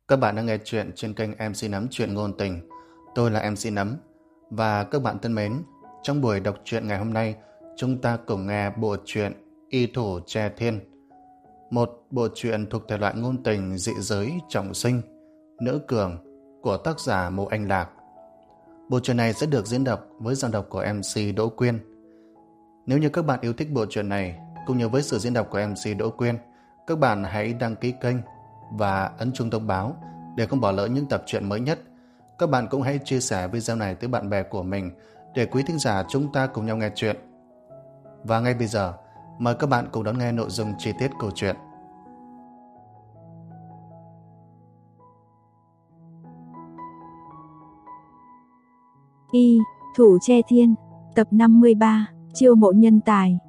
Các bạn đang nghe chuyện trên kênh MC Nấm Chuyện Ngôn Tình. Tôi là MC Nấm. Và các bạn thân mến, trong buổi đọc truyện ngày hôm nay, chúng ta cùng nghe bộ truyện Y Thủ Tre Thiên. Một bộ truyện thuộc thể loại ngôn tình dị giới trọng sinh, nữ cường của tác giả Mộ Anh Lạc. Bộ truyện này sẽ được diễn đọc với giọng đọc của MC Đỗ Quyên. Nếu như các bạn yêu thích bộ truyện này, cũng như với sự diễn đọc của MC Đỗ Quyên, các bạn hãy đăng ký kênh và ấn chuông thông báo để không bỏ lỡ những tập truyện mới nhất. Các bạn cũng hãy chia sẻ video này tới bạn bè của mình để quý thính giả chúng ta cùng nhau nghe chuyện. Và ngay bây giờ, mời các bạn cùng đón nghe nội dung chi tiết câu chuyện. Y Thủ Tre Thiên, tập 53, chiêu mộ nhân tài.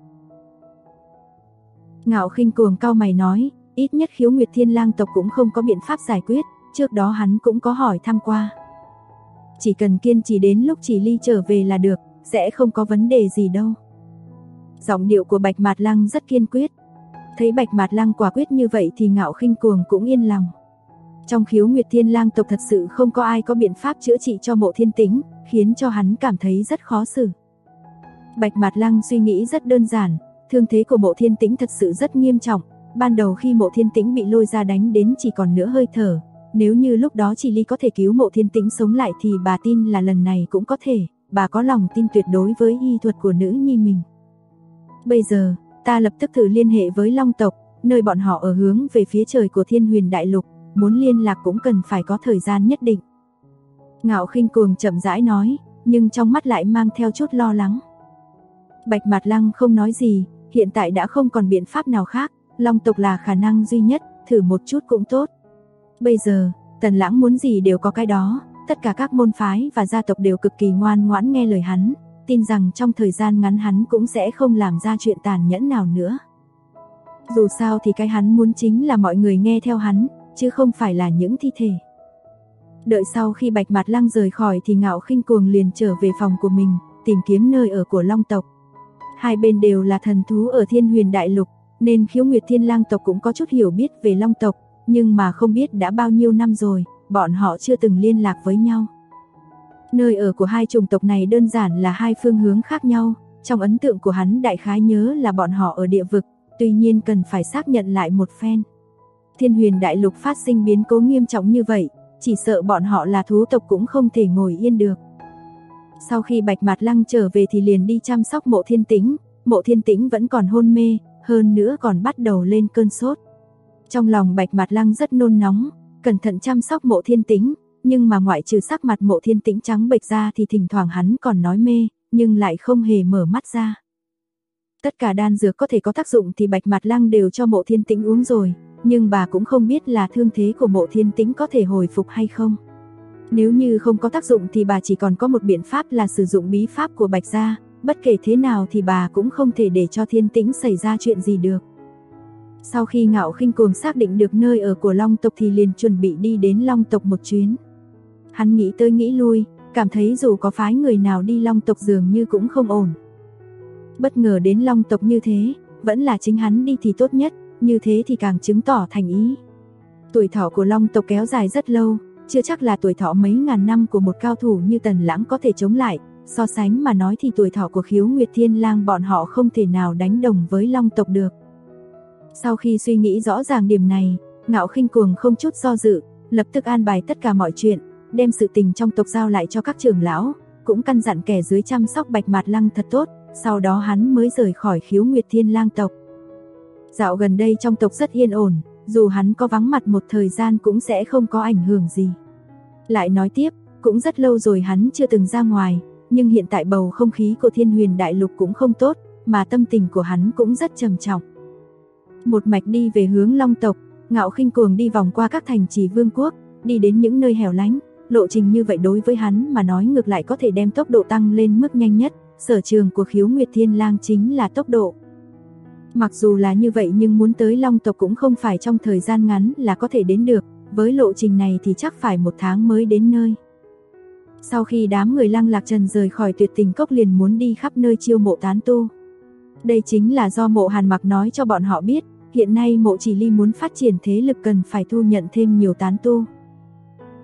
Ngạo Khinh Cuồng cau mày nói, ít nhất Khiếu Nguyệt Thiên Lang tộc cũng không có biện pháp giải quyết, trước đó hắn cũng có hỏi thăm qua. Chỉ cần kiên trì đến lúc Chỉ Ly trở về là được, sẽ không có vấn đề gì đâu. Giọng điệu của Bạch Mạt Lăng rất kiên quyết. Thấy Bạch Mạt Lăng quả quyết như vậy thì Ngạo Khinh Cuồng cũng yên lòng. Trong Khiếu Nguyệt Thiên Lang tộc thật sự không có ai có biện pháp chữa trị cho Mộ Thiên Tĩnh, khiến cho hắn cảm thấy rất khó xử. Bạch Mạt Lăng suy nghĩ rất đơn giản, thương thế của Mộ Thiên Tĩnh thật sự rất nghiêm trọng. Ban đầu khi Mộ Thiên Tĩnh bị lôi ra đánh đến chỉ còn nửa hơi thở, nếu như lúc đó Chỉ Ly có thể cứu Mộ Thiên Tĩnh sống lại thì bà tin là lần này cũng có thể, bà có lòng tin tuyệt đối với y thuật của nữ nhi mình. Bây giờ, ta lập tức thử liên hệ với Long tộc, nơi bọn họ ở hướng về phía trời của Thiên Huyền Đại Lục, muốn liên lạc cũng cần phải có thời gian nhất định. Ngạo Khinh Cuồng chậm rãi nói, nhưng trong mắt lại mang theo chút lo lắng. Bạch Mạt Lăng không nói gì, hiện tại đã không còn biện pháp nào khác, Long tộc là khả năng duy nhất, thử một chút cũng tốt. Bây giờ, Tần Lãng muốn gì đều có cái đó, tất cả các môn phái và gia tộc đều cực kỳ ngoan ngoãn nghe lời hắn, tin rằng trong thời gian ngắn hắn cũng sẽ không làm ra chuyện tàn nhẫn nào nữa. Dù sao thì cái hắn muốn chính là mọi người nghe theo hắn, chứ không phải là những thi thể. Đợi sau khi Bạch Mạt Lăng rời khỏi thì Ngạo Khinh Cuồng liền trở về phòng của mình, tìm kiếm nơi ở của Long tộc. Hai bên đều là thần thú ở Thiên Huyền Đại Lục, nên Khiếu Nguyệt Thiên Lang tộc cũng có chút hiểu biết về Long tộc, nhưng mà không biết đã bao nhiêu năm rồi, bọn họ chưa từng liên lạc với nhau. Nơi ở của hai chủng tộc này đơn giản là hai phương hướng khác nhau, trong ấn tượng của hắn đại khái nhớ là bọn họ ở địa vực, tuy nhiên cần phải xác nhận lại một phen. Thiên Huyền Đại Lục phát sinh biến cố nghiêm trọng như vậy, chỉ sợ bọn họ là thú tộc cũng không thể ngồi yên được. Sau khi Bạch Mạt Lăng trở về thì liền đi chăm sóc Mộ Thiên Tĩnh, Mộ Thiên Tĩnh vẫn còn hôn mê, hơn nữa còn bắt đầu lên cơn sốt. Trong lòng Bạch Mạt Lăng rất nôn nóng, cẩn thận chăm sóc Mộ Thiên Tĩnh, nhưng mà ngoại trừ sắc mặt Mộ Thiên Tĩnh trắng bệch ra thì thỉnh thoảng hắn còn nói mê, nhưng lại không hề mở mắt ra. Tất cả đan dược có thể có tác dụng thì Bạch Mạt Lăng đều cho Mộ Thiên Tĩnh uống rồi, nhưng bà cũng không biết là thương thế của Mộ Thiên Tĩnh có thể hồi phục hay không. Nếu như không có tác dụng thì bà chỉ còn có một biện pháp là sử dụng bí pháp của Bạch gia, bất kể thế nào thì bà cũng không thể để cho Thiên Tĩnh xảy ra chuyện gì được. Sau khi Ngạo Khinh Cuồng xác định được nơi ở của Long tộc thì liền chuẩn bị đi đến Long tộc một chuyến. Hắn nghĩ tới nghĩ lui, cảm thấy dù có phái người nào đi Long tộc dường như cũng không ổn. Bất ngờ đến Long tộc như thế, vẫn là chính hắn đi thì tốt nhất, như thế thì càng chứng tỏ thành ý. Tuổi thọ của Long tộc kéo dài rất lâu, chưa chắc là tuổi thọ mấy ngàn năm của một cao thủ như Tần Lãng có thể chống lại, so sánh mà nói thì tuổi thọ của Khiếu Nguyệt Thiên Lang bọn họ không thể nào đánh đồng với Long tộc được. Sau khi suy nghĩ rõ ràng điểm này, Ngạo Khinh Cuồng không chút do dự, lập tức an bài tất cả mọi chuyện, đem sự tình trong tộc giao lại cho các trưởng lão, cũng căn dặn kẻ dưới chăm sóc Bạch Mạt Lăng thật tốt, sau đó hắn mới rời khỏi Khiếu Nguyệt Thiên Lang tộc. Dạo gần đây trong tộc rất yên ổn, dù hắn có vắng mặt một thời gian cũng sẽ không có ảnh hưởng gì. Lại nói tiếp, cũng rất lâu rồi hắn chưa từng ra ngoài, nhưng hiện tại bầu không khí của Thiên Huyền Đại Lục cũng không tốt, mà tâm tình của hắn cũng rất trầm trọng. Một mạch đi về hướng Long tộc, Ngạo Khinh Cuồng đi vòng qua các thành trì vương quốc, đi đến những nơi hẻo lánh, lộ trình như vậy đối với hắn mà nói ngược lại có thể đem tốc độ tăng lên mức nhanh nhất, sở trường của Khiếu Nguyệt Thiên Lang chính là tốc độ. Mặc dù là như vậy nhưng muốn tới Long tộc cũng không phải trong thời gian ngắn là có thể đến được, với lộ trình này thì chắc phải 1 tháng mới đến nơi. Sau khi đám người Lăng Lạc Trần rời khỏi Tuyệt Tình Cốc liền muốn đi khắp nơi chiêu mộ tán tu. Đây chính là do Mộ Hàn Mặc nói cho bọn họ biết, hiện nay Mộ Chỉ Ly muốn phát triển thế lực cần phải thu nhận thêm nhiều tán tu.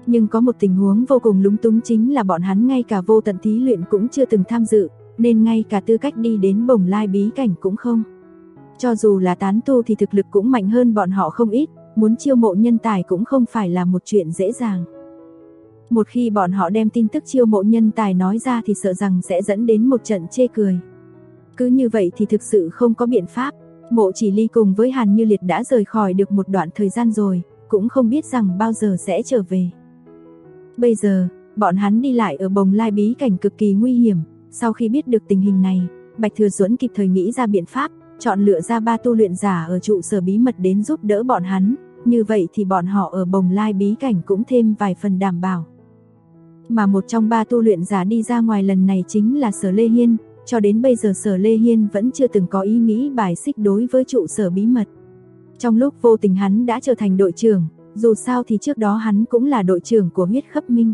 Nhưng có một tình huống vô cùng lúng túng chính là bọn hắn ngay cả vô tận thí luyện cũng chưa từng tham dự, nên ngay cả tư cách đi đến Bồng Lai bí cảnh cũng không. Cho dù là tán tu thì thực lực cũng mạnh hơn bọn họ không ít, muốn chiêu mộ nhân tài cũng không phải là một chuyện dễ dàng. Một khi bọn họ đem tin tức chiêu mộ nhân tài nói ra thì sợ rằng sẽ dẫn đến một trận chê cười. Cứ như vậy thì thực sự không có biện pháp. Mộ Chỉ Ly cùng với Hàn Như Liệt đã rời khỏi được một đoạn thời gian rồi, cũng không biết rằng bao giờ sẽ trở về. Bây giờ, bọn hắn đi lại ở Bồng Lai bí cảnh cực kỳ nguy hiểm. Sau khi biết được tình hình này, Bạch Thừa Duẫn kịp thời nghĩ ra biện pháp, chọn lựa ra 3 tu luyện giả ở trụ sở bí mật đến giúp đỡ bọn hắn. Như vậy thì bọn họ ở Bồng Lai bí cảnh cũng thêm vài phần đảm bảo. Mà một trong 3 tu luyện giả đi ra ngoài lần này chính là Sở Lê Hiên. Cho đến bây giờ Sở Lê Hiên vẫn chưa từng có ý nghĩ bài xích đối với trụ sở bí mật. Trong lúc vô tình hắn đã trở thành đội trưởng, dù sao thì trước đó hắn cũng là đội trưởng của huyết khắp minh.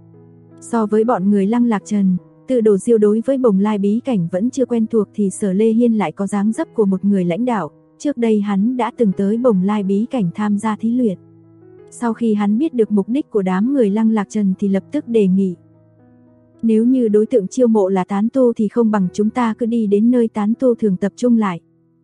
So với bọn người Lăng Lạc Trần, Từ Đồ Diêu đối với Bồng Lai bí cảnh vẫn chưa quen thuộc thì Sở Lê Hiên lại có dáng dấp của một người lãnh đạo. Trước đây hắn đã từng tới Bồng Lai bí cảnh tham gia thí luyện. Sau khi hắn biết được mục đích của đám người Lăng Lạc Trần thì lập tức đề nghị. Nếu như đối tượng chiêu mộ là tán tu thì không bằng chúng ta cứ đi đến nơi tán tu thường tập trung lại.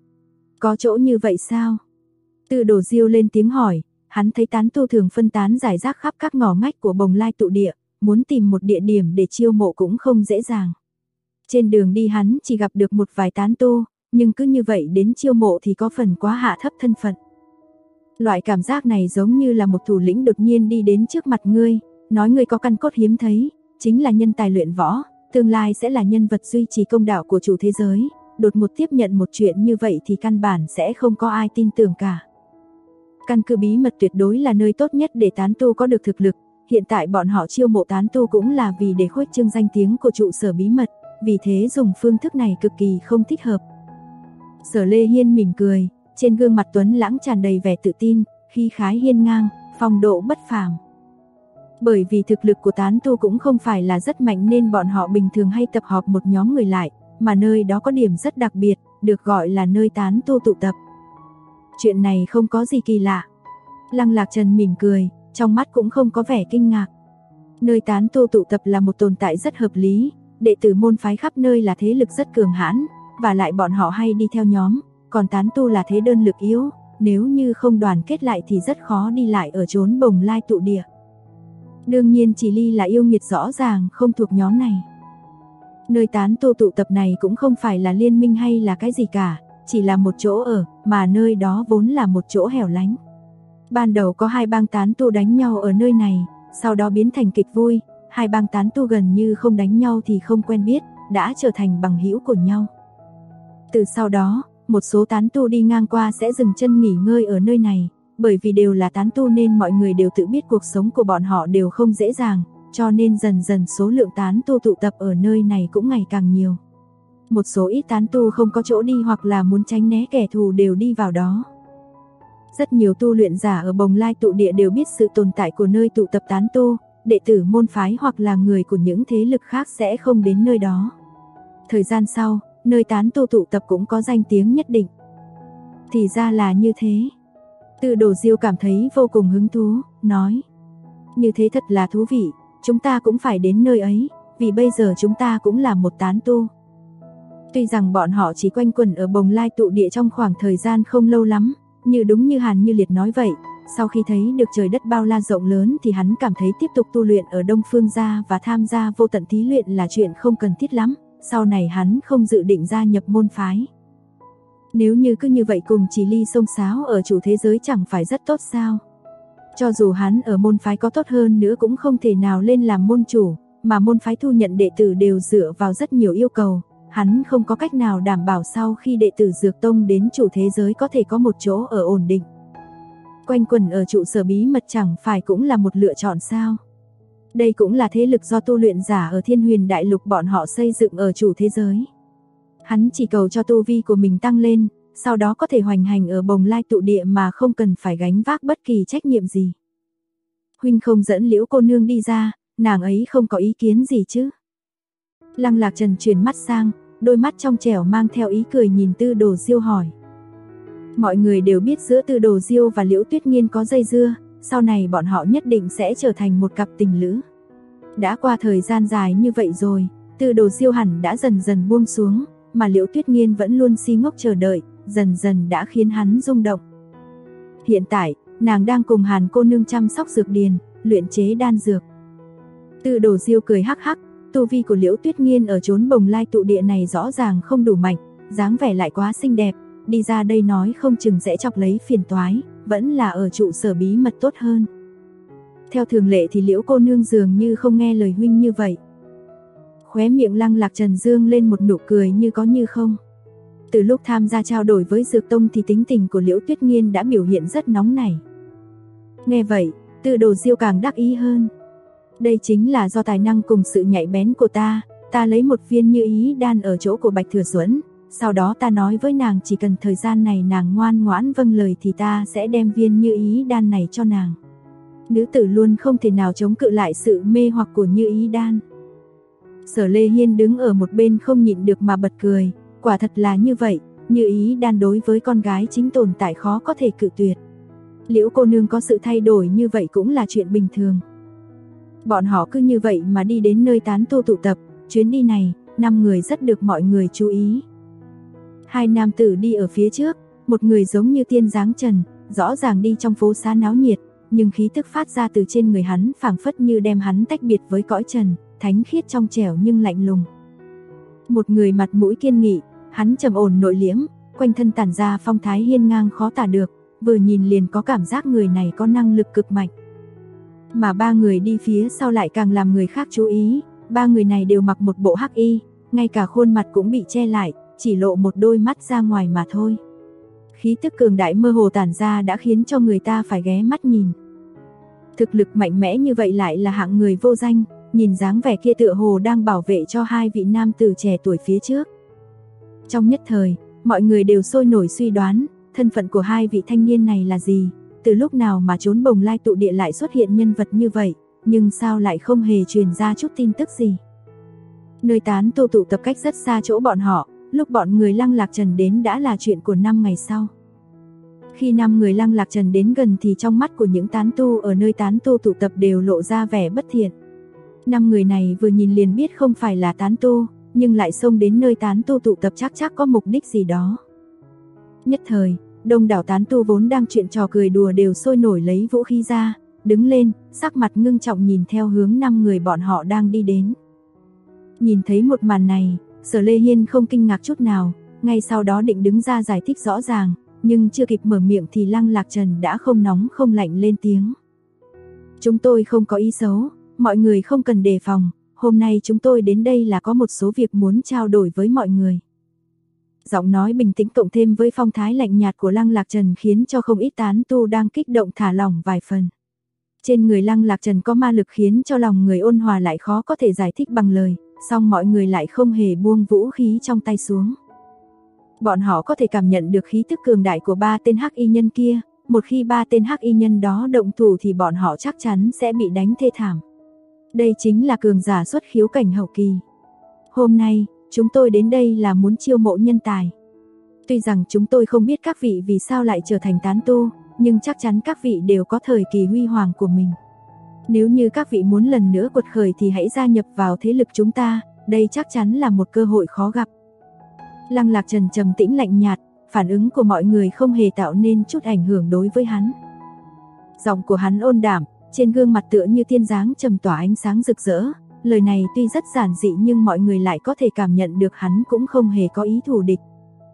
Có chỗ như vậy sao? Từ Đồ Diêu lên tiếng hỏi, hắn thấy tán tu thường phân tán rải rác khắp các ngõ ngách của Bồng Lai tụ địa, muốn tìm một địa điểm để chiêu mộ cũng không dễ dàng. Trên đường đi hắn chỉ gặp được một vài tán tu, nhưng cứ như vậy đến chiêu mộ thì có phần quá hạ thấp thân phận. Loại cảm giác này giống như là một thủ lĩnh đột nhiên đi đến trước mặt ngươi, nói ngươi có căn cốt hiếm thấy, chính là nhân tài luyện võ, tương lai sẽ là nhân vật duy trì công đạo của chủ thế giới, đột ngột tiếp nhận một chuyện như vậy thì căn bản sẽ không có ai tin tưởng cả. Căn cứ bí mật tuyệt đối là nơi tốt nhất để tán tu có được thực lực, hiện tại bọn họ chiêu mộ tán tu cũng là vì để khuếch trương danh tiếng của trụ sở bí mật, vì thế dùng phương thức này cực kỳ không thích hợp. Sở Lê Hiên mỉm cười, trên gương mặt tuấn lãng tràn đầy vẻ tự tin, khí khái hiên ngang, phong độ bất phàm. Bởi vì thực lực của tán tu cũng không phải là rất mạnh nên bọn họ bình thường hay tập họp một nhóm người lại, mà nơi đó có điểm rất đặc biệt, được gọi là nơi tán tu tụ tập. Chuyện này không có gì kỳ lạ. Lăng Lạc Trần mỉm cười, trong mắt cũng không có vẻ kinh ngạc. Nơi tán tu tụ tập là một tồn tại rất hợp lý, đệ tử môn phái khắp nơi là thế lực rất cường hãn, và lại bọn họ hay đi theo nhóm, còn tán tu là thế đơn lực yếu, nếu như không đoàn kết lại thì rất khó đi lại ở chốn Bồng Lai tụ địa. Đương nhiên Chỉ Ly là yêu nghiệt rõ ràng không thuộc nhóm này. Nơi tán tu tụ tập này cũng không phải là liên minh hay là cái gì cả, chỉ là một chỗ ở, mà nơi đó vốn là một chỗ hẻo lánh. Ban đầu có 2 bang tán tu đánh nhau ở nơi này, sau đó biến thành kịch vui, 2 bang tán tu gần như không đánh nhau thì không quen biết, đã trở thành bằng hữu của nhau. Từ sau đó, một số tán tu đi ngang qua sẽ dừng chân nghỉ ngơi ở nơi này, bởi vì đều là tán tu nên mọi người đều tự biết cuộc sống của bọn họ đều không dễ dàng, cho nên dần dần số lượng tán tu tụ tập ở nơi này cũng ngày càng nhiều. Một số ít tán tu không có chỗ đi hoặc là muốn tránh né kẻ thù đều đi vào đó. Rất nhiều tu luyện giả ở Bồng Lai tụ địa đều biết sự tồn tại của nơi tụ tập tán tu, đệ tử môn phái hoặc là người của những thế lực khác sẽ không đến nơi đó. Thời gian sau, nơi tán tu tụ tập cũng có danh tiếng nhất định. Thì ra là như thế. Từ Đồ Diêu cảm thấy vô cùng hứng thú, nói: như thế thật là thú vị, chúng ta cũng phải đến nơi ấy, vì bây giờ chúng ta cũng là một tán tu. Tuy rằng bọn họ chỉ quanh quẩn ở Bồng Lai tụ địa trong khoảng thời gian không lâu lắm, đúng như Hàn Như Liệt nói vậy, sau khi thấy được trời đất bao la rộng lớn thì hắn cảm thấy tiếp tục tu luyện ở Đông Phương gia và tham gia vô tận thí luyện là chuyện không cần thiết lắm, sau này hắn không dự định gia nhập môn phái. Nếu như cứ như vậy cùng Chỉ Ly xông xáo ở chủ thế giới chẳng phải rất tốt sao? Cho dù hắn ở môn phái có tốt hơn nữa cũng không thể nào lên làm môn chủ, mà môn phái thu nhận đệ tử đều dựa vào rất nhiều yêu cầu, hắn không có cách nào đảm bảo sau khi đệ tử Dược Tông đến chủ thế giới có thể có một chỗ ở ổn định. Quanh quẩn ở trụ sở bí mật chẳng phải cũng là một lựa chọn sao? Đây cũng là thế lực do tu luyện giả ở Thiên Huyền Đại Lục bọn họ xây dựng ở chủ thế giới. Hắn chỉ cầu cho tu vi của mình tăng lên, sau đó có thể hoành hành ở Bồng Lai tụ địa mà không cần phải gánh vác bất kỳ trách nhiệm gì. Huynh không dẫn Liễu cô nương đi ra, nàng ấy không có ý kiến gì chứ? Lăng Lạc Trần chuyển mắt sang, đôi mắt trong trẻo mang theo ý cười nhìn Tư Đồ Diêu hỏi. Mọi người đều biết giữa Tư Đồ Diêu và Liễu Tuyết Nghiên có dây dưa, sau này bọn họ nhất định sẽ trở thành một cặp tình lữ. Đã qua thời gian dài như vậy rồi, Tư Đồ Diêu hẳn đã dần dần buông xuống, mà Liễu Tuyết Nghiên vẫn luôn si ngốc chờ đợi, dần dần đã khiến hắn rung động. Hiện tại, nàng đang cùng Hàn cô nương chăm sóc dược điền, luyện chế đan dược. Tư Đồ Diêu cười hắc hắc, tu vi của Liễu Tuyết Nghiên ở chốn Bồng Lai tụ địa này rõ ràng không đủ mạnh, dáng vẻ lại quá xinh đẹp, đi ra đây nói không chừng sẽ chọc lấy phiền toái, vẫn là ở trụ sở bí mật tốt hơn. Theo thường lệ thì Liễu cô nương dường như không nghe lời huynh như vậy. Khóe miệng Lăng Lạc Trần dương lên một nụ cười như có như không. Từ lúc tham gia trao đổi với Dược Tông thì tính tình của Liễu Tuyết Nghiên đã biểu hiện rất nóng nảy. Nghe vậy, Tư Đồ Diêu càng đắc ý hơn. Đây chính là do tài năng cùng sự nhạy bén của ta lấy một viên như ý đan ở chỗ của Bạch Thừa Duẫn, sau đó ta nói với nàng chỉ cần thời gian này nàng ngoan ngoãn vâng lời thì ta sẽ đem viên như ý đan này cho nàng. Nữ tử luôn không thể nào chống cự lại sự mê hoặc của như ý đan. Sở Lê Hiên đứng ở một bên không nhịn được mà bật cười, quả thật là như vậy, như ý đan đối với con gái chính tồn tại khó có thể cự tuyệt. Liễu cô nương có sự thay đổi như vậy cũng là chuyện bình thường. Bọn họ cứ như vậy mà đi đến nơi tán tu tụ tập, chuyến đi này, 5 người rất được mọi người chú ý. 2 nam tử đi ở phía trước, một người giống như tiên dáng trần, rõ ràng đi trong phố xá náo nhiệt, nhưng khí tức phát ra từ trên người hắn phảng phất như đem hắn tách biệt với cõi trần, thánh khiết trong trẻo nhưng lạnh lùng. Một người mặt mũi kiên nghị, hắn trầm ổn nội liễm, quanh thân tản ra phong thái hiên ngang khó tả được, vừa nhìn liền có cảm giác người này có năng lực cực mạnh. Mà 3 người đi phía sau lại càng làm người khác chú ý, 3 người này đều mặc một bộ hắc y, ngay cả khuôn mặt cũng bị che lại, chỉ lộ một đôi mắt ra ngoài mà thôi. Khí tức cường đại mơ hồ tản ra đã khiến cho người ta phải ghé mắt nhìn. Thực lực mạnh mẽ như vậy lại là hạng người vô danh, nhìn dáng vẻ kia tựa hồ đang bảo vệ cho 2 vị nam tử trẻ tuổi phía trước. Trong nhất thời, mọi người đều sôi nổi suy đoán, thân phận của 2 vị thanh niên này là gì, từ lúc nào mà chốn Bồng Lai tụ địa lại xuất hiện nhân vật như vậy, nhưng sao lại không hề truyền ra chút tin tức gì. Nơi tán tu tụ tập cách rất xa chỗ bọn họ, lúc bọn người Lăng Lạc Trần đến đã là chuyện của 5 ngày sau. Khi 5 người Lăng Lạc Trần đến gần thì trong mắt của những tán tu ở nơi tán tu tụ tập đều lộ ra vẻ bất thiện. 5 người này vừa nhìn liền biết không phải là tán tu, nhưng lại xông đến nơi tán tu tụ tập chắc có mục đích gì đó. Nhất thời, đông đảo tán tu vốn đang chuyện trò cười đùa đều sôi nổi lấy vũ khí ra, đứng lên, sắc mặt ngưng trọng nhìn theo hướng 5 người bọn họ đang đi đến. Nhìn thấy một màn này, Sở Lê Hiên không kinh ngạc chút nào, ngay sau đó định đứng ra giải thích rõ ràng, nhưng chưa kịp mở miệng thì Lăng Lạc Trần đã không nóng không lạnh lên tiếng. Chúng tôi không có ý xấu, mọi người không cần đề phòng, hôm nay chúng tôi đến đây là có một số việc muốn trao đổi với mọi người. Giọng nói bình tĩnh cộng thêm với phong thái lạnh nhạt của Lăng Lạc Trần khiến cho không ít tán tu đang kích động thả lỏng vài phần. Trên người Lăng Lạc Trần có ma lực khiến cho lòng người ôn hòa lại khó có thể giải thích bằng lời, song mọi người lại không hề buông vũ khí trong tay xuống. Bọn họ có thể cảm nhận được khí tức cường đại của 3 tên hắc y nhân kia, một khi 3 tên hắc y nhân đó động thủ thì bọn họ chắc chắn sẽ bị đánh thê thảm. Đây chính là cường giả xuất khiếu cảnh hậu kỳ. Hôm nay, chúng tôi đến đây là muốn chiêu mộ nhân tài. Tuy rằng chúng tôi không biết các vị vì sao lại trở thành tán tu, nhưng chắc chắn các vị đều có thời kỳ huy hoàng của mình. Nếu như các vị muốn lần nữa quật khởi thì hãy gia nhập vào thế lực chúng ta, đây chắc chắn là một cơ hội khó gặp. Lăng Lạc Trần trầm tĩnh lạnh nhạt, phản ứng của mọi người không hề tạo nên chút ảnh hưởng đối với hắn. Giọng của hắn ôn đạm, trên gương mặt tựa như thiên dáng trầm tỏa ánh sáng rực rỡ, lời này tuy rất giản dị nhưng mọi người lại có thể cảm nhận được hắn cũng không hề có ý thù địch.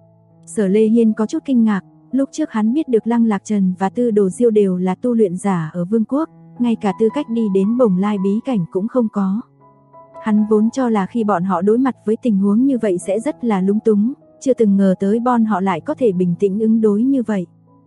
Sở Lê Hiên có chút kinh ngạc, lúc trước hắn biết được Lăng Lạc Trần và Tư Đồ Diêu đều là tu luyện giả ở Vương quốc, ngay cả tư cách đi đến Bồng Lai bí cảnh cũng không có. Hắn vốn cho là khi bọn họ đối mặt với tình huống như vậy sẽ rất là lúng túng, chưa từng ngờ tới bọn họ lại có thể bình tĩnh ứng đối như vậy.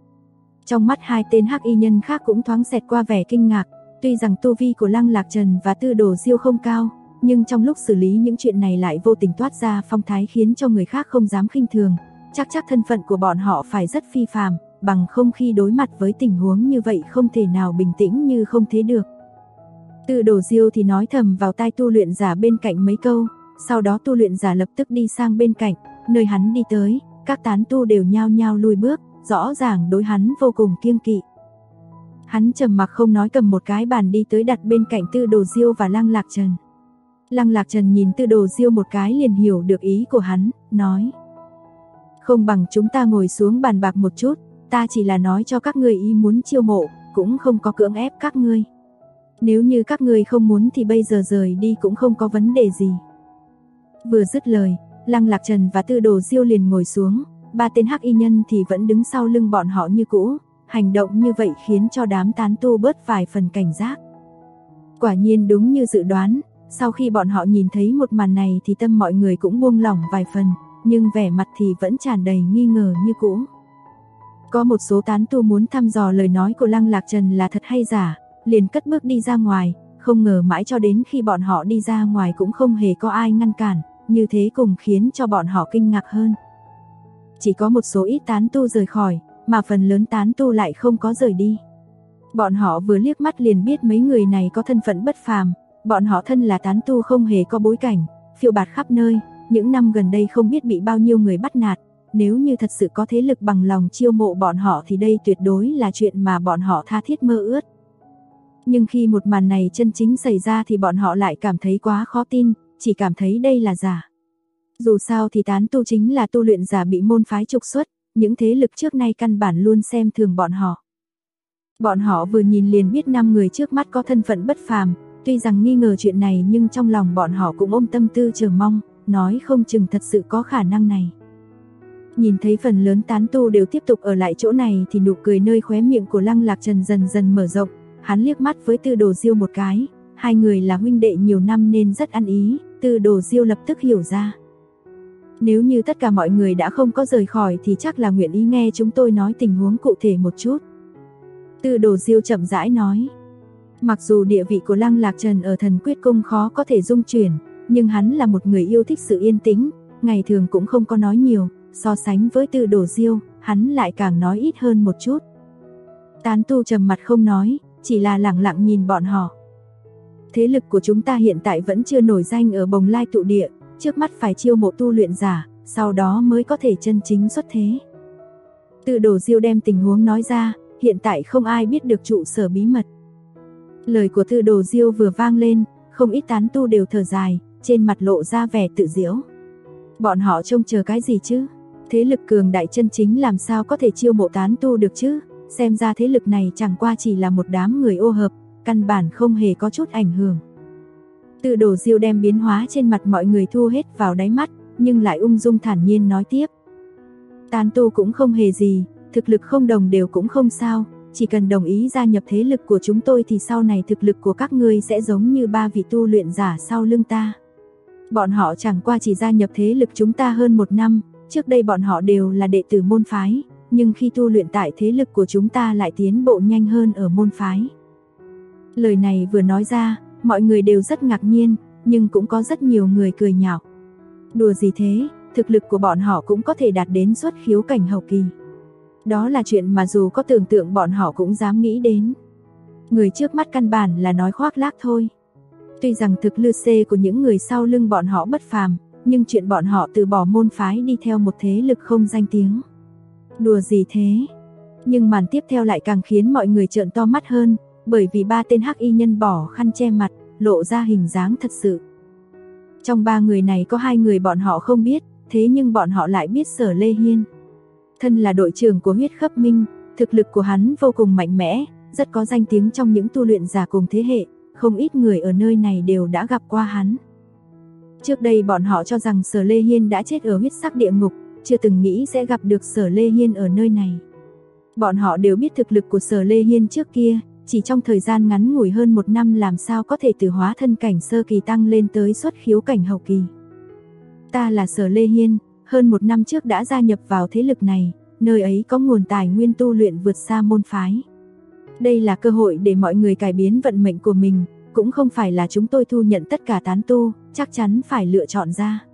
Trong mắt 2 tên hắc y nhân khác cũng thoáng xẹt qua vẻ kinh ngạc, tuy rằng tu vi của Lăng Lạc Trần và Tư Đồ Diêu không cao, nhưng trong lúc xử lý những chuyện này lại vô tình toát ra phong thái khiến cho người khác không dám khinh thường, chắc thân phận của bọn họ phải rất phi phàm, bằng không khi đối mặt với tình huống như vậy không thể nào bình tĩnh như không thế được. Tư Đồ Diêu thì nói thầm vào tai tu luyện giả bên cạnh mấy câu, sau đó tu luyện giả lập tức đi sang bên cạnh, nơi hắn đi tới, các tán tu đều nhao nhao lùi bước, rõ ràng đối hắn vô cùng kiêng kỵ. Hắn trầm mặc không nói, cầm một cái bàn đi tới đặt bên cạnh Tư Đồ Diêu và Lăng Lạc Trần. Lăng Lạc Trần nhìn Tư Đồ Diêu một cái liền hiểu được ý của hắn, nói: không bằng chúng ta ngồi xuống bàn bạc một chút, ta chỉ là nói cho các ngươi ý muốn chiêu mộ, cũng không có cưỡng ép các ngươi. Nếu như các ngươi không muốn thì bây giờ rời đi cũng không có vấn đề gì. Vừa dứt lời, Lăng Lạc Trần và Tư Đồ Diêu liền ngồi xuống, ba tên hắc y nhân thì vẫn đứng sau lưng bọn họ như cũ. Hành động như vậy khiến cho đám tán tu bớt vài phần cảnh giác. Quả nhiên đúng như dự đoán, sau khi bọn họ nhìn thấy một màn này thì tâm mọi người cũng buông lỏng vài phần, nhưng vẻ mặt thì vẫn tràn đầy nghi ngờ như cũ. Có một số tán tu muốn thăm dò lời nói của Lăng Lạc Trần là thật hay giả, liền cất bước đi ra ngoài, không ngờ mãi cho đến khi bọn họ đi ra ngoài cũng không hề có ai ngăn cản, như thế cùng khiến cho bọn họ kinh ngạc hơn. Chỉ có một số ít tán tu rời khỏi, mà phần lớn tán tu lại không có rời đi. Bọn họ vừa liếc mắt liền biết mấy người này có thân phận bất phàm, bọn họ thân là tán tu không hề có bối cảnh, phiêu bạt khắp nơi, những năm gần đây không biết bị bao nhiêu người bắt nạt, nếu như thật sự có thế lực bằng lòng chiêu mộ bọn họ thì đây tuyệt đối là chuyện mà bọn họ tha thiết mơ ước. Nhưng khi một màn này chân chính xảy ra thì bọn họ lại cảm thấy quá khó tin, chỉ cảm thấy đây là giả. Dù sao thì tán tu chính là tu luyện giả bị môn phái trục xuất, những thế lực trước nay căn bản luôn xem thường bọn họ. Bọn họ vừa nhìn liền biết 5 người trước mắt có thân phận bất phàm, tuy rằng nghi ngờ chuyện này nhưng trong lòng bọn họ cũng ôm tâm tư chờ mong, nói không chừng thật sự có khả năng này. Nhìn thấy phần lớn tán tu đều tiếp tục ở lại chỗ này thì nụ cười nơi khóe miệng của Lăng Lạc Trần dần dần mở rộng, hắn liếc mắt với Tư Đồ Diêu một cái, hai người là huynh đệ nhiều năm nên rất ăn ý, Tư Đồ Diêu lập tức hiểu ra. Nếu như tất cả mọi người đã không có rời khỏi thì chắc là nguyện ý nghe chúng tôi nói tình huống cụ thể một chút. Tư Đồ Diêu chậm rãi nói. Mặc dù địa vị của Lăng Lạc Trần ở Thần Quyết Cung khó có thể dung chuyển, nhưng hắn là một người yêu thích sự yên tĩnh, ngày thường cũng không có nói nhiều, so sánh với Tư Đồ Diêu, hắn lại càng nói ít hơn một chút. Tán tu trầm mặt không nói, chỉ là lặng lặng nhìn bọn họ. Thế lực của chúng ta hiện tại vẫn chưa nổi danh ở Bồng Lai tụ địa, trước mắt phải chiêu mộ tu luyện giả, sau đó mới có thể chân chính xuất thế. Tư Đồ Diêu đem tình huống nói ra, hiện tại không ai biết được trụ sở bí mật. Lời của Tư Đồ Diêu vừa vang lên, không ít tán tu đều thở dài, trên mặt lộ ra vẻ tự giễu. Bọn họ trông chờ cái gì chứ? Thế lực cường đại chân chính làm sao có thể chiêu mộ tán tu được chứ? Xem ra thế lực này chẳng qua chỉ là một đám người ô hợp, căn bản không hề có chút ảnh hưởng. Tư Đồ Diêu đem biến hóa trên mặt mọi người thu hết vào đáy mắt, nhưng lại ung dung thản nhiên nói tiếp. Tán tu cũng không hề gì, thực lực không đồng đều cũng không sao, chỉ cần đồng ý gia nhập thế lực của chúng tôi thì sau này thực lực của các ngươi sẽ giống như 3 vị tu luyện giả sau lưng ta. Bọn họ chẳng qua chỉ gia nhập thế lực chúng ta hơn 1 năm, trước đây bọn họ đều là đệ tử môn phái, nhưng khi tu luyện tại thế lực của chúng ta lại tiến bộ nhanh hơn ở môn phái. Lời này vừa nói ra, mọi người đều rất ngạc nhiên, nhưng cũng có rất nhiều người cười nhạo. Đùa gì thế, thực lực của bọn họ cũng có thể đạt đến xuất khiếu cảnh hậu kỳ. Đó là chuyện mà dù có tưởng tượng bọn họ cũng dám nghĩ đến. Người trước mắt căn bản là nói khoác lác thôi. Tuy rằng thực lực của những người sau lưng bọn họ bất phàm, nhưng chuyện bọn họ từ bỏ môn phái đi theo một thế lực không danh tiếng. Đùa gì thế? Nhưng màn tiếp theo lại càng khiến mọi người trợn to mắt hơn, bởi vì 3 tên hắc y nhân bỏ khăn che mặt, lộ ra hình dáng thật sự. Trong 3 người này có 2 người bọn họ không biết, thế nhưng bọn họ lại biết Sở Lê Hiên. Thân là đội trưởng của huyết khắp minh, thực lực của hắn vô cùng mạnh mẽ, rất có danh tiếng trong những tu luyện giả cùng thế hệ, không ít người ở nơi này đều đã gặp qua hắn. Trước đây bọn họ cho rằng Sở Lê Hiên đã chết ở huyết sắc địa ngục, chưa từng nghĩ sẽ gặp được Sở Lê Hiên ở nơi này. Bọn họ đều biết thực lực của Sở Lê Hiên trước kia, chỉ trong thời gian ngắn ngủi hơn 1 năm làm sao có thể từ hóa thân cảnh sơ kỳ tăng lên tới xuất khiếu cảnh hậu kỳ. Ta là Sở Lê Hiên, hơn 1 năm trước đã gia nhập vào thế lực này, nơi ấy có nguồn tài nguyên tu luyện vượt xa môn phái. Đây là cơ hội để mọi người cải biến vận mệnh của mình, cũng không phải là chúng tôi thu nhận tất cả tán tu, chắc chắn phải lựa chọn ra.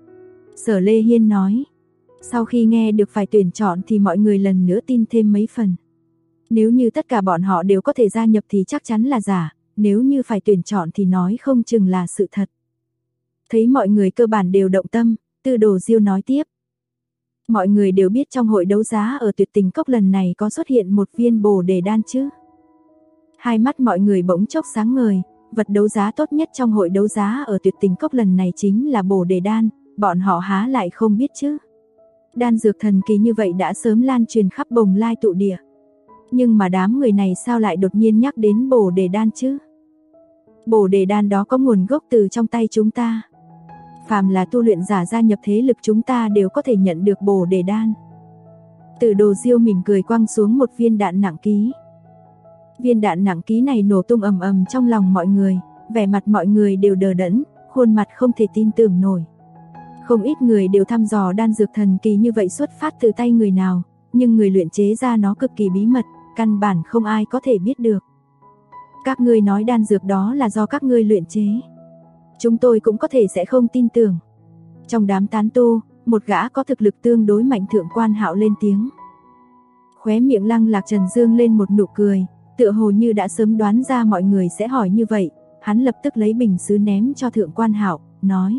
Sở Lê Hiên nói. Sau khi nghe được phải tuyển chọn thì mọi người lần nữa tin thêm mấy phần. Nếu như tất cả bọn họ đều có thể gia nhập thì chắc chắn là giả, nếu như phải tuyển chọn thì nói không chừng là sự thật. Thấy mọi người cơ bản đều động tâm, Tư Đồ Diêu nói tiếp. Mọi người đều biết trong hội đấu giá ở Tuyệt Tình Cốc lần này có xuất hiện một viên Bồ Đề đan chứ. Hai mắt mọi người bỗng chốc sáng ngời, vật đấu giá tốt nhất trong hội đấu giá ở Tuyệt Tình Cốc lần này chính là Bồ Đề Đan, bọn họ há lại không biết chứ. Đan dược thần kỳ như vậy đã sớm lan truyền khắp Bồng Lai tụ địa. Nhưng mà đám người này sao lại đột nhiên nhắc đến Bồ Đề Đan chứ? Bồ Đề Đan đó có nguồn gốc từ trong tay chúng ta. Phàm là tu luyện giả gia nhập thế lực chúng ta đều có thể nhận được Bồ Đề Đan. Từ Đồ Diêu mỉm cười quăng xuống một viên đạn nặng ký. Viên đạn nặng ký này nổ tung ầm ầm trong lòng mọi người, vẻ mặt mọi người đều đờ đẫn, khuôn mặt không thể tin tưởng nổi. Không ít người đều thăm dò đan dược thần kỳ như vậy xuất phát từ tay người nào, nhưng người luyện chế ra nó cực kỳ bí mật, căn bản không ai có thể biết được. Các ngươi nói đan dược đó là do các ngươi luyện chế. Chúng tôi cũng có thể sẽ không tin tưởng. Trong đám tán tu, một gã có thực lực tương đối mạnh Thượng Quan Hạo lên tiếng. Khóe miệng Lăng Lạc Trần dương lên một nụ cười, tựa hồ như đã sớm đoán ra mọi người sẽ hỏi như vậy, hắn lập tức lấy bình sứ ném cho Thượng Quan Hạo, nói: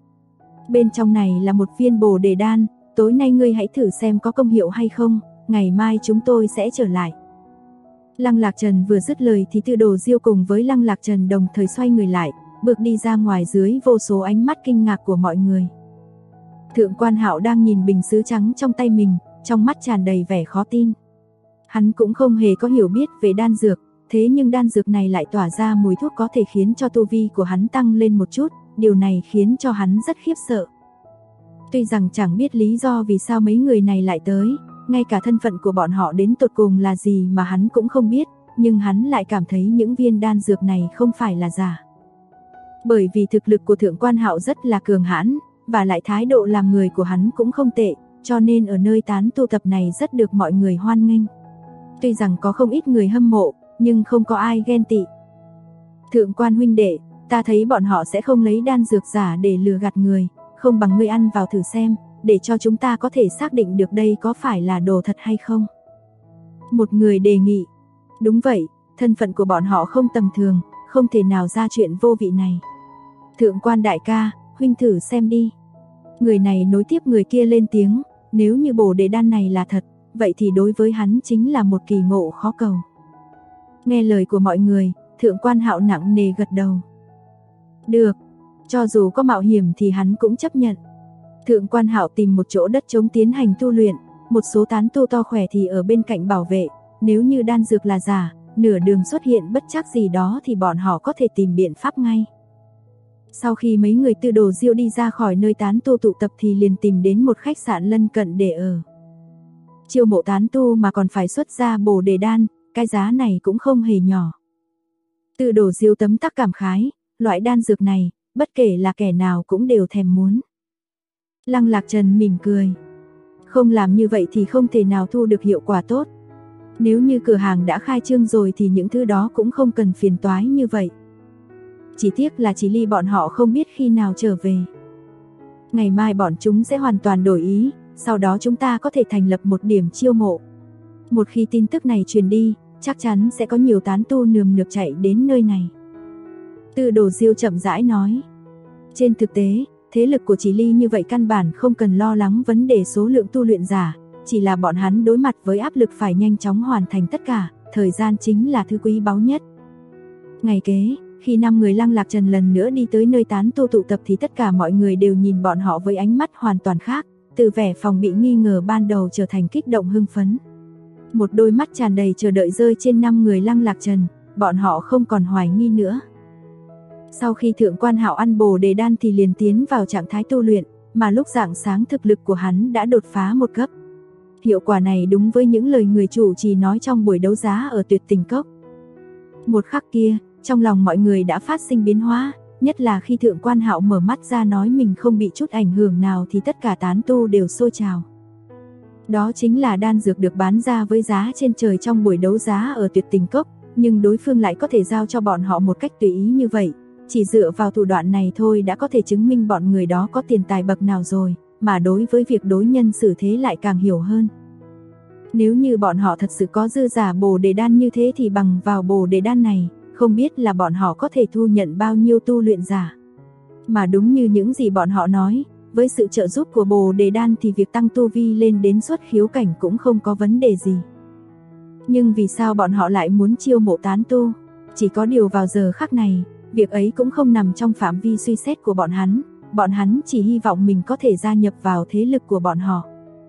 bên trong này là một viên Bồ Đề Đan, tối nay ngươi hãy thử xem có công hiệu hay không, ngày mai chúng tôi sẽ trở lại. Lăng Lạc Trần vừa dứt lời thì Tư Đồ Diêu cùng với Lăng Lạc Trần đồng thời xoay người lại, bước đi ra ngoài dưới vô số ánh mắt kinh ngạc của mọi người. Thượng Quan Hạo đang nhìn bình sứ trắng trong tay mình, trong mắt tràn đầy vẻ khó tin. Hắn cũng không hề có hiểu biết về đan dược, thế nhưng đan dược này lại tỏa ra mùi thuốc có thể khiến cho tu vi của hắn tăng lên một chút, điều này khiến cho hắn rất khiếp sợ. Tuy rằng chẳng biết lý do vì sao mấy người này lại tới, ngay cả thân phận của bọn họ đến tột cùng là gì mà hắn cũng không biết, nhưng hắn lại cảm thấy những viên đan dược này không phải là giả. Bởi vì thực lực của Thượng Quan Hạo rất là cường hãn, và lại thái độ làm người của hắn cũng không tệ, cho nên ở nơi tán tu tập này rất được mọi người hoan nghênh. Tuy rằng có không ít người hâm mộ, nhưng không có ai ghen tị. Thượng Quan huynh đệ, ta thấy bọn họ sẽ không lấy đan dược giả để lừa gạt người, không bằng ngươi ăn vào thử xem, để cho chúng ta có thể xác định được đây có phải là đồ thật hay không. Một người đề nghị. Đúng vậy, thân phận của bọn họ không tầm thường, không thể nào ra chuyện vô vị này. Thượng Quan đại ca, huynh thử xem đi. Người này nối tiếp người kia lên tiếng, nếu như Bồ Đề Đan này là thật, vậy thì đối với hắn chính là một kỳ ngộ khó cầu. Nghe lời của mọi người, Thượng Quan Hạo nặng nề gật đầu. Được, cho dù có mạo hiểm thì hắn cũng chấp nhận. Thượng Quan Hạo tìm một chỗ đất trống tiến hành tu luyện, một số tán tu to khỏe thì ở bên cạnh bảo vệ, nếu như đan dược là giả, nửa đường xuất hiện bất trắc gì đó thì bọn họ có thể tìm biện pháp ngay. Sau khi mấy người Tư Đồ Diêu đi ra khỏi nơi tán tu tụ tập thì liền tìm đến một khách sạn lân cận để ở. Chiêu mộ tán tu mà còn phải xuất ra Bồ Đề Đan, cái giá này cũng không hề nhỏ. Tư Đồ Diêu tấm tắc cảm khái, loại đan dược này, bất kể là kẻ nào cũng đều thèm muốn. Lăng Lạc Trần mỉm cười. Không làm như vậy thì không thể nào thu được hiệu quả tốt. Nếu như cửa hàng đã khai trương rồi thì những thứ đó cũng không cần phiền toái như vậy. Chỉ tiếc là Chỉ Ly bọn họ không biết khi nào trở về. Ngày mai bọn chúng sẽ hoàn toàn đổi ý, sau đó chúng ta có thể thành lập một điểm chiêu mộ. Một khi tin tức này truyền đi, chắc chắn sẽ có nhiều tán tu nườm nượp chạy đến nơi này. Tư Đồ Diêu chậm rãi nói. Trên thực tế, thế lực của Chỉ Ly như vậy căn bản không cần lo lắng vấn đề số lượng tu luyện giả, chỉ là bọn hắn đối mặt với áp lực phải nhanh chóng hoàn thành tất cả, thời gian chính là thứ quý báu nhất. Ngày kế, khi 5 người Lăng Lạc Trần lần nữa đi tới nơi tán tu tụ tập thì tất cả mọi người đều nhìn bọn họ với ánh mắt hoàn toàn khác, từ vẻ phòng bị nghi ngờ ban đầu trở thành kích động hưng phấn. Một đôi mắt tràn đầy chờ đợi rơi trên 5 người Lăng Lạc Trần, bọn họ không còn hoài nghi nữa. Sau khi Thượng Quan Hạo ăn Bồ Đề Đan thì liền tiến vào trạng thái tu luyện, mà lúc rạng sáng thực lực của hắn đã đột phá một cấp. Hiệu quả này đúng với những lời người chủ trì nói trong buổi đấu giá ở Tuyệt Tình Cốc. Một khắc kia, trong lòng mọi người đã phát sinh biến hóa, nhất là khi Thượng Quan Hạo mở mắt ra nói mình không bị chút ảnh hưởng nào thì tất cả tán tu đều sôi trào. Đó chính là đan dược được bán ra với giá trên trời trong buổi đấu giá ở Tuyệt Tình Cốc, nhưng đối phương lại có thể giao cho bọn họ một cách tùy ý như vậy. Chỉ dựa vào thủ đoạn này thôi đã có thể chứng minh bọn người đó có tiền tài bậc nào rồi, mà đối với việc đối nhân xử thế lại càng hiểu hơn. Nếu như bọn họ thật sự có dư giả Bồ Đề Đan như thế thì bằng vào Bồ Đề Đan này, không biết là bọn họ có thể thu nhận bao nhiêu tu luyện giả. Mà đúng như những gì bọn họ nói, với sự trợ giúp của Bồ Đề Đan thì việc tăng tu vi lên đến xuất khiếu cảnh cũng không có vấn đề gì. Nhưng vì sao bọn họ lại muốn chiêu mộ tán tu? Chỉ có điều vào giờ khắc này, việc ấy cũng không nằm trong phạm vi suy xét của bọn hắn chỉ hy vọng mình có thể gia nhập vào thế lực của bọn họ.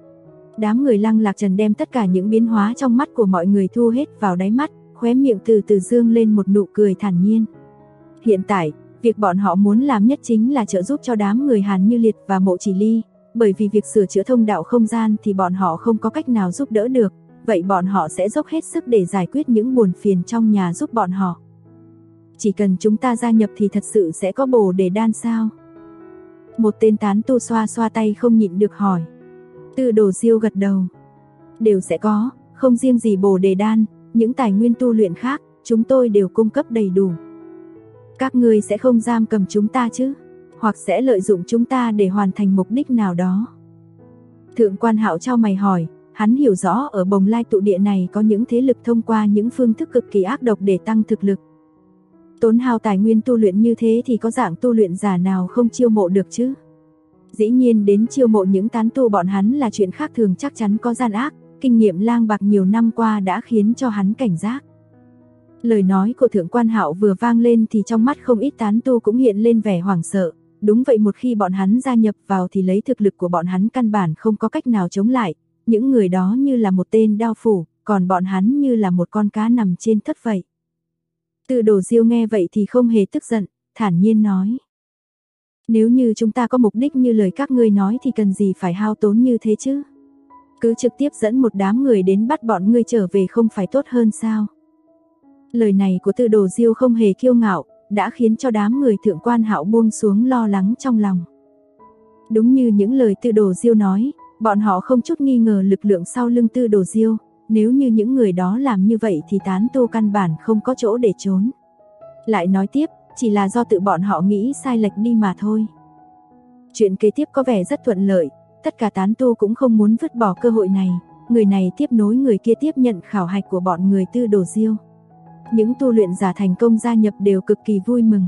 Đám người Lăng Lạc Trần đem tất cả những biến hóa trong mắt của mọi người thu hết vào đáy mắt, khóe miệng từ từ dương lên một nụ cười thản nhiên. Hiện tại, việc bọn họ muốn làm nhất chính là trợ giúp cho đám người Hàn Như Liệt và Mộ Chỉ Ly, bởi vì việc sửa chữa thông đạo không gian thì bọn họ không có cách nào giúp đỡ được, vậy bọn họ sẽ dốc hết sức để giải quyết những buồn phiền trong nhà giúp bọn họ. Chỉ cần chúng ta gia nhập thì thật sự sẽ có Bồ Đề Đan sao? Một tên tán tu xoa xoa tay không nhịn được hỏi. Tư Đồ Diêu gật đầu. Đều sẽ có, không riêng gì Bồ Đề Đan, những tài nguyên tu luyện khác, chúng tôi đều cung cấp đầy đủ. Các ngươi sẽ không giam cầm chúng ta chứ? Hoặc sẽ lợi dụng chúng ta để hoàn thành mục đích nào đó? Thượng quan Hạo chau mày hỏi, hắn hiểu rõ ở Bồng Lai tụ địa này có những thế lực thông qua những phương thức cực kỳ ác độc để tăng thực lực. Tốn hao tài nguyên tu luyện như thế thì có dạng tu luyện giả nào không chiêu mộ được chứ? Dĩ nhiên đến chiêu mộ những tán tu bọn hắn là chuyện khác thường, chắc chắn có gian ác, kinh nghiệm lang bạc nhiều năm qua đã khiến cho hắn cảnh giác. Lời nói của Thượng quan Hạo vừa vang lên thì trong mắt không ít tán tu cũng hiện lên vẻ hoảng sợ. Đúng vậy, một khi bọn hắn gia nhập vào thì lấy thực lực của bọn hắn căn bản không có cách nào chống lại. Những người đó như là một tên đao phủ, còn bọn hắn như là một con cá nằm trên thất vậy. Tư Đồ Diêu nghe vậy thì không hề tức giận, thản nhiên nói. Nếu như chúng ta có mục đích như lời các ngươi nói thì cần gì phải hao tốn như thế chứ? Cứ trực tiếp dẫn một đám người đến bắt bọn ngươi trở về không phải tốt hơn sao? Lời này của Tư Đồ Diêu không hề kiêu ngạo, đã khiến cho đám người Thượng quan Hạo buông xuống lo lắng trong lòng. Đúng như những lời Tư Đồ Diêu nói, bọn họ không chút nghi ngờ lực lượng sau lưng Tư Đồ Diêu, nếu như những người đó làm như vậy thì tán tu căn bản không có chỗ để trốn. Lại nói tiếp, chỉ là do tự bọn họ nghĩ sai lệch đi mà thôi. Chuyện kế tiếp có vẻ rất thuận lợi, tất cả tán tu cũng không muốn vứt bỏ cơ hội này, người này tiếp nối người kia tiếp nhận khảo hạch của bọn người Tư Đồ Diêu. Những tu luyện giả thành công gia nhập đều cực kỳ vui mừng.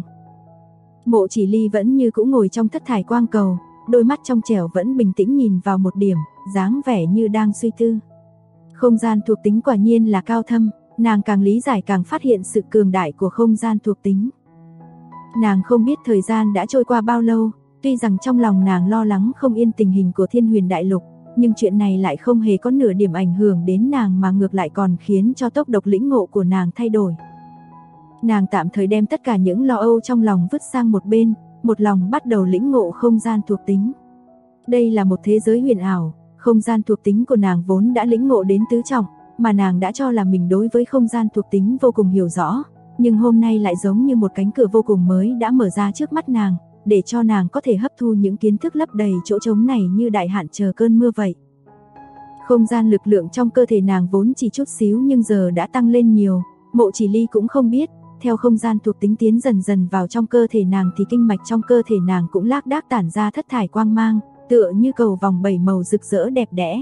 Mộ Chỉ Ly vẫn như cũ ngồi trong thất thải quang cầu, đôi mắt trong trẻo vẫn bình tĩnh nhìn vào một điểm, dáng vẻ như đang suy tư. Không gian thuộc tính quả nhiên là cao thâm, nàng càng lý giải càng phát hiện sự cường đại của không gian thuộc tính. Nàng không biết thời gian đã trôi qua bao lâu, tuy rằng trong lòng nàng lo lắng không yên tình hình của Thiên Huyền Đại Lục, nhưng chuyện này lại không hề có nửa điểm ảnh hưởng đến nàng mà ngược lại còn khiến cho tốc độ lĩnh ngộ của nàng thay đổi. Nàng tạm thời đem tất cả những lo âu trong lòng vứt sang một bên, một lòng bắt đầu lĩnh ngộ không gian thuộc tính. Đây là một thế giới huyền ảo, không gian thuộc tính của nàng vốn đã lĩnh ngộ đến tứ trọng, mà nàng đã cho là mình đối với không gian thuộc tính vô cùng hiểu rõ, nhưng hôm nay lại giống như một cánh cửa vô cùng mới đã mở ra trước mắt nàng, để cho nàng có thể hấp thu những kiến thức lấp đầy chỗ trống này như đại hạn chờ cơn mưa vậy. Không gian lực lượng trong cơ thể nàng vốn chỉ chút xíu nhưng giờ đã tăng lên nhiều, Mộ Chỉ Ly cũng không biết, theo không gian thuộc tính tiến dần dần vào trong cơ thể nàng thì kinh mạch trong cơ thể nàng cũng lác đác tản ra thất thải quang mang, tựa như cầu vòng 7 màu rực rỡ đẹp đẽ.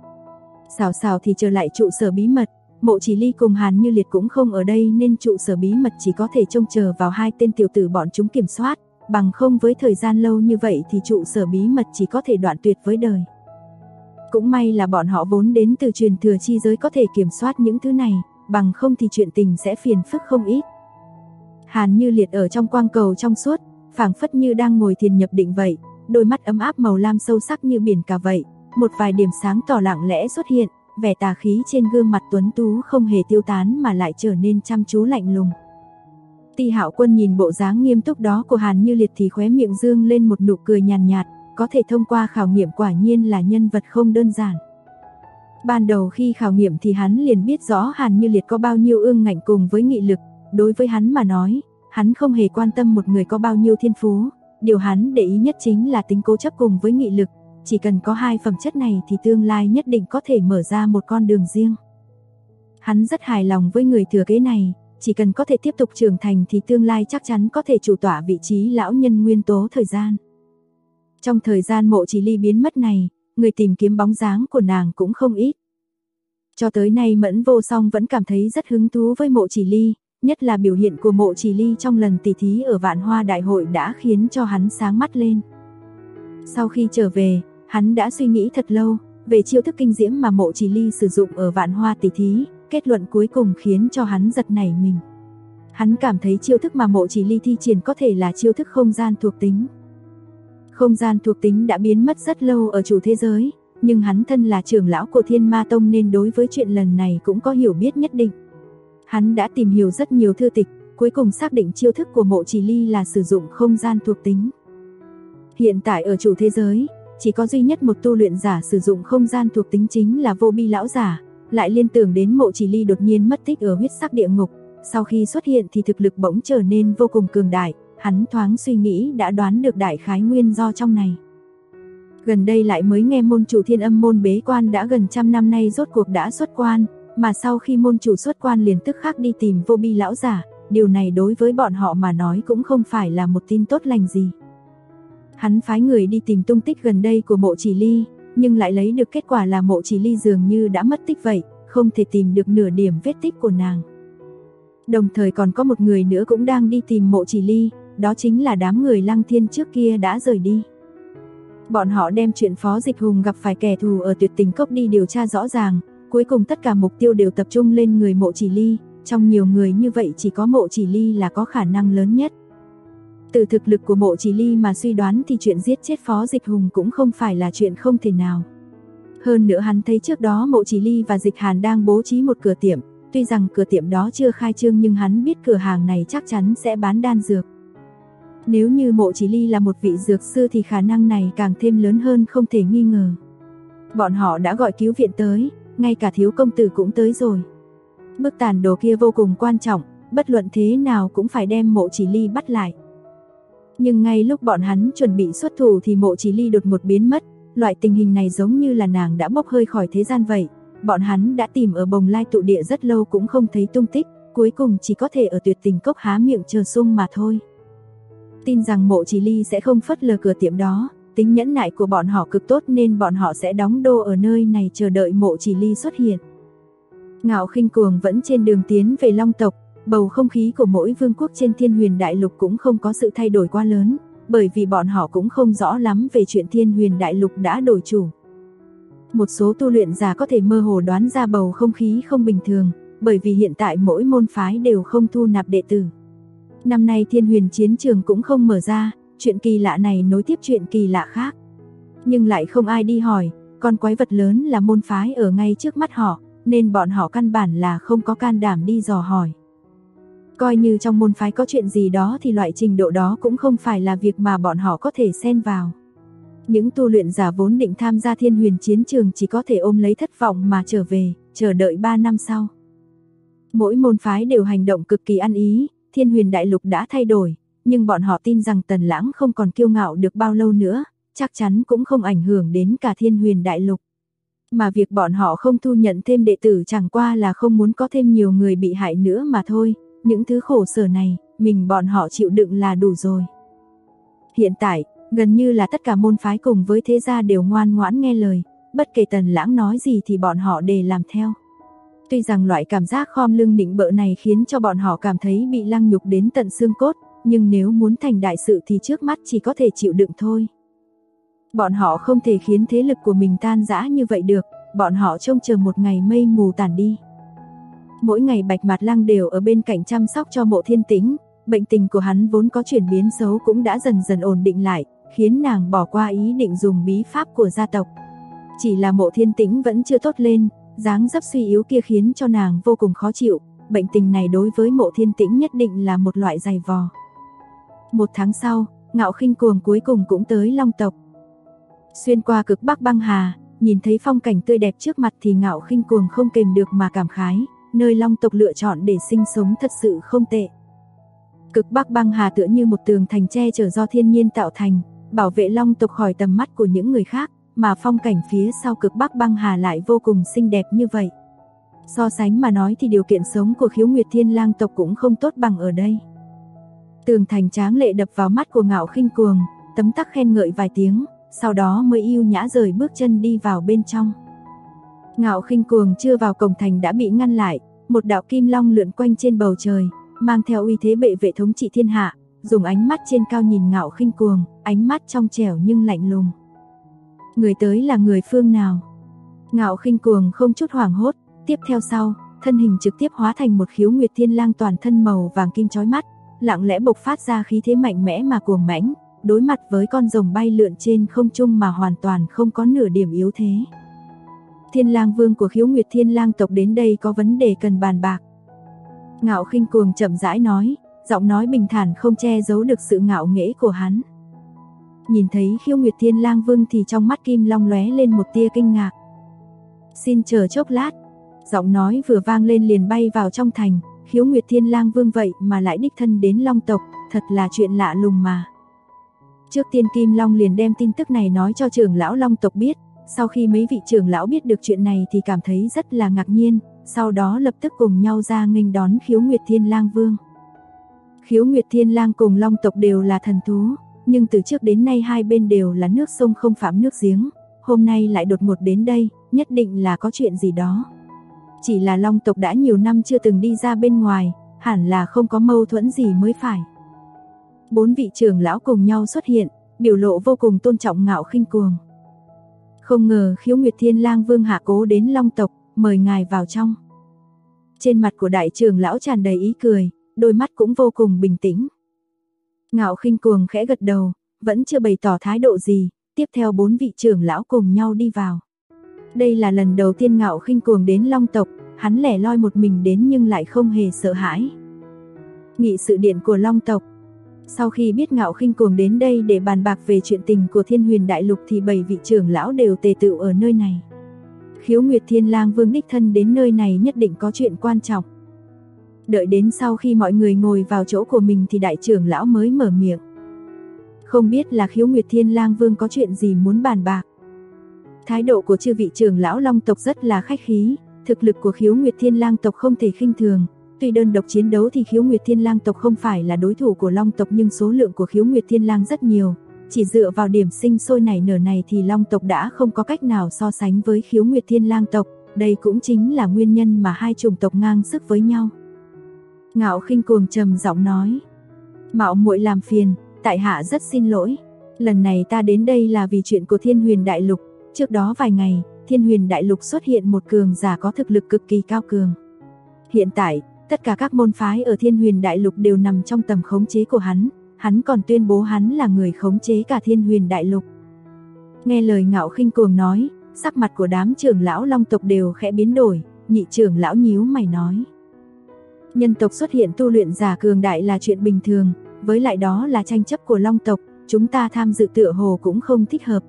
Xào thì trở lại trụ sở bí mật, Mộ Chỉ Ly cùng Hàn Như Liệt cũng không ở đây nên trụ sở bí mật chỉ có thể trông chờ vào hai tên tiểu tử bọn chúng kiểm soát, bằng không với thời gian lâu như vậy thì trụ sở bí mật chỉ có thể đoạn tuyệt với đời. Cũng may là bọn họ vốn đến từ truyền thừa chi giới có thể kiểm soát những thứ này, bằng không thì chuyện tình sẽ phiền phức không ít. Hàn Như Liệt ở trong quang cầu trong suốt, phảng phất như đang ngồi thiền nhập định vậy, đôi mắt ấm áp màu lam sâu sắc như biển cả vậy, một vài điểm sáng tỏ lặng lẽ xuất hiện, vẻ tà khí trên gương mặt tuấn tú không hề tiêu tán mà lại trở nên chăm chú lạnh lùng. Ti Hạo Quân nhìn bộ dáng nghiêm túc đó của Hàn Như Liệt thì khóe miệng dương lên một nụ cười nhàn nhạt, có thể thông qua khảo nghiệm quả nhiên là nhân vật không đơn giản. Ban đầu khi khảo nghiệm thì hắn liền biết rõ Hàn Như Liệt có bao nhiêu ương ngạnh cùng với nghị lực, đối với hắn mà nói, hắn không hề quan tâm một người có bao nhiêu thiên phú, điều hắn để ý nhất chính là tính cố chấp cùng với nghị lực, chỉ cần có hai phẩm chất này thì tương lai nhất định có thể mở ra một con đường riêng. Hắn rất hài lòng với người thừa kế này, chỉ cần có thể tiếp tục trưởng thành thì tương lai chắc chắn có thể chủ tọa vị trí lão nhân nguyên tố thời gian. Trong thời gian Mộ Chỉ Ly biến mất này, người tìm kiếm bóng dáng của nàng cũng không ít. Cho tới nay Mẫn Vô Song vẫn cảm thấy rất hứng thú với Mộ Chỉ Ly, nhất là biểu hiện của Mộ Chỉ Ly trong lần tỷ thí ở Vạn Hoa Đại hội đã khiến cho hắn sáng mắt lên. Sau khi trở về, hắn đã suy nghĩ thật lâu về chiêu thức kinh diễm mà Mộ Chỉ Ly sử dụng ở Vạn Hoa tỷ thí, kết luận cuối cùng khiến cho hắn giật nảy mình. Hắn cảm thấy chiêu thức mà Mộ Chỉ Ly thi triển có thể là chiêu thức không gian thuộc tính. Không gian thuộc tính đã biến mất rất lâu ở chủ thế giới, nhưng hắn thân là trưởng lão của Thiên Ma Tông nên đối với chuyện lần này cũng có hiểu biết nhất định. Hắn đã tìm hiểu rất nhiều thư tịch, cuối cùng xác định chiêu thức của Mộ Chỉ Ly là sử dụng không gian thuộc tính. Hiện tại ở chủ thế giới, chỉ có duy nhất một tu luyện giả sử dụng không gian thuộc tính chính là Vô Bi lão giả, lại liên tưởng đến Mộ Chỉ Ly đột nhiên mất tích ở huyết sắc địa ngục, sau khi xuất hiện thì thực lực bỗng trở nên vô cùng cường đại, hắn thoáng suy nghĩ đã đoán được đại khái nguyên do trong này. Gần đây lại mới nghe môn chủ Thiên Âm môn bế quan đã gần 100 năm nay rốt cuộc đã xuất quan, mà sau khi môn chủ xuất quan liền tức khắc đi tìm Vô Bi lão giả, điều này đối với bọn họ mà nói cũng không phải là một tin tốt lành gì. Hắn phái người đi tìm tung tích gần đây của Mộ Chỉ Ly, nhưng lại lấy được kết quả là Mộ Chỉ Ly dường như đã mất tích vậy, không thể tìm được nửa điểm vết tích của nàng. Đồng thời còn có một người nữa cũng đang đi tìm Mộ Chỉ Ly, đó chính là đám người Lăng Thiên trước kia đã rời đi. Bọn họ đem chuyện Phó Dịch Hùng gặp phải kẻ thù ở Tuyệt Tình Cốc đi điều tra rõ ràng, cuối cùng tất cả mục tiêu đều tập trung lên người Mộ Chỉ Ly, trong nhiều người như vậy chỉ có Mộ Chỉ Ly là có khả năng lớn nhất. Từ thực lực của Mộ Chỉ Ly mà suy đoán thì chuyện giết chết Phó Dịch Hùng cũng không phải là chuyện không thể nào. Hơn nữa hắn thấy trước đó Mộ Chỉ Ly và Dịch Hàn đang bố trí một cửa tiệm, tuy rằng cửa tiệm đó chưa khai trương nhưng hắn biết cửa hàng này chắc chắn sẽ bán đan dược. Nếu như Mộ Chỉ Ly là một vị dược sư thì khả năng này càng thêm lớn hơn không thể nghi ngờ. Bọn họ đã gọi cứu viện tới, ngay cả thiếu công tử cũng tới rồi. Bức tản đồ kia vô cùng quan trọng, bất luận thế nào cũng phải đem Mộ Chỉ Ly bắt lại. Nhưng ngay lúc bọn hắn chuẩn bị xuất thủ thì Mộ Chỉ Ly đột ngột biến mất, loại tình hình này giống như là nàng đã bốc hơi khỏi thế gian vậy. Bọn hắn đã tìm ở Bồng Lai tụ địa rất lâu cũng không thấy tung tích, cuối cùng chỉ có thể ở Tuyệt Tình Cốc há miệng chờ sung mà thôi. Tin rằng Mộ Chỉ Ly sẽ không phớt lờ cửa tiệm đó, tính nhẫn nại của bọn họ cực tốt nên bọn họ sẽ đóng đô ở nơi này chờ đợi Mộ Chỉ Ly xuất hiện. Ngạo Khinh Cuồng vẫn trên đường tiến về Long tộc, bầu không khí của mỗi vương quốc trên Thiên Huyền Đại Lục cũng không có sự thay đổi quá lớn, bởi vì bọn họ cũng không rõ lắm về chuyện Thiên Huyền Đại Lục đã đổi chủ. Một số tu luyện giả có thể mơ hồ đoán ra bầu không khí không bình thường, bởi vì hiện tại mỗi môn phái đều không thu nạp đệ tử. Năm nay Thiên Huyền chiến trường cũng không mở ra, chuyện kỳ lạ này nối tiếp chuyện kỳ lạ khác. Nhưng lại không ai đi hỏi, con quái vật lớn là môn phái ở ngay trước mắt họ, nên bọn họ căn bản là không có can đảm đi dò hỏi. Coi như trong môn phái có chuyện gì đó thì loại trình độ đó cũng không phải là việc mà bọn họ có thể xen vào. Những tu luyện giả vốn định tham gia Thiên Huyền chiến trường chỉ có thể ôm lấy thất vọng mà trở về, chờ đợi 3 năm sau. Mỗi môn phái đều hành động cực kỳ ăn ý, Thiên Huyền Đại Lục đã thay đổi, nhưng bọn họ tin rằng Tần Lãng không còn kiêu ngạo được bao lâu nữa, chắc chắn cũng không ảnh hưởng đến cả Thiên Huyền Đại Lục. Mà việc bọn họ không thu nhận thêm đệ tử chẳng qua là không muốn có thêm nhiều người bị hại nữa mà thôi, những thứ khổ sở này, mình bọn họ chịu đựng là đủ rồi. Hiện tại, gần như là tất cả môn phái cùng với thế gia đều ngoan ngoãn nghe lời, bất kể Tần Lãng nói gì thì bọn họ đều làm theo. Tuy rằng loại cảm giác khom lưng nịnh bợ này khiến cho bọn họ cảm thấy bị lăng nhục đến tận xương cốt, nhưng nếu muốn thành đại sự thì trước mắt chỉ có thể chịu đựng thôi. Bọn họ không thể khiến thế lực của mình tan rã như vậy được, bọn họ trông chờ một ngày mây mù tản đi. Mỗi ngày Bạch Mạt Lăng đều ở bên cạnh chăm sóc cho Mộ Thiên Tĩnh, bệnh tình của hắn vốn có chuyển biến xấu cũng đã dần dần ổn định lại, khiến nàng bỏ qua ý định dùng bí pháp của gia tộc. Chỉ là Mộ Thiên Tĩnh vẫn chưa tốt lên, dáng dấp suy yếu kia khiến cho nàng vô cùng khó chịu, bệnh tình này đối với Mộ Thiên Tĩnh nhất định là một loại dày vò. 1 tháng sau, Ngạo Khinh Cuồng cuối cùng cũng tới Long tộc. Xuyên qua cực Bắc băng hà, nhìn thấy phong cảnh tươi đẹp trước mặt thì Ngạo Khinh Cuồng không kềm được mà cảm khái, nơi Long tộc lựa chọn để sinh sống thật sự không tệ. Cực Bắc băng hà tựa như một tường thành che chở do thiên nhiên tạo thành, bảo vệ Long tộc khỏi tầm mắt của những người khác, mà phong cảnh phía sau Cực Bắc băng hà lại vô cùng xinh đẹp như vậy. So sánh mà nói thì điều kiện sống của Khiếu Nguyệt Thiên Lang tộc cũng không tốt bằng ở đây. Tường thành tráng lệ đập vào mắt của Ngạo Khinh Cuồng, tấm tắc khen ngợi vài tiếng, sau đó mới yêu nhã rời bước chân đi vào bên trong. Ngạo Khinh Cuồng chưa vào cổng thành đã bị ngăn lại, một đạo kim long lượn quanh trên bầu trời, mang theo uy thế bệ vệ thống trị thiên hạ, dùng ánh mắt trên cao nhìn Ngạo Khinh Cuồng, ánh mắt trong trẻo nhưng lạnh lùng. Người tới là người phương nào? Ngạo Khinh Cuồng không chút hoảng hốt, tiếp theo sau, thân hình trực tiếp hóa thành một khiếu nguyệt thiên lang toàn thân màu vàng kim chói mắt, lặng lẽ bộc phát ra khí thế mạnh mẽ mà cuồng mãnh, đối mặt với con rồng bay lượn trên không trung mà hoàn toàn không có nửa điểm yếu thế. Thiên lang vương của khiếu nguyệt thiên lang tộc đến đây có vấn đề cần bàn bạc. Ngạo Khinh Cuồng chậm rãi nói, giọng nói bình thản không che giấu được sự ngạo nghễ của hắn. Nhìn thấy khiếu nguyệt thiên lang vương thì trong mắt Kim Long lóe lên một tia kinh ngạc. Xin chờ chốc lát. Giọng nói vừa vang lên liền bay vào trong thành, khiếu nguyệt thiên lang vương vậy mà lại đích thân đến Long tộc, thật là chuyện lạ lùng mà. Trước tiên Kim Long liền đem tin tức này nói cho trưởng lão Long tộc biết, sau khi mấy vị trưởng lão biết được chuyện này thì cảm thấy rất là ngạc nhiên, sau đó lập tức cùng nhau ra nghênh đón khiếu nguyệt thiên lang vương. Khiếu nguyệt thiên lang cùng Long tộc đều là thần thú, nhưng từ trước đến nay hai bên đều là nước sông không phạm nước giếng, hôm nay lại đột ngột đến đây, nhất định là có chuyện gì đó. Chỉ là Long tộc đã nhiều năm chưa từng đi ra bên ngoài, hẳn là không có mâu thuẫn gì mới phải. 4 vị trưởng lão cùng nhau xuất hiện, biểu lộ vô cùng tôn trọng Ngạo Khinh Cuồng. Không ngờ khiếu nguyệt thiên lang vương hạ cố đến Long tộc, mời ngài vào trong. Trên mặt của đại trưởng lão tràn đầy ý cười, đôi mắt cũng vô cùng bình tĩnh. Ngạo Khinh Cuồng khẽ gật đầu, vẫn chưa bày tỏ thái độ gì, tiếp theo 4 vị trưởng lão cùng nhau đi vào. Đây là lần đầu tiên Ngạo Khinh Cuồng đến Long tộc, hắn lẻ loi một mình đến nhưng lại không hề sợ hãi. Nghị sự điện của Long tộc. Sau khi biết Ngạo Khinh Cuồng đến đây để bàn bạc về chuyện tình của Thiên Huyền Đại Lục thì 7 vị trưởng lão đều tề tựu ở nơi này. Khiếu Nguyệt Thiên Lang Vương đích thân đến nơi này nhất định có chuyện quan trọng. Đợi đến sau khi mọi người ngồi vào chỗ của mình thì đại trưởng lão mới mở miệng. Không biết là Khiếu Nguyệt Thiên Lang Vương có chuyện gì muốn bàn bạc. Thái độ của chư vị trưởng lão Long tộc rất là khách khí, thực lực của Khiếu Nguyệt Thiên Lang tộc không thể khinh thường. Tuy đơn độc chiến đấu thì Khiếu Nguyệt Thiên Lang tộc không phải là đối thủ của Long tộc nhưng số lượng của Khiếu Nguyệt Thiên Lang rất nhiều. Chỉ dựa vào điểm sinh sôi nảy nở này thì Long tộc đã không có cách nào so sánh với Khiếu Nguyệt Thiên Lang tộc. Đây cũng chính là nguyên nhân mà hai chủng tộc ngang sức với nhau. Ngạo Khinh Cuồng trầm giọng nói. Mạo muội làm phiền, tại hạ rất xin lỗi. Lần này ta đến đây là vì chuyện của Thiên Huyền Đại Lục. Trước đó vài ngày, Thiên Huyền Đại Lục xuất hiện một cường giả có thực lực cực kỳ cao cường. Hiện tại, tất cả các môn phái ở Thiên Huyền Đại Lục đều nằm trong tầm khống chế của hắn. Hắn còn tuyên bố hắn là người khống chế cả Thiên Huyền Đại Lục. Nghe lời Ngạo Khinh Cuồng nói, sắc mặt của đám trưởng lão Long tộc đều khẽ biến đổi, nhị trưởng lão nhíu mày nói. Nhân tộc xuất hiện tu luyện giả cường đại là chuyện bình thường, với lại đó là tranh chấp của Long tộc, chúng ta tham dự tựa hồ cũng không thích hợp.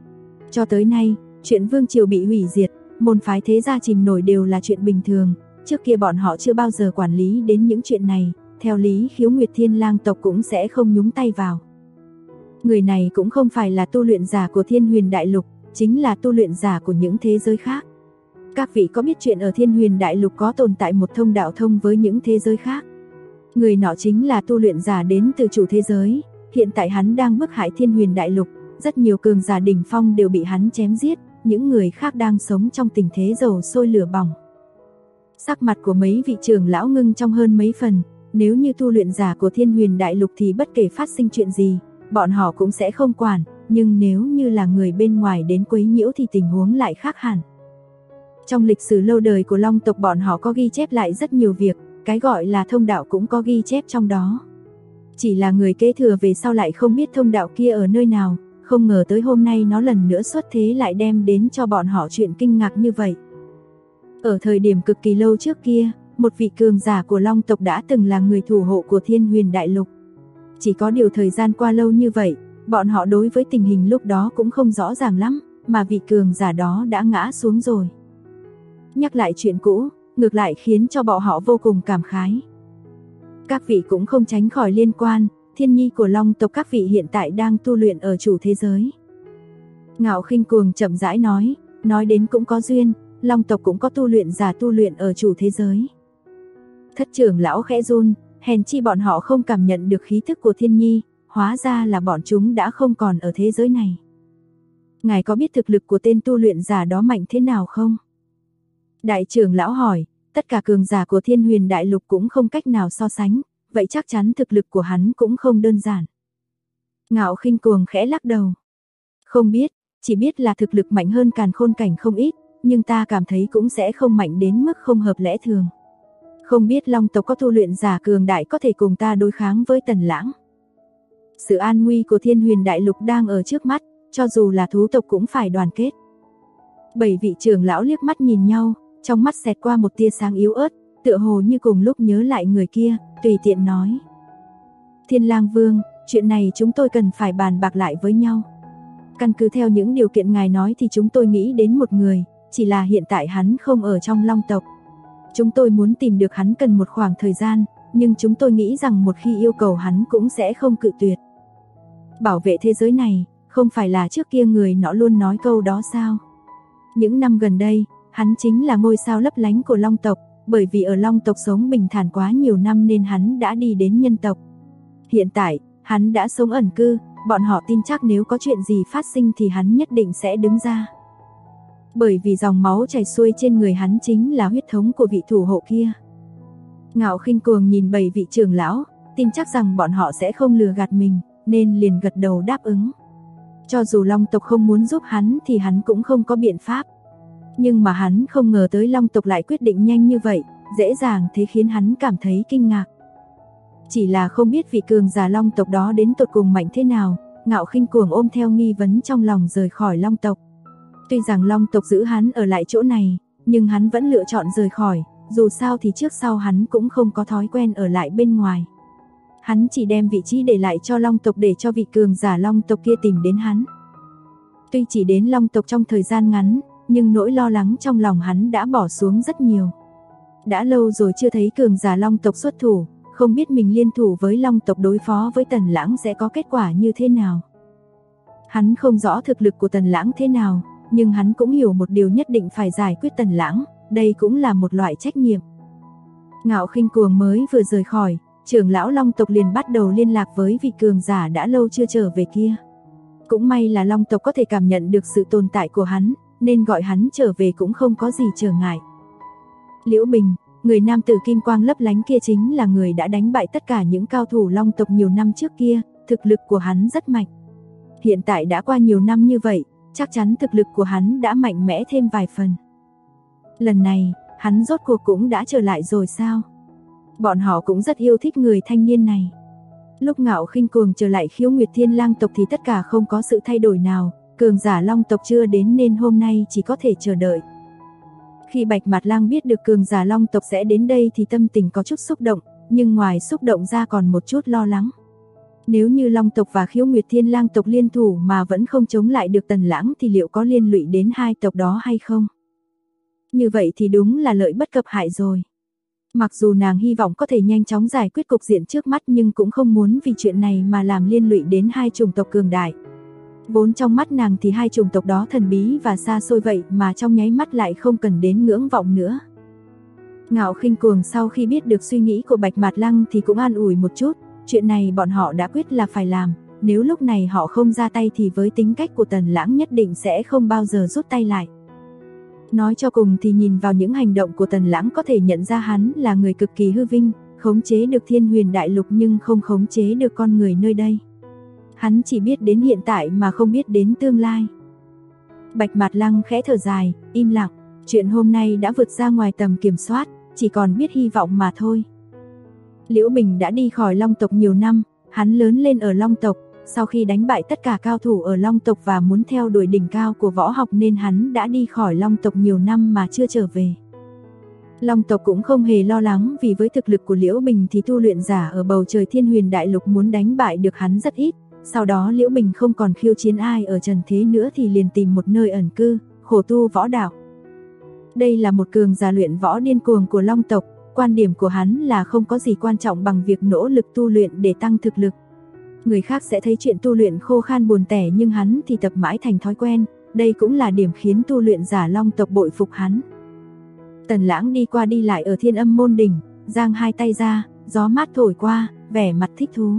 Cho tới nay, chuyện vương triều bị hủy diệt, môn phái thế gia chìm nổi đều là chuyện bình thường, trước kia bọn họ chưa bao giờ quản lý đến những chuyện này, theo lý Khiếu Nguyệt Thiên Lang tộc cũng sẽ không nhúng tay vào. Người này cũng không phải là tu luyện giả của Thiên Huyền Đại Lục, chính là tu luyện giả của những thế giới khác. Các vị có biết chuyện ở Thiên Huyền Đại Lục có tồn tại một thông đạo thông với những thế giới khác? Người nọ chính là tu luyện giả đến từ chủ thế giới, hiện tại hắn đang bức hại Thiên Huyền Đại Lục, rất nhiều cường giả đỉnh phong đều bị hắn chém giết, những người khác đang sống trong tình thế dầu sôi lửa bỏng. Sắc mặt của mấy vị trưởng lão ngưng trong hơn mấy phần, nếu như tu luyện giả của Thiên Huyền Đại Lục thì bất kể phát sinh chuyện gì, bọn họ cũng sẽ không quản, nhưng nếu như là người bên ngoài đến quấy nhiễu thì tình huống lại khác hẳn. Trong lịch sử lâu đời của Long tộc bọn họ có ghi chép lại rất nhiều việc, cái gọi là thông đạo cũng có ghi chép trong đó. Chỉ là người kế thừa về sau lại không biết thông đạo kia ở nơi nào, không ngờ tới hôm nay nó lần nữa xuất thế lại đem đến cho bọn họ chuyện kinh ngạc như vậy. Ở thời điểm cực kỳ lâu trước kia, một vị cường giả của Long tộc đã từng là người thủ hộ của Thiên Huyền Đại Lục. Chỉ có điều thời gian qua lâu như vậy, bọn họ đối với tình hình lúc đó cũng không rõ ràng lắm, mà vị cường giả đó đã ngã xuống rồi. Nhắc lại chuyện cũ, ngược lại khiến cho bọn họ vô cùng cảm khái. Các vị cũng không tránh khỏi liên quan, thiên nhi của Long tộc các vị hiện tại đang tu luyện ở chủ thế giới. Ngạo Khinh Cuồng chậm rãi nói đến cũng có duyên, Long tộc cũng có tu luyện giả tu luyện ở chủ thế giới. Thất trưởng lão khẽ run, hèn chi bọn họ không cảm nhận được khí thức của thiên nhi, hóa ra là bọn chúng đã không còn ở thế giới này. Ngài có biết thực lực của tên tu luyện giả đó mạnh thế nào không? Đại trưởng lão hỏi, tất cả cường giả của Thiên Huyền Đại Lục cũng không cách nào so sánh, vậy chắc chắn thực lực của hắn cũng không đơn giản. Ngạo Khinh Cuồng khẽ lắc đầu. Không biết, chỉ biết là thực lực mạnh hơn Càn Khôn cảnh không ít, nhưng ta cảm thấy cũng sẽ không mạnh đến mức không hợp lẽ thường. Không biết Long tộc có tu luyện giả cường đại có thể cùng ta đối kháng với Tần Lãng. Sự an nguy của Thiên Huyền Đại Lục đang ở trước mắt, cho dù là thú tộc cũng phải đoàn kết. 7 vị trưởng lão liếc mắt nhìn nhau, trong mắt xẹt qua một tia sáng yếu ớt, tựa hồ như cùng lúc nhớ lại người kia, tùy tiện nói. Thiên Lang Vương, chuyện này chúng tôi cần phải bàn bạc lại với nhau. Căn cứ theo những điều kiện ngài nói thì chúng tôi nghĩ đến một người, chỉ là hiện tại hắn không ở trong Long tộc. Chúng tôi muốn tìm được hắn cần một khoảng thời gian, nhưng chúng tôi nghĩ rằng một khi yêu cầu hắn cũng sẽ không cự tuyệt. Bảo vệ thế giới này, không phải là trước kia người nọ luôn nói câu đó sao? Những năm gần đây, hắn chính là ngôi sao lấp lánh của Long tộc, bởi vì ở Long tộc sống bình thản quá nhiều năm nên hắn đã đi đến nhân tộc. Hiện tại, hắn đã sống ẩn cư, bọn họ tin chắc nếu có chuyện gì phát sinh thì hắn nhất định sẽ đứng ra. Bởi vì dòng máu chảy xuôi trên người hắn chính là huyết thống của vị thủ hộ kia. Ngạo Khinh Cuồng nhìn 7 vị trưởng lão, tin chắc rằng bọn họ sẽ không lừa gạt mình, nên liền gật đầu đáp ứng. Cho dù Long tộc không muốn giúp hắn thì hắn cũng không có biện pháp. Nhưng mà hắn không ngờ tới Long tộc lại quyết định nhanh như vậy, dễ dàng thế khiến hắn cảm thấy kinh ngạc. Chỉ là không biết vị cường giả Long tộc đó đến tột cùng mạnh thế nào, Ngạo Khinh Cuồng ôm theo nghi vấn trong lòng rời khỏi Long tộc. Tuy rằng Long tộc giữ hắn ở lại chỗ này, nhưng hắn vẫn lựa chọn rời khỏi, dù sao thì trước sau hắn cũng không có thói quen ở lại bên ngoài. Hắn chỉ đem vị trí để lại cho Long tộc để cho vị cường giả Long tộc kia tìm đến hắn. Tuy chỉ đến Long tộc trong thời gian ngắn, nhưng nỗi lo lắng trong lòng hắn đã bỏ xuống rất nhiều. Đã lâu rồi chưa thấy cường giả Long tộc xuất thủ, không biết mình liên thủ với Long tộc đối phó với Tần Lãng sẽ có kết quả như thế nào. Hắn không rõ thực lực của Tần Lãng thế nào, nhưng hắn cũng hiểu một điều nhất định phải giải quyết Tần Lãng, đây cũng là một loại trách nhiệm. Ngạo Khinh Cuồng mới vừa rời khỏi, trưởng lão Long tộc liền bắt đầu liên lạc với vị cường giả đã lâu chưa trở về kia. Cũng may là Long tộc có thể cảm nhận được sự tồn tại của hắn, nên gọi hắn trở về cũng không có gì trở ngại. Liễu Bình, người nam tử kim quang lấp lánh kia chính là người đã đánh bại tất cả những cao thủ Long tộc nhiều năm trước kia, thực lực của hắn rất mạnh. Hiện tại đã qua nhiều năm như vậy, chắc chắn thực lực của hắn đã mạnh mẽ thêm vài phần. Lần này, hắn rốt cuộc cũng đã trở lại rồi sao? Bọn họ cũng rất yêu thích người thanh niên này. Lúc Ngạo Khinh Cuồng trở lại Khiếu Nguyệt Thiên Lang tộc thì tất cả không có sự thay đổi nào, cường giả Long tộc chưa đến nên hôm nay chỉ có thể chờ đợi. Khi Bạch Mạt Lang biết được cường giả Long tộc sẽ đến đây thì tâm tình có chút xúc động, nhưng ngoài xúc động ra còn một chút lo lắng. Nếu như Long tộc và Khiếu Nguyệt Thiên Lang tộc liên thủ mà vẫn không chống lại được Tần Lãng thì liệu có liên lụy đến hai tộc đó hay không? Như vậy thì đúng là lợi bất cập hại rồi. Mặc dù nàng hy vọng có thể nhanh chóng giải quyết cục diện trước mắt nhưng cũng không muốn vì chuyện này mà làm liên lụy đến hai chủng tộc cường đại. Vốn trong mắt nàng thì hai chủng tộc đó thần bí và xa xôi vậy mà trong nháy mắt lại không cần đến ngưỡng vọng nữa. Ngạo Khinh Cuồng sau khi biết được suy nghĩ của Bạch Mạt Lăng thì cũng an ủi một chút, chuyện này bọn họ đã quyết là phải làm, nếu lúc này họ không ra tay thì với tính cách của Tần Lãng nhất định sẽ không bao giờ rút tay lại. Nói cho cùng thì nhìn vào những hành động của Tần Lãng có thể nhận ra hắn là người cực kỳ hư vinh, khống chế được Thiên Huyền Đại Lục nhưng không khống chế được con người nơi đây. Hắn chỉ biết đến hiện tại mà không biết đến tương lai. Bạch Mạt Lăng khẽ thở dài, im lặng, chuyện hôm nay đã vượt ra ngoài tầm kiểm soát, chỉ còn biết hy vọng mà thôi. Liễu Bình đã đi khỏi Long tộc nhiều năm, hắn lớn lên ở Long tộc, sau khi đánh bại tất cả cao thủ ở Long tộc và muốn theo đuổi đỉnh cao của võ học nên hắn đã đi khỏi Long tộc nhiều năm mà chưa trở về. Long tộc cũng không hề lo lắng vì với thực lực của Liễu Bình thì tu luyện giả ở bầu trời Thiên Huyền Đại Lục muốn đánh bại được hắn rất ít. Sau đó Liễu Bình không còn khiêu chiến ai ở trần thế nữa thì liền tìm một nơi ẩn cư, khổ tu võ đạo. Đây là một cường giả luyện võ điên cuồng của Long tộc, quan điểm của hắn là không có gì quan trọng bằng việc nỗ lực tu luyện để tăng thực lực. Người khác sẽ thấy chuyện tu luyện khô khan buồn tẻ nhưng hắn thì tập mãi thành thói quen, đây cũng là điểm khiến tu luyện giả Long tộc bội phục hắn. Tần Lãng đi qua đi lại ở Thiên Âm Môn đỉnh, giang hai tay ra, gió mát thổi qua, vẻ mặt thích thú.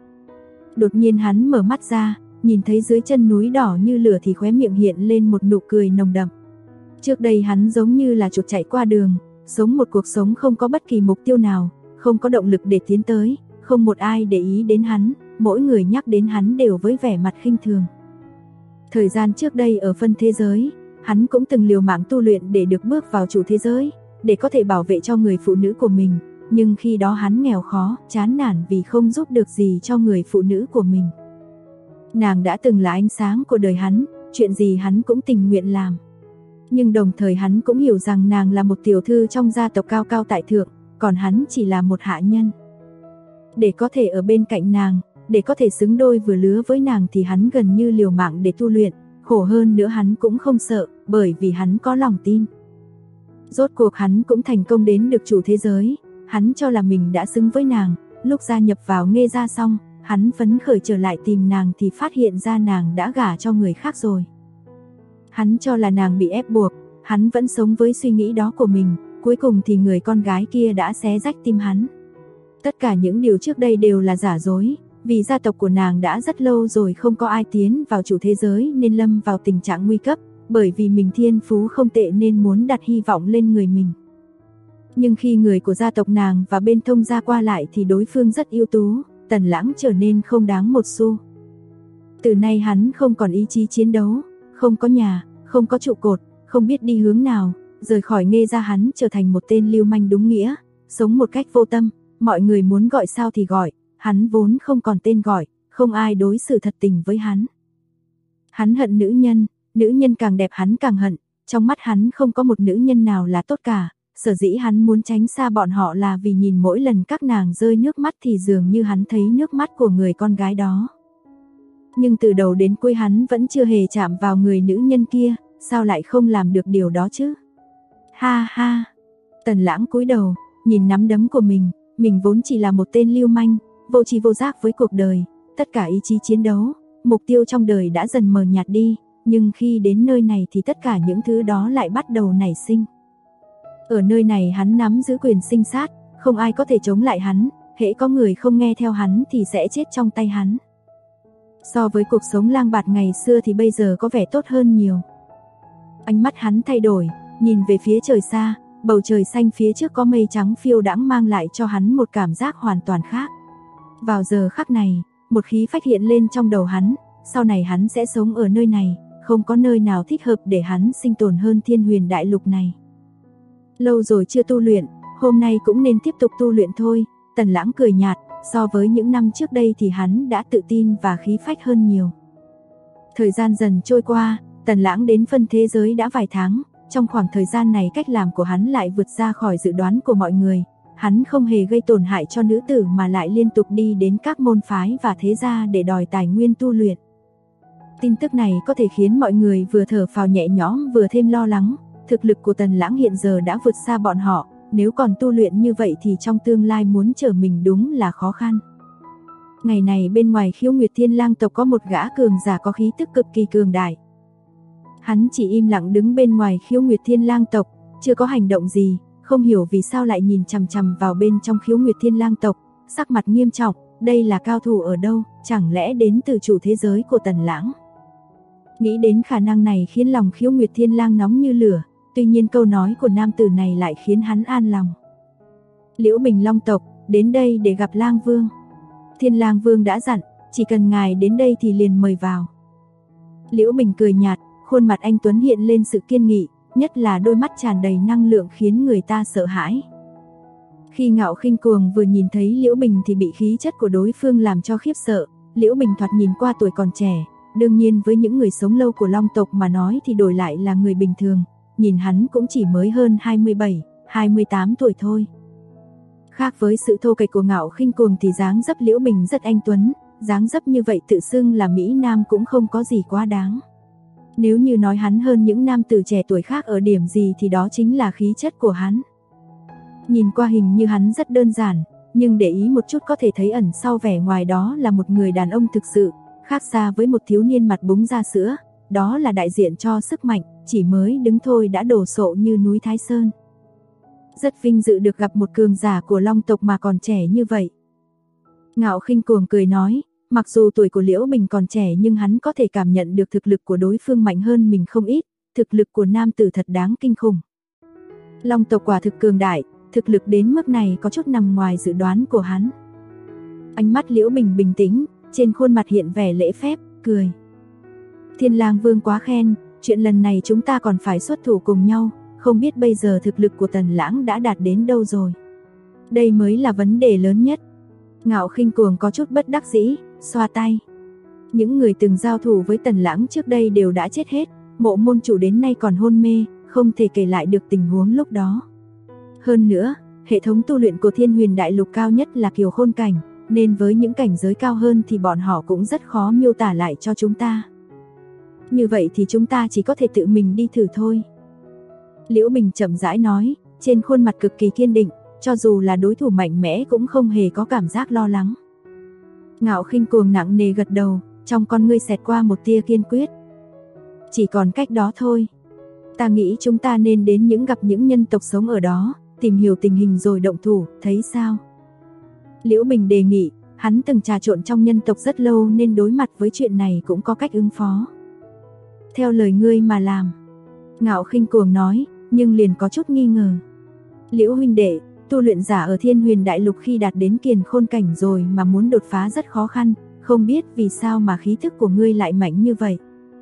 Đột nhiên hắn mở mắt ra, nhìn thấy dưới chân núi đỏ như lửa thì khóe miệng hiện lên một nụ cười nồng đậm. Trước đây hắn giống như là chuột chạy qua đường, sống một cuộc sống không có bất kỳ mục tiêu nào, không có động lực để tiến tới, không một ai để ý đến hắn, mỗi người nhắc đến hắn đều với vẻ mặt khinh thường. Thời gian trước đây ở phân thế giới, Hắn cũng từng liều mạng tu luyện để được bước vào chủ thế giới, để có thể bảo vệ cho người phụ nữ của mình, nhưng khi đó hắn nghèo khó, chán nản vì không giúp được gì cho người phụ nữ của mình. Nàng đã từng là ánh sáng của đời hắn, chuyện gì hắn cũng tình nguyện làm. Nhưng đồng thời hắn cũng hiểu rằng nàng là một tiểu thư trong gia tộc cao cao tại thượng, còn hắn chỉ là một hạ nhân. Để có thể ở bên cạnh nàng, để có thể xứng đôi vừa lứa với nàng thì hắn gần như liều mạng để tu luyện, khổ hơn nữa hắn cũng không sợ, bởi vì hắn có lòng tin. Rốt cuộc hắn cũng thành công đến được chủ thế giới, hắn cho là mình đã xứng với nàng, lúc gia nhập vào Nghê gia xong, hắn phấn khởi trở lại tìm nàng thì phát hiện ra nàng đã gả cho người khác rồi. Hắn cho là nàng bị ép buộc, hắn vẫn sống với suy nghĩ đó của mình, cuối cùng thì người con gái kia đã xé rách tim hắn. Tất cả những điều trước đây đều là giả dối, vì gia tộc của nàng đã rất lâu rồi không có ai tiến vào chủ thế giới nên lâm vào tình trạng nguy cấp, bởi vì mình thiên phú không tệ nên muốn đặt hy vọng lên người mình. Nhưng khi người của gia tộc nàng và bên Thông gia qua lại thì đối phương rất ưu tú, Tần Lãng trở nên không đáng một xu. Từ nay hắn không còn ý chí chiến đấu, không có nhà, không có trụ cột, không biết đi hướng nào, rời khỏi Nghê gia hắn trở thành một tên lưu manh đúng nghĩa, sống một cách vô tâm, mọi người muốn gọi sao thì gọi, hắn vốn không còn tên gọi, không ai đối xử thật tình với hắn. Hắn hận nữ nhân càng đẹp hắn càng hận, trong mắt hắn không có một nữ nhân nào là tốt cả, sở dĩ hắn muốn tránh xa bọn họ là vì nhìn mỗi lần các nàng rơi nước mắt thì dường như hắn thấy nước mắt của người con gái đó. Nhưng từ đầu đến cuối hắn vẫn chưa hề chạm vào người nữ nhân kia, sao lại không làm được điều đó chứ? Ha ha! Tần Lãng cúi đầu, nhìn nắm đấm của mình vốn chỉ là một tên lưu manh, vô tri vô giác với cuộc đời, tất cả ý chí chiến đấu, mục tiêu trong đời đã dần mờ nhạt đi, nhưng khi đến nơi này thì tất cả những thứ đó lại bắt đầu nảy sinh. Ở nơi này hắn nắm giữ quyền sinh sát, không ai có thể chống lại hắn, hễ có người không nghe theo hắn thì sẽ chết trong tay hắn. So với cuộc sống lang bạt ngày xưa thì bây giờ có vẻ tốt hơn nhiều. Ánh mắt hắn thay đổi, nhìn về phía trời xa, bầu trời xanh phía trước có mây trắng phiêu đãng mang lại cho hắn một cảm giác hoàn toàn khác. Vào giờ khắc này, một khí phách hiện lên trong đầu hắn, sau này hắn sẽ sống ở nơi này, không có nơi nào thích hợp để hắn sinh tồn hơn Thiên Huyền Đại Lục này. Lâu rồi chưa tu luyện, hôm nay cũng nên tiếp tục tu luyện thôi, Tần Lãng cười nhạt, so với những năm trước đây thì hắn đã tự tin và khí phách hơn nhiều. Thời gian dần trôi qua, Tần Lãng đến phân thế giới đã vài tháng, trong khoảng thời gian này cách làm của hắn lại vượt ra khỏi dự đoán của mọi người. Hắn không hề gây tổn hại cho nữ tử mà lại liên tục đi đến các môn phái và thế gia để đòi tài nguyên tu luyện. Tin tức này có thể khiến mọi người vừa thở phào nhẹ nhõm vừa thêm lo lắng. Thực lực của Tần Lãng hiện giờ đã vượt xa bọn họ, nếu còn tu luyện như vậy thì trong tương lai muốn trở mình đúng là khó khăn. Ngày này bên ngoài Khiếu Nguyệt Thiên Lang tộc có một gã cường giả có khí tức cực kỳ cường đại. Hắn chỉ im lặng đứng bên ngoài Khiếu Nguyệt Thiên Lang tộc, chưa có hành động gì, không hiểu vì sao lại nhìn chằm chằm vào bên trong Khiếu Nguyệt Thiên Lang tộc, sắc mặt nghiêm trọng, đây là cao thủ ở đâu, chẳng lẽ đến từ chủ thế giới của Tần Lãng. Nghĩ đến khả năng này khiến lòng Khiếu Nguyệt Thiên Lang nóng như lửa, tuy nhiên câu nói của nam tử này lại khiến hắn an lòng. Liễu Bình Long tộc, đến đây để gặp Lang Vương. Thiên Lang Vương đã dặn, chỉ cần ngài đến đây thì liền mời vào. Liễu Bình cười nhạt, khuôn mặt anh tuấn hiện lên sự kiên nghị, nhất là đôi mắt tràn đầy năng lượng khiến người ta sợ hãi. Khi Ngạo Khinh Cuồng vừa nhìn thấy Liễu Bình thì bị khí chất của đối phương làm cho khiếp sợ. Liễu Bình thoạt nhìn qua tuổi còn trẻ, đương nhiên với những người sống lâu của Long tộc mà nói thì đổi lại là người bình thường, nhìn hắn cũng chỉ mới hơn 27, 28 tuổi thôi. Khác với sự thô kệch của Ngạo Khinh Cuồng thì dáng dấp Liễu Bình rất anh tuấn, dáng dấp như vậy tự xưng là Mỹ Nam cũng không có gì quá đáng. Nếu như nói hắn hơn những nam tử trẻ tuổi khác ở điểm gì thì đó chính là khí chất của hắn. Nhìn qua hình như hắn rất đơn giản, nhưng để ý một chút có thể thấy ẩn sau vẻ ngoài đó là một người đàn ông thực sự, khác xa với một thiếu niên mặt búng ra sữa, đó là đại diện cho sức mạnh, chỉ mới đứng thôi đã đổ sộ như núi Thái Sơn. Rất vinh dự được gặp một cường giả của Long tộc mà còn trẻ như vậy. Ngạo Khinh Cuồng cười nói, mặc dù tuổi của Liễu Bình còn trẻ nhưng hắn có thể cảm nhận được thực lực của đối phương mạnh hơn mình không ít, thực lực của nam tử thật đáng kinh khủng. Long tộc quả thực cường đại, thực lực đến mức này có chút nằm ngoài dự đoán của hắn. Ánh mắt Liễu Bình bình tĩnh, trên khuôn mặt hiện vẻ lễ phép, cười. Thiên Lang Vương quá khen, Chuyện lần này chúng ta còn phải xuất thủ cùng nhau, không biết bây giờ thực lực của Tần Lãng đã đạt đến đâu rồi. Đây mới là vấn đề lớn nhất. Ngạo Khinh Cuồng có chút bất đắc dĩ, xoa tay. Những người từng giao thủ với Tần Lãng trước đây đều đã chết hết, Mộ môn chủ đến nay còn hôn mê, không thể kể lại được tình huống lúc đó. Hơn nữa, hệ thống tu luyện của Thiên Huyền Đại Lục cao nhất là Kiều Khôn cảnh, nên với những cảnh giới cao hơn thì bọn họ cũng rất khó miêu tả lại cho chúng ta. Như vậy thì chúng ta chỉ có thể tự mình đi thử thôi. Liễu Bình chậm rãi nói, trên khuôn mặt cực kỳ kiên định, cho dù là đối thủ mạnh mẽ cũng không hề có cảm giác lo lắng. Ngạo Khinh Cuồng nặng nề gật đầu, trong con ngươi xẹt qua một tia kiên quyết. Chỉ còn cách đó thôi. Ta nghĩ chúng ta nên đến gặp những nhân tộc sống ở đó, tìm hiểu tình hình rồi động thủ, thấy sao? Liễu Bình đề nghị, hắn từng trà trộn trong nhân tộc rất lâu nên đối mặt với chuyện này cũng có cách ứng phó. Theo lời ngươi mà làm. Ngạo Khinh Cuồng nói, nhưng liền có chút nghi ngờ. Liễu huynh đệ, tu luyện giả ở Thiên Huyền Đại Lục khi đạt đến Kiền Khôn cảnh rồi mà muốn đột phá rất khó khăn, không biết vì sao mà khí thức của ngươi lại mạnh như vậy.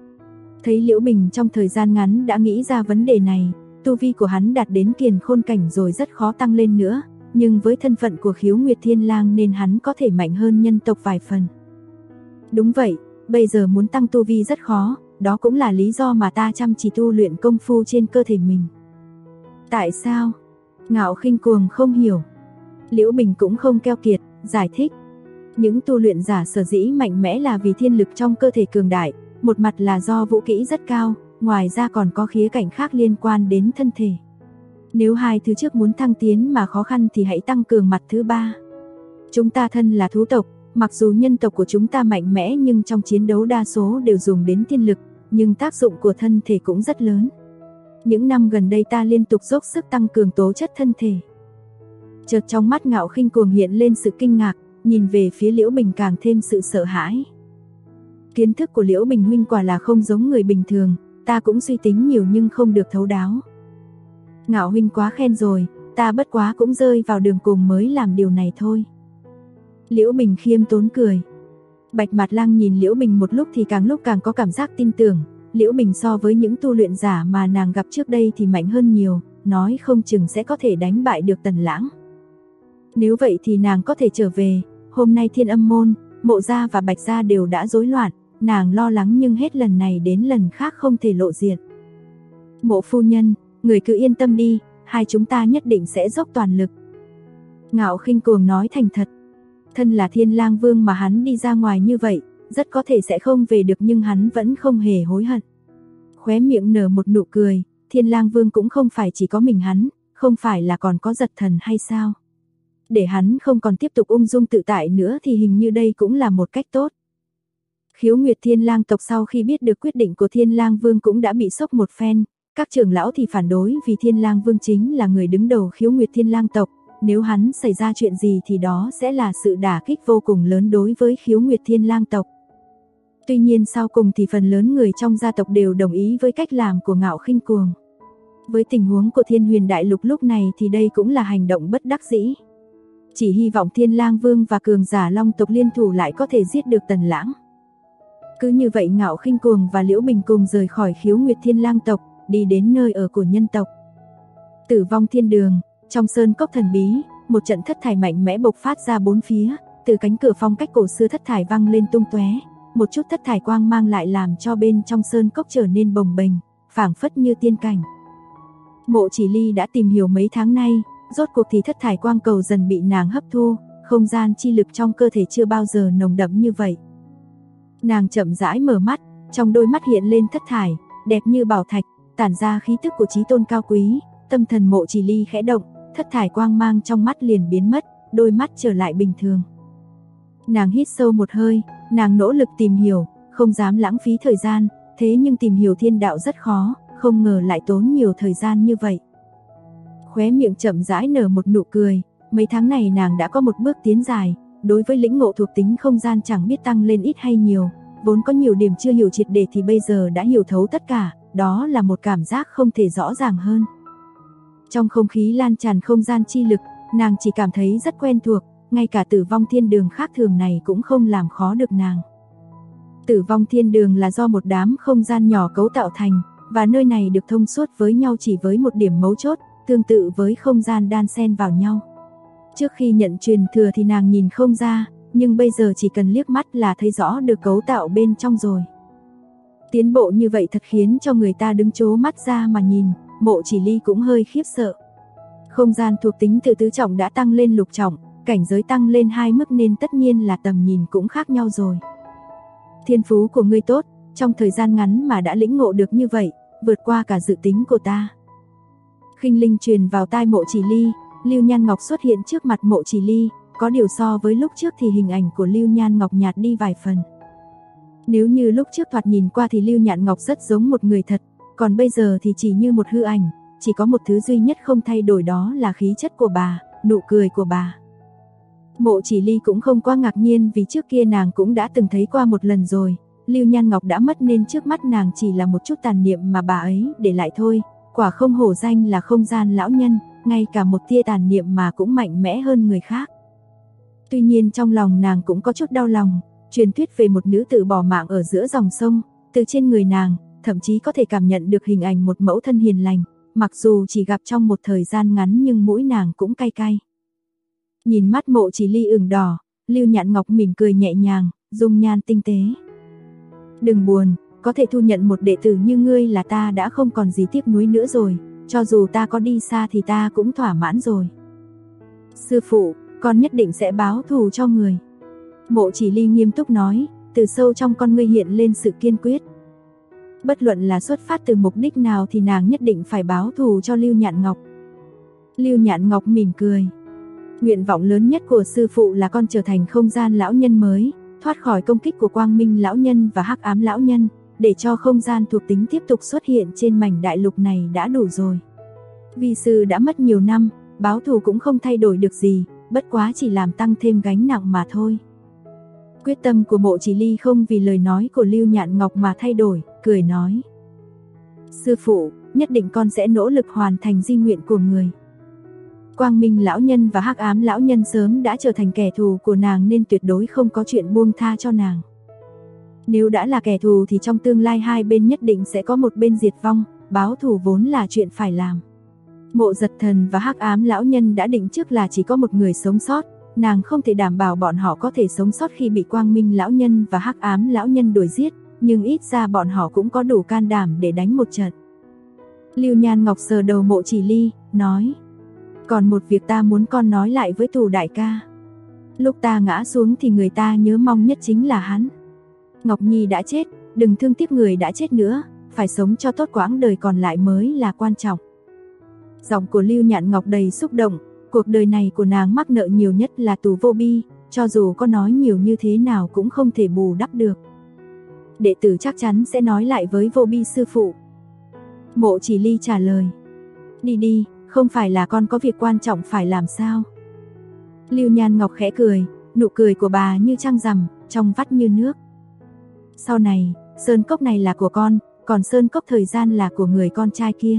Thấy Liễu Bình trong thời gian ngắn đã nghĩ ra vấn đề này, tu vi của hắn đạt đến Kiền Khôn cảnh rồi rất khó tăng lên nữa, nhưng với thân phận của Khiếu Nguyệt Thiên Lang nên hắn có thể mạnh hơn nhân tộc vài phần. Đúng vậy, bây giờ muốn tăng tu vi rất khó, đó cũng là lý do mà ta chăm chỉ tu luyện công phu trên cơ thể mình. Tại sao? Ngạo Khinh Cuồng không hiểu. Liễu Bình cũng không keo kiệt, giải thích. Những tu luyện giả sở dĩ mạnh mẽ là vì thiên lực trong cơ thể cường đại, một mặt là do vũ kỹ rất cao, ngoài ra còn có khía cạnh khác liên quan đến thân thể. Nếu hai thứ trước muốn thăng tiến mà khó khăn thì hãy tăng cường mặt thứ ba. Chúng ta thân là thú tộc, mặc dù nhân tộc của chúng ta mạnh mẽ nhưng trong chiến đấu đa số đều dùng đến thiên lực, nhưng tác dụng của thân thể cũng rất lớn. Những năm gần đây ta liên tục dốc sức tăng cường tố chất thân thể. Chợt trong mắt Ngạo Khinh Cuồng hiện lên sự kinh ngạc, nhìn về phía Liễu Bình càng thêm sự sợ hãi. Kiến thức của Liễu Bình huynh quả là không giống người bình thường, ta cũng suy tính nhiều nhưng không được thấu đáo. Ngạo huynh quá khen rồi, ta bất quá cũng rơi vào đường cùng mới làm điều này thôi. Liễu Bình khiêm tốn cười. Bạch Mạt Lang nhìn Liễu Bình một lúc thì càng lúc càng có cảm giác tin tưởng, Liễu Bình so với những tu luyện giả mà nàng gặp trước đây thì mạnh hơn nhiều, nói không chừng sẽ có thể đánh bại được Tần Lãng. Nếu vậy thì nàng có thể trở về, hôm nay Thiên Âm môn, Mộ gia và Bạch gia đều đã rối loạn, nàng lo lắng nhưng hết lần này đến lần khác không thể lộ diện. Mộ phu nhân, người cứ yên tâm đi, hai chúng ta nhất định sẽ dốc toàn lực. Ngạo Khinh Cuồng nói thành thật. Thân là Thiên Lang Vương mà hắn đi ra ngoài như vậy, rất có thể sẽ không về được nhưng hắn vẫn không hề hối hận. Khóe miệng nở một nụ cười, Thiên Lang Vương cũng không phải chỉ có mình hắn, không phải là còn có Giật Thần hay sao? Để hắn không còn tiếp tục ung dung tự tại nữa thì hình như đây cũng là một cách tốt. Khiếu Nguyệt Thiên Lang tộc sau khi biết được quyết định của Thiên Lang Vương cũng đã bị sốc một phen, các trưởng lão thì phản đối vì Thiên Lang Vương chính là người đứng đầu Khiếu Nguyệt Thiên Lang tộc, nếu hắn xảy ra chuyện gì thì đó sẽ là sự đả kích vô cùng lớn đối với Khiếu Nguyệt Thiên Lang tộc. Tuy nhiên sau cùng thì phần lớn người trong gia tộc đều đồng ý với cách làm của Ngạo Khinh Cuồng. Với tình huống của Thiên Huyền Đại Lục lúc này thì đây cũng là hành động bất đắc dĩ. Chỉ hy vọng Thiên Lang Vương và cường giả Long tộc liên thủ lại có thể giết được Tần Lãng. Cứ như vậy Ngạo Khinh Cuồng và Liễu Bình cùng rời khỏi Khiếu Nguyệt Thiên Lang tộc, đi đến nơi ở của nhân tộc. Tử Vong Thiên Đường, trong sơn cốc thần bí, một trận thất thải mạnh mẽ bộc phát ra bốn phía, từ cánh cửa phong cách cổ xưa thất thải văng lên tung tóe, một chút thất thải quang mang lại làm cho bên trong sơn cốc trở nên bồng bềnh, phảng phất như tiên cảnh. Mộ Chỉ Ly đã tìm hiểu mấy tháng nay, rốt cuộc thì thất thải quang cầu dần bị nàng hấp thu, không gian chi lực trong cơ thể chưa bao giờ nồng đậm như vậy. Nàng chậm rãi mở mắt, trong đôi mắt hiện lên thất thải, đẹp như bảo thạch, tản ra khí tức của chí tôn cao quý, tâm thần Mộ Chỉ Ly khẽ động, thất thải quang mang trong mắt liền biến mất, đôi mắt trở lại bình thường. Nàng hít sâu một hơi, nàng nỗ lực tìm hiểu, không dám lãng phí thời gian, thế nhưng tìm hiểu thiên đạo rất khó, không ngờ lại tốn nhiều thời gian như vậy. Khóe miệng chậm rãi nở một nụ cười, mấy tháng này nàng đã có một bước tiến dài, đối với lĩnh ngộ thuộc tính không gian chẳng biết tăng lên ít hay nhiều, vốn có nhiều điểm chưa hiểu triệt để thì bây giờ đã hiểu thấu tất cả, đó là một cảm giác không thể rõ ràng hơn. Trong không khí lan tràn không gian chi lực, nàng chỉ cảm thấy rất quen thuộc, ngay cả Tử Vong Thiên Đường khác thường này cũng không làm khó được nàng. Tử Vong Thiên Đường là do một đám không gian nhỏ cấu tạo thành, và nơi này được thông suốt với nhau chỉ với một điểm mấu chốt, tương tự với không gian đan xen vào nhau. Trước khi nhận truyền thừa thì nàng nhìn không ra, nhưng bây giờ chỉ cần liếc mắt là thấy rõ được cấu tạo bên trong rồi. Tiến bộ như vậy thật khiến cho người ta đứng trố mắt ra mà nhìn, Mộ Chỉ Ly cũng hơi khiếp sợ. Không gian thuộc tính từ tứ trọng đã tăng lên lục trọng, cảnh giới tăng lên 2 mức nên tất nhiên là tầm nhìn cũng khác nhau rồi. Thiên phú của ngươi tốt, trong thời gian ngắn mà đã lĩnh ngộ được như vậy, vượt qua cả dự tính của ta. Khinh linh truyền vào tai Mộ Chỉ Ly, Lưu Nhan Ngọc xuất hiện trước mặt Mộ Chỉ Ly, có điều so với lúc trước thì hình ảnh của Lưu Nhan Ngọc nhạt đi vài phần. Nếu như lúc trước thoạt nhìn qua thì Lưu Nhan Ngọc rất giống một người thật, còn bây giờ thì chỉ như một hư ảnh, chỉ có một thứ duy nhất không thay đổi đó là khí chất của bà, nụ cười của bà. Mộ Chỉ Ly cũng không quá ngạc nhiên vì trước kia nàng cũng đã từng thấy qua một lần rồi, Lưu Nhan Ngọc đã mất nên trước mắt nàng chỉ là một chút tàn niệm mà bà ấy để lại thôi, quả không hổ danh là không gian lão nhân, ngay cả một tia tàn niệm mà cũng mạnh mẽ hơn người khác. Tuy nhiên trong lòng nàng cũng có chút đau lòng, truyền thuyết về một nữ tử bỏ mạng ở giữa dòng sông, từ trên người nàng, thậm chí có thể cảm nhận được hình ảnh một mẫu thân hiền lành, mặc dù chỉ gặp trong một thời gian ngắn nhưng mũi nàng cũng cay cay. Nhìn mắt Mộ Chỉ Ly ửng đỏ, Lưu Nhạn Ngọc mỉm cười nhẹ nhàng, dung nhan tinh tế. Đừng buồn, có thể thu nhận một đệ tử như ngươi là ta đã không còn gì tiếc nuối nữa rồi, cho dù ta có đi xa thì ta cũng thỏa mãn rồi. Sư phụ, con nhất định sẽ báo thù cho người. Mộ Chỉ Ly nghiêm túc nói, từ sâu trong con ngươi hiện lên sự kiên quyết. Bất luận là xuất phát từ mục đích nào thì nàng nhất định phải báo thù cho Lưu Nhạn Ngọc. Lưu Nhạn Ngọc mỉm cười. Nguyện vọng lớn nhất của sư phụ là con trở thành không gian lão nhân mới, thoát khỏi công kích của Quang Minh lão nhân và Hắc Ám lão nhân, để cho không gian thuộc tính tiếp tục xuất hiện trên mảnh đại lục này đã đủ rồi. Vi sư đã mất nhiều năm, báo thù cũng không thay đổi được gì, bất quá chỉ làm tăng thêm gánh nặng mà thôi. Quyết tâm của Mộ Chỉ Ly không vì lời nói của Lưu Nhạn Ngọc mà thay đổi, cười nói. Sư phụ, nhất định con sẽ nỗ lực hoàn thành di nguyện của người. Quang Minh lão nhân và Hắc Ám lão nhân sớm đã trở thành kẻ thù của nàng nên tuyệt đối không có chuyện buông tha cho nàng. Nếu đã là kẻ thù thì trong tương lai hai bên nhất định sẽ có một bên diệt vong, báo thù vốn là chuyện phải làm. Mộ Giật Thần và Hắc Ám lão nhân đã định trước là chỉ có một người sống sót, nàng không thể đảm bảo bọn họ có thể sống sót khi bị Quang Minh lão nhân và Hắc Ám lão nhân đuổi giết, nhưng ít ra bọn họ cũng có đủ can đảm để đánh một trận. Lưu Nhan Ngọc sờ đầu Mộ Chỉ Ly, nói: còn một việc ta muốn con nói lại với Tù đại ca. Lúc ta ngã xuống thì người ta nhớ mong nhất chính là hắn. Ngọc Nhi đã chết, đừng thương tiếc người đã chết nữa, phải sống cho tốt quãng đời còn lại mới là quan trọng. Giọng của Lưu Nhạn Ngọc đầy xúc động, cuộc đời này của nàng mắc nợ nhiều nhất là Tù Vô Bi, cho dù có nói nhiều như thế nào cũng không thể bù đắp được. Đệ tử chắc chắn sẽ nói lại với Vô Bi sư phụ. Mộ Chỉ Ly trả lời. Đi đi, không phải là con có việc quan trọng phải làm sao? Lưu Nhan Ngọc khẽ cười, nụ cười của bà như trăng rằm, trong vắt như nước. Sau này, sơn cốc này là của con, còn sơn cốc thời gian là của người con trai kia.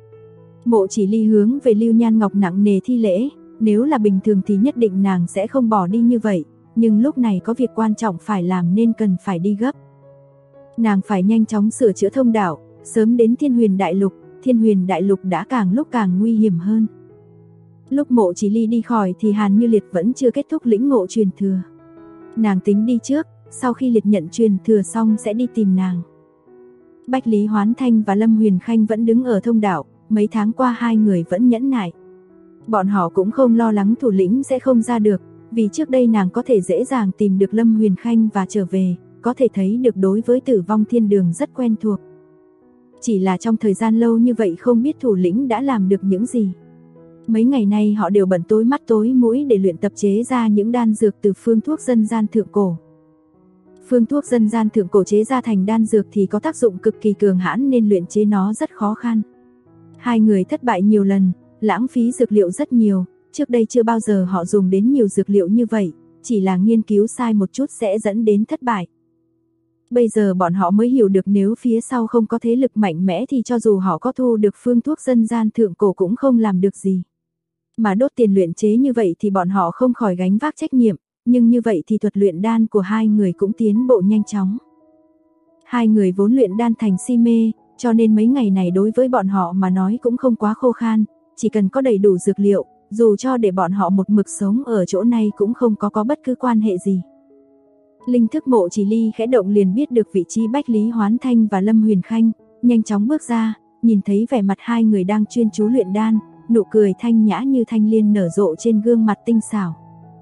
Mộ Chỉ Ly hướng về Lưu Nhan Ngọc nặng nề thi lễ, nếu là bình thường thì nhất định nàng sẽ không bỏ đi như vậy, nhưng lúc này có việc quan trọng phải làm nên cần phải đi gấp. Nàng phải nhanh chóng sửa chữa thông đạo, sớm đến Thiên Huyền Đại Lục. Thiên Huyền Đại Lục đã càng lúc càng nguy hiểm hơn. Lúc Mộ Chỉ Ly đi khỏi thì Hàn Như Liệt vẫn chưa kết thúc lĩnh ngộ truyền thừa. Nàng tính đi trước, sau khi Liệt nhận truyền thừa xong sẽ đi tìm nàng. Bách Lý Hoán Thanh và Lâm Huyền Khanh vẫn đứng ở thông đạo, mấy tháng qua hai người vẫn nhẫn nại. Bọn họ cũng không lo lắng thủ lĩnh sẽ không ra được, vì trước đây nàng có thể dễ dàng tìm được Lâm Huyền Khanh và trở về, có thể thấy được đối với Tử Vong Thiên Đường rất quen thuộc. Chỉ là trong thời gian lâu như vậy không biết thủ lĩnh đã làm được những gì. Mấy ngày nay họ đều bận tối mắt tối mũi để luyện tập chế ra những đan dược từ phương thuốc dân gian thượng cổ. Phương thuốc dân gian thượng cổ chế ra thành đan dược thì có tác dụng cực kỳ cường hãn nên luyện chế nó rất khó khăn. Hai người thất bại nhiều lần, lãng phí dược liệu rất nhiều, trước đây chưa bao giờ họ dùng đến nhiều dược liệu như vậy, chỉ là nghiên cứu sai một chút sẽ dẫn đến thất bại. Bây giờ bọn họ mới hiểu được nếu phía sau không có thế lực mạnh mẽ thì cho dù họ có thu được phương thuốc dân gian thượng cổ cũng không làm được gì. Mà đốt tiền luyện chế như vậy thì bọn họ không khỏi gánh vác trách nhiệm, nhưng như vậy thì thuật luyện đan của hai người cũng tiến bộ nhanh chóng. Hai người vốn luyện đan thành si mê, cho nên mấy ngày này đối với bọn họ mà nói cũng không quá khô khan, chỉ cần có đầy đủ dược liệu, dù cho để bọn họ một mực sống ở chỗ này cũng không có bất cứ quan hệ gì. Linh thức Mộ Chỉ Ly khẽ động liền biết được vị trí Bách Lý Hoán Thanh và Lâm Huyền Khanh, nhanh chóng bước ra, nhìn thấy vẻ mặt hai người đang chuyên chú luyện đan, nụ cười thanh nhã như thanh liên nở rộ trên gương mặt tinh xảo.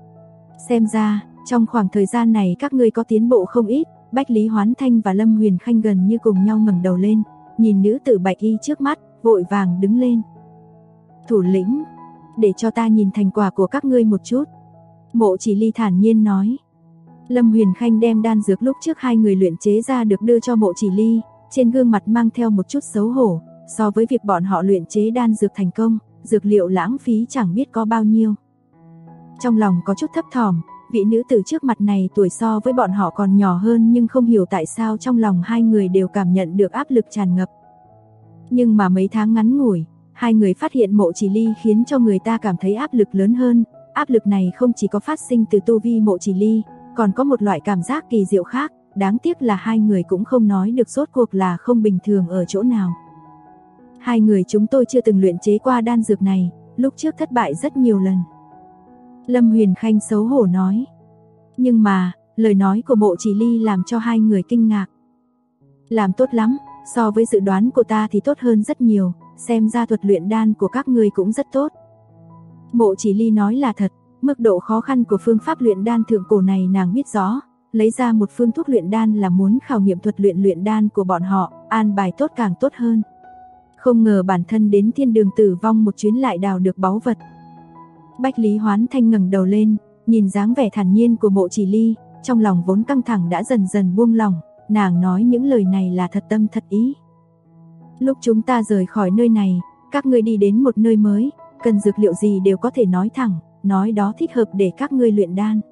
Xem ra, trong khoảng thời gian này các ngươi có tiến bộ không ít. Bách Lý Hoán Thanh và Lâm Huyền Khanh gần như cùng nhau ngẩng đầu lên, nhìn nữ tử bạch y trước mắt, vội vàng đứng lên. Thủ lĩnh, để cho ta nhìn thành quả của các ngươi một chút. Mộ Chỉ Ly thản nhiên nói. Lâm Huyền Khanh đem đan dược lúc trước hai người luyện chế ra được đưa cho Mộ Chỉ Ly, trên gương mặt mang theo một chút xấu hổ, so với việc bọn họ luyện chế đan dược thành công, dược liệu lãng phí chẳng biết có bao nhiêu. Trong lòng có chút thấp thỏm, vị nữ tử trước mặt này tuổi so với bọn họ còn nhỏ hơn nhưng không hiểu tại sao trong lòng hai người đều cảm nhận được áp lực tràn ngập. Nhưng mà mấy tháng ngắn ngủi, hai người phát hiện Mộ Chỉ Ly khiến cho người ta cảm thấy áp lực lớn hơn. Áp lực này không chỉ có phát sinh từ tu vi Mộ Chỉ Ly, còn có một loại cảm giác kỳ diệu khác, đáng tiếc là hai người cũng không nói được rốt cuộc là không bình thường ở chỗ nào. Hai người chúng tôi chưa từng luyện chế qua đan dược này, lúc trước thất bại rất nhiều lần. Lâm Huyền Khanh xấu hổ nói. Nhưng mà, lời nói của Mộ Chỉ Ly làm cho hai người kinh ngạc. Làm tốt lắm, so với dự đoán của ta thì tốt hơn rất nhiều, xem ra thuật luyện đan của các ngươi cũng rất tốt. Mộ Chỉ Ly nói là thật, mức độ khó khăn của phương pháp luyện đan thượng cổ này nàng biết rõ, lấy ra một phương thuốc luyện đan là muốn khảo nghiệm thuật luyện đan của bọn họ, an bài tốt càng tốt hơn. Không ngờ bản thân đến thiên đường tử vong một chuyến lại đào được báu vật. Bách Lý Hoán Thanh ngẩng đầu lên, nhìn dáng vẻ thản nhiên của Mộ Chỉ Ly, trong lòng vốn căng thẳng đã dần dần buông lỏng, nàng nói những lời này là thật tâm thật ý. Lúc chúng ta rời khỏi nơi này, các ngươi đi đến một nơi mới, cần dược liệu gì đều có thể nói thẳng, nói đó thích hợp để các ngươi luyện đan.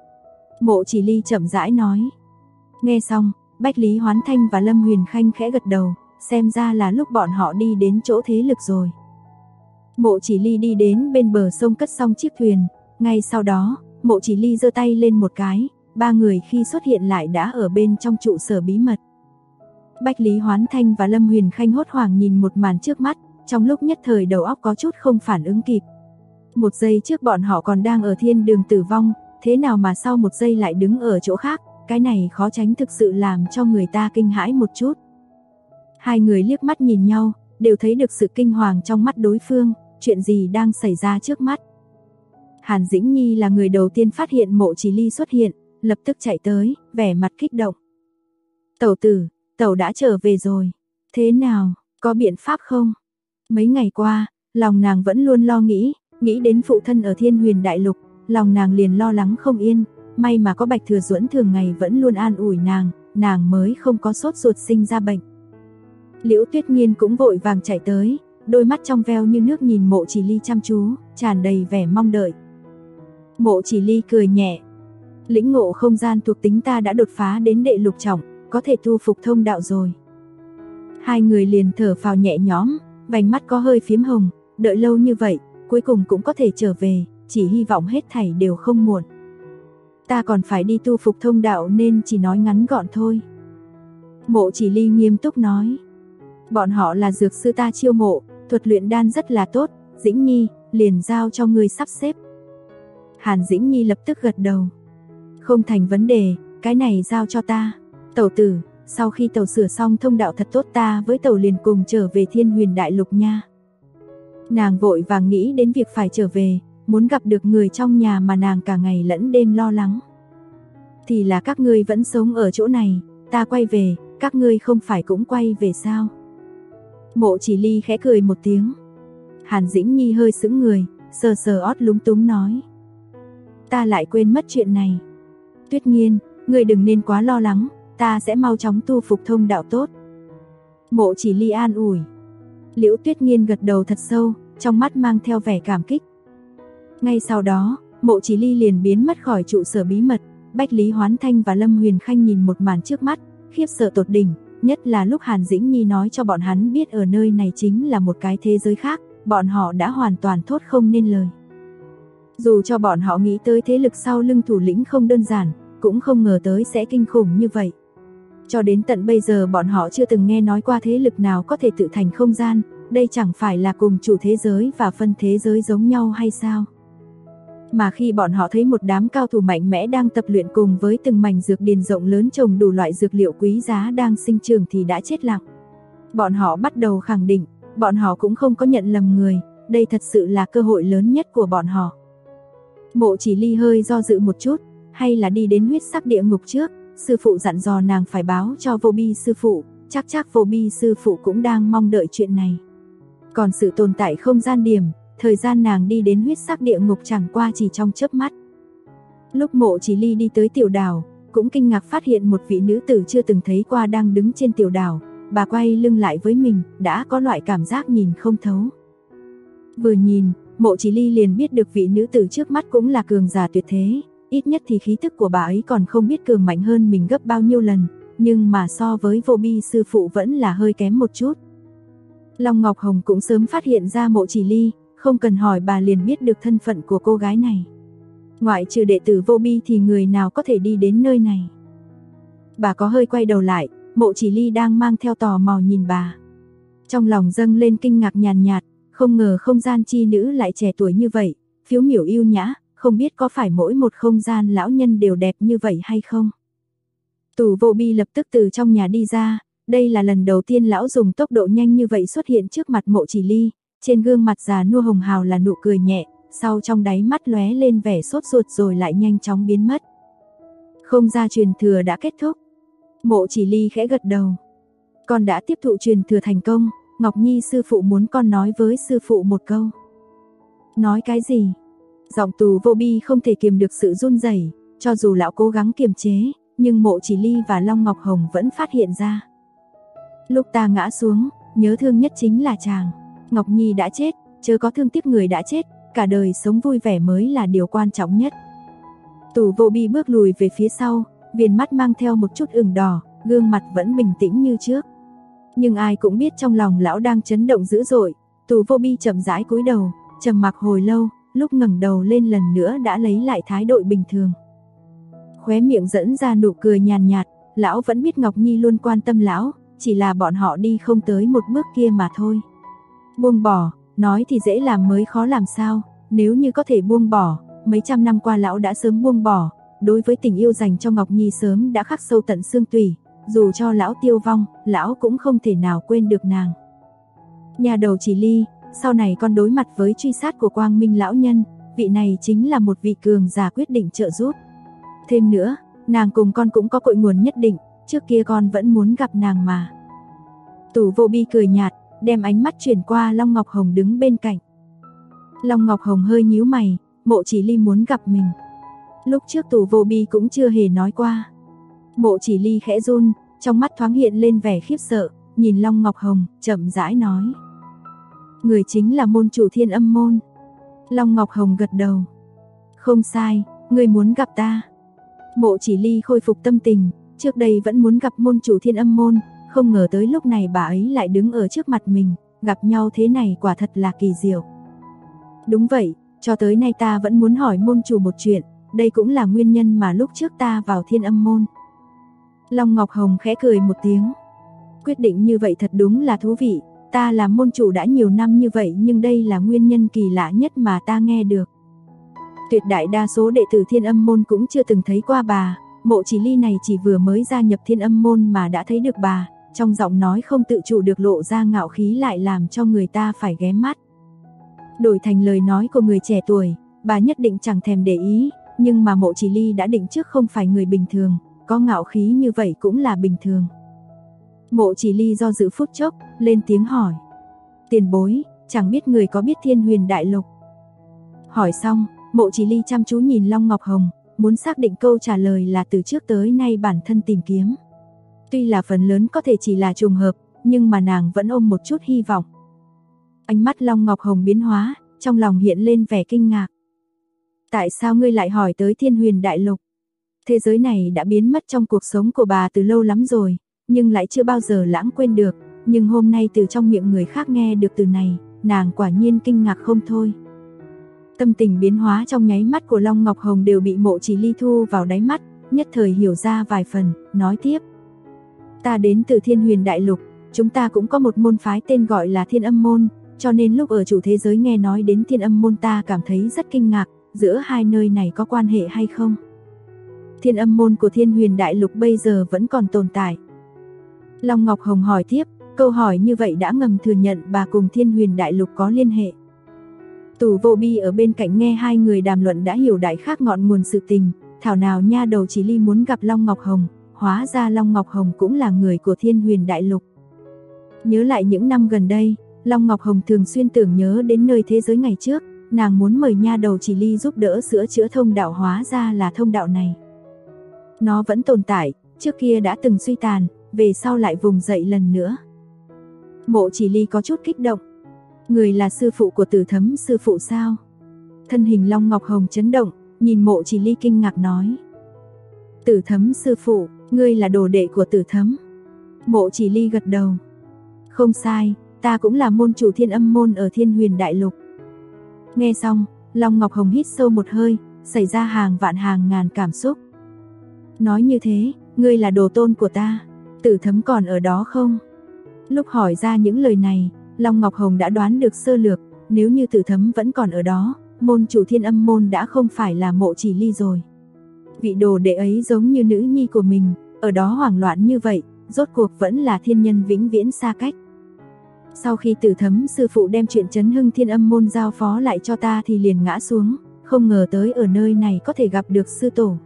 Mộ Chỉ Ly chậm rãi nói. Nghe xong, Bách Lý Hoán Thanh và Lâm Huyền Khanh khẽ gật đầu, xem ra là lúc bọn họ đi đến chỗ thế lực rồi. Mộ Chỉ Ly đi đến bên bờ sông cất xong chiếc thuyền, ngay sau đó, Mộ Chỉ Ly giơ tay lên một cái, ba người khi xuất hiện lại đã ở bên trong trụ sở bí mật. Bách Lý Hoán Thanh và Lâm Huyền Khanh hốt hoảng nhìn một màn trước mắt, trong lúc nhất thời đầu óc có chút không phản ứng kịp. Một giây trước bọn họ còn đang ở thiên đường tử vong, thế nào mà sau một giây lại đứng ở chỗ khác, cái này khó tránh thực sự làm cho người ta kinh hãi một chút. Hai người liếc mắt nhìn nhau, đều thấy được sự kinh hoàng trong mắt đối phương, chuyện gì đang xảy ra trước mắt. Hàn Dĩnh Nhi là người đầu tiên phát hiện Mộ Chỉ Ly xuất hiện, lập tức chạy tới, vẻ mặt kích động. Tẩu tử, tẩu đã trở về rồi, thế nào, có biện pháp không? Mấy ngày qua, lòng nàng vẫn luôn lo nghĩ đến phụ thân ở Thiên Huyền Đại Lục, lòng nàng liền lo lắng không yên, may mà có Bạch Thừa Duẫn thường ngày vẫn luôn an ủi nàng mới không có sốt ruột sinh ra bệnh. Liễu Tuyết Nghiên cũng vội vàng chạy tới, đôi mắt trong veo như nước nhìn Mộ Chỉ Ly chăm chú, tràn đầy vẻ mong đợi. Mộ Chỉ Ly cười nhẹ. Lĩnh ngộ không gian thuộc tính ta đã đột phá đến đệ lục trọng, có thể tu phục thông đạo rồi. Hai người liền thở phào nhẹ nhõm, vành mắt có hơi phím hồng, đợi lâu như vậy, cuối cùng cũng có thể trở về, chỉ hy vọng hết thảy đều không muộn. Ta còn phải đi tu phục thông đạo nên chỉ nói ngắn gọn thôi. Mộ Chỉ Ly nghiêm túc nói. Bọn họ là dược sư ta chiêu mộ, thuật luyện đan rất là tốt, Dĩnh Nhi, liền giao cho ngươi sắp xếp. Hàn Dĩnh Nhi lập tức gật đầu. Không thành vấn đề, cái này giao cho ta. Tẩu tử, sau khi tẩu sửa xong thông đạo thật tốt ta với tẩu liền cùng trở về Thiên Huyền Đại Lục nha. Nàng vội vàng nghĩ đến việc phải trở về, muốn gặp được người trong nhà mà nàng cả ngày lẫn đêm lo lắng. Thì là các ngươi vẫn sống ở chỗ này, ta quay về, các ngươi không phải cũng quay về sao? Mộ Chỉ Ly khẽ cười một tiếng. Hàn Dĩnh Nhi hơi sững người, sờ sờ ót lúng túng nói. Ta lại quên mất chuyện này. Tuyết Nghiên, ngươi đừng nên quá lo lắng, ta sẽ mau chóng tu phục thông đạo tốt. Mộ Chỉ Ly an ủi. Liễu Tuyết Nghiên gật đầu thật sâu, trong mắt mang theo vẻ cảm kích. Ngay sau đó, Mộ Chỉ Ly liền biến mất khỏi trụ sở bí mật. Bách Lý Hoán Thanh và Lâm Huyền Khanh nhìn một màn trước mắt, khiếp sợ tột đỉnh, nhất là lúc Hàn Dĩnh Nhi nói cho bọn hắn biết ở nơi này chính là một cái thế giới khác, bọn họ đã hoàn toàn thốt không nên lời. Dù cho bọn họ nghĩ tới thế lực sau lưng thủ lĩnh không đơn giản, cũng không ngờ tới sẽ kinh khủng như vậy. Cho đến tận bây giờ bọn họ chưa từng nghe nói qua thế lực nào có thể tự thành không gian, đây chẳng phải là cùng chủ thế giới và phân thế giới giống nhau hay sao? Mà khi bọn họ thấy một đám cao thủ mạnh mẽ đang tập luyện cùng với từng mảnh dược điền rộng lớn trồng đủ loại dược liệu quý giá đang sinh trưởng thì đã chết lặng. Bọn họ bắt đầu khẳng định, bọn họ cũng không có nhận lầm người, đây thật sự là cơ hội lớn nhất của bọn họ. Mộ Chỉ Ly hơi do dự một chút, hay là đi đến huyết sắc địa ngục trước, sư phụ dặn dò nàng phải báo cho Vô Bi sư phụ, chắc Vô Bi sư phụ cũng đang mong đợi chuyện này. Còn sự tồn tại không gian điểm, thời gian nàng đi đến huyết sắc địa ngục chẳng qua chỉ trong chớp mắt. Lúc Mộ Chỉ Ly đi tới tiểu đảo, cũng kinh ngạc phát hiện một vị nữ tử chưa từng thấy qua đang đứng trên tiểu đảo, bà quay lưng lại với mình, đã có loại cảm giác nhìn không thấu. Vừa nhìn, Mộ Chỉ Ly liền biết được vị nữ tử trước mắt cũng là cường giả tuyệt thế, ít nhất thì khí tức của bà ấy còn không biết cường mạnh hơn mình gấp bao nhiêu lần, nhưng mà so với Vô Bi sư phụ vẫn là hơi kém một chút. Long Ngọc Hồng cũng sớm phát hiện ra Mộ Chỉ Ly, không cần hỏi bà liền biết được thân phận của cô gái này. Ngoại trừ đệ tử Vô Bi thì người nào có thể đi đến nơi này. Bà có hơi quay đầu lại, Mộ Chỉ Ly đang mang theo tò mò nhìn bà. Trong lòng dâng lên kinh ngạc nhàn nhạt, không ngờ không gian chi nữ lại trẻ tuổi như vậy, phiếu miểu yêu nhã, không biết có phải mỗi một không gian lão nhân đều đẹp như vậy hay không. Tù Vô Bi lập tức từ trong nhà đi ra, đây là lần đầu tiên lão dùng tốc độ nhanh như vậy xuất hiện trước mặt Mộ Chỉ Ly, trên gương mặt già nua hồng hào là nụ cười nhẹ, sau trong đáy mắt lóe lên vẻ sốt ruột rồi lại nhanh chóng biến mất. Không gian truyền thừa đã kết thúc. Mộ Chỉ Ly khẽ gật đầu. Con đã tiếp thụ truyền thừa thành công, Ngọc Nhi sư phụ muốn con nói với sư phụ một câu. Nói cái gì? Giọng Tù Vô Bi không thể kiềm được sự run rẩy, cho dù lão cố gắng kiềm chế, nhưng Mộ Chỉ Ly và Long Ngọc Hồng vẫn phát hiện ra. Lúc ta ngã xuống, nhớ thương nhất chính là chàng. Ngọc Nhi đã chết, chớ có thương tiếc người đã chết, cả đời sống vui vẻ mới là điều quan trọng nhất. Tù Vô Bi bước lùi về phía sau, viền mắt mang theo một chút ửng đỏ, gương mặt vẫn bình tĩnh như trước. Nhưng ai cũng biết trong lòng lão đang chấn động dữ dội. Tù Vô Bi chậm rãi cúi đầu, trầm mặc hồi lâu, lúc ngẩng đầu lên lần nữa đã lấy lại thái độ bình thường. Khóe miệng dẫn ra nụ cười nhàn nhạt, lão vẫn biết Ngọc Nhi luôn quan tâm lão, chỉ là bọn họ đi không tới một bước kia mà thôi. Buông bỏ, nói thì dễ làm mới khó làm sao, nếu như có thể buông bỏ, mấy trăm năm qua lão đã sớm buông bỏ, đối với tình yêu dành cho Ngọc Nhi sớm đã khắc sâu tận xương tủy, dù cho lão tiêu vong, lão cũng không thể nào quên được nàng. Nhà đầu Chỉ Ly, sau này con đối mặt với truy sát của Quang Minh lão nhân, vị này chính là một vị cường giả quyết định trợ giúp. Thêm nữa, nàng cùng con cũng có cội nguồn nhất định, trước kia con vẫn muốn gặp nàng mà. Tù Vô Bi cười nhạt, đem ánh mắt chuyển qua Long Ngọc Hồng đứng bên cạnh. Long Ngọc Hồng hơi nhíu mày, Mộ Chỉ Ly muốn gặp mình. Lúc trước Tù Vô Bi cũng chưa hề nói qua. Mộ Chỉ Ly khẽ run, trong mắt thoáng hiện lên vẻ khiếp sợ, nhìn Long Ngọc Hồng, chậm rãi nói. Người chính là môn chủ Thiên Âm môn. Long Ngọc Hồng gật đầu. Không sai, người muốn gặp ta. Mộ Chỉ Ly khôi phục tâm tình, trước đây vẫn muốn gặp môn chủ Thiên Âm môn, không ngờ tới lúc này bà ấy lại đứng ở trước mặt mình, gặp nhau thế này quả thật là kỳ diệu. Đúng vậy, cho tới nay ta vẫn muốn hỏi môn chủ một chuyện, đây cũng là nguyên nhân mà lúc trước ta vào Thiên Âm môn. Long Ngọc Hồng khẽ cười một tiếng. Quyết định như vậy thật đúng là thú vị, ta làm môn chủ đã nhiều năm như vậy nhưng đây là nguyên nhân kỳ lạ nhất mà ta nghe được. Tuyệt đại đa số đệ tử Thiên Âm môn cũng chưa từng thấy qua bà, Mộ Chỉ Ly này chỉ vừa mới gia nhập Thiên Âm môn mà đã thấy được bà, trong giọng nói không tự chủ được lộ ra ngạo khí lại làm cho người ta phải ghé mắt. Đổi thành lời nói của người trẻ tuổi, bà nhất định chẳng thèm để ý, nhưng mà Mộ Chỉ Ly đã định trước không phải người bình thường, có ngạo khí như vậy cũng là bình thường. Mộ Chỉ Ly do dự phút chốc, lên tiếng hỏi. Tiền bối, chẳng biết người có biết Thiên Huyền Đại Lục? Hỏi xong, Mộ Chỉ Ly chăm chú nhìn Long Ngọc Hồng, muốn xác định câu trả lời là từ trước tới nay bản thân tìm kiếm. Tuy là phần lớn có thể chỉ là trùng hợp, nhưng mà nàng vẫn ôm một chút hy vọng. Ánh mắt Long Ngọc Hồng biến hóa, trong lòng hiện lên vẻ kinh ngạc. Tại sao ngươi lại hỏi tới Thiên Huyền Đại Lục? Thế giới này đã biến mất trong cuộc sống của bà từ lâu lắm rồi, nhưng lại chưa bao giờ lãng quên được. Nhưng hôm nay từ trong miệng người khác nghe được từ này, nàng quả nhiên kinh ngạc không thôi. Tâm tình biến hóa trong nháy mắt của Long Ngọc Hồng đều bị Mộ Chỉ Ly thu vào đáy mắt, nhất thời hiểu ra vài phần, nói tiếp. Ta đến từ Thiên Huyền Đại Lục, chúng ta cũng có một môn phái tên gọi là Thiên Âm Môn, cho nên lúc ở chủ thế giới nghe nói đến Thiên Âm Môn ta cảm thấy rất kinh ngạc, giữa hai nơi này có quan hệ hay không? Thiên Âm Môn của Thiên Huyền Đại Lục bây giờ vẫn còn tồn tại. Long Ngọc Hồng hỏi tiếp, câu hỏi như vậy đã ngầm thừa nhận bà cùng Thiên Huyền Đại Lục có liên hệ. Tù Vô Bi ở bên cạnh nghe hai người đàm luận đã hiểu đại khái ngọn nguồn sự tình, thảo nào nha đầu Chỉ Ly muốn gặp Long Ngọc Hồng, hóa ra Long Ngọc Hồng cũng là người của Thiên Huyền Đại Lục. Nhớ lại những năm gần đây, Long Ngọc Hồng thường xuyên tưởng nhớ đến nơi thế giới ngày trước, nàng muốn mời nha đầu Chỉ Ly giúp đỡ sửa chữa thông đạo, hóa ra là thông đạo này. Nó vẫn tồn tại, trước kia đã từng suy tàn, về sau lại vùng dậy lần nữa. Mộ Chỉ Ly có chút kích động. Người là sư phụ của Tử Thấm sư phụ sao? Thân hình Long Ngọc Hồng chấn động, nhìn Mộ Chỉ Ly kinh ngạc nói. Tử Thấm sư phụ, ngươi là đồ đệ của Tử Thấm. Mộ Chỉ Ly gật đầu. Không sai, ta cũng là môn chủ Thiên Âm Môn ở Thiên Huyền Đại Lục. Nghe xong, Long Ngọc Hồng hít sâu một hơi, xảy ra hàng vạn hàng ngàn cảm xúc. Nói như thế, ngươi là đồ tôn của ta, Tử Thấm còn ở đó không? Lúc hỏi ra những lời này, Long Ngọc Hồng đã đoán được sơ lược, nếu như Tử Thấm vẫn còn ở đó, môn chủ Thiên Âm Môn đã không phải là Mộ Chỉ Ly rồi. Vị đồ đệ ấy giống như nữ nhi của mình, ở đó hoảng loạn như vậy, rốt cuộc vẫn là thiên nhân vĩnh viễn xa cách. Sau khi Tử Thấm sư phụ đem chuyện chấn hưng Thiên Âm Môn giao phó lại cho ta thì liền ngã xuống, không ngờ tới ở nơi này có thể gặp được sư tổ.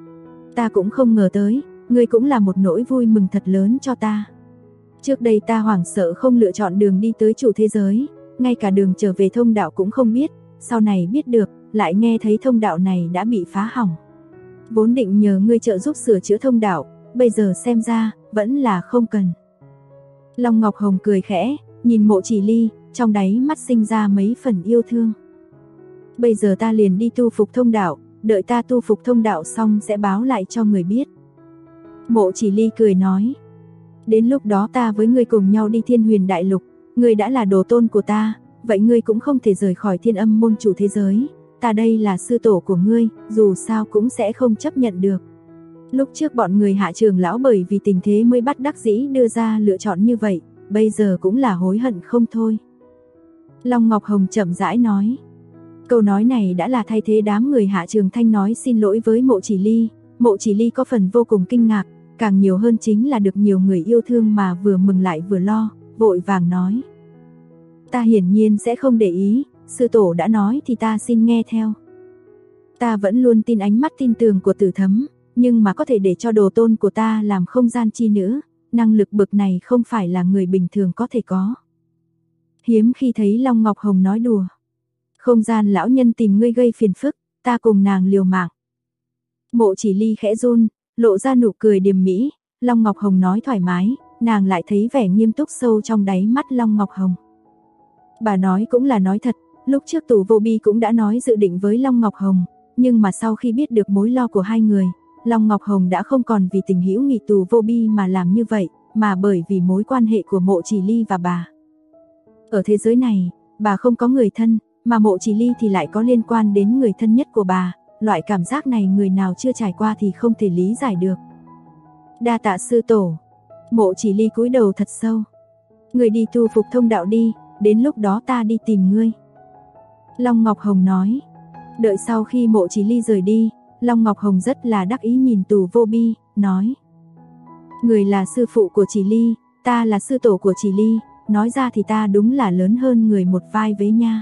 Ta cũng không ngờ tới, ngươi cũng là một nỗi vui mừng thật lớn cho ta. Trước đây ta hoảng sợ không lựa chọn đường đi tới chủ thế giới, ngay cả đường trở về thông đạo cũng không biết, sau này biết được, lại nghe thấy thông đạo này đã bị phá hỏng. Vốn định nhờ ngươi trợ giúp sửa chữa thông đạo, bây giờ xem ra, vẫn là không cần. Long Ngọc Hồng cười khẽ, nhìn Mộ Chỉ Ly, trong đáy mắt sinh ra mấy phần yêu thương. Bây giờ ta liền đi tu phục thông đạo, đợi ta tu phục thông đạo xong sẽ báo lại cho người biết. Mộ Chỉ Ly cười nói. Đến lúc đó ta với ngươi cùng nhau đi Thiên Huyền Đại Lục, ngươi đã là đồ tôn của ta, vậy ngươi cũng không thể rời khỏi Thiên Âm Môn chủ thế giới, ta đây là sư tổ của ngươi, dù sao cũng sẽ không chấp nhận được. Lúc trước bọn người Hạ trưởng lão bởi vì tình thế mới bắt đắc dĩ đưa ra lựa chọn như vậy, bây giờ cũng là hối hận không thôi. Long Ngọc Hồng chậm rãi nói. Câu nói này đã là thay thế đám người Hạ Trường Thanh nói xin lỗi với Mộ Chỉ Ly. Mộ Chỉ Ly có phần vô cùng kinh ngạc, càng nhiều hơn chính là được nhiều người yêu thương mà vừa mừng lại vừa lo, vội vàng nói. Ta hiển nhiên sẽ không để ý, sư tổ đã nói thì ta xin nghe theo. Ta vẫn luôn tin ánh mắt tin tưởng của Tử Thấm, nhưng mà có thể để cho đồ tôn của ta làm không gian chi nữ, năng lực bực này không phải là người bình thường có thể có. Hiếm khi thấy Long Ngọc Hồng nói đùa. Không gian lão nhân tìm ngươi gây phiền phức, ta cùng nàng liều mạng. Mộ Chỉ Ly khẽ run, lộ ra nụ cười điềm mỹ, Long Ngọc Hồng nói thoải mái, nàng lại thấy vẻ nghiêm túc sâu trong đáy mắt Long Ngọc Hồng. Bà nói cũng là nói thật, lúc trước Tù Vô Bi cũng đã nói dự định với Long Ngọc Hồng, nhưng mà sau khi biết được mối lo của hai người, Long Ngọc Hồng đã không còn vì tình hữu nghị Tù Vô Bi mà làm như vậy, mà bởi vì mối quan hệ của Mộ Chỉ Ly và bà. Ở thế giới này, bà không có người thân, mà Mộ Chỉ Ly thì lại có liên quan đến người thân nhất của bà, loại cảm giác này người nào chưa trải qua thì không thể lý giải được. Đa tạ sư tổ. Mộ Chỉ Ly cúi đầu thật sâu. Ngươi đi tu phục thông đạo đi, đến lúc đó ta đi tìm ngươi. Long Ngọc Hồng nói. Đợi sau khi Mộ Chỉ Ly rời đi, Long Ngọc Hồng rất là đắc ý nhìn Tù Vô Bi, nói. Người là sư phụ của Chỉ Ly, ta là sư tổ của Chỉ Ly, nói ra thì ta đúng là lớn hơn người một vai với nha.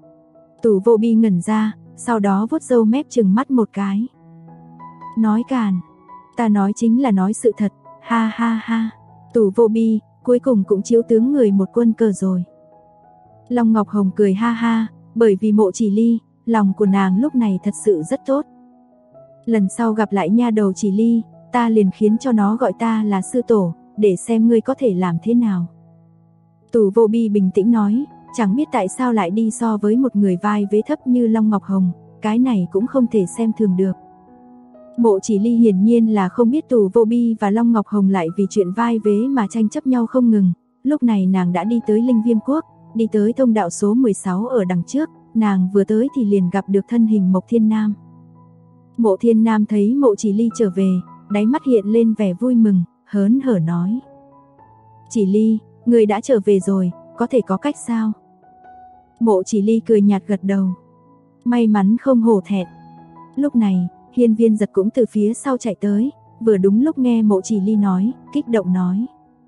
Tù Vô Bi ngẩn ra, sau đó vuốt râu mép trừng mắt một cái. Nói càn, ta nói chính là nói sự thật, ha ha ha. Tù Vô Bi, cuối cùng cũng chiếu tướng người một quân cờ rồi. Long Ngọc Hồng cười ha ha, bởi vì Mộ Chỉ Ly, lòng của nàng lúc này thật sự rất tốt. Lần sau gặp lại nha đầu Chỉ Ly, ta liền khiến cho nó gọi ta là sư tổ, để xem ngươi có thể làm thế nào. Tù Vô Bi bình tĩnh nói, chẳng biết tại sao lại đi so với một người vai vế thấp như Long Ngọc Hồng, cái này cũng không thể xem thường được. Mộ Chỉ Ly hiển nhiên là không biết Tù Vô Bi và Long Ngọc Hồng lại vì chuyện vai vế mà tranh chấp nhau không ngừng. Lúc này nàng đã đi tới Linh Viêm Quốc, đi tới thông đạo số 16 ở đằng trước, nàng vừa tới thì liền gặp được thân hình Mộc Thiên Nam. Mộ Thiên Nam thấy Mộ Chỉ Ly trở về, đáy mắt hiện lên vẻ vui mừng, hớn hở nói. Chỉ Ly, người đã trở về rồi, có thể có cách sao? Mộ Chỉ Ly cười nhạt gật đầu. May mắn không hổ thẹn. Lúc này, Hiên Viên Giật cũng từ phía sau chạy tới, vừa đúng lúc nghe Mộ Chỉ Ly nói, kích động nói.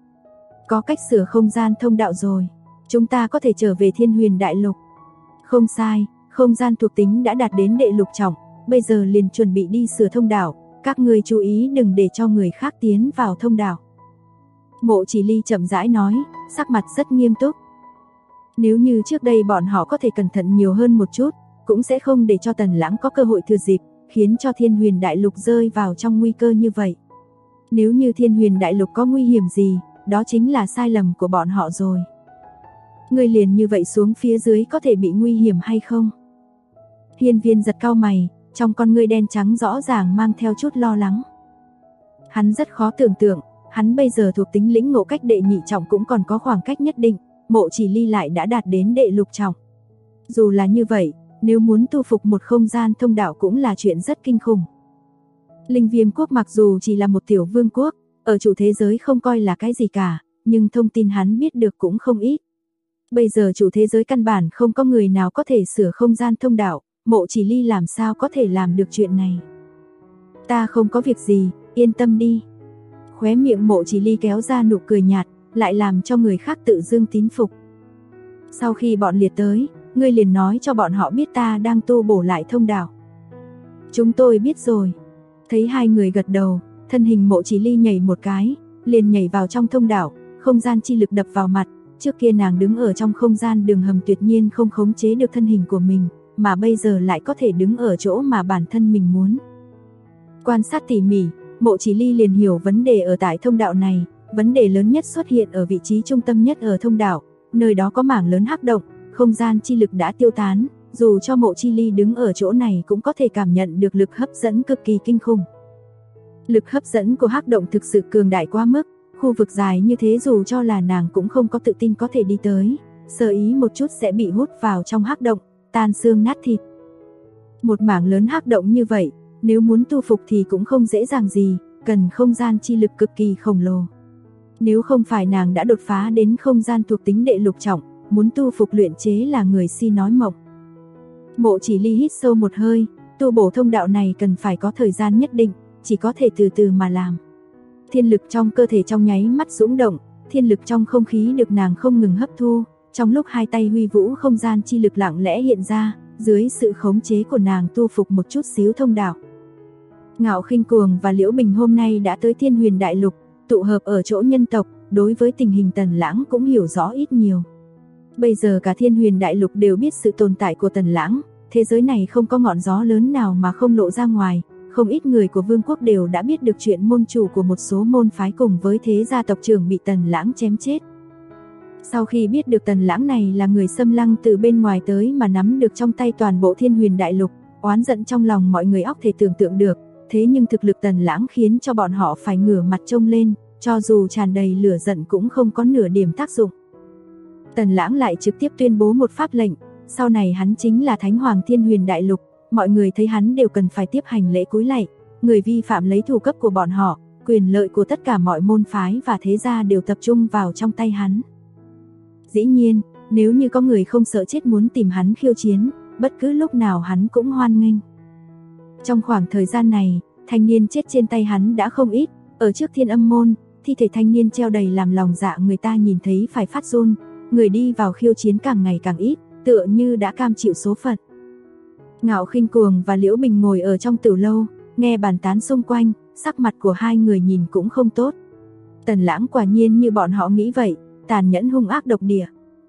Có cách sửa không gian thông đạo rồi, chúng ta có thể trở về Thiên Huyền Đại Lục. Không sai, không gian thuộc tính đã đạt đến đệ lục trọng, bây giờ liền chuẩn bị đi sửa thông đạo, các người chú ý đừng để cho người khác tiến vào thông đạo. Mộ Chỉ Ly chậm rãi nói, sắc mặt rất nghiêm túc. Nếu như trước đây bọn họ có thể cẩn thận nhiều hơn một chút, cũng sẽ không để cho Tần Lãng có cơ hội thừa dịp, khiến cho Thiên Huyền Đại Lục rơi vào trong nguy cơ như vậy. Nếu như Thiên Huyền Đại Lục có nguy hiểm gì, đó chính là sai lầm của bọn họ rồi. Người liền như vậy xuống phía dưới có thể bị nguy hiểm hay không? Hiên Viên Giật cau mày, trong con ngươi đen trắng rõ ràng mang theo chút lo lắng. Hắn rất khó tưởng tượng, hắn bây giờ thuộc tính lĩnh ngộ cách đệ nhị trọng cũng còn có khoảng cách nhất định, Mộ Chỉ Ly lại đã đạt đến đệ lục trọng. Dù là như vậy, nếu muốn tu phục một không gian thông đạo cũng là chuyện rất kinh khủng. Linh Viêm quốc mặc dù chỉ là một tiểu vương quốc, ở chủ thế giới không coi là cái gì cả, nhưng thông tin hắn biết được cũng không ít. Bây giờ chủ thế giới căn bản không có người nào có thể sửa không gian thông đạo, Mộ Chỉ Ly làm sao có thể làm được chuyện này. Ta không có việc gì, yên tâm đi. Khóe miệng Mộ Chỉ Ly kéo ra nụ cười nhạt, lại làm cho người khác tự dưng tín phục. Sau khi bọn liệt tới, ngươi liền nói cho bọn họ biết ta đang tu bổ lại thông đạo. Chúng tôi biết rồi. Thấy hai người gật đầu, thân hình Mộ Chỉ Ly nhảy một cái, liền nhảy vào trong thông đạo, không gian chi lực đập vào mặt, trước kia nàng đứng ở trong không gian đường hầm tuyệt nhiên không khống chế được thân hình của mình, mà bây giờ lại có thể đứng ở chỗ mà bản thân mình muốn. Quan sát tỉ mỉ, Mộ Chỉ Ly liền hiểu vấn đề ở tại thông đạo này, vấn đề lớn nhất xuất hiện ở vị trí trung tâm nhất ở thông đạo, nơi đó có mảng lớn hắc động, không gian chi lực đã tiêu tán, dù cho Mộ Chỉ Ly đứng ở chỗ này cũng có thể cảm nhận được lực hấp dẫn cực kỳ kinh khủng. Lực hấp dẫn của hắc động thực sự cường đại quá mức, khu vực dài như thế dù cho là nàng cũng không có tự tin có thể đi tới, sơ ý một chút sẽ bị hút vào trong hắc động, tan xương nát thịt. Một mảng lớn hắc động như vậy, nếu muốn tu phục thì cũng không dễ dàng gì, cần không gian chi lực cực kỳ khổng lồ. Nếu không phải nàng đã đột phá đến không gian thuộc tính đệ lục trọng, muốn tu phục luyện chế là người si nói mộng. Mộ Chỉ Ly hít sâu một hơi, tu bổ thông đạo này cần phải có thời gian nhất định, chỉ có thể từ từ mà làm. Thiên lực trong cơ thể trong nháy mắt dũng động, thiên lực trong không khí được nàng không ngừng hấp thu, trong lúc hai tay huy vũ không gian chi lực lặng lẽ hiện ra, dưới sự khống chế của nàng tu phục một chút xíu thông đạo. Ngạo Khinh Cuồng và Liễu Bình hôm nay đã tới Thiên Huyền Đại Lục, tụ hợp ở chỗ nhân tộc, đối với tình hình Tần Lãng cũng hiểu rõ ít nhiều. Bây giờ cả Thiên Huyền Đại Lục đều biết sự tồn tại của Tần Lãng, thế giới này không có ngọn gió lớn nào mà không lộ ra ngoài, không ít người của vương quốc đều đã biết được chuyện môn chủ của một số môn phái cùng với thế gia tộc trưởng bị Tần Lãng chém chết. Sau khi biết được Tần Lãng này là người xâm lăng từ bên ngoài tới mà nắm được trong tay toàn bộ Thiên Huyền Đại Lục, oán giận trong lòng mọi người óc thể tưởng tượng được, thế nhưng thực lực Tần Lãng khiến cho bọn họ phải ngửa mặt trông lên, cho dù tràn đầy lửa giận cũng không có nửa điểm tác dụng. Tần Lãng lại trực tiếp tuyên bố một pháp lệnh, sau này hắn chính là Thánh Hoàng Thiên Huyền Đại Lục, mọi người thấy hắn đều cần phải tiếp hành lễ cúi lạy, người vi phạm lấy thủ cấp của bọn họ, quyền lợi của tất cả mọi môn phái và thế gia đều tập trung vào trong tay hắn. Dĩ nhiên, nếu như có người không sợ chết muốn tìm hắn khiêu chiến, bất cứ lúc nào hắn cũng hoan nghênh. Trong khoảng thời gian này, thanh niên chết trên tay hắn đã không ít, ở trước Thiên Âm môn, thi thể thanh niên treo đầy làm lòng dạ người ta nhìn thấy phải phát run, người đi vào khiêu chiến càng ngày càng ít, tựa như đã cam chịu số phận. Ngạo Khinh Cuồng và Liễu Bình ngồi ở trong tử lâu, nghe bàn tán xung quanh, sắc mặt của hai người nhìn cũng không tốt. Tần Lãng quả nhiên như bọn họ nghĩ vậy, tàn nhẫn hung ác độc địa.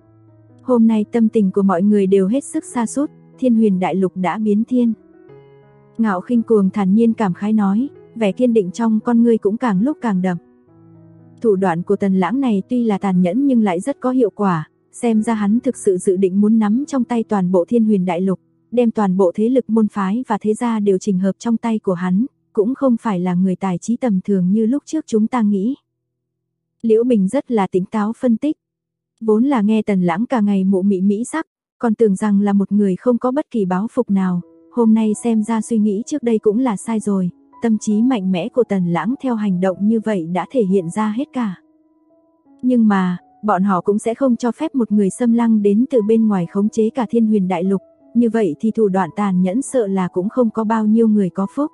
Hôm nay tâm tình của mọi người đều hết sức sa sút, Thiên Huyền Đại Lục đã biến thiên. Ngạo Khinh Cuồng thản nhiên cảm khái nói, vẻ kiên định trong con ngươi cũng càng lúc càng đậm. Thủ đoạn của Tần Lãng này tuy là tàn nhẫn nhưng lại rất có hiệu quả, xem ra hắn thực sự dự định muốn nắm trong tay toàn bộ Thiên Huyền Đại Lục, đem toàn bộ thế lực môn phái và thế gia đều chỉnh hợp trong tay của hắn, cũng không phải là người tài trí tầm thường như lúc trước chúng ta nghĩ. Liễu Bình rất là tỉnh táo phân tích. Vốn là nghe Tần Lãng cả ngày mụ mị mỹ sắc, còn tưởng rằng là một người không có bất kỳ báo phục nào, hôm nay xem ra suy nghĩ trước đây cũng là sai rồi, tâm trí mạnh mẽ của Tần Lãng theo hành động như vậy đã thể hiện ra hết cả. Nhưng mà, bọn họ cũng sẽ không cho phép một người xâm lăng đến từ bên ngoài khống chế cả Thiên Huyền Đại Lục, như vậy thì thủ đoạn tàn nhẫn sợ là cũng không có bao nhiêu người có phúc.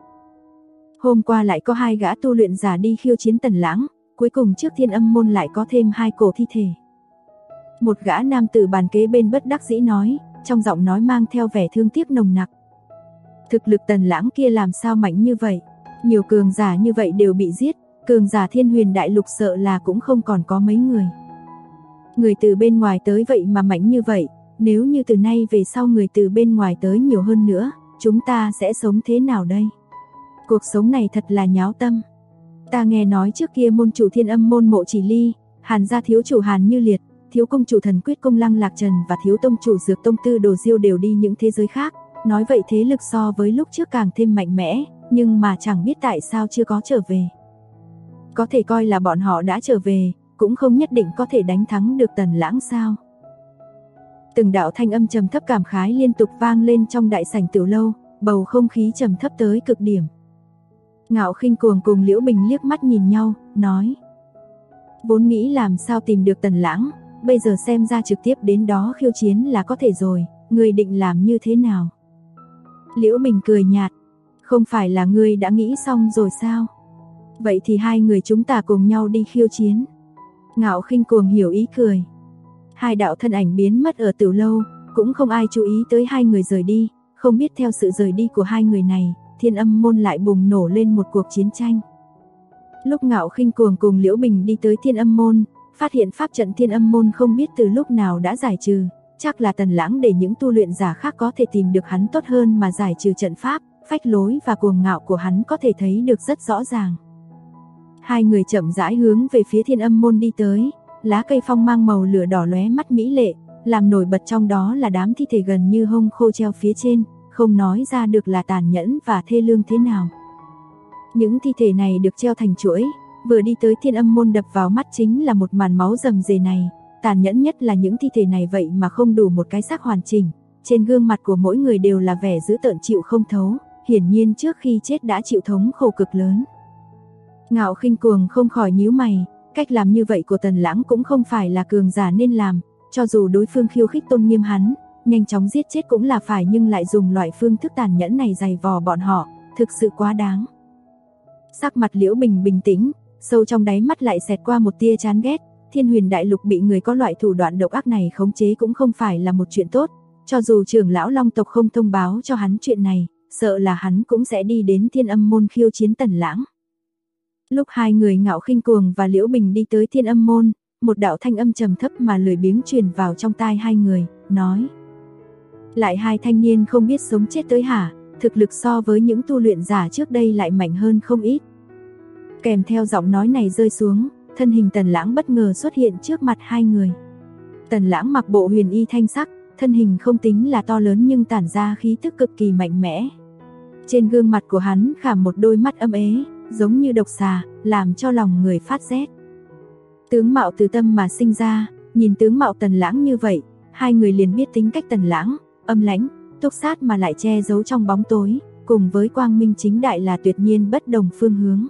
Hôm qua lại có 2 gã tu luyện giả đi khiêu chiến Tần Lãng, cuối cùng trước Thiên Âm môn lại có thêm 2 cổ thi thể. Một gã nam tử bàn kế bên bất đắc dĩ nói, trong giọng nói mang theo vẻ thương tiếc nồng nặc. Thực lực Tần Lãng kia làm sao mạnh như vậy? Nhiều cường giả như vậy đều bị giết, cường giả Thiên Huyền Đại Lục sợ là cũng không còn có mấy người. Người từ bên ngoài tới vậy mà mạnh như vậy, nếu như từ nay về sau người từ bên ngoài tới nhiều hơn nữa, chúng ta sẽ sống thế nào đây? Cuộc sống này thật là nháo tâm. Ta nghe nói trước kia môn chủ Thiên Âm môn Mộ Chỉ Ly, Hàn gia thiếu chủ Hàn Như Liệt, thiếu công chủ Thần Quyết Công Lăng Lạc Trần và thiếu tông chủ Dược Tông Tư Đồ Diêu đều đi những thế giới khác, nói vậy thế lực so với lúc trước càng thêm mạnh mẽ, nhưng mà chẳng biết tại sao chưa có trở về. Có thể coi là bọn họ đã trở về, cũng không nhất định có thể đánh thắng được Tần Lãng sao? Từng đạo thanh âm trầm thấp cảm khái liên tục vang lên trong đại sảnh tiểu lâu, bầu không khí trầm thấp tới cực điểm. Ngạo Khinh Cuồng cùng Liễu Bình liếc mắt nhìn nhau, nói: vốn nghĩ làm sao tìm được Tần Lãng, bây giờ xem ra trực tiếp đến đó khiêu chiến là có thể rồi, ngươi định làm như thế nào? Liễu Bình cười nhạt: không phải là ngươi đã nghĩ xong rồi sao? Vậy thì 2 người chúng ta cùng nhau đi khiêu chiến. Ngạo Khinh Cuồng hiểu ý cười. 2 đạo thân ảnh biến mất ở tiểu lâu, cũng không ai chú ý tới 2 người rời đi, không biết theo sự rời đi của 2 người này, Thiên Âm môn lại bùng nổ lên một cuộc chiến tranh. Lúc Ngạo Khinh Cuồng cùng Liễu Bình đi tới Thiên Âm môn, phát hiện pháp trận Thiên Âm môn không biết từ lúc nào đã giải trừ, chắc là Tần Lãng để những tu luyện giả khác có thể tìm được hắn tốt hơn mà giải trừ trận pháp, phách lối và cuồng ngạo của hắn có thể thấy được rất rõ ràng. 2 người chậm rãi hướng về phía Thiên Âm môn đi tới, lá cây phong mang màu lửa đỏ lóe mắt mỹ lệ, làm nổi bật trong đó là đám thi thể gần như hông khô treo phía trên, không nói ra được là tàn nhẫn và thê lương thế nào. Những thi thể này được treo thành chuỗi, vừa đi tới Thiên Âm môn đập vào mắt chính là một màn máu rầm rề này, tàn nhẫn nhất là những thi thể này vậy mà không đủ một cái xác hoàn chỉnh, trên gương mặt của mỗi người đều là vẻ dữ tợn chịu không thấu, hiển nhiên trước khi chết đã chịu thống khổ cực lớn. Ngạo Khinh Cuồng không khỏi nhíu mày, cách làm như vậy của Tần Lãng cũng không phải là cường giả nên làm, cho dù đối phương khiêu khích tôn nghiêm hắn, nhanh chóng giết chết cũng là phải, nhưng lại dùng loại phương thức tàn nhẫn này giày vò bọn họ, thực sự quá đáng. Sắc mặt Liễu Bình bình tĩnh, sâu trong đáy mắt lại xẹt qua một tia chán ghét, Thiên Huyền Đại Lục bị người có loại thủ đoạn độc ác này khống chế cũng không phải là một chuyện tốt, cho dù trưởng lão Long tộc không thông báo cho hắn chuyện này, sợ là hắn cũng sẽ đi đến Thiên Âm môn khiêu chiến Tần Lãng. Lúc 2 người Ngạo Khinh Cuồng và Liễu Bình đi tới Thiên Âm môn, một đạo thanh âm trầm thấp mà lười biếng truyền vào trong tai 2 người, nói: lại 2 thanh niên không biết sống chết tới hả, thực lực so với những tu luyện giả trước đây lại mạnh hơn không ít. Kèm theo giọng nói này rơi xuống, thân hình Tần Lãng bất ngờ xuất hiện trước mặt 2 người. Tần Lãng mặc bộ huyền y thanh sắc, thân hình không tính là to lớn nhưng tản ra khí tức cực kỳ mạnh mẽ. Trên gương mặt của hắn khảm một đôi mắt âm ế, giống như độc xà, làm cho lòng người phát rét. Tướng mạo từ tâm mà sinh ra, nhìn tướng mạo Tần Lãng như vậy, 2 người liền biết tính cách Tần Lãng, âm lãnh, túc sát mà lại che giấu trong bóng tối, cùng với quang minh chính đại là tuyệt nhiên bất đồng phương hướng.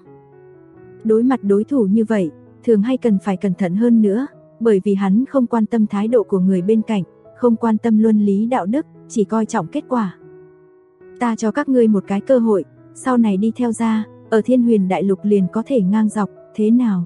Đối mặt đối thủ như vậy, thường hay cần phải cẩn thận hơn nữa, bởi vì hắn không quan tâm thái độ của người bên cạnh, không quan tâm luân lý đạo đức, chỉ coi trọng kết quả. Ta cho các ngươi một cái cơ hội, sau này đi theo ra, ở Thiên Huyền Đại Lục liền có thể ngang dọc, thế nào?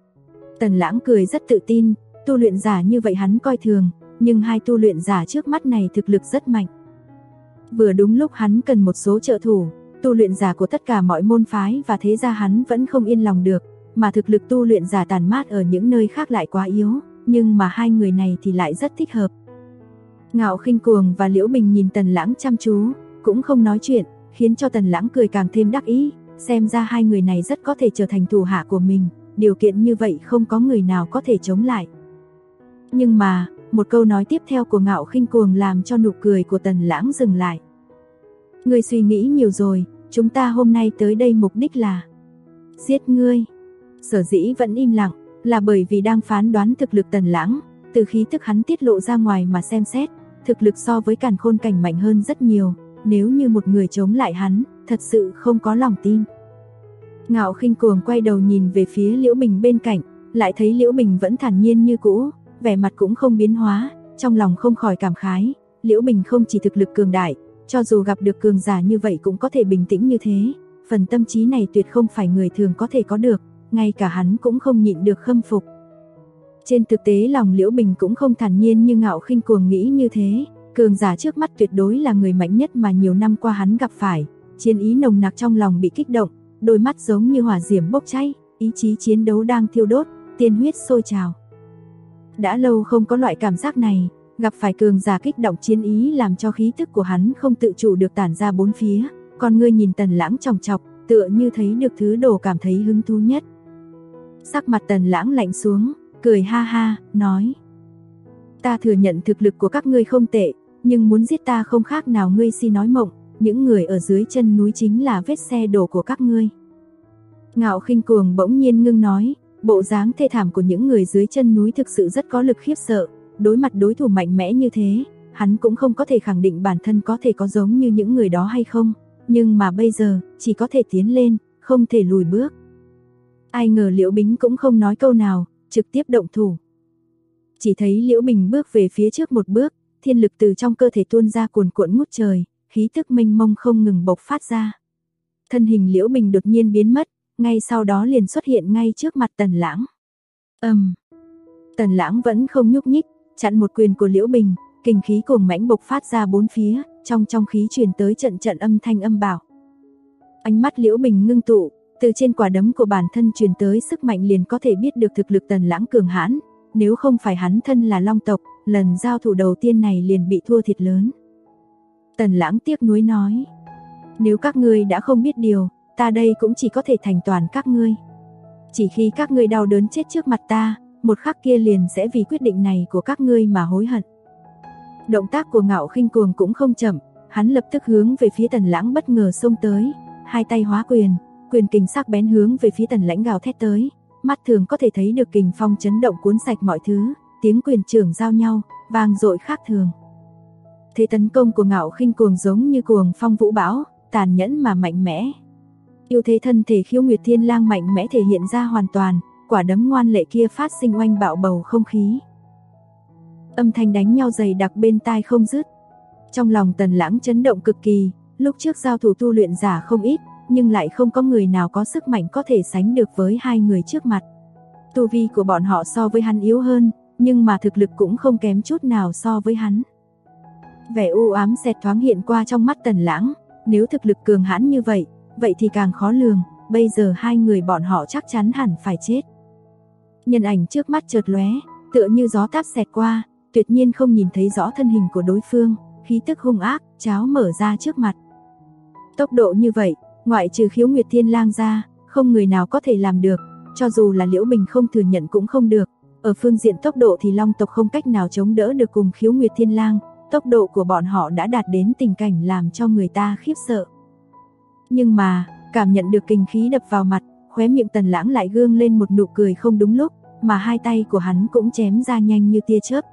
Tần Lãng cười rất tự tin, tu luyện giả như vậy hắn coi thường, nhưng 2 tu luyện giả trước mắt này thực lực rất mạnh. Vừa đúng lúc hắn cần một số trợ thủ, tu luyện giả của tất cả mọi môn phái và thế gia hắn vẫn không yên lòng được, mà thực lực tu luyện giả tàn mát ở những nơi khác lại quá yếu, nhưng mà 2 người này thì lại rất thích hợp. Ngạo Khinh Cuồng và Liễu Bình nhìn Tần Lãng chăm chú, cũng không nói chuyện, khiến cho Tần Lãng cười càng thêm đắc ý, xem ra 2 người này rất có thể trở thành thủ hạ của mình, điều kiện như vậy không có người nào có thể chống lại. Nhưng mà, một câu nói tiếp theo của Ngạo Khinh Cuồng làm cho nụ cười của Tần Lãng dừng lại. Ngươi suy nghĩ nhiều rồi, chúng ta hôm nay tới đây mục đích là giết ngươi. Sở dĩ vẫn im lặng, là bởi vì đang phán đoán thực lực Tần Lãng, từ khí tức hắn tiết lộ ra ngoài mà xem xét, thực lực so với Càn Khôn cảnh mạnh hơn rất nhiều, nếu như một người chống lại hắn, thật sự không có lòng tin. Ngạo Khinh Cuồng quay đầu nhìn về phía Liễu Bình bên cạnh, lại thấy Liễu Bình vẫn thản nhiên như cũ, vẻ mặt cũng không biến hóa, trong lòng không khỏi cảm khái, Liễu Bình không chỉ thực lực cường đại, cho dù gặp được cường giả như vậy cũng có thể bình tĩnh như thế, phần tâm trí này tuyệt không phải người thường có thể có được, ngay cả hắn cũng không nhịn được khâm phục. Trên thực tế lòng Liễu Bình cũng không thản nhiên như Ngạo Khinh Cuồng nghĩ như thế, cường giả trước mắt tuyệt đối là người mạnh nhất mà nhiều năm qua hắn gặp phải, chiến ý nồng nặc trong lòng bị kích động, đôi mắt giống như hỏa diễm bốc cháy, ý chí chiến đấu đang thiêu đốt, tiên huyết sôi trào. Đã lâu không có loại cảm giác này, gặp phải cường giả kích động chiến ý làm cho khí tức của hắn không tự chủ được tản ra bốn phía, con ngươi nhìn Tần Lãng chòng chọc, tựa như thấy được thứ đồ cảm thấy hứng thú nhất. Sắc mặt Tần Lãng lạnh xuống, cười ha ha, nói: "Ta thừa nhận thực lực của các ngươi không tệ, nhưng muốn giết ta không khác nào ngươi si nói mộng, những người ở dưới chân núi chính là vết xe đổ của các ngươi." Ngạo Khinh Cuồng bỗng nhiên ngưng nói, bộ dáng thê thảm của những người dưới chân núi thực sự rất có lực khiếp sợ, đối mặt đối thủ mạnh mẽ như thế, hắn cũng không có thể khẳng định bản thân có thể có giống như những người đó hay không, nhưng mà bây giờ, chỉ có thể tiến lên, không thể lùi bước. Ai ngờ Liễu Bính cũng không nói câu nào, trực tiếp động thủ. Chỉ thấy Liễu Bình bước về phía trước một bước, thiên lực từ trong cơ thể tuôn ra cuồn cuộn ngút trời, khí tức mênh mông không ngừng bộc phát ra. Thân hình Liễu Bình đột nhiên biến mất, ngay sau đó liền xuất hiện ngay trước mặt Tần Lãng. Tần Lãng vẫn không nhúc nhích, chặn một quyền của Liễu Bình, kình khí cuồng mãnh bộc phát ra bốn phía, trong khí truyền tới trận trận âm thanh âm bảo. Ánh mắt Liễu Bình ngưng tụ, từ trên quả đấm của bản thân truyền tới sức mạnh liền có thể biết được thực lực Tần Lãng cường hãn, nếu không phải hắn thân là Long tộc, lần giao thủ đầu tiên này liền bị thua thiệt lớn. Tần Lãng tiếc nuối nói: "Nếu các ngươi đã không biết điều, ta đây cũng chỉ có thể thành toàn các ngươi. Chỉ khi các ngươi đau đớn chết trước mặt ta, một khắc kia liền sẽ vì quyết định này của các ngươi mà hối hận." Động tác của Ngạo Khinh Cuồng cũng không chậm, hắn lập tức hướng về phía Tần Lãng bất ngờ xông tới, hai tay hóa quyền, quyền kình sắc bén hướng về phía Tần Lãng gào thét tới, mắt thường có thể thấy được kình phong chấn động cuốn sạch mọi thứ, tiếng quyền trưởng giao nhau, vang dội khác thường. Thế tấn công của Ngạo Khinh Cuồng giống như cuồng phong vũ bão, tàn nhẫn mà mạnh mẽ. Ưu thế thân thể Khiếu Nguyệt Thiên Lang mạnh mẽ thể hiện ra hoàn toàn, quả đấm ngoan lệ kia phát sinh oanh bạo bầu không khí. Âm thanh đánh nhau dày đặc bên tai không dứt. Trong lòng Tần Lãng chấn động cực kỳ, lúc trước giao thủ tu luyện giả không ít, nhưng lại không có người nào có sức mạnh có thể sánh được với hai người trước mặt. Tu vi của bọn họ so với hắn yếu hơn, nhưng mà thực lực cũng không kém chút nào so với hắn. Vẻ u ám xẹt thoáng hiện qua trong mắt Tần Lãng, nếu thực lực cường hãn như vậy, vậy thì càng khó lường, bây giờ hai người bọn họ chắc chắn hẳn phải chết. Nhân ảnh trước mắt chợt lóe, tựa như gió táp xẹt qua, tuyệt nhiên không nhìn thấy rõ thân hình của đối phương, khí tức hung ác, cháo mở ra trước mặt. Tốc độ như vậy, ngoại trừ Khiếu Nguyệt Thiên Lang ra, không người nào có thể làm được, cho dù là Liễu Bình không thừa nhận cũng không được. Ở phương diện tốc độ thì Long tộc không cách nào chống đỡ được cùng Khiếu Nguyệt Thiên Lang, tốc độ của bọn họ đã đạt đến tình cảnh làm cho người ta khiếp sợ. Nhưng mà, cảm nhận được kình khí đập vào mặt, khóe miệng Tần Lãng lại gương lên một nụ cười không đúng lúc, mà hai tay của hắn cũng chém ra nhanh như tia chớp.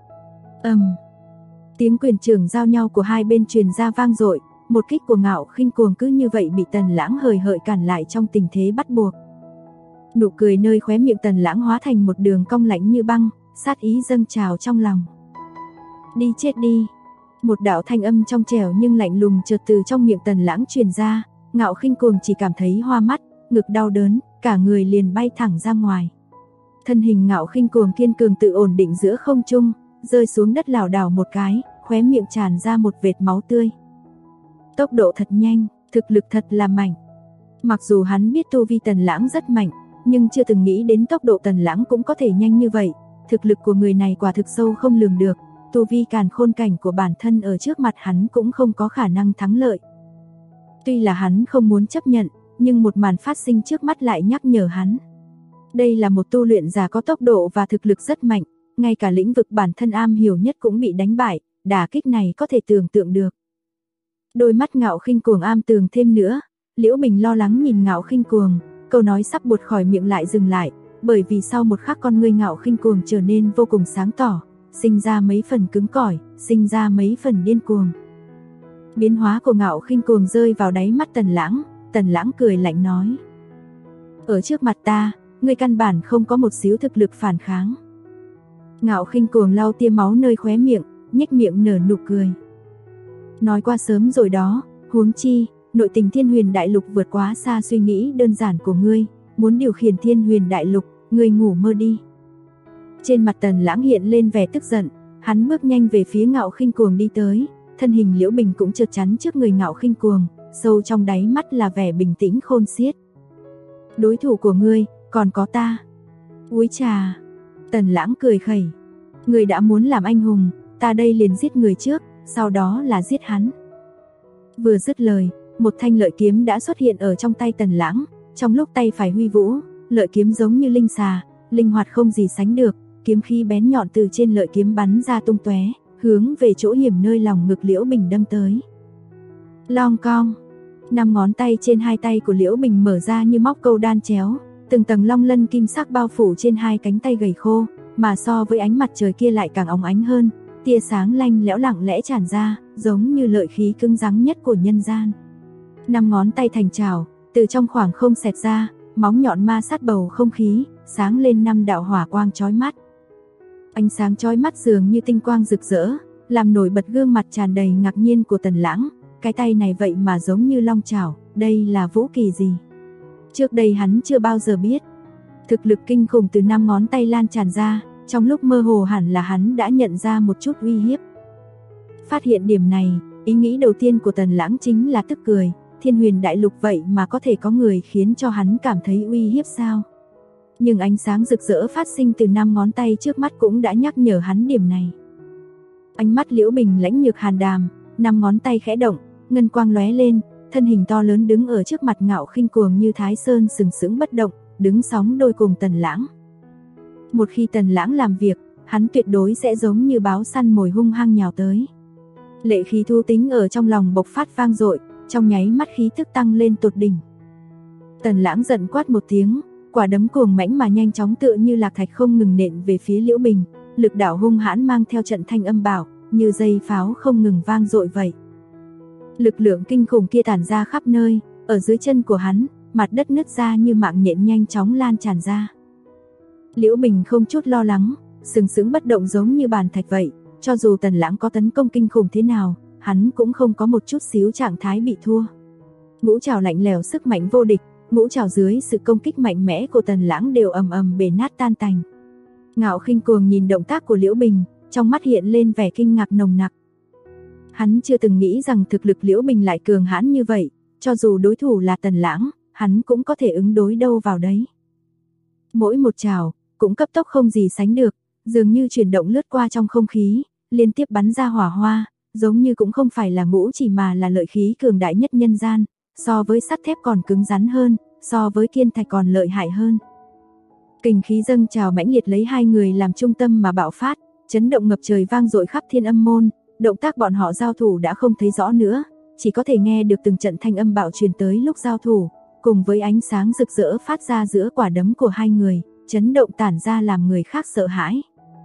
Tiếng quyền trưởng giao nhau của hai bên truyền ra vang dội, một kích của Ngạo Khinh Cuồng cứ như vậy bị Tần Lãng hời hợt cản lại trong tình thế bắt buộc. Nụ cười nơi khóe miệng Tần Lãng hóa thành một đường cong lạnh như băng, sát ý dâng trào trong lòng. "Đi chết đi." Một đạo thanh âm trong trẻo nhưng lạnh lùng chợt từ trong miệng Tần Lãng truyền ra, Ngạo Khinh Cuồng chỉ cảm thấy hoa mắt, ngực đau đớn, cả người liền bay thẳng ra ngoài. Thân hình Ngạo Khinh Cuồng kiên cường tự ổn định giữa không trung, rơi xuống đất lảo đảo một cái, khóe miệng tràn ra một vệt máu tươi. Tốc độ thật nhanh, thực lực thật là mạnh. Mặc dù hắn biết tu vi Tần Lãng rất mạnh, nhưng chưa từng nghĩ đến tốc độ Tần Lãng cũng có thể nhanh như vậy. Thực lực của người này quả thực sâu không lường được, tu vi càn khôn cảnh của bản thân ở trước mặt hắn cũng không có khả năng thắng lợi. Tuy là hắn không muốn chấp nhận, nhưng một màn phát sinh trước mắt lại nhắc nhở hắn. Đây là một tu luyện giả có tốc độ và thực lực rất mạnh, ngay cả lĩnh vực bản thân am hiểu nhất cũng bị đánh bại, đả kích này có thể tưởng tượng được. Đôi mắt Ngạo Khinh Cuồng am tường thêm nữa, Liễu Bình lo lắng nhìn Ngạo Khinh Cuồng, câu nói sắp buột khỏi miệng lại dừng lại, bởi vì sau một khắc con ngươi Ngạo Khinh Cuồng trở nên vô cùng sáng tỏ, sinh ra mấy phần cứng cỏi, sinh ra mấy phần điên cuồng. Biến hóa của Ngạo Khinh Cuồng rơi vào đáy mắt Tần Lãng cười lạnh nói: Ở trước mặt ta, ngươi căn bản không có một xíu thực lực phản kháng. Ngạo Khinh Cuồng lau tia máu nơi khóe miệng, nhếch miệng nở nụ cười. Nói qua sớm rồi đó, huống chi, nội tình Thiên Huyền Đại Lục vượt quá xa suy nghĩ đơn giản của ngươi, muốn điều khiển Thiên Huyền Đại Lục, ngươi ngủ mơ đi. Trên mặt Tần Lãng hiện lên vẻ tức giận, hắn bước nhanh về phía Ngạo Khinh Cuồng đi tới, thân hình Liễu Bình cũng chợt chắn trước người Ngạo Khinh Cuồng, sâu trong đáy mắt là vẻ bình tĩnh khôn xiết. Đối thủ của ngươi, còn có ta. Úi trà, Tần Lãng cười khẩy. Ngươi đã muốn làm anh hùng, ta đây liền giết người trước, sau đó là giết hắn. Vừa dứt lời, một thanh lợi kiếm đã xuất hiện ở trong tay Tần Lãng, trong lúc tay phải huy vũ, lợi kiếm giống như linh xà, linh hoạt không gì sánh được, kiếm khí bén nhọn từ trên lợi kiếm bắn ra tung tóe, hướng về chỗ hiểm nơi lòng ngực Liễu Bình đâm tới. Long cong, 5 ngón tay trên hai tay của Liễu Bình mở ra như móc câu đan chéo, từng tầng long lân kim sắc bao phủ trên hai cánh tay gầy khô, mà so với ánh mặt trời kia lại càng óng ánh hơn, tia sáng lanh lẽo lặng lẽ tràn ra, giống như lợi khí cứng rắn nhất của nhân gian. 5 ngón tay thành trảo, từ trong khoảng không xẹt ra, móng nhọn ma sát bầu không khí, sáng lên 5 đạo hỏa quang chói mắt. Ánh sáng chói mắt dường như tinh quang rực rỡ, làm nổi bật gương mặt tràn đầy ngạc nhiên của Tần Lãng, cái tay này vậy mà giống như long chảo, đây là vũ kỳ gì? Trước đây hắn chưa bao giờ biết. Thực lực kinh khủng từ 5 ngón tay lan tràn ra, trong lúc mơ hồ hẳn là hắn đã nhận ra một chút uy hiếp. Phát hiện điểm này, ý nghĩ đầu tiên của Tần Lãng chính là tức cười, Thiên Huyền Đại Lục vậy mà có thể có người khiến cho hắn cảm thấy uy hiếp sao? Nhưng ánh sáng rực rỡ phát sinh từ 5 ngón tay trước mắt cũng đã nhắc nhở hắn điểm này. Ánh mắt Liễu Bình lãnh nhược hàn đàm, 5 ngón tay khẽ động, ngân quang lóe lên, thân hình to lớn đứng ở trước mặt Ngạo Khinh Cuồng như Thái Sơn sừng sững bất động, đứng sóng đôi cùng Tần Lãng. Một khi Tần Lãng làm việc, hắn tuyệt đối sẽ giống như báo săn mồi hung hăng nhào tới. Lệ khí thú tính ở trong lòng bộc phát vang dội, trong nháy mắt khí tức tăng lên tột đỉnh. Tần Lãng giận quát một tiếng, quả đấm cuồng mãnh mà nhanh chóng tựa như lạc thạch không ngừng nện về phía Liễu Bình, lực đạo hung hãn mang theo trận thanh âm bảo, như dây pháo không ngừng vang dội vậy. Lực lượng kinh khủng kia tản ra khắp nơi, ở dưới chân của hắn, mặt đất nứt ra như mạng nhện nhanh chóng lan tràn ra. Liễu Bình không chút lo lắng, sừng sững bất động giống như bàn thạch vậy, cho dù Tần Lãng có tấn công kinh khủng thế nào, hắn cũng không có một chút xíu trạng thái bị thua. Ngũ trảo lạnh lẽo sức mạnh vô địch, ngũ trảo dưới sự công kích mạnh mẽ của Tần Lãng đều ầm ầm bể nát tan tành. Ngạo Khinh Cuồng nhìn động tác của Liễu Bình, trong mắt hiện lên vẻ kinh ngạc nồng nặc. Hắn chưa từng nghĩ rằng thực lực Liễu Bình lại cường hãn như vậy, cho dù đối thủ là Tần Lãng, hắn cũng có thể ứng đối đâu vào đấy. Mỗi một trảo cũng cấp tốc không gì sánh được, dường như chuyển động lướt qua trong không khí, liên tiếp bắn ra hỏa hoa, giống như cũng không phải là ngũ chỉ mà là lợi khí cường đại nhất nhân gian, so với sắt thép còn cứng rắn hơn, so với kiên thạch còn lợi hại hơn. Kình khí dâng trào mãnh liệt lấy hai người làm trung tâm mà bạo phát, chấn động ngập trời vang dội khắp Thiên Âm môn, động tác bọn họ giao thủ đã không thấy rõ nữa, chỉ có thể nghe được từng trận thanh âm bạo truyền tới lúc giao thủ, cùng với ánh sáng rực rỡ phát ra giữa quả đấm của hai người, chấn động tản ra làm người khác sợ hãi.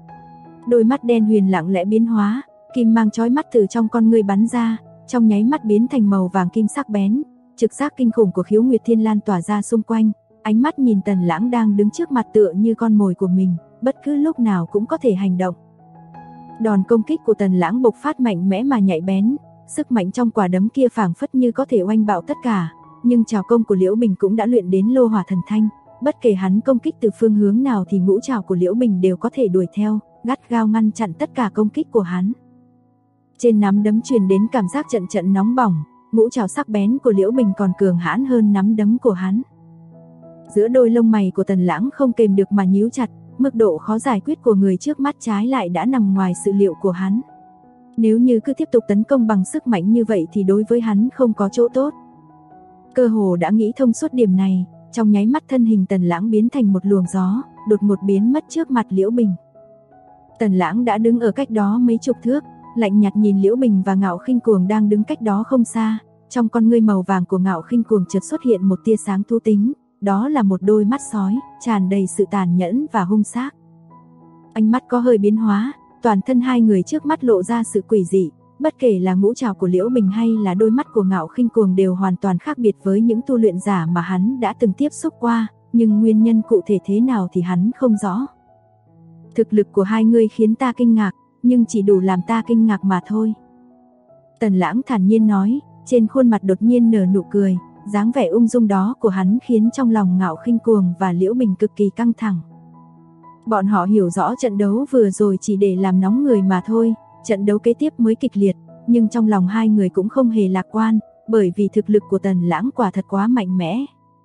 Đôi mắt đen huyền lặng lẽ biến hóa, kim mang chói mắt từ trong con ngươi bắn ra, trong nháy mắt biến thành màu vàng kim sắc bén, trực giác kinh khủng của Khiếu Nguyệt Thiên lan tỏa ra xung quanh, ánh mắt nhìn Tần Lãng đang đứng trước mặt tựa như con mồi của mình, bất cứ lúc nào cũng có thể hành động. Đòn công kích của Tần Lãng bộc phát mạnh mẽ mà nhạy bén, sức mạnh trong quả đấm kia phảng phất như có thể oanh bạo tất cả, nhưng trảo công của Liễu Bình cũng đã luyện đến lô hỏa thần thanh, bất kể hắn công kích từ phương hướng nào thì ngũ trảo của Liễu Bình đều có thể đuổi theo, gắt gao ngăn chặn tất cả công kích của hắn. Trên nắm đấm truyền đến cảm giác trận trận nóng bỏng, ngũ trảo sắc bén của Liễu Bình còn cường hãn hơn nắm đấm của hắn. Giữa đôi lông mày của Tần Lãng không kềm được mà nhíu chặt, mức độ khó giải quyết của người trước mắt trái lại đã nằm ngoài sự liệu của hắn. Nếu như cứ tiếp tục tấn công bằng sức mạnh như vậy thì đối với hắn không có chỗ tốt. Cơ hồ đã nghĩ thông suốt điểm này, trong nháy mắt thân hình Tần Lãng biến thành một luồng gió, đột ngột biến mất trước mặt Liễu Bình. Tần Lãng đã đứng ở cách đó mấy chục thước, lạnh nhạt nhìn Liễu Bình và Ngạo Khinh Cuồng đang đứng cách đó không xa, trong con ngươi màu vàng của Ngạo Khinh Cuồng chợt xuất hiện một tia sáng thú tính, đó là một đôi mắt sói, tràn đầy sự tàn nhẫn và hung ác. Ánh mắt có hơi biến hóa, toàn thân hai người trước mắt lộ ra sự quỷ dị, bất kể là ngũ trảo của Liễu Bình hay là đôi mắt của Ngạo Khinh Cuồng đều hoàn toàn khác biệt với những tu luyện giả mà hắn đã từng tiếp xúc qua, nhưng nguyên nhân cụ thể thế nào thì hắn không rõ. Thực lực của hai người khiến ta kinh ngạc, nhưng chỉ đủ làm ta kinh ngạc mà thôi. Tần Lãng thản nhiên nói, trên khuôn mặt đột nhiên nở nụ cười, dáng vẻ ung dung đó của hắn khiến trong lòng Ngạo Khinh Cuồng và Liễu Bình cực kỳ căng thẳng. Bọn họ hiểu rõ trận đấu vừa rồi chỉ để làm nóng người mà thôi, trận đấu kế tiếp mới kịch liệt, nhưng trong lòng hai người cũng không hề lạc quan, bởi vì thực lực của Tần Lãng quả thật quá mạnh mẽ.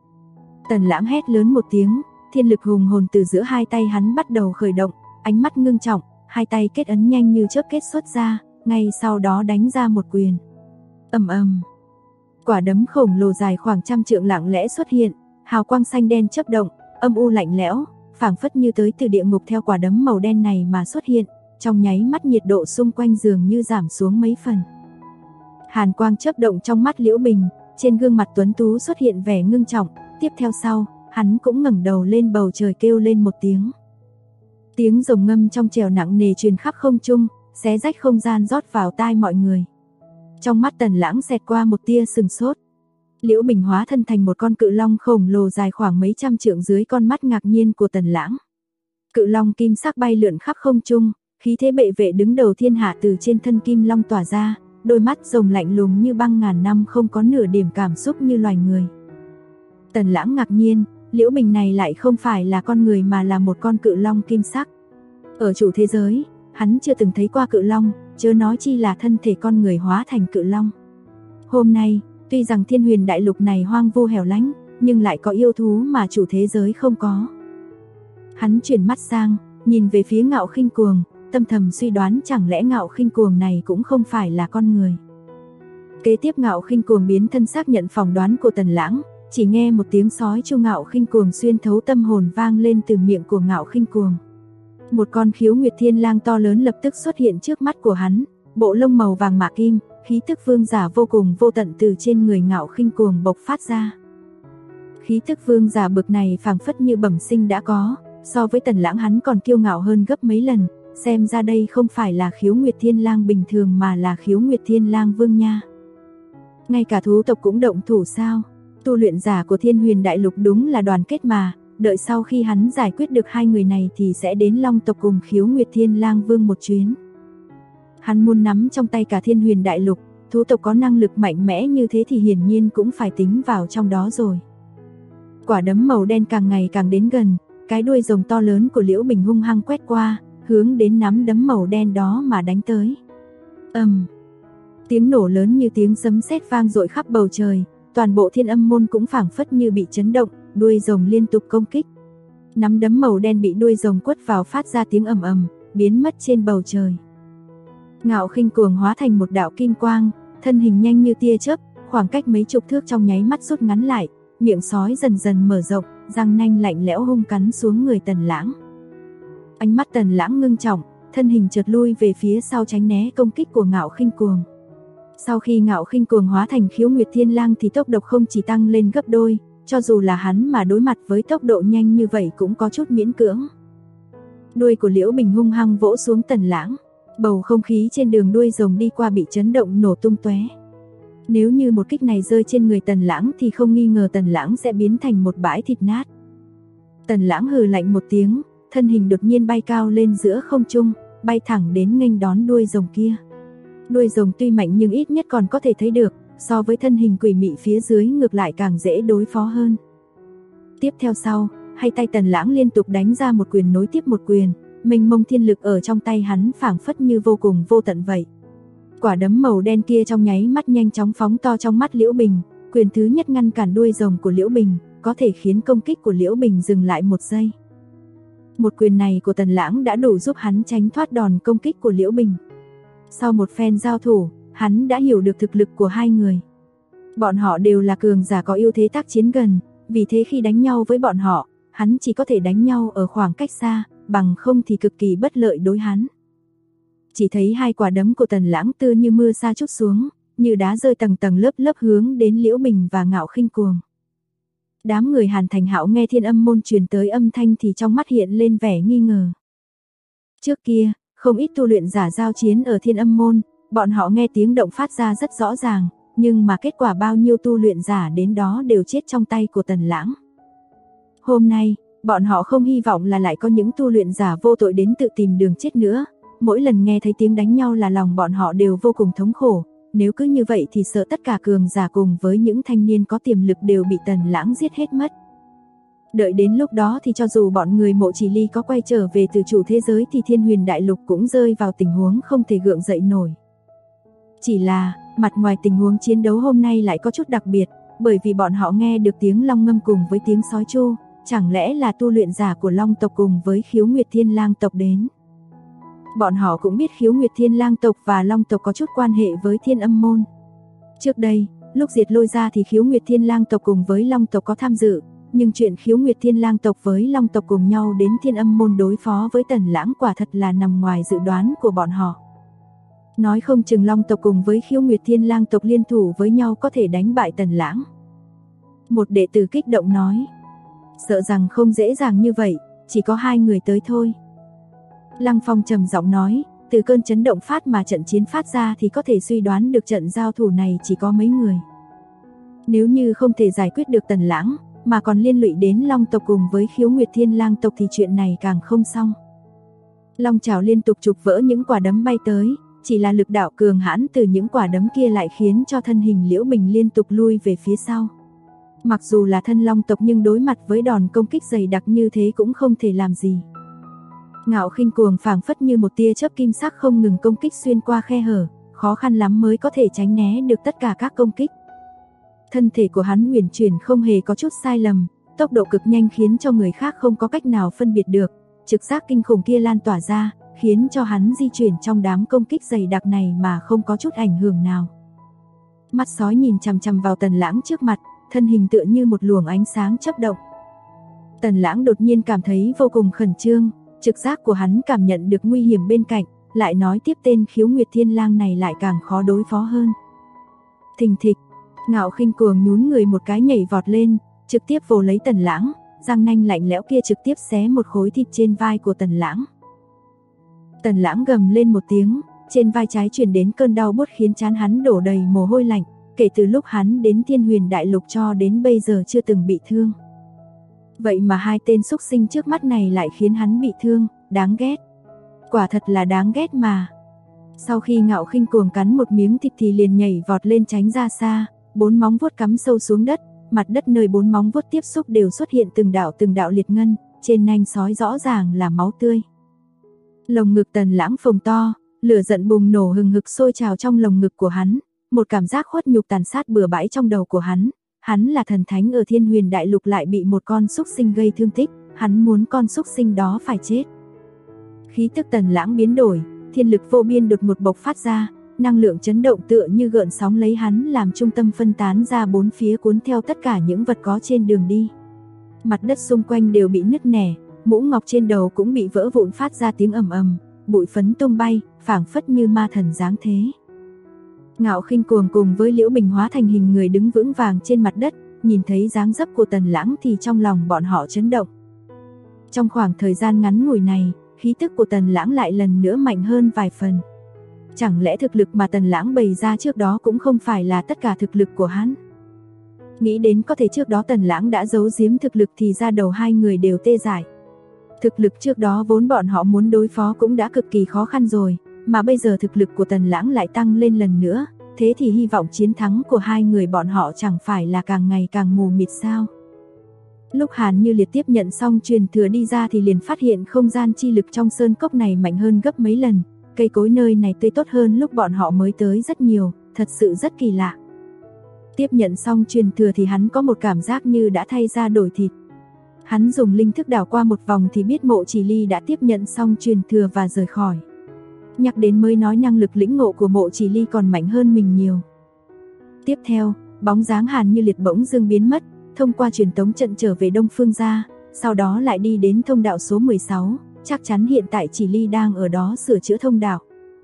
Tần Lãng hét lớn một tiếng, thiên lực hùng hồn từ giữa hai tay hắn bắt đầu khởi động, ánh mắt ngưng trọng, hai tay kết ấn nhanh như chớp kết xuất ra, ngay sau đó đánh ra một quyền. Ầm ầm. Quả đấm khổng lồ dài khoảng 100 trượng lặng lẽ xuất hiện, hào quang xanh đen chớp động, âm u lạnh lẽo, phảng phất như tới từ địa ngục theo quả đấm màu đen này mà xuất hiện, trong nháy mắt nhiệt độ xung quanh dường như giảm xuống mấy phần. Hàn quang chớp động trong mắt Liễu Bình, trên gương mặt tuấn tú xuất hiện vẻ ngưng trọng, tiếp theo sau, hắn cũng ngẩng đầu lên bầu trời kêu lên một tiếng. Tiếng rồng ngâm trong trẻo nặng nề truyền khắp không trung, xé rách không gian rót vào tai mọi người. Trong mắt Tần Lãng xẹt qua một tia sừng sốt. Liễu Bình hóa thân thành một con cự long khổng lồ dài khoảng mấy trăm trượng dưới con mắt ngạc nhiên của Tần Lãng. Cự long kim sắc bay lượn khắp không trung, khí thế bệ vệ đứng đầu thiên hạ từ trên thân kim long tỏa ra, đôi mắt rồng lạnh lùng như băng ngàn năm không có nửa điểm cảm xúc như loài người. Tần Lãng ngạc nhiên, Liễu Bình này lại không phải là con người mà là một con cự long kim sắc. Ở chủ thế giới, hắn chưa từng thấy qua cự long, chớ nói chi là thân thể con người hóa thành cự long. Hôm nay, tuy rằng Thiên Huyền đại lục này hoang vu hẻo lánh, nhưng lại có yêu thú mà chủ thế giới không có. Hắn chuyển mắt sang, nhìn về phía Ngạo Khinh Cuồng, tâm thầm suy đoán chẳng lẽ Ngạo Khinh Cuồng này cũng không phải là con người. Kế tiếp Ngạo Khinh Cuồng biến thân xác nhận phỏng đoán của Tần Lãng, chỉ nghe một tiếng sói chu Ngạo Khinh Cuồng xuyên thấu tâm hồn vang lên từ miệng của Ngạo Khinh Cuồng. Một con khiếu nguyệt thiên lang to lớn lập tức xuất hiện trước mắt của hắn, bộ lông màu vàng mạ kim, khí tức vương giả vô cùng vô tận từ trên người Ngạo Khinh Cuồng bộc phát ra. Khí tức vương giả bực này phảng phất như bẩm sinh đã có, so với Tần Lãng hắn còn kiêu ngạo hơn gấp mấy lần, xem ra đây không phải là khiếu nguyệt thiên lang bình thường mà là khiếu nguyệt thiên lang vương nha. Ngay cả thú tộc cũng động thủ sao? Tu luyện giả của Thiên Huyền đại lục đúng là đoàn kết mà, đợi sau khi hắn giải quyết được hai người này thì sẽ đến Long tộc cùng khiếu nguyệt thiên lang vương một chuyến. Hắn muốn nắm trong tay cả Thiên Huyền đại lục, thú tộc có năng lực mạnh mẽ như thế thì hiển nhiên cũng phải tính vào trong đó rồi. Quả đấm màu đen càng ngày càng đến gần, cái đuôi rồng to lớn của Liễu Bình hung hăng quét qua, hướng đến nắm đấm màu đen đó mà đánh tới. Tiếng nổ lớn như tiếng sấm sét vang dội khắp bầu trời, toàn bộ Thiên Âm môn cũng phảng phất như bị chấn động, đuôi rồng liên tục công kích. Nắm đấm màu đen bị đuôi rồng quất vào phát ra tiếng ầm ầm, biến mất trên bầu trời. Ngạo Khinh Cuồng hóa thành một đạo kim quang, thân hình nhanh như tia chớp, khoảng cách mấy chục thước trong nháy mắt rút ngắn lại, miệng sói dần dần mở rộng, răng nanh lạnh lẽo hung cắn xuống người Tần Lãng. Ánh mắt Tần Lãng ngưng trọng, thân hình chợt lui về phía sau tránh né công kích của Ngạo Khinh Cuồng. Sau khi Ngạo Khinh Cuồng hóa thành khiếu nguyệt thiên lang thì tốc độ không chỉ tăng lên gấp đôi, cho dù là hắn mà đối mặt với tốc độ nhanh như vậy cũng có chút miễn cưỡng. Đuôi của Liễu Bình hung hăng vỗ xuống Tần Lãng, bầu không khí trên đường đuôi rồng đi qua bị chấn động nổ tung tóe. Nếu như một kích này rơi trên người Tần Lãng thì không nghi ngờ Tần Lãng sẽ biến thành một bãi thịt nát. Tần Lãng hừ lạnh một tiếng, thân hình đột nhiên bay cao lên giữa không trung, bay thẳng đến nghênh đón đuôi rồng kia. Đuôi rồng tuy mạnh nhưng ít nhất còn có thể thấy được, so với thân hình quỷ mị phía dưới ngược lại càng dễ đối phó hơn. Tiếp theo sau, hai tay Tần Lãng liên tục đánh ra một quyền nối tiếp một quyền, mênh mông thiên lực ở trong tay hắn phảng phất như vô cùng vô tận vậy. Quả đấm màu đen kia trong nháy mắt nhanh chóng phóng to trong mắt Liễu Bình, quyền thứ nhất ngăn cản đuôi rồng của Liễu Bình, có thể khiến công kích của Liễu Bình dừng lại một giây. Một quyền này của Tần Lãng đã đủ giúp hắn tránh thoát đòn công kích của Liễu Bình. Sau một phen giao thủ, hắn đã hiểu được thực lực của hai người. Bọn họ đều là cường giả có ưu thế tác chiến gần, vì thế khi đánh nhau với bọn họ, hắn chỉ có thể đánh nhau ở khoảng cách xa, bằng không thì cực kỳ bất lợi đối hắn. Chỉ thấy hai quả đấm của Tần Lãng tựa như mưa sa trút xuống, như đá rơi tầng tầng lớp lớp hướng đến Liễu Bình và Ngạo Khinh Cuồng. Đám người Hàn Thành Hạo nghe Thiên Âm môn truyền tới âm thanh thì trong mắt hiện lên vẻ nghi ngờ. Trước kia, không ít tu luyện giả giao chiến ở Thiên Âm môn, bọn họ nghe tiếng động phát ra rất rõ ràng, nhưng mà kết quả bao nhiêu tu luyện giả đến đó đều chết trong tay của Tần Lãng. Hôm nay, bọn họ không hy vọng là lại có những tu luyện giả vô tội đến tự tìm đường chết nữa. Mỗi lần nghe thấy tiếng đánh nhau là lòng bọn họ đều vô cùng thống khổ. Nếu cứ như vậy thì sợ tất cả cường giả cùng với những thanh niên có tiềm lực đều bị Tần Lãng giết hết mất. Đợi đến lúc đó thì cho dù bọn người Mộ Chỉ Ly có quay trở về từ chủ thế giới thì Thiên Huyền Đại Lục cũng rơi vào tình huống không thể gượng dậy nổi. Chỉ là, mặt ngoài tình huống chiến đấu hôm nay lại có chút đặc biệt, bởi vì bọn họ nghe được tiếng long ngâm cùng với tiếng sói tru, chẳng lẽ là tu luyện giả của Long tộc cùng với Khiếu Nguyệt Thiên Lang tộc đến. Bọn họ cũng biết Khiếu Nguyệt Thiên Lang tộc và Long tộc có chút quan hệ với Thiên Âm môn. Trước đây, lúc diệt Lôi ra thì Khiếu Nguyệt Thiên Lang tộc cùng với Long tộc có tham dự, nhưng chuyện Khiếu Nguyệt Thiên Lang tộc với Long tộc cùng nhau đến Thiên Âm môn đối phó với Tần Lãng quả thật là nằm ngoài dự đoán của bọn họ. Nói không chừng Long tộc cùng với Khiếu Nguyệt Thiên Lang tộc liên thủ với nhau có thể đánh bại Tần Lãng. Một đệ tử kích động nói, sợ rằng không dễ dàng như vậy, chỉ có 2 người tới thôi. Lăng Phong trầm giọng nói, từ cơn chấn động phát mà trận chiến phát ra thì có thể suy đoán được trận giao thủ này chỉ có mấy người. Nếu như không thể giải quyết được Tần Lãng, mà còn liên lụy đến Long tộc cùng với Khiếu Nguyệt Thiên Lang tộc thì chuyện này càng không xong. Long chảo liên tục chụp vỡ những quả đấm bay tới, chỉ là lực đạo cường hãn từ những quả đấm kia lại khiến cho thân hình Liễu Bình liên tục lui về phía sau. Mặc dù là thân Long tộc nhưng đối mặt với đòn công kích dày đặc như thế cũng không thể làm gì. Ngạo Khinh Cuồng phảng phất như một tia chớp kim sắc không ngừng công kích xuyên qua khe hở, khó khăn lắm mới có thể tránh né được tất cả các công kích. Thân thể của hắn uyển chuyển không hề có chút sai lầm, tốc độ cực nhanh khiến cho người khác không có cách nào phân biệt được. Trực giác kinh khủng kia lan tỏa ra, khiến cho hắn di chuyển trong đám công kích dày đặc này mà không có chút ảnh hưởng nào. Mắt sói nhìn chằm chằm vào Tần Lãng trước mặt, thân hình tựa như một luồng ánh sáng chớp động. Tần Lãng đột nhiên cảm thấy vô cùng khẩn trương, trực giác của hắn cảm nhận được nguy hiểm bên cạnh, lại nói tiếp tên Khiếu Nguyệt Thiên Lang này lại càng khó đối phó hơn. Thình thịch, Ngạo Khinh Cuồng nhún người một cái nhảy vọt lên, trực tiếp vồ lấy Tần Lãng, răng nanh lạnh lẽo kia trực tiếp xé một khối thịt trên vai của Tần Lãng. Tần Lãng gầm lên một tiếng, trên vai trái truyền đến cơn đau buốt khiến trán hắn đổ đầy mồ hôi lạnh, kể từ lúc hắn đến Thiên Huyền Đại Lục cho đến bây giờ chưa từng bị thương. Vậy mà 2 tên xúc sinh trước mắt này lại khiến hắn bị thương, đáng ghét. Quả thật là đáng ghét mà. Sau khi Ngạo Khinh Cuồng cắn một miếng thịt thì liền nhảy vọt lên tránh ra xa, 4 móng vuốt cắm sâu xuống đất, mặt đất nơi 4 móng vuốt tiếp xúc đều xuất hiện từng đạo liệt ngân, trên nanh sói rõ ràng là máu tươi. Lồng ngực Tần Lãng phồng to, lửa giận bùng nổ hừng hực sôi trào trong lồng ngực của hắn, một cảm giác khuất nhục tàn sát bừa bãi trong đầu của hắn. Hắn là thần thánh ở Thiên Huyền Đại Lục lại bị một con súc sinh gây thương tích, hắn muốn con súc sinh đó phải chết. Khí tức Tần Lãng biến đổi, thiên lực vô biên đột một bộc phát ra, năng lượng chấn động tựa như gợn sóng lấy hắn làm trung tâm phân tán ra bốn phía cuốn theo tất cả những vật có trên đường đi. Mặt đất xung quanh đều bị nứt nẻ, mũ ngọc trên đầu cũng bị vỡ vụn phát ra tiếng ầm ầm, bụi phấn tung bay, phảng phất như ma thần giáng thế. Ngạo Khinh Cuồng cùng với Liễu Bình hóa thành hình người đứng vững vàng trên mặt đất, nhìn thấy dáng dấp của Tần Lãng thì trong lòng bọn họ chấn động. Trong khoảng thời gian ngắn ngủi này, khí tức của Tần Lãng lại lần nữa mạnh hơn vài phần. Chẳng lẽ thực lực mà Tần Lãng bày ra trước đó cũng không phải là tất cả thực lực của hắn? Nghĩ đến có thể trước đó Tần Lãng đã giấu giếm thực lực thì ra đầu 2 người đều tê dại. Thực lực trước đó vốn bọn họ muốn đối phó cũng đã cực kỳ khó khăn rồi, mà bây giờ thực lực của Tần Lãng lại tăng lên lần nữa, thế thì hy vọng chiến thắng của 2 người bọn họ chẳng phải là càng ngày càng mù mịt sao? Lúc Hàn Như Liệt tiếp nhận xong truyền thừa đi ra thì liền phát hiện không gian chi lực trong sơn cốc này mạnh hơn gấp mấy lần, cây cối nơi này tươi tốt hơn lúc bọn họ mới tới rất nhiều, thật sự rất kỳ lạ. Tiếp nhận xong truyền thừa thì hắn có một cảm giác như đã thay da đổi thịt. Hắn dùng linh thức đảo qua một vòng thì biết Mộ Chỉ Ly đã tiếp nhận xong truyền thừa và rời khỏi. Nhắc đến mới nói năng lực lĩnh ngộ của Mộ Chỉ Ly còn mạnh hơn mình nhiều. Tiếp theo, bóng dáng Hàn Như Liệt bỗng dưng biến mất, thông qua truyền tống trận trở về Đông Phương gia, sau đó lại đi đến thông đạo số 16, chắc chắn hiện tại Chỉ Ly đang ở đó sửa chữa thông đạo.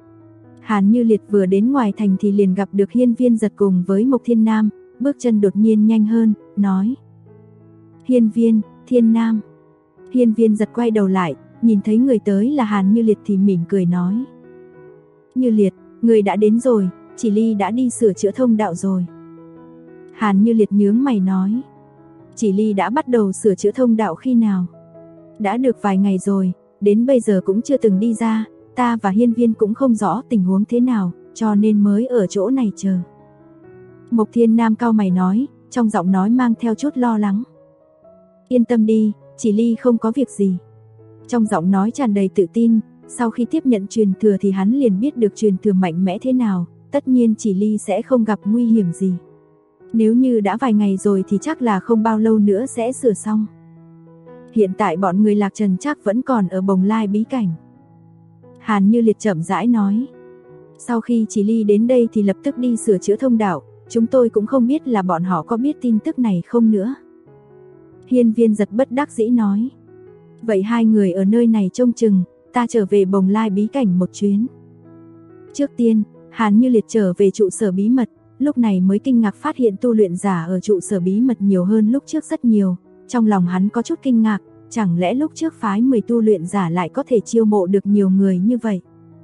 Hàn Như Liệt vừa đến ngoài thành thì liền gặp được Hiên Viên Giật cùng với Mộc Thiên Nam, bước chân đột nhiên nhanh hơn, nói: "Hiên Viên, Thiên Nam." Hiên Viên Giật quay đầu lại, nhìn thấy người tới là Hàn Như Liệt thì mỉm cười nói: "Như Liệt, người đã đến rồi, Chỉ Ly đã đi sửa chữa thông đạo rồi." Hàn Như Liệt nhướng mày nói: Chỉ Ly đã bắt đầu sửa chữa thông đạo khi nào? Đã được vài ngày rồi, đến bây giờ cũng chưa từng đi ra, ta và Hiên Viên cũng không rõ tình huống thế nào, cho nên mới ở chỗ này chờ. Mộc Thiên Nam cau mày nói, trong giọng nói mang theo chút lo lắng. Yên tâm đi, Chỉ Ly không có việc gì. Trong giọng nói tràn đầy tự tin, sau khi tiếp nhận truyền thừa thì hắn liền biết được truyền thừa mạnh mẽ thế nào, tất nhiên Chỉ Ly sẽ không gặp nguy hiểm gì. Nếu như đã vài ngày rồi thì chắc là không bao lâu nữa sẽ sửa xong. Hiện tại bọn người Lạc Trần chắc vẫn còn ở Bồng Lai bí cảnh. Hàn Như Liệt chậm rãi nói. Sau khi Chỉ Ly đến đây thì lập tức đi sửa chữa thông đạo, chúng tôi cũng không biết là bọn họ có biết tin tức này không nữa. Hiên Viên giật bất đắc dĩ nói. Vậy hai người ở nơi này trông chừng, ta trở về Bồng Lai bí cảnh một chuyến. Trước tiên, Hàn Như Liệt trở về trụ sở bí mật, lúc này mới kinh ngạc phát hiện tu luyện giả ở trụ sở bí mật nhiều hơn lúc trước rất nhiều. Trong lòng hắn có chút kinh ngạc, chẳng lẽ lúc trước phái 10 tu luyện giả lại có thể chiêu mộ được nhiều người như vậy.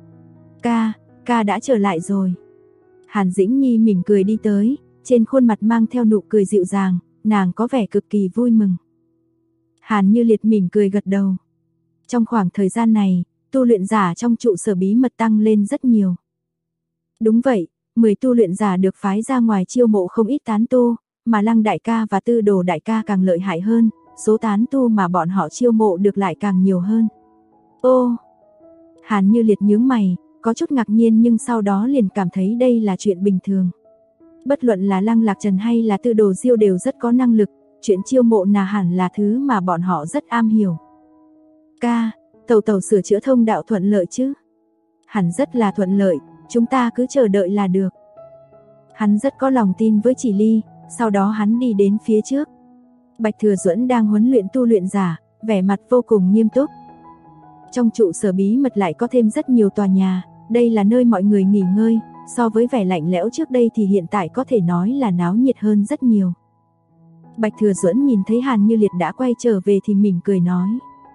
Ca đã trở lại rồi. Hàn Dĩnh Nhi mỉm cười đi tới, trên khuôn mặt mang theo nụ cười dịu dàng, nàng có vẻ cực kỳ vui mừng. Hàn Như Liệt mỉm cười gật đầu. Trong khoảng thời gian này, tu luyện giả trong trụ sở bí mật tăng lên rất nhiều. Đúng vậy, 10 tu luyện giả được phái ra ngoài chiêu mộ không ít tán tu, mà Lăng đại ca và Tư Đồ đại ca càng lợi hại hơn, số tán tu mà bọn họ chiêu mộ được lại càng nhiều hơn. Ô! Hàn Như Liệt nhướng mày, có chút ngạc nhiên nhưng sau đó liền cảm thấy đây là chuyện bình thường. Bất luận là Lăng Lạc Trần hay là Tư Đồ Diêu đều rất có năng lực, chuyện chiêu mộ là hẳn là thứ mà bọn họ rất am hiểu. Ca, tẩu sửa chữa thông đạo thuận lợi chứ? Hẳn rất là thuận lợi, chúng ta cứ chờ đợi là được. Hắn rất có lòng tin với Chỉ Ly, sau đó hắn đi đến phía trước. Bạch Thừa Duẫn đang huấn luyện tu luyện giả, vẻ mặt vô cùng nghiêm túc. Trong trụ sở bí mật lại có thêm rất nhiều tòa nhà, đây là nơi mọi người nghỉ ngơi, so với vẻ lạnh lẽo trước đây thì hiện tại có thể nói là náo nhiệt hơn rất nhiều. Bạch Thừa Duẫn nhìn thấy Hàn Như Liệt đã quay trở về thì mỉm cười nói.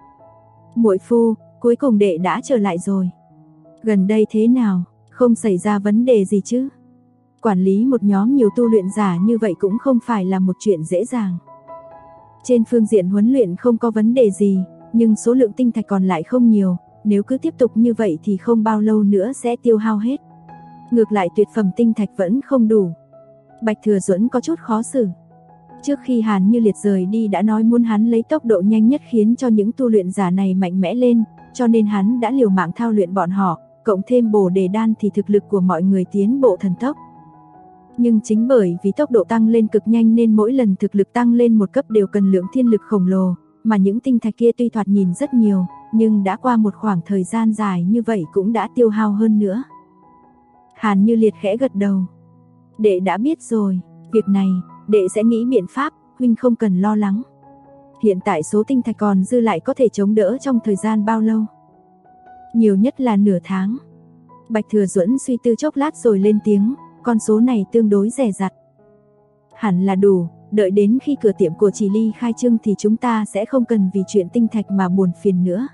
Muội phu, cuối cùng đệ đã trở lại rồi. Gần đây thế nào, không xảy ra vấn đề gì chứ? Quản lý một nhóm nhiều tu luyện giả như vậy cũng không phải là một chuyện dễ dàng. Trên phương diện huấn luyện không có vấn đề gì, nhưng số lượng tinh thạch còn lại không nhiều, nếu cứ tiếp tục như vậy thì không bao lâu nữa sẽ tiêu hao hết. Ngược lại tuyệt phẩm tinh thạch vẫn không đủ. Bạch Thừa Duẫn có chút khó xử. Trước khi Hàn Như Liệt rời đi đã nói muốn hắn lấy tốc độ nhanh nhất khiến cho những tu luyện giả này mạnh mẽ lên, cho nên hắn đã liều mạng thao luyện bọn họ, cộng thêm bổ đề đan thì thực lực của mọi người tiến bộ thần tốc. Nhưng chính bởi vì tốc độ tăng lên cực nhanh nên mỗi lần thực lực tăng lên một cấp đều cần lượng thiên lực khổng lồ, mà những tinh thạch kia tuy thoạt nhìn rất nhiều, nhưng đã qua một khoảng thời gian dài như vậy cũng đã tiêu hao hơn nữa. Hàn Như Liệt khẽ gật đầu. Đệ đã biết rồi, việc này, đệ sẽ nghĩ biện pháp, huynh không cần lo lắng. Hiện tại số tinh thạch còn dư lại có thể chống đỡ trong thời gian bao lâu? Nhiều nhất là nửa tháng. Bạch Thừa Duẫn suy tư chốc lát rồi lên tiếng, con số này tương đối dè dặt. Hẳn là đủ, đợi đến khi cửa tiệm của Chỉ Ly khai trương thì chúng ta sẽ không cần vì chuyện tinh thạch mà buồn phiền nữa.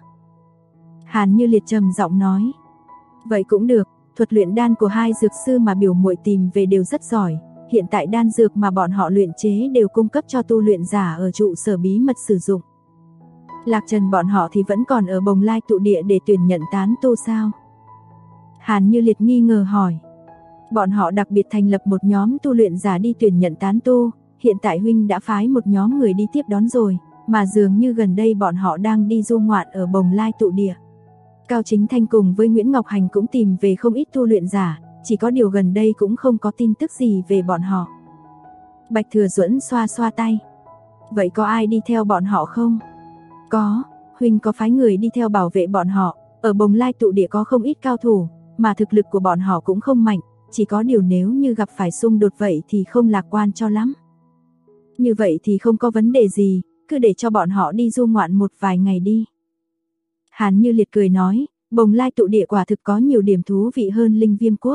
Hàn Như Liệt trầm giọng nói. Vậy cũng được, thuật luyện đan của hai dược sư mà biểu muội tìm về đều rất giỏi. Hiện tại đan dược mà bọn họ luyện chế đều cung cấp cho tu luyện giả ở trụ sở bí mật sử dụng. Lạc Trần bọn họ thì vẫn còn ở Bồng Lai tụ địa để tuyển nhận tán tu sao? Hàn Như Liệt nghi ngờ hỏi. Bọn họ đặc biệt thành lập một nhóm tu luyện giả đi tuyển nhận tán tu, hiện tại huynh đã phái một nhóm người đi tiếp đón rồi, mà dường như gần đây bọn họ đang đi du ngoạn ở Bồng Lai tụ địa. Cao Chính Thanh cùng với Nguyễn Ngọc Hành cũng tìm về không ít tu luyện giả, chỉ có điều gần đây cũng không có tin tức gì về bọn họ. Bạch Thừa Duẫn xoa xoa tay. Vậy có ai đi theo bọn họ không? Có, huynh có phái người đi theo bảo vệ bọn họ, ở Bồng Lai tụ địa có không ít cao thủ, mà thực lực của bọn họ cũng không mạnh, chỉ có điều nếu như gặp phải xung đột vậy thì không lạc quan cho lắm. Như vậy thì không có vấn đề gì, cứ để cho bọn họ đi du ngoạn một vài ngày đi. Hàn Như Liệt cười nói, Bồng Lai tụ địa quả thực có nhiều điểm thú vị hơn Linh Viêm Quốc.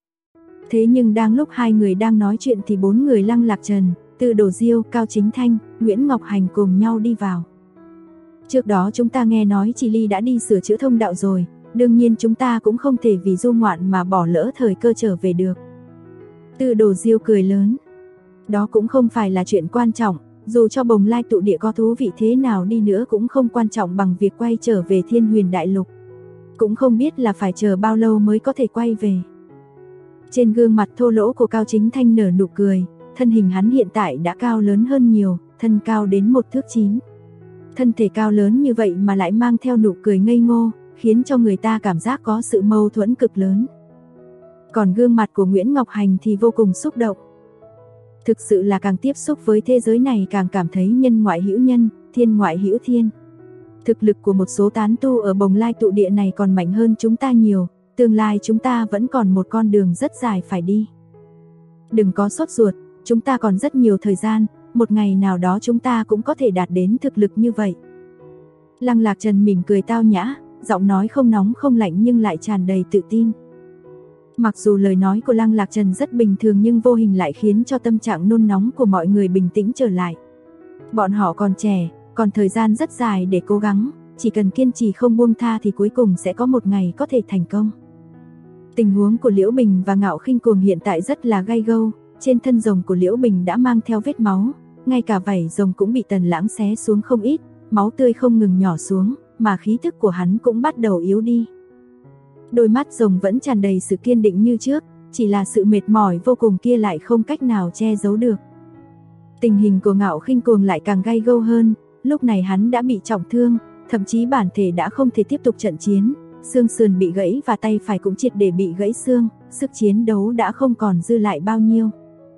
Thế nhưng đang lúc hai người đang nói chuyện thì bốn người Lăng Lạc Trần, Tư Đồ Diêu, Cao Chính Thanh, Nguyễn Ngọc Hành cùng nhau đi vào. Trước đó chúng ta nghe nói Chỉ Ly đã đi sửa chữa thông đạo rồi, đương nhiên chúng ta cũng không thể vì du ngoạn mà bỏ lỡ thời cơ trở về được. Tư Đồ Diêu cười lớn. Đó cũng không phải là chuyện quan trọng, Dù cho bồng lai tụ địa có thú vị thế nào đi nữa cũng không quan trọng bằng việc quay trở về Thiên Huyền Đại Lục. Cũng không biết là phải chờ bao lâu mới có thể quay về. Trên gương mặt thô lỗ của Cao Chính Thanh nở nụ cười, thân hình hắn hiện tại đã cao lớn hơn nhiều, thân cao đến 1 thước 9. Thân thể cao lớn như vậy mà lại mang theo nụ cười ngây ngô, khiến cho người ta cảm giác có sự mâu thuẫn cực lớn. Còn gương mặt của Nguyễn Ngọc Hành thì vô cùng xúc động. Thực sự là càng tiếp xúc với thế giới này càng cảm thấy nhân ngoại hữu nhân, thiên ngoại hữu thiên. Thực lực của một số tán tu ở bồng lai tụ địa này còn mạnh hơn chúng ta nhiều, tương lai chúng ta vẫn còn một con đường rất dài phải đi. Đừng có sốt ruột, chúng ta còn rất nhiều thời gian, một ngày nào đó chúng ta cũng có thể đạt đến thực lực như vậy. Lăng Lạc Trần mỉm cười tao nhã, giọng nói không nóng không lạnh nhưng lại tràn đầy tự tin. Mặc dù lời nói của Lăng Lạc Trần rất bình thường nhưng vô hình lại khiến cho tâm trạng nôn nóng của mọi người bình tĩnh trở lại. Bọn họ còn trẻ, còn thời gian rất dài để cố gắng, chỉ cần kiên trì không buông tha thì cuối cùng sẽ có một ngày có thể thành công. Tình huống của Liễu Bình và Ngạo Khinh Cuồng hiện tại rất là gay gâu, trên thân rồng của Liễu Bình đã mang theo vết máu, ngay cả vảy rồng cũng bị Tần Lãng xé xuống không ít, máu tươi không ngừng nhỏ xuống, mà khí thức của hắn cũng bắt đầu yếu đi. Đôi mắt rồng vẫn tràn đầy sự kiên định như trước, chỉ là sự mệt mỏi vô cùng kia lại không cách nào che giấu được. Tình hình của Ngạo Khinh Cuồng lại càng gay gâu hơn, lúc này hắn đã bị trọng thương, thậm chí bản thể đã không thể tiếp tục trận chiến, xương sườn bị gãy và tay phải cũng triệt để bị gãy xương, sức chiến đấu đã không còn dư lại bao nhiêu.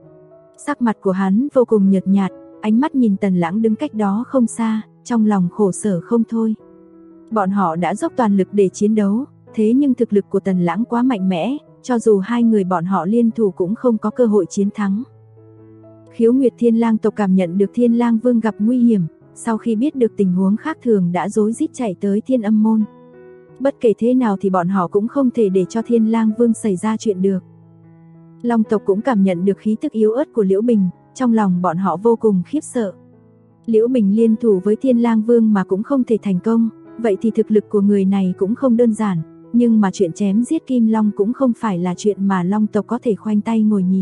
Sắc mặt của hắn vô cùng nhợt nhạt, ánh mắt nhìn Tần Lãng đứng cách đó không xa, trong lòng khổ sở không thôi. Bọn họ đã dốc toàn lực để chiến đấu, thế nhưng thực lực của Tần Lãng quá mạnh mẽ, cho dù hai người bọn họ liên thủ cũng không có cơ hội chiến thắng. Khiếu Nguyệt Thiên Lang tộc cảm nhận được Thiên Lang Vương gặp nguy hiểm, sau khi biết được tình huống khác thường đã rối rít chạy tới Thiên Âm Môn. Bất kể thế nào thì bọn họ cũng không thể để cho Thiên Lang Vương xảy ra chuyện được. Long tộc cũng cảm nhận được khí tức yếu ớt của Liễu Bình, trong lòng bọn họ vô cùng khiếp sợ. Liễu Bình liên thủ với Thiên Lang Vương mà cũng không thể thành công, vậy thì thực lực của người này cũng không đơn giản, nhưng mà chuyện chém giết Kim Long cũng không phải là chuyện mà Long tộc có thể khoanh tay ngồi nhìn.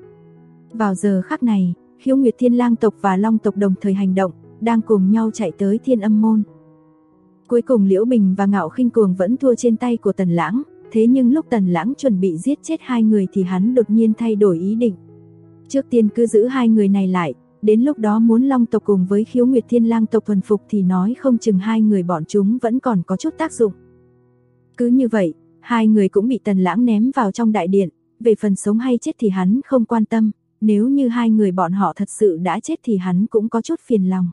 Vào giờ khắc này, Khiếu Nguyệt Thiên Lang tộc và Long tộc đồng thời hành động, đang cùng nhau chạy tới Thiên Âm Môn. Cuối cùng Liễu Bình và Ngạo Khinh Cuồng vẫn thua trên tay của Tần Lãng, thế nhưng lúc Tần Lãng chuẩn bị giết chết hai người thì hắn đột nhiên thay đổi ý định. Trước tiên cứ giữ hai người này lại, đến lúc đó muốn Long tộc cùng với Khiếu Nguyệt Thiên Lang tộc thuần phục thì nói không chừng hai người bọn chúng vẫn còn có chút tác dụng. Cứ như vậy, hai người cũng bị Tần Lãng ném vào trong đại điện, về phần sống hay chết thì hắn không quan tâm, nếu như hai người bọn họ thật sự đã chết thì hắn cũng có chút phiền lòng.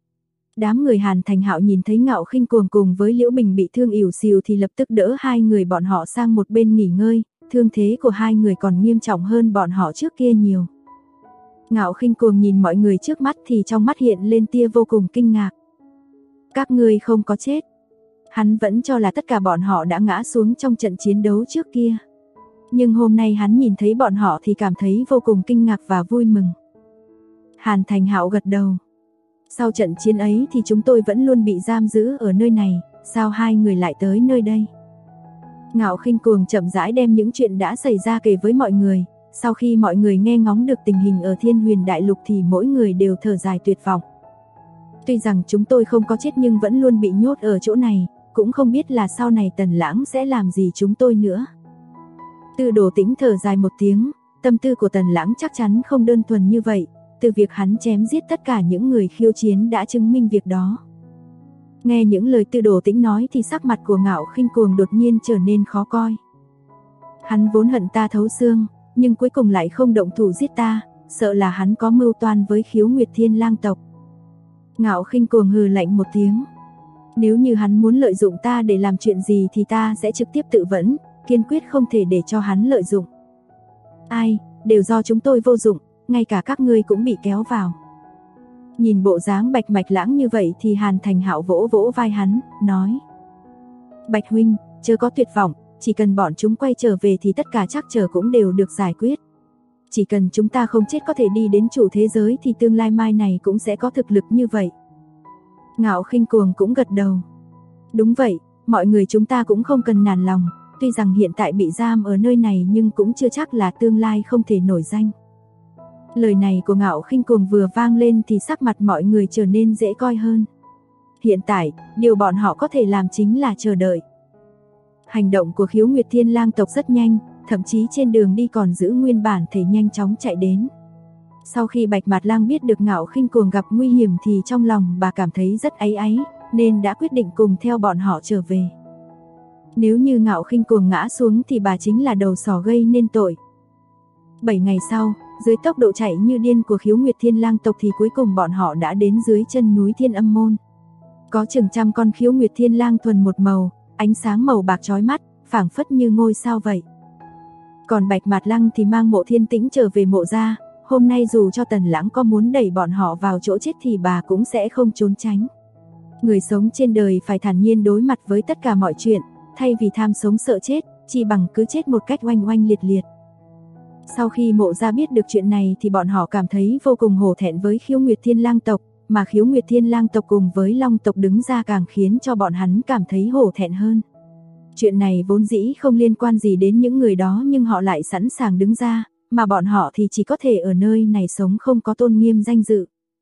Đám người Hàn Thành Hạo nhìn thấy Ngạo Khinh Cuồng cùng với Liễu Bình bị thương ỉu xìu thì lập tức đỡ hai người bọn họ sang một bên nghỉ ngơi, thương thế của hai người còn nghiêm trọng hơn bọn họ trước kia nhiều. Ngạo Khinh Cuồng nhìn mọi người trước mắt thì trong mắt hiện lên tia vô cùng kinh ngạc. Các ngươi không có chết. Hắn vẫn cho là tất cả bọn họ đã ngã xuống trong trận chiến đấu trước kia. Nhưng hôm nay hắn nhìn thấy bọn họ thì cảm thấy vô cùng kinh ngạc và vui mừng. Hàn Thành Hạo gật đầu. Sau trận chiến ấy thì chúng tôi vẫn luôn bị giam giữ ở nơi này, sao hai người lại tới nơi đây? Ngạo Khinh Cuồng chậm rãi đem những chuyện đã xảy ra kể với mọi người, sau khi mọi người nghe ngóng được tình hình ở Thiên Huyền Đại Lục thì mỗi người đều thở dài tuyệt vọng. Tuy rằng chúng tôi không có chết nhưng vẫn luôn bị nhốt ở chỗ này, cũng không biết là sau này Tần Lãng sẽ làm gì chúng tôi nữa. Tư Đồ Tĩnh thở dài một tiếng, tâm tư của Tần Lãng chắc chắn không đơn thuần như vậy, từ việc hắn chém giết tất cả những người khiêu chiến đã chứng minh việc đó. Nghe những lời Tư Đồ Tĩnh nói thì sắc mặt của Ngạo Khinh Cuồng đột nhiên trở nên khó coi. Hắn vốn hận ta thấu xương, nhưng cuối cùng lại không động thủ giết ta, sợ là hắn có mưu toan với Khiếu Nguyệt Thiên Lang tộc. Ngạo Khinh Cuồng hừ lạnh một tiếng. Nếu như hắn muốn lợi dụng ta để làm chuyện gì thì ta sẽ trực tiếp tự vẫn, kiên quyết không thể để cho hắn lợi dụng. Ai, đều do chúng tôi vô dụng, ngay cả các ngươi cũng bị kéo vào. Nhìn bộ dáng Bạch Mạch Lãng như vậy thì Hàn Thành Hạo vỗ vỗ vai hắn, nói: Bạch huynh, chớ có tuyệt vọng, chỉ cần bọn chúng quay trở về thì tất cả trắc trở cũng đều được giải quyết. Chỉ cần chúng ta không chết có thể đi đến chủ thế giới thì tương lai mai này cũng sẽ có thực lực như vậy. Ngạo Khinh Cuồng cũng gật đầu. Đúng vậy, mọi người chúng ta cũng không cần nản lòng, tuy rằng hiện tại bị giam ở nơi này nhưng cũng chưa chắc là tương lai không thể nổi danh. Lời này của Ngạo Khinh Cuồng vừa vang lên thì sắc mặt mọi người trở nên dễ coi hơn. Hiện tại, điều bọn họ có thể làm chính là chờ đợi. Hành động của Khiếu Nguyệt Thiên Lang tộc rất nhanh, thậm chí trên đường đi còn giữ nguyên bản thể nhanh chóng chạy đến. Sau khi Bạch Mạt Lang biết được Ngạo Khinh Cuồng gặp nguy hiểm thì trong lòng bà cảm thấy rất áy náy, nên đã quyết định cùng theo bọn họ trở về. Nếu như Ngạo Khinh Cuồng ngã xuống thì bà chính là đầu sỏ gây nên tội. 7 ngày sau, dưới tốc độ chạy như điên của Khiếu Nguyệt Thiên Lang tộc thì cuối cùng bọn họ đã đến dưới chân núi Thiên Âm Môn. Có chừng trăm con Khiếu Nguyệt Thiên Lang thuần một màu, ánh sáng màu bạc chói mắt, phảng phất như ngôi sao vậy. Còn Bạch Mạt Lang thì mang Mộ Thiên Tĩnh trở về mộ gia, hôm nay dù cho Tần Lãng có muốn đẩy bọn họ vào chỗ chết thì bà cũng sẽ không trốn tránh. Người sống trên đời phải thản nhiên đối mặt với tất cả mọi chuyện, thay vì tham sống sợ chết, chỉ bằng cứ chết một cách oanh oanh liệt liệt. Sau khi mộ gia biết được chuyện này thì bọn họ cảm thấy vô cùng hổ thẹn với Khiếu Nguyệt Thiên Lang tộc, mà Khiếu Nguyệt Thiên Lang tộc cùng với Long tộc đứng ra càng khiến cho bọn hắn cảm thấy hổ thẹn hơn. Chuyện này vốn dĩ không liên quan gì đến những người đó nhưng họ lại sẵn sàng đứng ra, mà bọn họ thì chỉ có thể ở nơi này sống không có tôn nghiêm danh dự.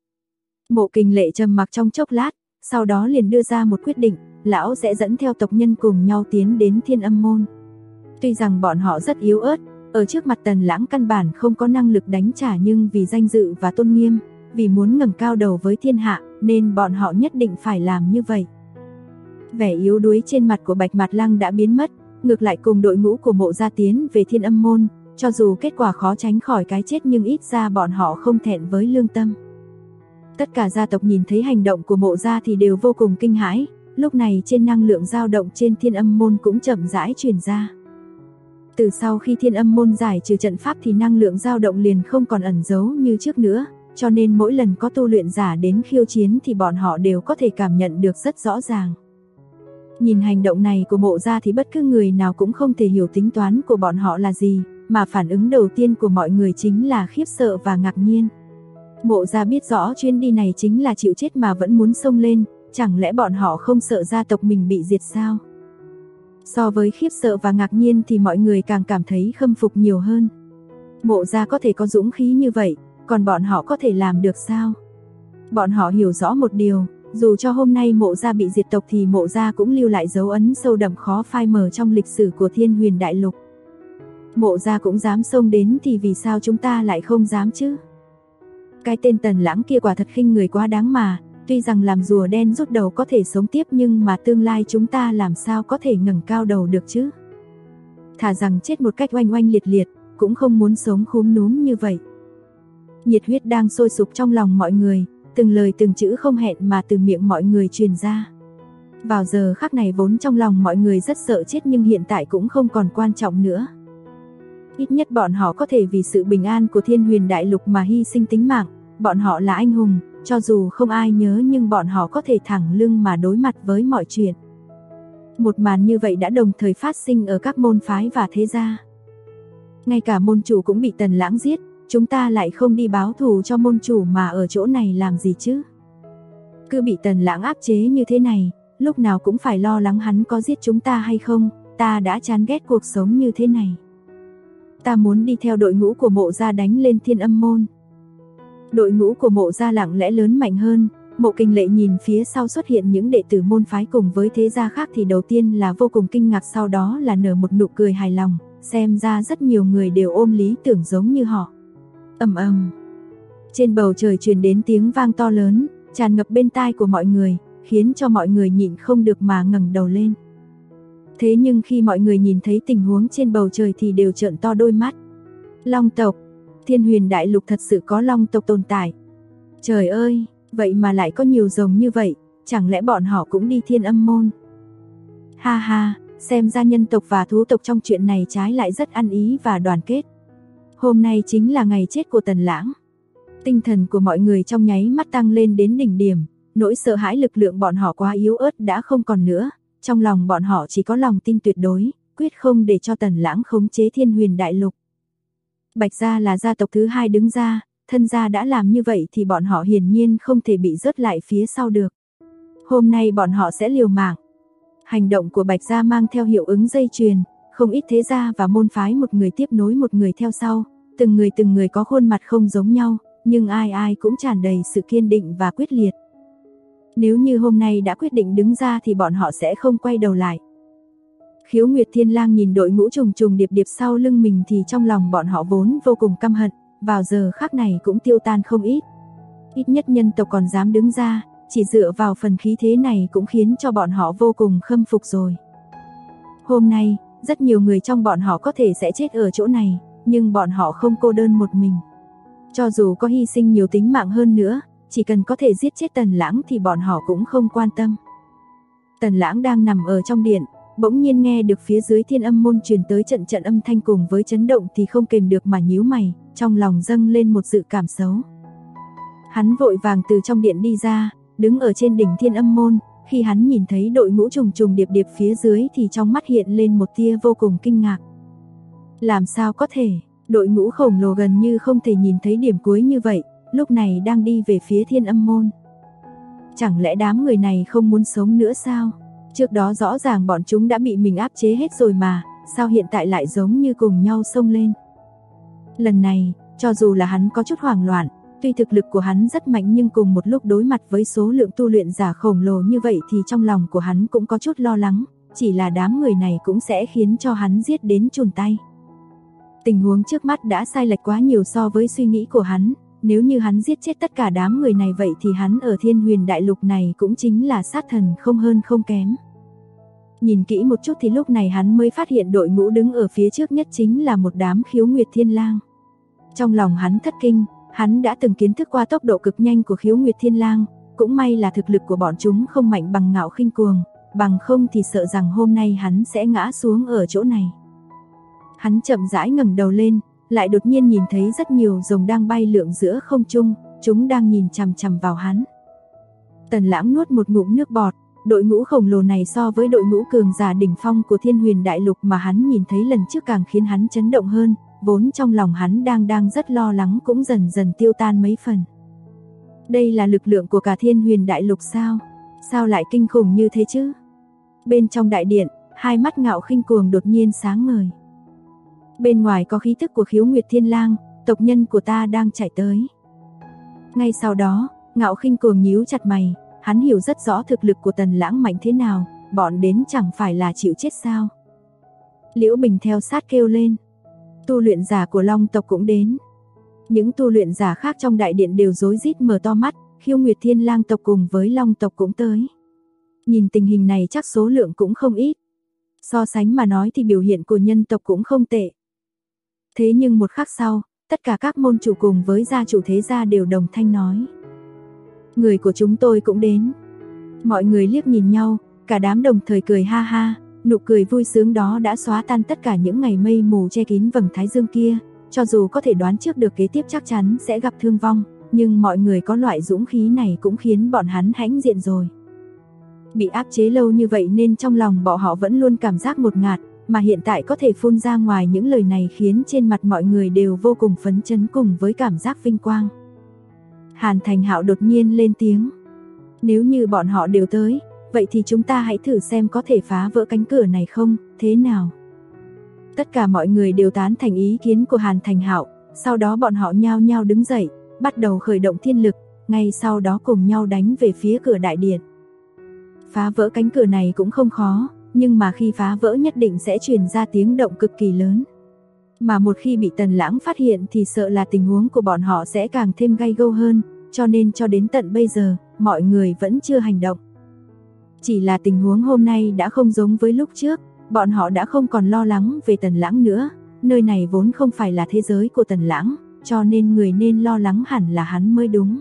Mộ Kình Lệ trầm mặc trong chốc lát, sau đó liền đưa ra một quyết định, lão sẽ dẫn theo tộc nhân cùng nhau tiến đến Thiên Âm Môn. Tuy rằng bọn họ rất yếu ớt, ở trước mặt Tần Lãng căn bản không có năng lực đánh trả, nhưng vì danh dự và tôn nghiêm, vì muốn ngẩng cao đầu với thiên hạ, nên bọn họ nhất định phải làm như vậy. Vẻ yếu đuối trên mặt của Bạch Mạt Lang đã biến mất, ngược lại cùng đội ngũ của mộ gia tiến về Thiên Âm Môn, cho dù kết quả khó tránh khỏi cái chết nhưng ít ra bọn họ không thẹn với lương tâm. Tất cả gia tộc nhìn thấy hành động của mộ gia thì đều vô cùng kinh hãi, lúc này trên năng lượng dao động trên Thiên Âm Môn cũng chậm rãi truyền ra. Từ sau khi Thiên Âm Môn giải trừ trận pháp thì năng lượng dao động liền không còn ẩn giấu như trước nữa, cho nên mỗi lần có tu luyện giả đến khiêu chiến thì bọn họ đều có thể cảm nhận được rất rõ ràng. Nhìn hành động này của mộ gia thì bất cứ người nào cũng không thể hiểu tính toán của bọn họ là gì, mà phản ứng đầu tiên của mọi người chính là khiếp sợ và ngạc nhiên. Mộ gia biết rõ chuyến đi này chính là chịu chết mà vẫn muốn xông lên, chẳng lẽ bọn họ không sợ gia tộc mình bị diệt sao? So với khiếp sợ và ngạc nhiên thì mọi người càng cảm thấy khâm phục nhiều hơn. Mộ gia có thể có dũng khí như vậy, còn bọn họ có thể làm được sao? Bọn họ hiểu rõ một điều, dù cho hôm nay mộ gia bị diệt tộc thì mộ gia cũng lưu lại dấu ấn sâu đậm khó phai mờ trong lịch sử của Thiên Huyền Đại Lục. Mộ gia cũng dám xông đến thì vì sao chúng ta lại không dám chứ? Cái tên Tần Lãng kia quả thật khinh người quá đáng mà, tuy rằng làm rùa đen rút đầu có thể sống tiếp nhưng mà tương lai chúng ta làm sao có thể ngẩng cao đầu được chứ? Thà rằng chết một cách oanh oanh liệt liệt, cũng không muốn sống khúm núm như vậy. Nhiệt huyết đang sôi sục trong lòng mọi người, từng lời từng chữ không hẹn mà từ miệng mọi người truyền ra. Vào giờ khắc này vốn trong lòng mọi người rất sợ chết nhưng hiện tại cũng không còn quan trọng nữa. Ít nhất bọn họ có thể vì sự bình an của Thiên Huyền Đại Lục mà hy sinh tính mạng, bọn họ là anh hùng, cho dù không ai nhớ nhưng bọn họ có thể thẳng lưng mà đối mặt với mọi chuyện. Một màn như vậy đã đồng thời phát sinh ở các môn phái và thế gia. Ngay cả môn chủ cũng bị Tần Lãng giết, chúng ta lại không đi báo thù cho môn chủ mà ở chỗ này làm gì chứ? Cứ bị Tần Lãng áp chế như thế này, lúc nào cũng phải lo lắng hắn có giết chúng ta hay không, ta đã chán ghét cuộc sống như thế này. Ta muốn đi theo đội ngũ của mộ gia đánh lên Thiên Âm Môn. Đội ngũ của mộ gia lặng lẽ lớn mạnh hơn, Mộ Kình Lệ nhìn phía sau xuất hiện những đệ tử môn phái cùng với thế gia khác thì đầu tiên là vô cùng kinh ngạc, sau đó là nở một nụ cười hài lòng, xem ra rất nhiều người đều ôm lý tưởng giống như họ. Ầm ầm. Trên bầu trời truyền đến tiếng vang to lớn, tràn ngập bên tai của mọi người, khiến cho mọi người nhịn không được mà ngẩng đầu lên. Thế nhưng khi mọi người nhìn thấy tình huống trên bầu trời thì đều trợn to đôi mắt. Long tộc, Thiên Huyền Đại Lục thật sự có long tộc tồn tại. Trời ơi, vậy mà lại có nhiều rồng như vậy, chẳng lẽ bọn họ cũng đi Thiên Âm Môn? Ha ha, xem ra nhân tộc và thú tộc trong chuyện này trái lại rất ăn ý và đoàn kết. Hôm nay chính là ngày chết của Tần Lãng. Tinh thần của mọi người trong nháy mắt tăng lên đến đỉnh điểm, nỗi sợ hãi lực lượng bọn họ quá yếu ớt đã không còn nữa, trong lòng bọn họ chỉ có lòng tin tuyệt đối, quyết không để cho Tần Lãng khống chế Thiên Huyền Đại Lục. Bạch gia là gia tộc thứ hai đứng ra, thân gia đã làm như vậy thì bọn họ hiển nhiên không thể bị rớt lại phía sau được. Hôm nay bọn họ sẽ liều mạng. Hành động của Bạch gia mang theo hiệu ứng dây chuyền, không ít thế gia và môn phái một người tiếp nối một người theo sau, từng người có khuôn mặt không giống nhau, nhưng ai ai cũng tràn đầy sự kiên định và quyết liệt. Nếu như hôm nay đã quyết định đứng ra thì bọn họ sẽ không quay đầu lại. Khiếu Nguyệt Thiên Lang nhìn đội ngũ trùng trùng điệp điệp sau lưng mình thì trong lòng bọn họ vốn vô cùng căm hận, vào giờ khắc này cũng tiêu tan không ít. Ít nhất nhân tộc còn dám đứng ra, chỉ dựa vào phần khí thế này cũng khiến cho bọn họ vô cùng khâm phục rồi. Hôm nay, rất nhiều người trong bọn họ có thể sẽ chết ở chỗ này, nhưng bọn họ không cô đơn một mình. Cho dù có hy sinh nhiều tính mạng hơn nữa, chỉ cần có thể giết chết Tần Lãng thì bọn họ cũng không quan tâm. Tần Lãng đang nằm ở trong điện, bỗng nhiên nghe được phía dưới Thiên Âm môn truyền tới trận trận âm thanh cùng với chấn động thì không kềm được mà nhíu mày, trong lòng dâng lên một dự cảm xấu. Hắn vội vàng từ trong điện đi ra, đứng ở trên đỉnh Thiên Âm môn, khi hắn nhìn thấy đội ngũ trùng trùng điệp điệp phía dưới thì trong mắt hiện lên một tia vô cùng kinh ngạc. Làm sao có thể, đội ngũ khổng lồ gần như không thể nhìn thấy điểm cuối như vậy, lúc này đang đi về phía Thiên Âm môn. Chẳng lẽ đám người này không muốn sống nữa sao? Trước đó rõ ràng bọn chúng đã bị mình áp chế hết rồi mà, sao hiện tại lại giống như cùng nhau xông lên? Lần này, cho dù là hắn có chút hoảng loạn, tuy thực lực của hắn rất mạnh nhưng cùng một lúc đối mặt với số lượng tu luyện giả khổng lồ như vậy thì trong lòng của hắn cũng có chút lo lắng, chỉ là đám người này cũng sẽ khiến cho hắn giết đến chùn tay. Tình huống trước mắt đã sai lệch quá nhiều so với suy nghĩ của hắn, nếu như hắn giết chết tất cả đám người này vậy thì hắn ở Thiên Huyền Đại Lục này cũng chính là sát thần không hơn không kém. Nhìn kỹ một chút thì lúc này hắn mới phát hiện đội ngũ đứng ở phía trước nhất chính là một đám Khiếu Nguyệt Thiên Lang. Trong lòng hắn thất kinh, hắn đã từng kiến thức qua tốc độ cực nhanh của Khiếu Nguyệt Thiên Lang, cũng may là thực lực của bọn chúng không mạnh bằng Ngạo Khinh Cuồng, bằng không thì sợ rằng hôm nay hắn sẽ ngã xuống ở chỗ này. Hắn chậm rãi ngẩng đầu lên, lại đột nhiên nhìn thấy rất nhiều rồng đang bay lượn giữa không trung, chúng đang nhìn chằm chằm vào hắn. Tần Lãng nuốt một ngụm nước bọt, đội ngũ khổng lồ này so với đội ngũ cường giả đỉnh phong của Thiên Huyền Đại Lục mà hắn nhìn thấy lần trước càng khiến hắn chấn động hơn, vốn trong lòng hắn đang rất lo lắng cũng dần dần tiêu tan mấy phần. Đây là lực lượng của cả Thiên Huyền Đại Lục sao? Sao lại kinh khủng như thế chứ? Bên trong đại điện, hai mắt Ngạo Khinh Cuồng đột nhiên sáng ngời. Bên ngoài có khí tức của Khiếu Nguyệt Thiên Lang, tộc nhân của ta đang chạy tới. Ngay sau đó, Ngạo Khinh Cuồng nhíu chặt mày, hắn hiểu rất rõ thực lực của Tần Lãng mạnh thế nào, bọn đến chẳng phải là chịu chết sao? Liễu Bình theo sát kêu lên. Tu luyện giả của Long tộc cũng đến. Những tu luyện giả khác trong đại điện đều rối rít mở to mắt, Khiếu Nguyệt Thiên Lang tộc cùng với Long tộc cũng tới. Nhìn tình hình này chắc số lượng cũng không ít. So sánh mà nói thì biểu hiện của nhân tộc cũng không tệ. Thế nhưng một khắc sau, tất cả các môn chủ cùng với gia chủ thế gia đều đồng thanh nói. Người của chúng tôi cũng đến. Mọi người liếc nhìn nhau, cả đám đồng thời cười ha ha, nụ cười vui sướng đó đã xóa tan tất cả những ngày mây mù che kín vầng thái dương kia. Cho dù có thể đoán trước được kế tiếp chắc chắn sẽ gặp thương vong, nhưng mọi người có loại dũng khí này cũng khiến bọn hắn hãnh diện rồi. Bị áp chế lâu như vậy nên trong lòng bọn họ vẫn luôn cảm giác ngột ngạt, mà hiện tại có thể phun ra ngoài những lời này khiến trên mặt mọi người đều vô cùng phấn chấn cùng với cảm giác vinh quang. Hàn Thành Hạo đột nhiên lên tiếng. Nếu như bọn họ đều tới, vậy thì chúng ta hãy thử xem có thể phá vỡ cánh cửa này không, thế nào? Tất cả mọi người đều tán thành ý kiến của Hàn Thành Hạo, sau đó bọn họ nhao nhao đứng dậy, bắt đầu khởi động thiên lực, ngay sau đó cùng nhau đánh về phía cửa đại điện. Phá vỡ cánh cửa này cũng không khó, nhưng mà khi phá vỡ nhất định sẽ truyền ra tiếng động cực kỳ lớn. Mà một khi bị Tần Lãng phát hiện thì sợ là tình huống của bọn họ sẽ càng thêm gay gâu hơn, cho nên cho đến tận bây giờ, mọi người vẫn chưa hành động. Chỉ là tình huống hôm nay đã không giống với lúc trước, bọn họ đã không còn lo lắng về Tần Lãng nữa, nơi này vốn không phải là thế giới của Tần Lãng, cho nên người nên lo lắng hẳn là hắn mới đúng.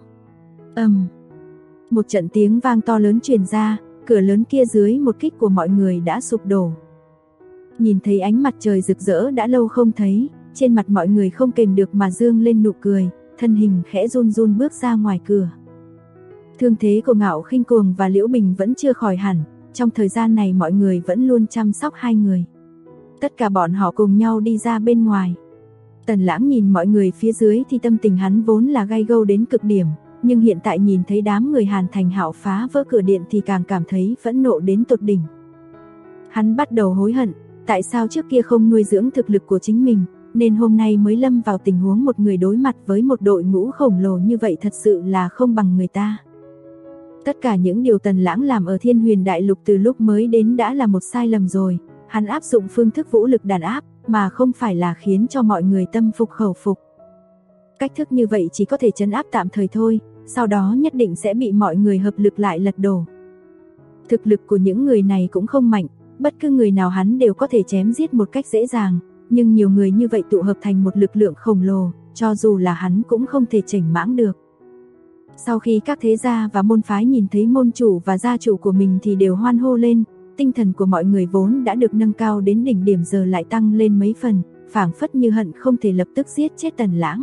Một trận tiếng vang to lớn truyền ra, cửa lớn kia dưới một kích của mọi người đã sụp đổ. Nhìn thấy ánh mặt trời rực rỡ đã lâu không thấy, trên mặt mọi người không kềm được mà dương lên nụ cười, thân hình khẽ run run bước ra ngoài cửa. Thương thế của Ngạo Khinh Cuồng và Liễu Bình vẫn chưa khỏi hẳn, trong thời gian này mọi người vẫn luôn chăm sóc hai người. Tất cả bọn họ cùng nhau đi ra bên ngoài. Tần Lãng nhìn mọi người phía dưới thì tâm tình hắn vốn là gay gâu đến cực điểm, nhưng hiện tại nhìn thấy đám người Hàn Thành Hạo phá vỡ cửa điện thì càng cảm thấy phẫn nộ đến tột đỉnh. Hắn bắt đầu hối hận, tại sao trước kia không nuôi dưỡng thực lực của chính mình, nên hôm nay mới lâm vào tình huống một người đối mặt với một đội ngũ khổng lồ như vậy thật sự là không bằng người ta. Tất cả những điều Tần Lãng làm ở Thiên Huyền Đại Lục từ lúc mới đến đã là một sai lầm rồi, hắn áp dụng phương thức vũ lực đàn áp, mà không phải là khiến cho mọi người tâm phục khẩu phục. Cách thức như vậy chỉ có thể trấn áp tạm thời thôi, sau đó nhất định sẽ bị mọi người hợp lực lại lật đổ. Thực lực của những người này cũng không mạnh, bất cứ người nào hắn đều có thể chém giết một cách dễ dàng, nhưng nhiều người như vậy tụ hợp thành một lực lượng khổng lồ, cho dù là hắn cũng không thể chỉnh mãng được. Sau khi các thế gia và môn phái nhìn thấy môn chủ và gia chủ của mình thì đều hoan hô lên, tinh thần của mọi người vốn đã được nâng cao đến đỉnh điểm giờ lại tăng lên mấy phần, phảng phất như hận không thể lập tức giết chết Tần Lãng.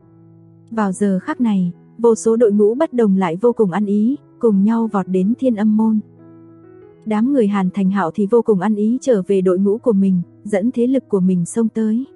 Vào giờ khắc này, vô số đội ngũ bất đồng lại vô cùng ăn ý, cùng nhau vọt đến Thiên Âm môn. Đám người Hàn Thành Hạo thì vô cùng ăn ý trở về đội ngũ của mình, dẫn thế lực của mình xông tới.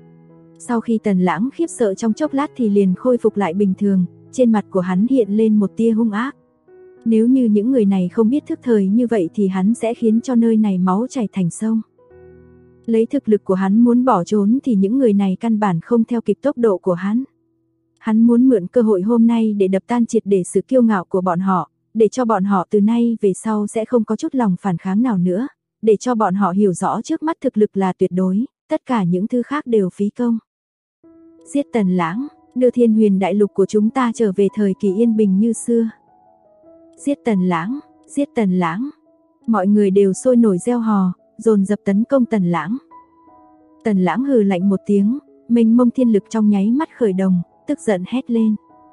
Sau khi Tần Lãng khiếp sợ trong chốc lát thì liền khôi phục lại bình thường, trên mặt của hắn hiện lên một tia hung ác. Nếu như những người này không biết thức thời như vậy thì hắn sẽ khiến cho nơi này máu chảy thành sông. Lấy thực lực của hắn muốn bỏ trốn thì những người này căn bản không theo kịp tốc độ của hắn. Hắn muốn mượn cơ hội hôm nay để đập tan triệt để sự kiêu ngạo của bọn họ, để cho bọn họ từ nay về sau sẽ không có chút lòng phản kháng nào nữa, để cho bọn họ hiểu rõ trước mắt thực lực là tuyệt đối, tất cả những thứ khác đều phí công. Giết Tần Lãng, đưa Thiên Huyền Đại Lục của chúng ta trở về thời kỳ yên bình như xưa. Giết Tần Lãng, giết Tần Lãng. Mọi người đều sôi nổi reo hò, dồn dập tấn công Tần Lãng. Tần Lãng hừ lạnh một tiếng, mênh mông thiên lực trong nháy mắt khởi động, tức giận hét lên.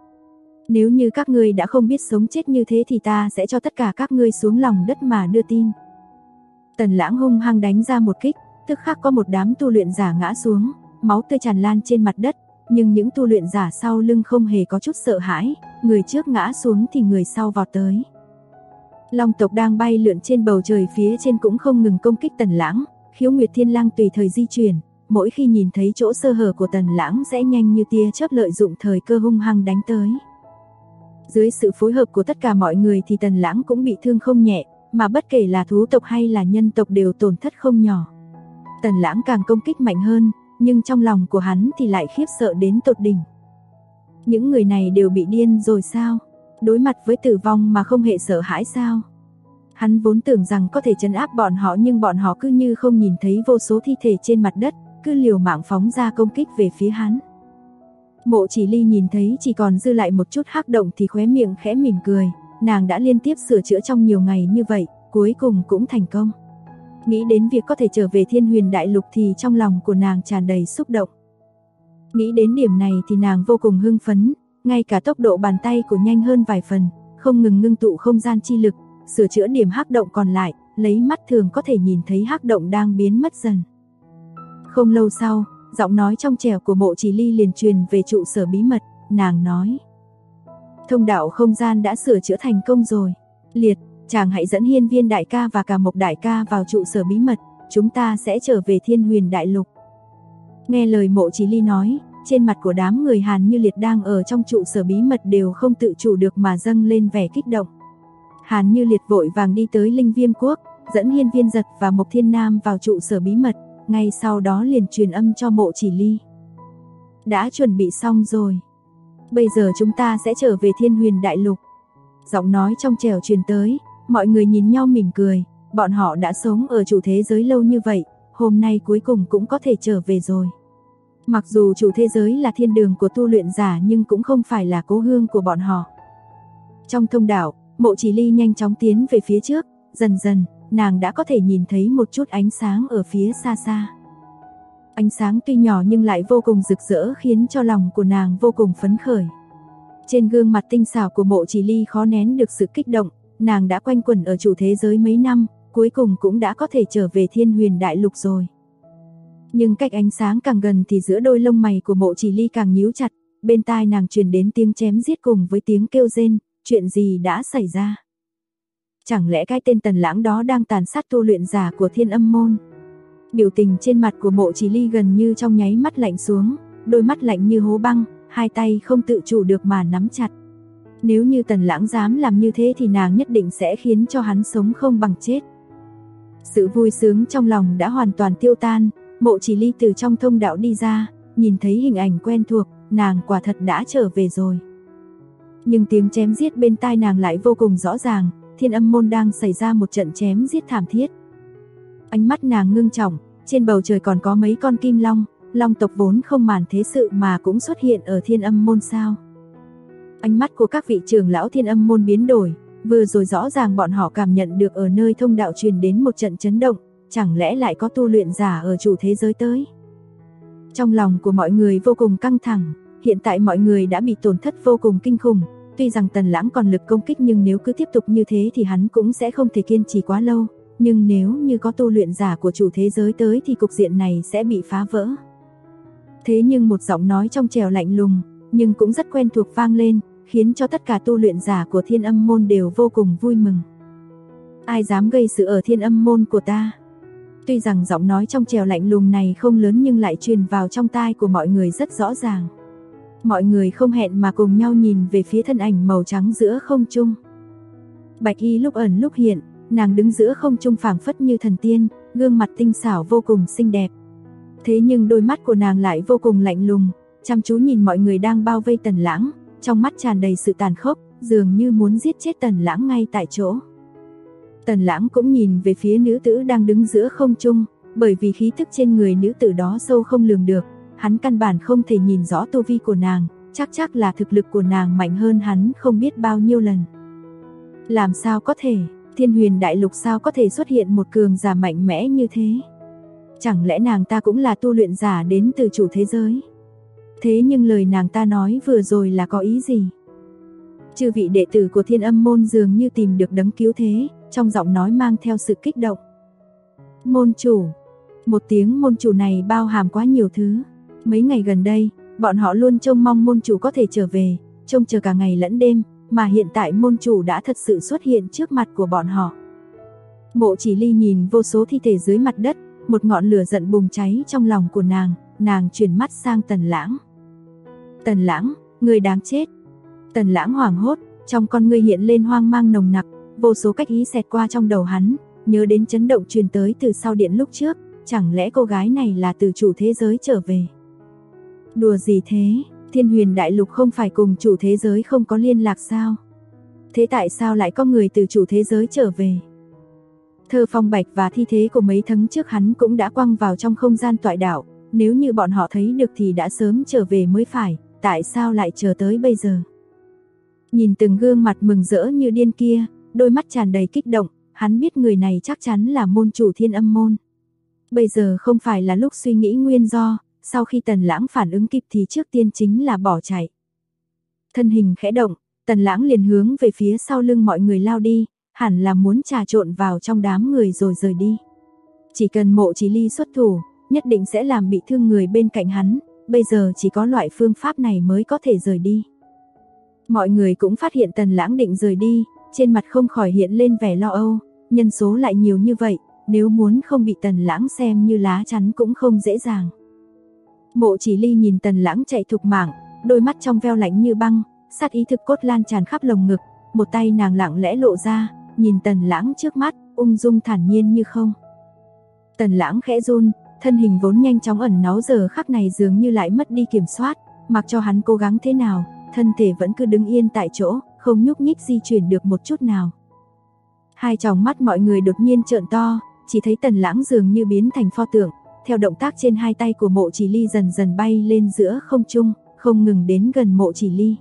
Nếu như các ngươi đã không biết sống chết như thế thì ta sẽ cho tất cả các ngươi xuống lòng đất mà đưa tin. Tần Lãng hung hăng đánh ra một kích, tức khắc có một đám tu luyện giả ngã xuống, máu tươi tràn lan trên mặt đất, nhưng những tu luyện giả sau lưng không hề có chút sợ hãi, người trước ngã xuống thì người sau vọt tới. Long tộc đang bay lượn trên bầu trời phía trên cũng không ngừng công kích Tần Lãng, Khiếu Nguyệt Thiên Lang tùy thời di chuyển, mỗi khi nhìn thấy chỗ sơ hở của Tần Lãng sẽ nhanh như tia chớp lợi dụng thời cơ hung hăng đánh tới. Dưới sự phối hợp của tất cả mọi người thì Tần Lãng cũng bị thương không nhẹ, mà bất kể là thú tộc hay là nhân tộc đều tổn thất không nhỏ. Tần Lãng càng công kích mạnh hơn, nhưng trong lòng của hắn thì lại khiếp sợ đến tột đỉnh. Những người này đều bị điên rồi sao? Đối mặt với tử vong mà không hề sợ hãi sao? Hắn vốn tưởng rằng có thể trấn áp bọn họ nhưng bọn họ cứ như không nhìn thấy vô số thi thể trên mặt đất, cứ liều mạng phóng ra công kích về phía hắn. Mộ Chỉ Ly nhìn thấy chỉ còn dư lại một chút hắc động thì khóe miệng khẽ mỉm cười, nàng đã liên tiếp sửa chữa trong nhiều ngày như vậy, cuối cùng cũng thành công. Nghĩ đến việc có thể trở về Thiên Huyền Đại Lục thì trong lòng của nàng tràn đầy xúc động. Nghĩ đến điểm này thì nàng vô cùng hưng phấn, ngay cả tốc độ bàn tay của nhanh hơn vài phần, không ngừng ngưng tụ không gian chi lực, sửa chữa điểm hắc động còn lại, lấy mắt thường có thể nhìn thấy hắc động đang biến mất dần. Không lâu sau, giọng nói trong trẻo của Mộ Chỉ Ly liền truyền về trụ sở bí mật, nàng nói: thông đạo không gian đã sửa chữa thành công rồi. Liệt, chàng hãy dẫn Hiên Viên đại ca và cả Mộc đại ca vào trụ sở bí mật, chúng ta sẽ trở về Thiên Huyền Đại Lục. Nghe lời Mộ Chỉ Ly nói, trên mặt của đám người Hàn Như Liệt đang ở trong trụ sở bí mật đều không tự chủ được mà dâng lên vẻ kích động. Hàn Như Liệt vội vàng đi tới Linh Viêm Quốc, dẫn Hiên Viên Giật và Mộc Thiên Nam vào trụ sở bí mật, ngay sau đó liền truyền âm cho Mộ Chỉ Ly. Đã chuẩn bị xong rồi. Bây giờ chúng ta sẽ trở về Thiên Huyền Đại Lục. Giọng nói trong trẻo truyền tới, mọi người nhìn nhau mỉm cười, bọn họ đã sống ở chủ thế giới lâu như vậy, hôm nay cuối cùng cũng có thể trở về rồi. Mặc dù chủ thế giới là thiên đường của tu luyện giả nhưng cũng không phải là cố hương của bọn họ. Trong thông đạo, Mộ Chỉ Ly nhanh chóng tiến về phía trước, dần dần, nàng đã có thể nhìn thấy một chút ánh sáng ở phía xa xa. Ánh sáng tuy nhỏ nhưng lại vô cùng rực rỡ khiến cho lòng của nàng vô cùng phấn khởi. Trên gương mặt tinh xảo của Mộ Chỉ Ly khó nén được sự kích động, nàng đã quanh quẩn ở chủ thế giới mấy năm, cuối cùng cũng đã có thể trở về Thiên Huyền Đại Lục rồi. Nhưng cách ánh sáng càng gần thì giữa đôi lông mày của Mộ Chỉ Ly càng nhíu chặt, bên tai nàng truyền đến tiếng chém giết cùng với tiếng kêu rên, chuyện gì đã xảy ra? Chẳng lẽ cái tên Tần Lãng đó đang tàn sát tu luyện giả của Thiên Âm môn? Biểu tình trên mặt của Mộ Chỉ Ly gần như trong nháy mắt lạnh xuống, đôi mắt lạnh như hố băng, hai tay không tự chủ được mà nắm chặt. Nếu như Tần Lãng dám làm như thế thì nàng nhất định sẽ khiến cho hắn sống không bằng chết. Sự vui sướng trong lòng đã hoàn toàn tiêu tan, Mộ Chỉ Ly từ trong thông đạo đi ra, nhìn thấy hình ảnh quen thuộc, nàng quả thật đã trở về rồi. Nhưng tiếng chém giết bên tai nàng lại vô cùng rõ ràng, Thiên Âm môn đang xảy ra một trận chém giết thảm thiết. Ánh mắt nàng ngưng trọng, trên bầu trời còn có mấy con kim long, long tộc vốn không màn thế sự mà cũng xuất hiện ở Thiên Âm môn sao? Ánh mắt của các vị trưởng lão Thiên Âm môn biến đổi, vừa rồi rõ ràng bọn họ cảm nhận được ở nơi thông đạo truyền đến một trận chấn động, chẳng lẽ lại có tu luyện giả ở chủ thế giới tới? Trong lòng của mọi người vô cùng căng thẳng, hiện tại mọi người đã bị tổn thất vô cùng kinh khủng, tuy rằng Tần Lãng còn lực công kích nhưng nếu cứ tiếp tục như thế thì hắn cũng sẽ không thể kiên trì quá lâu, nhưng nếu như có tu luyện giả của chủ thế giới tới thì cục diện này sẽ bị phá vỡ. Thế nhưng một giọng nói trong trẻo lạnh lùng, nhưng cũng rất quen thuộc vang lên, khiến cho tất cả tu luyện giả của Thiên Âm môn đều vô cùng vui mừng. Ai dám gây sự ở Thiên Âm môn của ta? Tuy rằng giọng nói trong trẻo lạnh lùng này không lớn nhưng lại truyền vào trong tai của mọi người rất rõ ràng. Mọi người không hẹn mà cùng nhau nhìn về phía thân ảnh màu trắng giữa không trung. Bạch y lúc ẩn lúc hiện, nàng đứng giữa không trung phảng phất như thần tiên, gương mặt tinh xảo vô cùng xinh đẹp. Thế nhưng đôi mắt của nàng lại vô cùng lạnh lùng, chăm chú nhìn mọi người đang bao vây Tần Lãng, trong mắt tràn đầy sự tàn khốc, dường như muốn giết chết Tần Lãng ngay tại chỗ. Tần Lãng cũng nhìn về phía nữ tử đang đứng giữa không trung, bởi vì khí tức trên người nữ tử đó sâu không lường được, hắn căn bản không thể nhìn rõ tu vi của nàng, chắc là thực lực của nàng mạnh hơn hắn không biết bao nhiêu lần. Làm sao có thể, Thiên Huyền Đại Lục sao có thể xuất hiện một cường giả mạnh mẽ như thế? Chẳng lẽ nàng ta cũng là tu luyện giả đến từ chủ thế giới? Thế nhưng lời nàng ta nói vừa rồi là có ý gì? Chư vị đệ tử của Thiên Âm môn dường như tìm được đấng cứu thế, trong giọng nói mang theo sự kích động. Môn chủ. Một tiếng môn chủ này bao hàm quá nhiều thứ. Mấy ngày gần đây, bọn họ luôn trông mong môn chủ có thể trở về, trông chờ cả ngày lẫn đêm, mà hiện tại môn chủ đã thật sự xuất hiện trước mặt của bọn họ. Mộ Chỉ Ly nhìn vô số thi thể dưới mặt đất, một ngọn lửa giận bùng cháy trong lòng của nàng chuyển mắt sang Tần Lãng. Tần Lãng, người đáng chết. Tần Lãng hoảng hốt, trong con ngươi hiện lên hoang mang nồng nặc, vô số cách ý xẹt qua trong đầu hắn, nhớ đến chấn động truyền tới từ sau điện lúc trước, chẳng lẽ cô gái này là từ chủ thế giới trở về? Đùa gì thế, Thiên Huyền Đại Lục không phải cùng chủ thế giới không có liên lạc sao? Thế tại sao lại có người từ chủ thế giới trở về? Thơ Phong Bạch và thi thế của mấy tháng trước hắn cũng đã quăng vào trong không gian toại đảo, nếu như bọn họ thấy được thì đã sớm trở về mới phải, tại sao lại chờ tới bây giờ? Nhìn từng gương mặt mừng rỡ như điên kia, đôi mắt tràn đầy kích động, hắn biết người này chắc chắn là môn chủ Thiên Âm môn. Bây giờ không phải là lúc suy nghĩ nguyên do, sau khi Tần Lãng phản ứng kịp thì trước tiên chính là bỏ chạy. Thân hình khẽ động, Tần Lãng liền hướng về phía sau lưng mọi người lao đi, hẳn là muốn trà trộn vào trong đám người rồi rời đi. Chỉ cần Mộ Chỉ Ly xuất thủ, nhất định sẽ làm bị thương người bên cạnh hắn, bây giờ chỉ có loại phương pháp này mới có thể rời đi. Mọi người cũng phát hiện Tần Lãng định rời đi, trên mặt không khỏi hiện lên vẻ lo âu, nhân số lại nhiều như vậy, nếu muốn không bị Tần Lãng xem như lá chắn cũng không dễ dàng. Mộ Chỉ Ly nhìn Tần Lãng chạy thục mạng, đôi mắt trong veo lạnh như băng, sát ý thực cốt lan tràn khắp lồng ngực, một tay nàng lặng lẽ lộ ra, nhìn Tần Lãng trước mắt, ung dung thản nhiên như không. Tần Lãng khẽ run, thân hình vốn nhanh chóng ẩn náu giờ khắc này dường như lại mất đi kiểm soát, mặc cho hắn cố gắng thế nào, thân thể vẫn cứ đứng yên tại chỗ, không nhúc nhích di chuyển được một chút nào. Hai tròng mắt mọi người đột nhiên trợn to, chỉ thấy Tần Lãng dường như biến thành pho tượng, theo động tác trên hai tay của Mộ Chỉ Ly dần dần bay lên giữa không trung, không ngừng đến gần Mộ Chỉ Ly.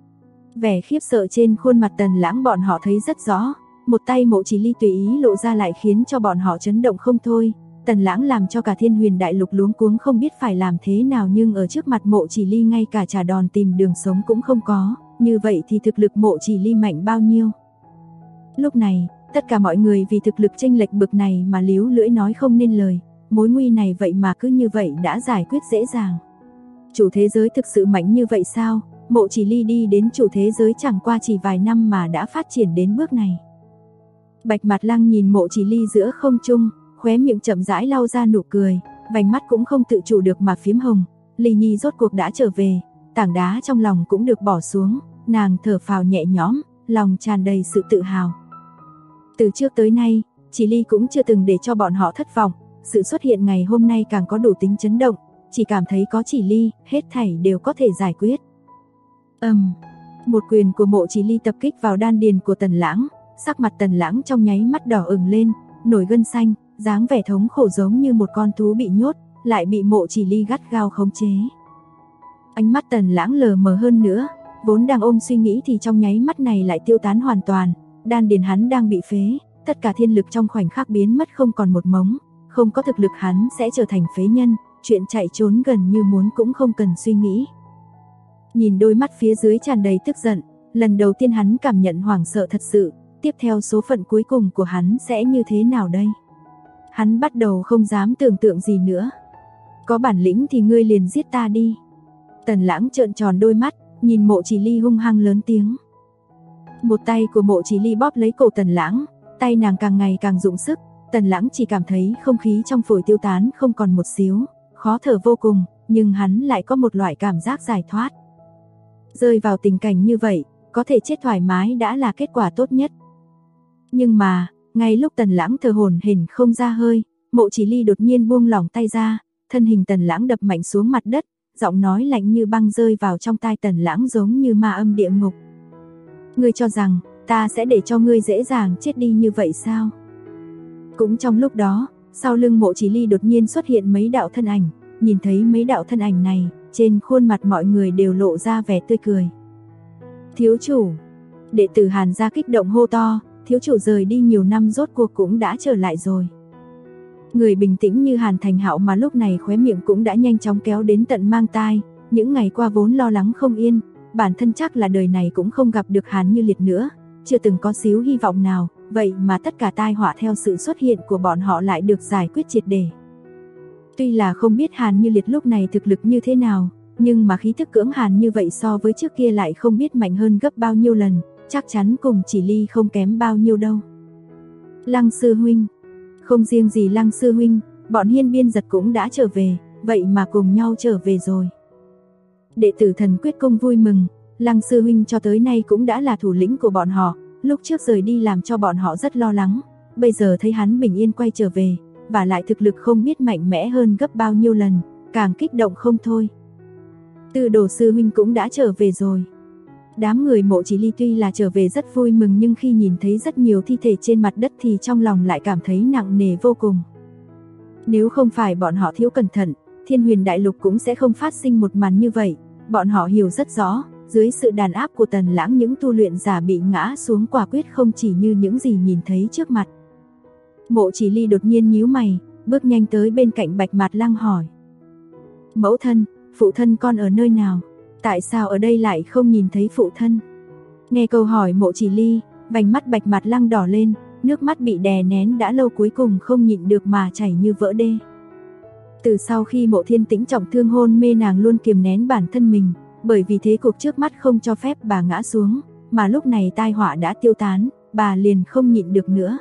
Vẻ khiếp sợ trên khuôn mặt Tần Lãng bọn họ thấy rất rõ, một tay Mộ Chỉ Ly tùy ý lộ ra lại khiến cho bọn họ chấn động không thôi. Tần Lãng làm cho cả Thiên Huyền Đại Lục luống cuống không biết phải làm thế nào, nhưng ở trước mặt Mộ Chỉ Ly ngay cả trả đòn tìm đường sống cũng không có, như vậy thì thực lực Mộ Chỉ Ly mạnh bao nhiêu? Lúc này, tất cả mọi người vì thực lực chênh lệch bực này mà líu lưỡi nói không nên lời, mối nguy này vậy mà cứ như vậy đã giải quyết dễ dàng. Chủ thế giới thực sự mạnh như vậy sao? Mộ Chỉ Ly đi đến chủ thế giới chẳng qua chỉ vài năm mà đã phát triển đến bước này. Bạch Mạt Lăng nhìn Mộ Chỉ Ly giữa không trung, khóe miệng chậm rãi lau ra nụ cười, vành mắt cũng không tự chủ được mà phím hồng. Ly Nhi rốt cuộc đã trở về, tảng đá trong lòng cũng được bỏ xuống, nàng thở phào nhẹ nhõm, lòng tràn đầy sự tự hào. Từ trước tới nay, Chỉ Ly cũng chưa từng để cho bọn họ thất vọng, sự xuất hiện ngày hôm nay càng có đủ tính chấn động, chỉ cảm thấy có Chỉ Ly, hết thảy đều có thể giải quyết. Một quyền của Mộ Chỉ Ly tập kích vào đan điền của Tần Lãng, sắc mặt Tần Lãng trong nháy mắt đỏ ửng lên, nổi gân xanh, dáng vẻ thống khổ giống như một con thú bị nhốt, lại bị Mộ Chỉ Ly gắt gao khống chế. Ánh mắt Tần Lãng lờ mờ hơn nữa, vốn đang ôm suy nghĩ thì trong nháy mắt này lại tiêu tán hoàn toàn, đan điền hắn đang bị phế, tất cả thiên lực trong khoảnh khắc biến mất không còn một mống, không có thực lực hắn sẽ trở thành phế nhân, chuyện chạy trốn gần như muốn cũng không cần suy nghĩ. Nhìn đôi mắt phía dưới tràn đầy tức giận, lần đầu tiên hắn cảm nhận hoảng sợ thật sự, tiếp theo số phận cuối cùng của hắn sẽ như thế nào đây? Hắn bắt đầu không dám tưởng tượng gì nữa. Có bản lĩnh thì ngươi liền giết ta đi. Tần Lãng trợn tròn đôi mắt, nhìn Mộ Chỉ Ly hung hăng lớn tiếng. Một tay của Mộ Chỉ Ly bóp lấy cổ Tần Lãng, tay nàng càng ngày càng dụng sức, Tần Lãng chỉ cảm thấy không khí trong phổi tiêu tán không còn một xíu, khó thở vô cùng, nhưng hắn lại có một loại cảm giác giải thoát. Rơi vào tình cảnh như vậy, có thể chết thoải mái đã là kết quả tốt nhất. Nhưng mà, ngay lúc Tần Lãng thở hổn hển không ra hơi, Mộ Chỉ Ly đột nhiên buông lỏng tay ra, thân hình Tần Lãng đập mạnh xuống mặt đất, giọng nói lạnh như băng rơi vào trong tai Tần Lãng giống như ma âm địa ngục. Ngươi cho rằng, ta sẽ để cho ngươi dễ dàng chết đi như vậy sao? Cũng trong lúc đó, sau lưng Mộ Chỉ Ly đột nhiên xuất hiện mấy đạo thân ảnh, nhìn thấy mấy đạo thân ảnh này, trên khuôn mặt mọi người đều lộ ra vẻ tươi cười. Thiếu chủ, đệ tử Hàn gia kích động hô to, thiếu chủ rời đi nhiều năm rốt cuộc cũng đã trở lại rồi. Người bình tĩnh như Hàn Thành Hạo mà lúc này khóe miệng cũng đã nhanh chóng kéo đến tận mang tai, những ngày qua vốn lo lắng không yên, bản thân chắc là đời này cũng không gặp được Hàn Như Liệt nữa, chưa từng có xíu hy vọng nào, vậy mà tất cả tai họa theo sự xuất hiện của bọn họ lại được giải quyết triệt để. Tuy là không biết Hàn Như Liệt lúc này thực lực như thế nào, nhưng mà khí thức cưỡng hàn như vậy so với trước kia lại không biết mạnh hơn gấp bao nhiêu lần, chắc chắn cùng Chỉ Ly không kém bao nhiêu đâu. Lăng sư huynh, không riêng gì Lăng sư huynh, bọn Hiên Biên Giật cũng đã trở về, vậy mà cùng nhau trở về rồi. Đệ tử Thần Quyết Công vui mừng, Lăng sư huynh cho tới nay cũng đã là thủ lĩnh của bọn họ, lúc trước rời đi làm cho bọn họ rất lo lắng, bây giờ thấy hắn bình yên quay trở về, và lại thực lực không biết mạnh mẽ hơn gấp bao nhiêu lần, càng kích động không thôi. Tư Đồ sư huynh cũng đã trở về rồi. Đám người Mộ Chỉ Ly tuy là trở về rất vui mừng nhưng khi nhìn thấy rất nhiều thi thể trên mặt đất thì trong lòng lại cảm thấy nặng nề vô cùng. Nếu không phải bọn họ thiếu cẩn thận, Thiên Huyền Đại Lục cũng sẽ không phát sinh một màn như vậy. Bọn họ hiểu rất rõ, dưới sự đàn áp của Tần Lãng những tu luyện giả bị ngã xuống quả quyết không chỉ như những gì nhìn thấy trước mặt. Mộ Chỉ Ly đột nhiên nhíu mày, bước nhanh tới bên cạnh Bạch Mạt Lăng hỏi. Mẫu thân, phụ thân con ở nơi nào? Tại sao ở đây lại không nhìn thấy phụ thân? Nghe câu hỏi Mộ Chỉ Ly, vành mắt Bạch Mạt Lăng đỏ lên, nước mắt bị đè nén đã lâu cuối cùng không nhịn được mà chảy như vỡ đê. Từ sau khi Mộ Thiên Tĩnh trọng thương hôn mê nàng luôn kiềm nén bản thân mình, bởi vì thế cuộc trước mắt không cho phép bà ngã xuống, mà lúc này tai họa đã tiêu tán, bà liền không nhịn được nữa.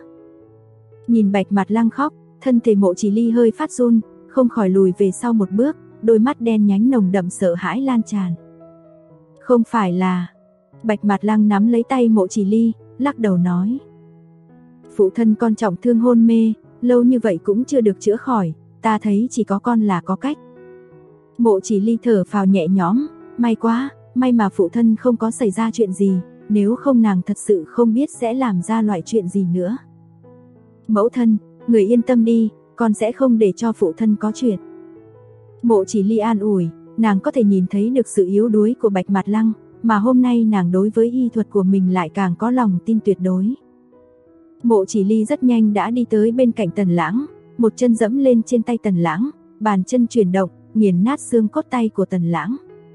Nhìn Bạch Mạt Lăng khóc, thân thể Mộ Chỉ Ly hơi phát run, không khỏi lùi về sau một bước, đôi mắt đen nhánh nồng đậm sợ hãi lan tràn. Không phải là... Bạch Mạt Lăng nắm lấy tay Mộ Chỉ Ly, lắc đầu nói. Phụ thân con trọng thương hôn mê, lâu như vậy cũng chưa được chữa khỏi, ta thấy chỉ có con là có cách. Mộ Chỉ Ly thở phào nhẹ nhõm, may quá, may mà phụ thân không có xảy ra chuyện gì, nếu không nàng thật sự không biết sẽ làm ra loại chuyện gì nữa. Mẫu thân, người yên tâm đi, con sẽ không để cho phụ thân có chuyện. Mộ Chỉ Ly an ủi, nàng có thể nhìn thấy được sự yếu đuối của Bạch Mạt Lăng, mà hôm nay nàng đối với y thuật của mình lại càng có lòng tin tuyệt đối. Mộ Chỉ Ly rất nhanh đã đi tới bên cạnh Tần Lãng, một chân dẫm lên trên tay Tần Lãng, bàn chân chuyển động, nghiền nát xương cốt tay của Tần Lãng.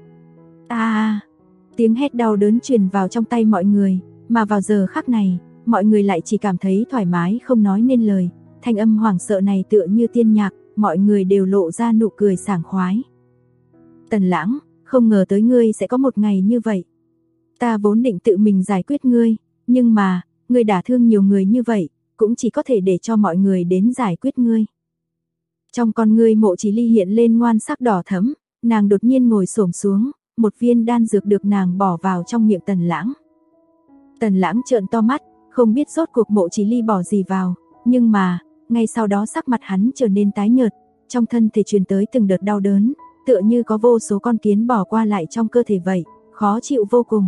Tiếng hét đau đớn truyền vào trong tay mọi người, mà vào giờ khắc này, mọi người lại chỉ cảm thấy thoải mái không nói nên lời, thanh âm hoảng sợ này tựa như tiên nhạc, mọi người đều lộ ra nụ cười sảng khoái. Tần Lãng, không ngờ tới ngươi sẽ có một ngày như vậy. Ta vốn định tự mình giải quyết ngươi, nhưng mà, ngươi đả thương nhiều người như vậy, cũng chỉ có thể để cho mọi người đến giải quyết ngươi. Trong con ngươi Mộ Chỉ Ly hiện lên ngoan sắc đỏ thẫm, nàng đột nhiên ngồi xổm xuống, một viên đan dược được nàng bỏ vào trong miệng Tần Lãng. Tần Lãng trợn to mắt, không biết rốt cuộc Mộ Chỉ Ly bỏ gì vào, nhưng mà, ngay sau đó sắc mặt hắn trở nên tái nhợt, trong thân thể truyền tới từng đợt đau đớn, tựa như có vô số con kiến bò qua lại trong cơ thể vậy, khó chịu vô cùng.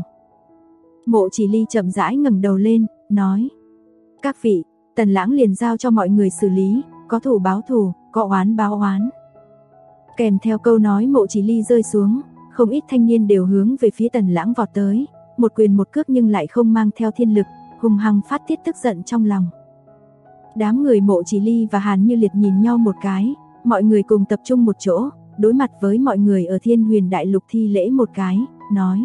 Mộ Chỉ Ly chậm rãi ngẩng đầu lên, nói: "Các vị, Tần Lãng liền giao cho mọi người xử lý, có thù báo thù, có oán báo oán." Kèm theo câu nói Mộ Chỉ Ly rơi xuống, không ít thanh niên đều hướng về phía Tần Lãng vọt tới, một quyền một cước nhưng lại không mang theo thiên lực, hung hăng phát tiết tức giận trong lòng. Đám người Mộ Chỉ Ly và Hàn Như Liệt nhìn nhau một cái, mọi người cùng tập trung một chỗ, đối mặt với mọi người ở Thiên Huyền Đại Lục thi lễ một cái, nói: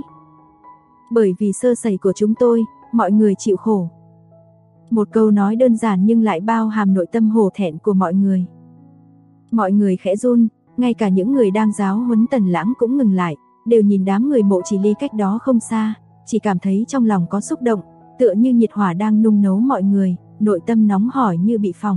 "Bởi vì sơ sẩy của chúng tôi, mọi người chịu khổ." Một câu nói đơn giản nhưng lại bao hàm nội tâm hổ thẹn của mọi người. Mọi người khẽ run, ngay cả những người đang giáo huấn Tần Lãng cũng ngừng lại, đều nhìn đám người Mộ Chỉ Ly cách đó không xa, chỉ cảm thấy trong lòng có xúc động, tựa như nhiệt hỏa đang nung nấu mọi người, nội tâm nóng hổi như bị phỏng.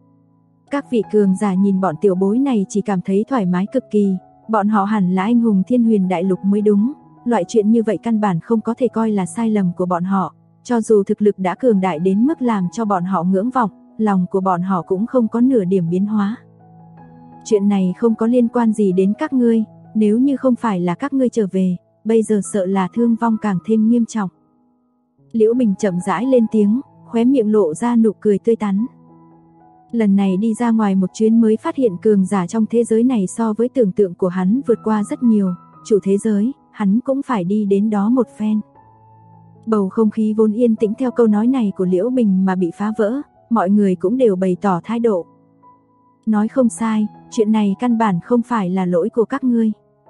Các vị cường giả nhìn bọn tiểu bối này chỉ cảm thấy thoải mái cực kỳ, bọn họ hẳn là anh hùng Thiên Huyền Đại Lục mới đúng, loại chuyện như vậy căn bản không có thể coi là sai lầm của bọn họ, cho dù thực lực đã cường đại đến mức làm cho bọn họ ngưỡng vọng, lòng của bọn họ cũng không có nửa điểm biến hóa. Chuyện này không có liên quan gì đến các ngươi, nếu như không phải là các ngươi trở về, bây giờ sợ là thương vong càng thêm nghiêm trọng. Liễu Bình chậm rãi lên tiếng, khóe miệng lộ ra nụ cười tươi tắn. Lần này đi ra ngoài một chuyến mới phát hiện cường giả trong thế giới này so với tưởng tượng của hắn vượt qua rất nhiều, chủ thế giới, hắn cũng phải đi đến đó một phen. Bầu không khí vốn yên tĩnh theo câu nói này của Liễu Bình mà bị phá vỡ, mọi người cũng đều bày tỏ thái độ. Nói không sai, chuyện này căn bản không phải là lỗi của các ngươi.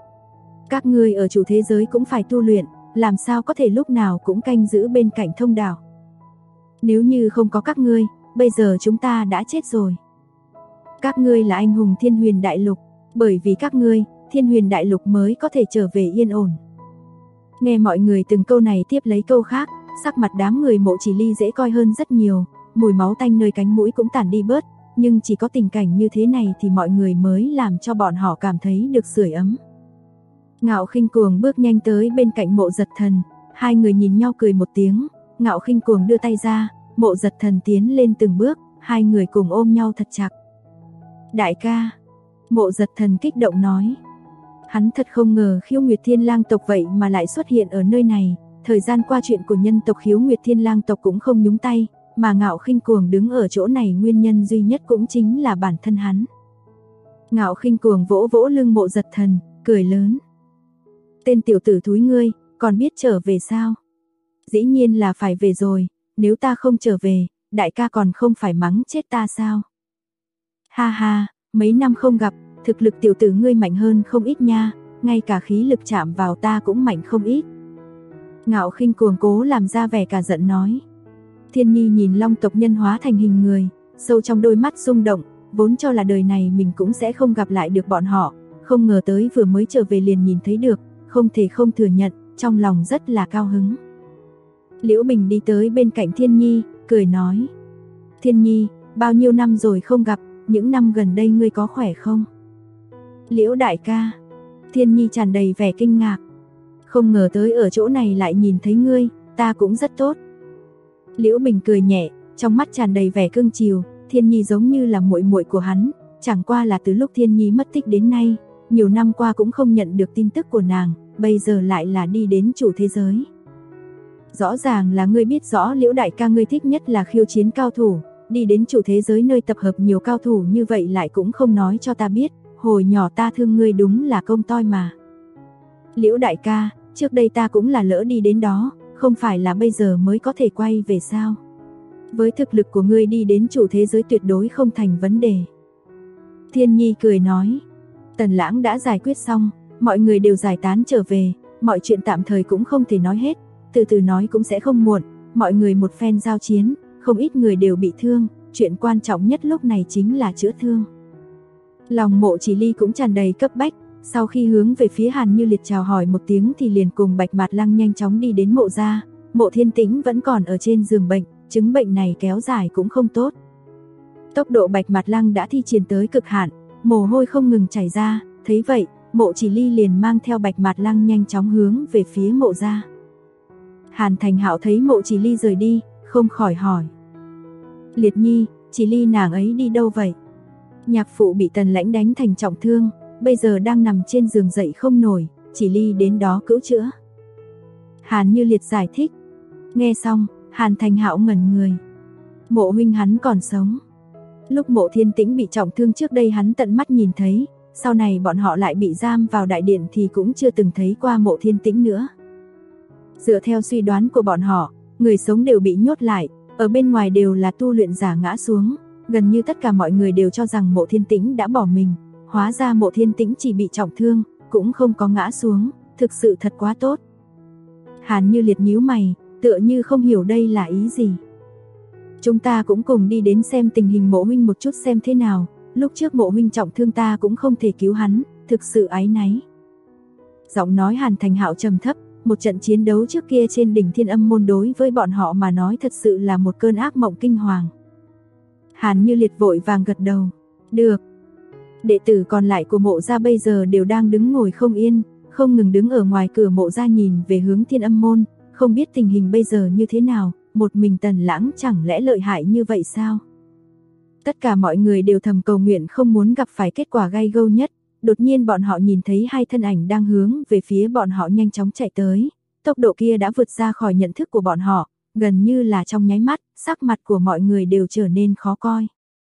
Các ngươi ở chủ thế giới cũng phải tu luyện, làm sao có thể lúc nào cũng canh giữ bên cạnh thông đạo. Nếu như không có các ngươi, bây giờ chúng ta đã chết rồi. Các ngươi là anh hùng Thiên Huyền Đại Lục, bởi vì các ngươi, Thiên Huyền Đại Lục mới có thể trở về yên ổn. Nghe mọi người từng câu này tiếp lấy câu khác, sắc mặt đám người Mộ Chỉ Ly dễ coi hơn rất nhiều, mùi máu tanh nơi cánh mũi cũng tản đi bớt, nhưng chỉ có tình cảnh như thế này thì mọi người mới làm cho bọn họ cảm thấy được sưởi ấm. Ngạo Khinh Cuồng bước nhanh tới bên cạnh Mộ Giật Thần, hai người nhìn nhau cười một tiếng, Ngạo Khinh Cuồng đưa tay ra, Mộ Giật Thần tiến lên từng bước, hai người cùng ôm nhau thật chặt. "Đại ca." Mộ Giật Thần kích động nói. Hắn thật không ngờ Khiếu Nguyệt Thiên Lang tộc vậy mà lại xuất hiện ở nơi này, thời gian qua chuyện của nhân tộc Khiếu Nguyệt Thiên Lang tộc cũng không nhúng tay, mà Ngạo Khinh Cuồng đứng ở chỗ này nguyên nhân duy nhất cũng chính là bản thân hắn. Ngạo Khinh Cuồng vỗ vỗ lưng Mộ Giật Thần, cười lớn. "Tên tiểu tử thúi ngươi, còn biết trở về sao?" "Dĩ nhiên là phải về rồi, nếu ta không trở về, đại ca còn không phải mắng chết ta sao?" "Ha ha, mấy năm không gặp, thực lực tiểu tử ngươi mạnh hơn không ít nha, ngay cả khí lực chạm vào ta cũng mạnh không ít." Ngạo Khinh Cuồng cố làm ra vẻ cả giận nói. Thiên Nhi nhìn Long tộc nhân hóa thành hình người, sâu trong đôi mắt rung động, vốn cho là đời này mình cũng sẽ không gặp lại được bọn họ, không ngờ tới vừa mới trở về liền nhìn thấy được, không thể không thừa nhận, trong lòng rất là cao hứng. Liễu Bình đi tới bên cạnh Thiên Nhi, cười nói. "Thiên Nhi, bao nhiêu năm rồi không gặp, những năm gần đây ngươi có khỏe không?" "Liễu đại ca." Thiên Nhi tràn đầy vẻ kinh ngạc. "Không ngờ tới ở chỗ này lại nhìn thấy ngươi, ta cũng rất tốt." Liễu Bình cười nhẹ, trong mắt tràn đầy vẻ cưng chiều, Thiên Nhi giống như là muội muội của hắn, chẳng qua là từ lúc Thiên Nhi mất tích đến nay, nhiều năm qua cũng không nhận được tin tức của nàng, bây giờ lại là đi đến chủ thế giới. "Rõ ràng là ngươi biết rõ Liễu đại ca ngươi thích nhất là khiêu chiến cao thủ, đi đến chủ thế giới nơi tập hợp nhiều cao thủ như vậy lại cũng không nói cho ta biết, hồi nhỏ ta thương ngươi đúng là công toi mà." "Liễu đại ca, trước đây ta cũng là lỡ đi đến đó, không phải là bây giờ mới có thể quay về sao? Với thực lực của ngươi đi đến chủ thế giới tuyệt đối không thành vấn đề." Thiên Nhi cười nói. Tần Lãng đã giải quyết xong, mọi người đều giải tán trở về, mọi chuyện tạm thời cũng không thể nói hết, từ từ nói cũng sẽ không muộn, mọi người một phen giao chiến, không ít người đều bị thương, chuyện quan trọng nhất lúc này chính là chữa thương. Lòng Mộ Chỉ Ly cũng tràn đầy cấp bách, sau khi hướng về phía Hàn Như Liệt chào hỏi một tiếng thì liền cùng Bạch Mạt Lăng nhanh chóng đi đến Mộ gia. Mộ Thiên Tĩnh vẫn còn ở trên giường bệnh, chứng bệnh này kéo dài cũng không tốt. Tốc độ Bạch Mạt Lăng đã thi triển tới cực hạn, mồ hôi không ngừng chảy ra, thấy vậy, Mộ Chỉ Ly liền mang theo Bạch Mạt Lăng nhanh chóng hướng về phía Mộ gia. Hàn Thành Hạo thấy Mộ Chỉ Ly rời đi, không khỏi hỏi. "Liệt Nhi, Chỉ Ly nàng ấy đi đâu vậy?" Nhạc phụ bị Tần Lãnh đánh thành trọng thương, bây giờ đang nằm trên giường dậy không nổi, chỉ Ly đến đó cứu chữa. Hàn Như Liệt giải thích. Nghe xong, Hàn Thành Hạo ngẩn người. Mộ huynh hắn còn sống. Lúc Mộ Thiên Tĩnh bị trọng thương trước đây hắn tận mắt nhìn thấy, sau này bọn họ lại bị giam vào đại điện thì cũng chưa từng thấy qua Mộ Thiên Tĩnh nữa. Dựa theo suy đoán của bọn họ, người sống đều bị nhốt lại, ở bên ngoài đều là tu luyện giả ngã xuống, gần như tất cả mọi người đều cho rằng Mộ Thiên Tĩnh đã bỏ mình, hóa ra Mộ Thiên Tĩnh chỉ bị trọng thương, cũng không có ngã xuống, thực sự thật quá tốt. Hàn Như Liệt nhíu mày, tựa như không hiểu đây là ý gì. Chúng ta cũng cùng đi đến xem tình hình Mộ huynh một chút xem thế nào, lúc trước Mộ huynh trọng thương ta cũng không thể cứu hắn, thực sự áy náy. Giọng nói Hàn Thành Hạo trầm thấp, một trận chiến đấu trước kia trên đỉnh Thiên Âm môn đối với bọn họ mà nói thật sự là một cơn ác mộng kinh hoàng. Hàn Như Liệt vội vàng gật đầu, được. Đệ tử còn lại của Mộ gia bây giờ đều đang đứng ngồi không yên, không ngừng đứng ở ngoài cửa Mộ gia nhìn về hướng Thiên Âm môn, không biết tình hình bây giờ như thế nào, một mình Tần Lãng chẳng lẽ lợi hại như vậy sao? Tất cả mọi người đều thầm cầu nguyện không muốn gặp phải kết quả gai gâu nhất, đột nhiên bọn họ nhìn thấy hai thân ảnh đang hướng về phía bọn họ nhanh chóng chạy tới, tốc độ kia đã vượt ra khỏi nhận thức của bọn họ, gần như là trong nháy mắt, sắc mặt của mọi người đều trở nên khó coi.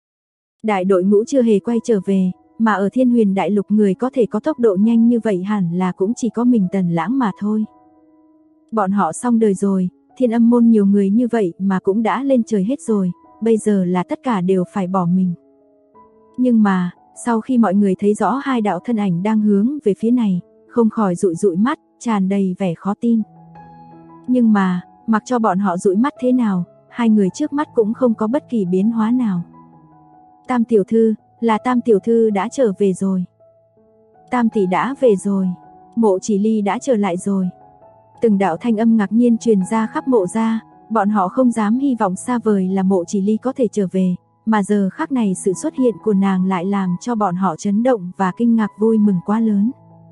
Đại đội ngũ chưa hề quay trở về, mà ở Thiên Huyền Đại Lục người có thể có tốc độ nhanh như vậy hẳn là cũng chỉ có mình Tần Lãng mà thôi. Bọn họ xong đời rồi, Thiên Âm môn nhiều người như vậy mà cũng đã lên trời hết rồi, bây giờ là tất cả đều phải bỏ mình. Nhưng mà, sau khi mọi người thấy rõ hai đạo thân ảnh đang hướng về phía này, không khỏi dụi dụi mắt, tràn đầy vẻ khó tin. Nhưng mà, mặc cho bọn họ dụi mắt thế nào, hai người trước mắt cũng không có bất kỳ biến hóa nào. Tam tiểu thư, là Tam tiểu thư đã trở về rồi. Tam tỷ đã về rồi. Mộ Chỉ Ly đã trở lại rồi. Từng đạo thanh âm ngạc nhiên truyền ra khắp Mộ gia, bọn họ không dám hy vọng xa vời là Mộ Chỉ Ly có thể trở về, mà giờ khắc này sự xuất hiện của nàng lại làm cho bọn họ chấn động và kinh ngạc vui mừng quá lớn.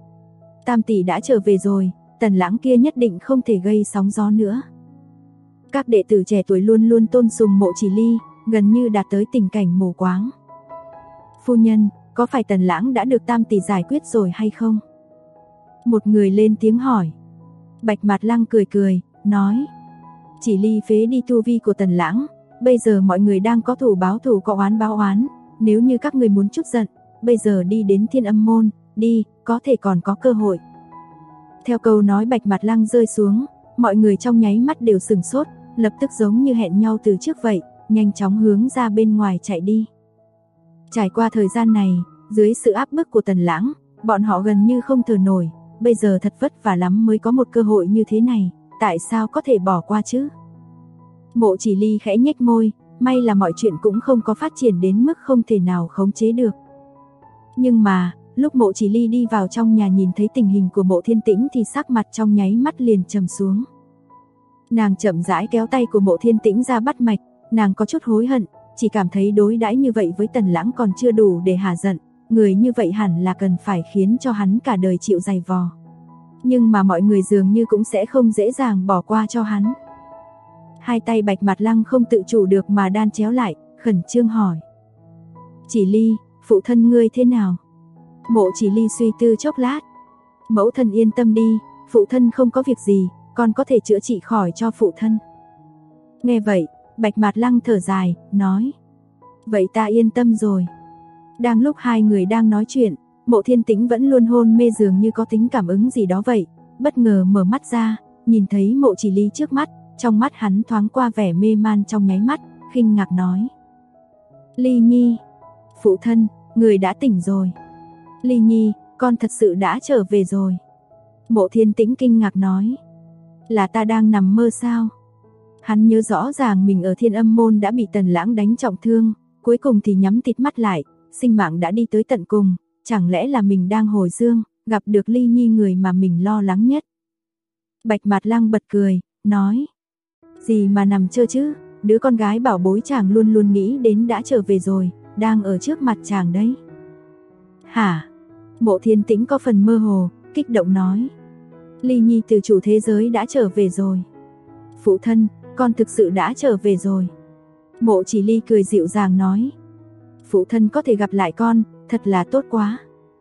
Tam tỷ đã trở về rồi, Tần Lãng kia nhất định không thể gây sóng gió nữa. Các đệ tử trẻ tuổi luôn luôn tôn sùng Mộ Chỉ Ly, gần như đạt tới tình cảnh mù quáng. Phu nhân, có phải Tần Lãng đã được Tam tỷ giải quyết rồi hay không? Một người lên tiếng hỏi. Bạch Mạt Lăng cười cười, nói. Chỉ Ly phế đi tu vi của Tần Lãng, bây giờ mọi người đang có thù báo thù có oán báo oán, nếu như các người muốn chút giận, bây giờ đi đến Thiên Âm môn, đi, có thể còn có cơ hội. Theo câu nói Bạch Mạt Lăng rơi xuống, mọi người trong nháy mắt đều sửng sốt, lập tức giống như hẹn nhau từ trước vậy, nhanh chóng hướng ra bên ngoài chạy đi. Trải qua thời gian này, dưới sự áp bức của Tần Lãng, bọn họ gần như không thở nổi, bây giờ thật vất vả lắm mới có một cơ hội như thế này, tại sao có thể bỏ qua chứ? Mộ Chỉ Ly khẽ nhếch môi, may là mọi chuyện cũng không có phát triển đến mức không thể nào khống chế được. Nhưng mà, lúc Mộ Chỉ Ly đi vào trong nhà nhìn thấy tình hình của Mộ Thiên Tĩnh thì sắc mặt trong nháy mắt liền trầm xuống. Nàng chậm rãi kéo tay của Mộ Thiên Tĩnh ra bắt mạch, nàng có chút hối hận, chỉ cảm thấy đối đãi như vậy với Tần Lãng còn chưa đủ để hả giận, người như vậy hẳn là cần phải khiến cho hắn cả đời chịu dày vò. Nhưng mà mọi người dường như cũng sẽ không dễ dàng bỏ qua cho hắn. Hai tay Bạch Mạt Lăng không tự chủ được mà đan chéo lại, khẩn trương hỏi. Chỉ Ly, phụ thân ngươi thế nào? Mộ Chỉ Ly suy tư chốc lát. Mẫu thân yên tâm đi, phụ thân không có việc gì, con có thể chữa trị khỏi cho phụ thân. Nghe vậy, Bạch Mạt Lăng thở dài, nói. Vậy ta yên tâm rồi. Đang lúc hai người đang nói chuyện, Mộ Thiên Tĩnh vẫn luôn hôn mê dường như có tính cảm ứng gì đó vậy, bất ngờ mở mắt ra, nhìn thấy Mộ Chỉ Ly trước mắt, trong mắt hắn thoáng qua vẻ mê man trong nháy mắt, khinh ngạc nói. Ly Nhi, phụ thân, người đã tỉnh rồi. Ly Nhi, con thật sự đã trở về rồi. Mộ Thiên Tĩnh kinh ngạc nói. Là ta đang nằm mơ sao? Hắn nhớ rõ ràng mình ở Thiên Âm môn đã bị Tần Lãng đánh trọng thương, cuối cùng thì nhắm tịt mắt lại, sinh mạng đã đi tới tận cùng, chẳng lẽ là mình đang hồi dương, gặp được Ly Nhi người mà mình lo lắng nhất. Bạch Mạt Lăng bật cười, nói. Gì mà nằm chơ chứ, đứa con gái bảo bối chàng luôn luôn nghĩ đến đã trở về rồi, đang ở trước mặt chàng đấy. Hả? Mộ Thiên Tĩnh có phần mơ hồ, kích động nói. Ly Nhi từ chủ thế giới đã trở về rồi. Phụ thân, con thực sự đã trở về rồi. Mộ Chỉ Ly cười dịu dàng nói. phụ thân có thể gặp lại con, thật là tốt quá.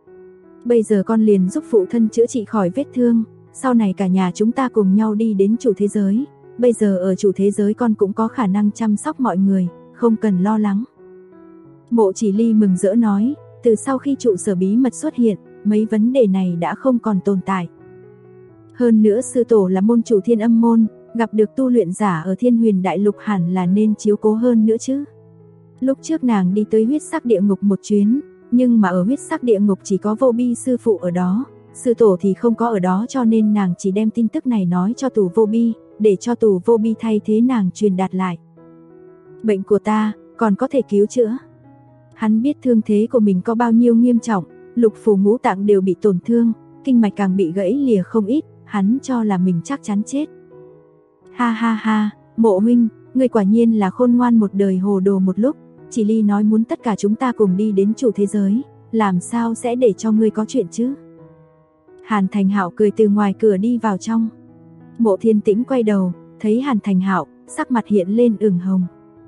Bây giờ con liền giúp phụ thân chữa trị khỏi vết thương, sau này cả nhà chúng ta cùng nhau đi đến chủ thế giới. Bây giờ ở chủ thế giới con cũng có khả năng chăm sóc mọi người, không cần lo lắng. Mộ Chỉ Ly mừng rỡ nói, từ sau khi trụ sở bí mật xuất hiện, mấy vấn đề này đã không còn tồn tại. Hơn nữa sư tổ là môn chủ Thiên Âm môn, gặp được tu luyện giả ở Thiên Huyền Đại Lục hẳn là nên chiếu cố hơn nữa chứ. Lúc trước nàng đi tới huyết sắc địa ngục một chuyến, nhưng mà ở huyết sắc địa ngục chỉ có Vô Bi sư phụ ở đó, sư tổ thì không có ở đó, cho nên nàng chỉ đem tin tức này nói cho Tù Vô Bi, để cho Tù Vô Bi thay thế nàng truyền đạt lại. Bệnh của ta còn có thể cứu chữa. Hắn biết thương thế của mình có bao nhiêu nghiêm trọng, lục phủ ngũ tạng đều bị tổn thương, kinh mạch càng bị gãy lìa không ít, hắn cho là mình chắc chắn chết. Ha ha ha, Mộ huynh, người quả nhiên là khôn ngoan một đời hồ đồ một lúc. Chỉ Ly nói muốn tất cả chúng ta cùng đi đến chủ thế giới, làm sao sẽ để cho ngươi có chuyện chứ? Hàn Thành Hạo cười từ ngoài cửa đi vào trong. Mộ Thiên Tĩnh quay đầu, thấy Hàn Thành Hạo, sắc mặt hiện lên ửng hồng.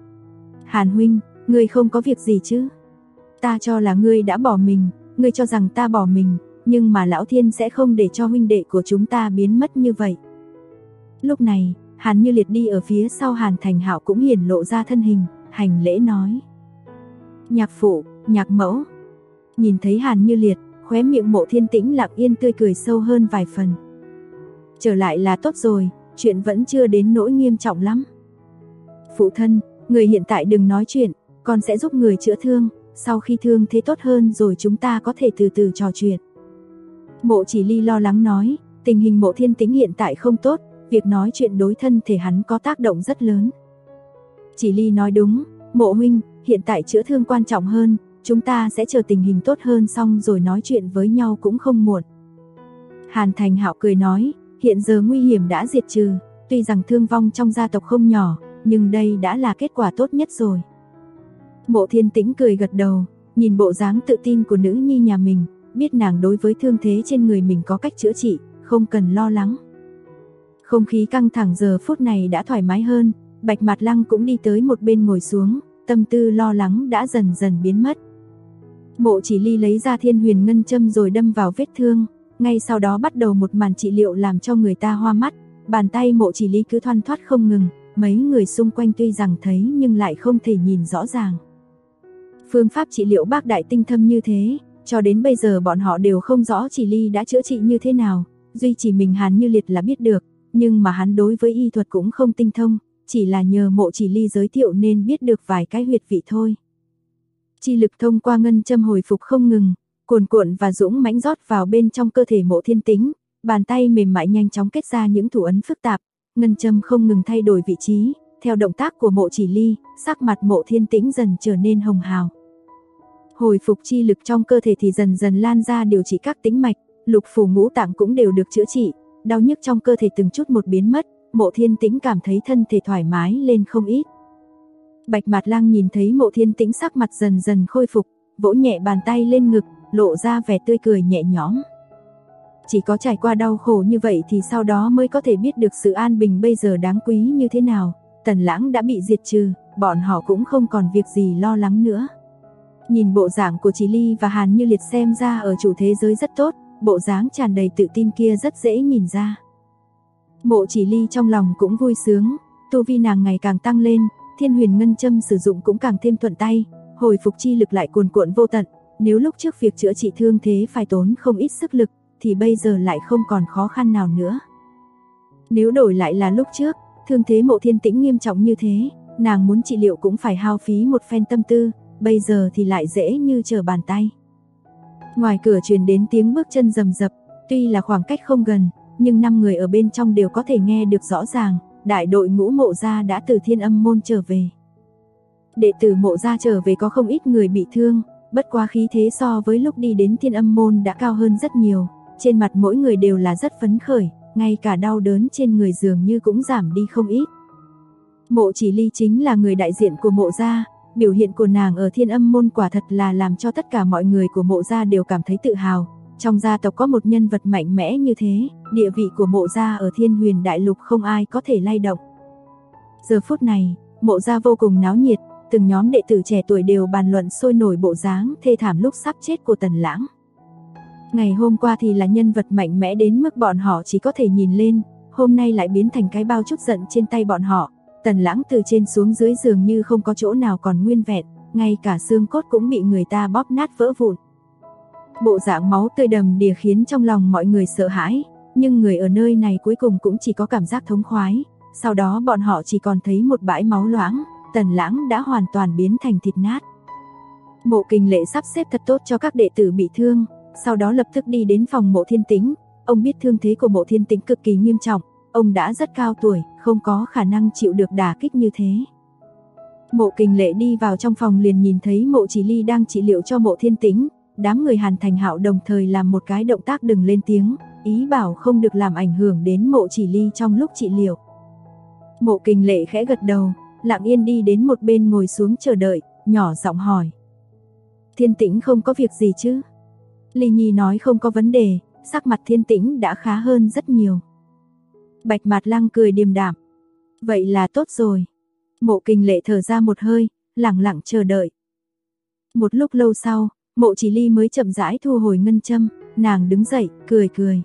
Hàn huynh, ngươi không có việc gì chứ? Ta cho là ngươi đã bỏ mình, ngươi cho rằng ta bỏ mình, nhưng mà Lão Thiên sẽ không để cho huynh đệ của chúng ta biến mất như vậy. Lúc này, Hàn Như Liệt đi ở phía sau Hàn Thành Hạo cũng hiển lộ ra thân hình, hành lễ nói. Nhạc phụ, nhạc mẫu. Nhìn thấy Hàn Như Liệt, khóe miệng Mộ Thiên Tĩnh lặng yên tươi cười sâu hơn vài phần. Trở lại là tốt rồi, chuyện vẫn chưa đến nỗi nghiêm trọng lắm. Phụ thân, người hiện tại đừng nói chuyện, con sẽ giúp người chữa thương, sau khi thương thế tốt hơn rồi chúng ta có thể từ từ trò chuyện. Mộ Chỉ Ly lo lắng nói, tình hình Mộ Thiên Tĩnh hiện tại không tốt, việc nói chuyện đối thân thể hắn có tác động rất lớn. Chỉ Ly nói đúng, Mộ huynh, hiện tại chữa thương quan trọng hơn, chúng ta sẽ chờ tình hình tốt hơn xong rồi nói chuyện với nhau cũng không muộn. Hàn Thành Hạo cười nói, hiện giờ nguy hiểm đã diệt trừ, tuy rằng thương vong trong gia tộc không nhỏ, nhưng đây đã là kết quả tốt nhất rồi. Mộ Thiên Tĩnh cười gật đầu, nhìn bộ dáng tự tin của nữ nhi nhà mình, biết nàng đối với thương thế trên người mình có cách chữa trị, không cần lo lắng. Không khí căng thẳng giờ phút này đã thoải mái hơn, Bạch Mạt Lăng cũng đi tới một bên ngồi xuống, tâm tư lo lắng đã dần dần biến mất. Mộ Chỉ Ly lấy ra Thiên Huyền Ngân châm rồi đâm vào vết thương, ngay sau đó bắt đầu một màn trị liệu làm cho người ta hoa mắt, bàn tay Mộ Chỉ Ly cứ thoăn thoắt không ngừng, mấy người xung quanh tuy rằng thấy nhưng lại không thể nhìn rõ ràng. Phương pháp trị liệu bác đại tinh thâm như thế, cho đến bây giờ bọn họ đều không rõ Chỉ Ly đã chữa trị như thế nào, duy chỉ mình Hàn Như Liệt là biết được, nhưng mà hắn đối với y thuật cũng không tinh thông, chỉ là nhờ Mộ Chỉ Ly giới thiệu nên biết được vài cái huyệt vị thôi. Chi lực thông qua ngân châm hồi phục không ngừng, cuồn cuộn và dũng mãnh rót vào bên trong cơ thể Mộ Thiên Tĩnh, bàn tay mềm mại nhanh chóng kết ra những thủ ấn phức tạp, ngân châm không ngừng thay đổi vị trí, theo động tác của Mộ Chỉ Ly, sắc mặt Mộ Thiên Tĩnh dần trở nên hồng hào. Hồi phục chi lực trong cơ thể thì dần dần lan ra điều trị các tĩnh mạch, lục phủ ngũ tạng cũng đều được chữa trị, đau nhức trong cơ thể từng chút một biến mất, Mộ Thiên Tĩnh cảm thấy thân thể thoải mái lên không ít. Bạch Mạt Lăng nhìn thấy Mộ Thiên Tĩnh sắc mặt dần dần khôi phục, vỗ nhẹ bàn tay lên ngực, lộ ra vẻ tươi cười nhẹ nhõm. Chỉ có trải qua đau khổ như vậy thì sau đó mới có thể biết được sự an bình bây giờ đáng quý như thế nào. Tần Lãng đã bị diệt trừ, bọn họ cũng không còn việc gì lo lắng nữa. Nhìn bộ dạng của Chỉ Ly và Hàn Như Liệt xem ra ở chủ thế giới rất tốt, bộ dáng tràn đầy tự tin kia rất dễ nhìn ra. Mộ Chỉ Ly trong lòng cũng vui sướng, tu vi nàng ngày càng tăng lên, Thiên Huyền Ngân châm sử dụng cũng càng thêm thuận tay, hồi phục chi lực lại cuồn cuộn vô tận, nếu lúc trước việc chữa trị thương thế phải tốn không ít sức lực, thì bây giờ lại không còn khó khăn nào nữa. Nếu đổi lại là lúc trước, thương thế Mộ Thiên Tĩnh nghiêm trọng như thế, nàng muốn trị liệu cũng phải hao phí một phen tâm tư, bây giờ thì lại dễ như trở bàn tay. Ngoài cửa truyền đến tiếng bước chân rầm rập, tuy là khoảng cách không gần, nhưng 5 người ở bên trong đều có thể nghe được rõ ràng, đại đội ngũ Mộ gia đã từ Thiên Âm môn trở về. Đệ tử Mộ gia trở về có không ít người bị thương, bất quá khí thế so với lúc đi đến Thiên Âm môn đã cao hơn rất nhiều, trên mặt mỗi người đều là rất phấn khởi, ngay cả đau đớn trên người dường như cũng giảm đi không ít. Mộ Chỉ Ly chính là người đại diện của Mộ gia, biểu hiện của nàng ở Thiên Âm môn quả thật là làm cho tất cả mọi người của Mộ gia đều cảm thấy tự hào. Trong gia tộc có một nhân vật mạnh mẽ như thế, địa vị của Mộ gia ở Thiên Huyền Đại Lục không ai có thể lay động. Giờ phút này, Mộ gia vô cùng náo nhiệt, từng nhóm đệ tử trẻ tuổi đều bàn luận sôi nổi bộ dáng thê thảm lúc sắp chết của Tần Lãng. Ngày hôm qua thì là nhân vật mạnh mẽ đến mức bọn họ chỉ có thể nhìn lên, hôm nay lại biến thành cái bao chút giận trên tay bọn họ. Tần Lãng từ trên xuống dưới dường như không có chỗ nào còn nguyên vẹn, ngay cả xương cốt cũng bị người ta bóp nát vỡ vụn. Bộ dạng máu tươi đầm đìa khiến trong lòng mọi người sợ hãi, nhưng người ở nơi này cuối cùng cũng chỉ có cảm giác thống khoái. Sau đó bọn họ chỉ còn thấy một bãi máu loãng, Tần Lãng đã hoàn toàn biến thành thịt nát. Mộ Kình Lệ sắp xếp thật tốt cho các đệ tử bị thương, sau đó lập tức đi đến phòng Mộ Thiên Tĩnh. Ông biết thương thế của Mộ Thiên Tĩnh cực kỳ nghiêm trọng, ông đã rất cao tuổi, không có khả năng chịu được đả kích như thế. Mộ Kình Lệ đi vào trong phòng liền nhìn thấy Mộ Chỉ Ly đang trị liệu cho Mộ Thiên Tĩnh. Đám người Hàn Thành Hạo đồng thời làm một cái động tác đừng lên tiếng, ý bảo không được làm ảnh hưởng đến Mộ Chỉ Ly trong lúc trị liệu. Mộ Kình Lệ khẽ gật đầu, lặng yên đi đến một bên ngồi xuống chờ đợi, nhỏ giọng hỏi. Thiên Tĩnh không có việc gì chứ? Ly Nhi nói không có vấn đề, sắc mặt Thiên Tĩnh đã khá hơn rất nhiều. Bạch Mạt Lăng cười điềm đạm. Vậy là tốt rồi. Mộ Kình Lệ thở ra một hơi, lặng lặng chờ đợi. Một lúc lâu sau, Mộ Chỉ Ly mới chậm rãi thu hồi ngân châm, nàng đứng dậy, cười cười.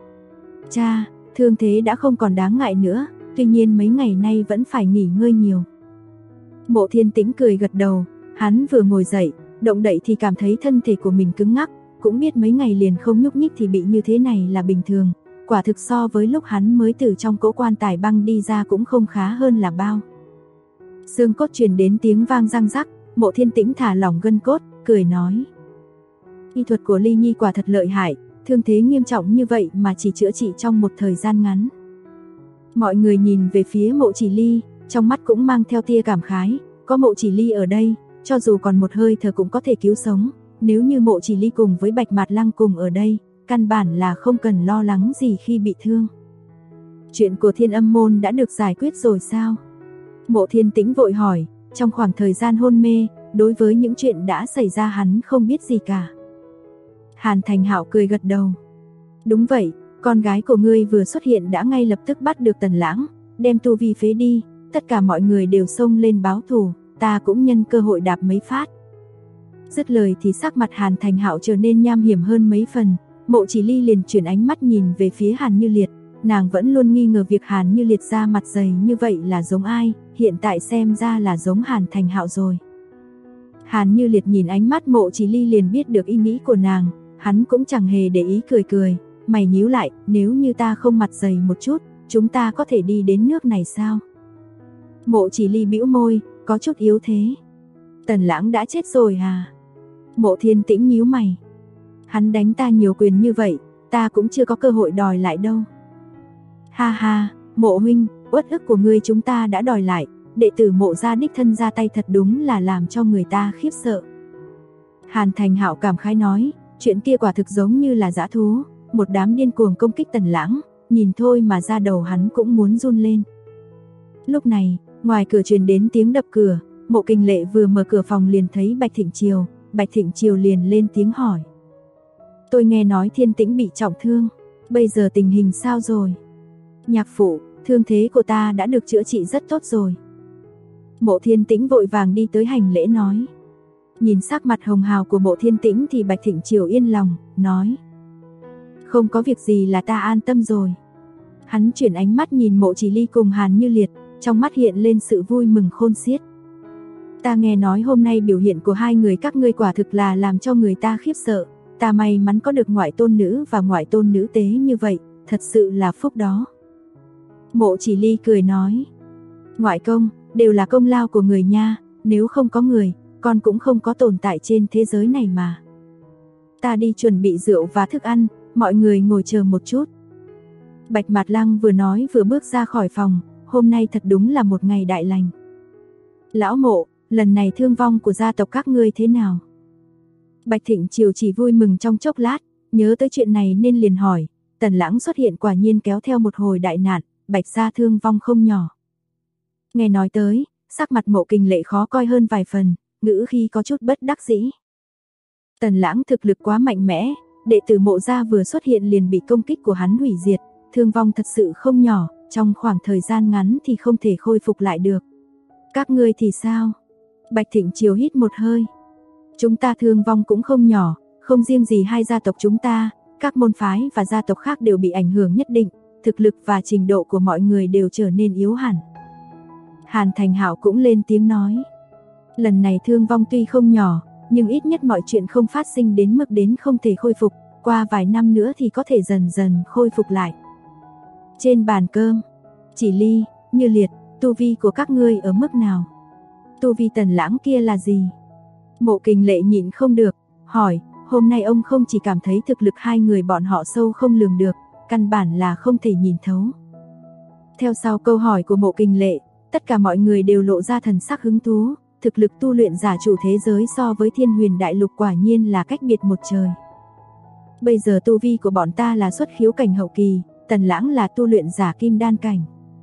Cha, thương thế đã không còn đáng ngại nữa, tuy nhiên mấy ngày nay vẫn phải nghỉ ngơi nhiều. Mộ Thiên Tĩnh cười gật đầu, hắn vừa ngồi dậy, động đậy thì cảm thấy thân thể của mình cứng ngắc, cũng biết mấy ngày liền không nhúc nhích thì bị như thế này là bình thường, quả thực so với lúc hắn mới từ trong cỗ quan tài băng đi ra cũng không khá hơn là bao. Xương cốt truyền đến tiếng vang răng rắc, Mộ Thiên Tĩnh thả lỏng gân cốt, cười nói. Y thuật của Ly Nhi quả thật lợi hại, thương thế nghiêm trọng như vậy mà chỉ chữa trị trong một thời gian ngắn. Mọi người nhìn về phía Mộ Chỉ Ly, trong mắt cũng mang theo tia cảm khái, có Mộ Chỉ Ly ở đây, cho dù còn một hơi thở cũng có thể cứu sống, nếu như Mộ Chỉ Ly cùng với Bạch Mạt Lăng cùng ở đây, căn bản là không cần lo lắng gì khi bị thương. Chuyện của Thiên Âm môn đã được giải quyết rồi sao? Mộ Thiên Tĩnh vội hỏi, trong khoảng thời gian hôn mê, đối với những chuyện đã xảy ra hắn không biết gì cả. Hàn Thành Hạo cười gật đầu. Đúng vậy, con gái của ngươi vừa xuất hiện đã ngay lập tức bắt được Tần Lãng, đem tu vi phế đi, tất cả mọi người đều xông lên báo thù, ta cũng nhân cơ hội đạp mấy phát. Dứt lời thì sắc mặt Hàn Thành Hạo trở nên nham hiểm hơn mấy phần, Mộ Chỉ Ly liền chuyển ánh mắt nhìn về phía Hàn Như Liệt, nàng vẫn luôn nghi ngờ việc Hàn Như Liệt ra mặt dày như vậy là giống ai, hiện tại xem ra là giống Hàn Thành Hạo rồi. Hàn Như Liệt nhìn ánh mắt Mộ Chỉ Ly liền biết được ý nghĩ của nàng, hắn cũng chẳng hề để ý cười cười, mày nhíu lại, nếu như ta không mặt dày một chút, chúng ta có thể đi đến nước này sao? Mộ Chỉ Ly bĩu môi, có chút yếu thế. Tần Lãng đã chết rồi à? Mộ Thiên Tĩnh nhíu mày. Hắn đánh ta nhiều quyền như vậy, ta cũng chưa có cơ hội đòi lại đâu. Ha ha, Mộ huynh, uất ức của ngươi chúng ta đã đòi lại, đệ tử Mộ gia đích thân ra tay thật đúng là làm cho người ta khiếp sợ. Hàn Thành Hạo cảm khái nói, chuyện kia quả thực giống như là dã thú, một đám điên cuồng công kích Tần Lãng, nhìn thôi mà da đầu hắn cũng muốn run lên. Lúc này, ngoài cửa truyền đến tiếng đập cửa, Mộ Kình Lệ vừa mở cửa phòng liền thấy Bạch Thịnh Triều, Bạch Thịnh Triều liền lên tiếng hỏi. Tôi nghe nói Thiên Tĩnh bị trọng thương, bây giờ tình hình sao rồi? Nhạc phụ, thương thế của ta đã được chữa trị rất tốt rồi. Mộ Thiên Tĩnh vội vàng đi tới hành lễ nói. Nhìn sắc mặt hồng hào của Mộ Thiên Tĩnh thì Bạch Thịnh Triều yên lòng, nói. Không có việc gì là ta an tâm rồi. Hắn chuyển ánh mắt nhìn Mộ Chỉ Ly cùng Hàn Như Liệt, trong mắt hiện lên sự vui mừng khôn xiết. Ta nghe nói hôm nay biểu hiện của hai người các ngươi quả thực là làm cho người ta khiếp sợ, ta may mắn có được ngoại tôn nữ và ngoại tôn nữ tế như vậy, thật sự là phúc đó. Mộ Chỉ Ly cười nói, ngoại công, đều là công lao của người nha, nếu không có người, con cũng không có tồn tại trên thế giới này mà. Ta đi chuẩn bị rượu và thức ăn, mọi người ngồi chờ một chút. Bạch Mạt Lăng vừa nói vừa bước ra khỏi phòng, hôm nay thật đúng là một ngày đại lành. Lão Mộ, lần này thương vong của gia tộc các ngươi thế nào? Bạch Thịnh Triều chỉ vui mừng trong chốc lát, nhớ tới chuyện này nên liền hỏi, Tần Lãng xuất hiện quả nhiên kéo theo một hồi đại nạn, Bạch gia thương vong không nhỏ. Nghe nói tới, sắc mặt Mộ Kình Lệ khó coi hơn vài phần, ngữ khí có chút bất đắc dĩ. Tần Lãng thực lực quá mạnh mẽ, đệ tử Mộ gia vừa xuất hiện liền bị công kích của hắn hủy diệt, thương vong thật sự không nhỏ, trong khoảng thời gian ngắn thì không thể khôi phục lại được. Các ngươi thì sao? Bạch Thịnh Triều hít một hơi. Chúng ta thương vong cũng không nhỏ, không riêng gì hai gia tộc chúng ta, các môn phái và gia tộc khác đều bị ảnh hưởng nhất định, thực lực và trình độ của mọi người đều trở nên yếu hẳn. Hàn Thành Hạo cũng lên tiếng nói. Lần này thương vong tuy không nhỏ, nhưng ít nhất mọi chuyện không phát sinh đến mức đến không thể khôi phục, qua vài năm nữa thì có thể dần dần khôi phục lại. Trên bàn cơm, Chỉ Ly, Như Liệt, tu vi của các ngươi ở mức nào? Tu vi Tần Lãng kia là gì? Mộ Kình Lệ nhịn không được, hỏi, hôm nay ông không chỉ cảm thấy thực lực hai người bọn họ sâu không lường được, căn bản là không thể nhìn thấu. Theo sau câu hỏi của Mộ Kình Lệ, tất cả mọi người đều lộ ra thần sắc hứng thú, thực lực tu luyện giả chủ thế giới so với Thiên Huyền Đại Lục quả nhiên là cách biệt một trời. Bây giờ tu vi của bọn ta là xuất khiếu cảnh hậu kỳ, Tần Lãng là tu luyện giả kim đan cảnh.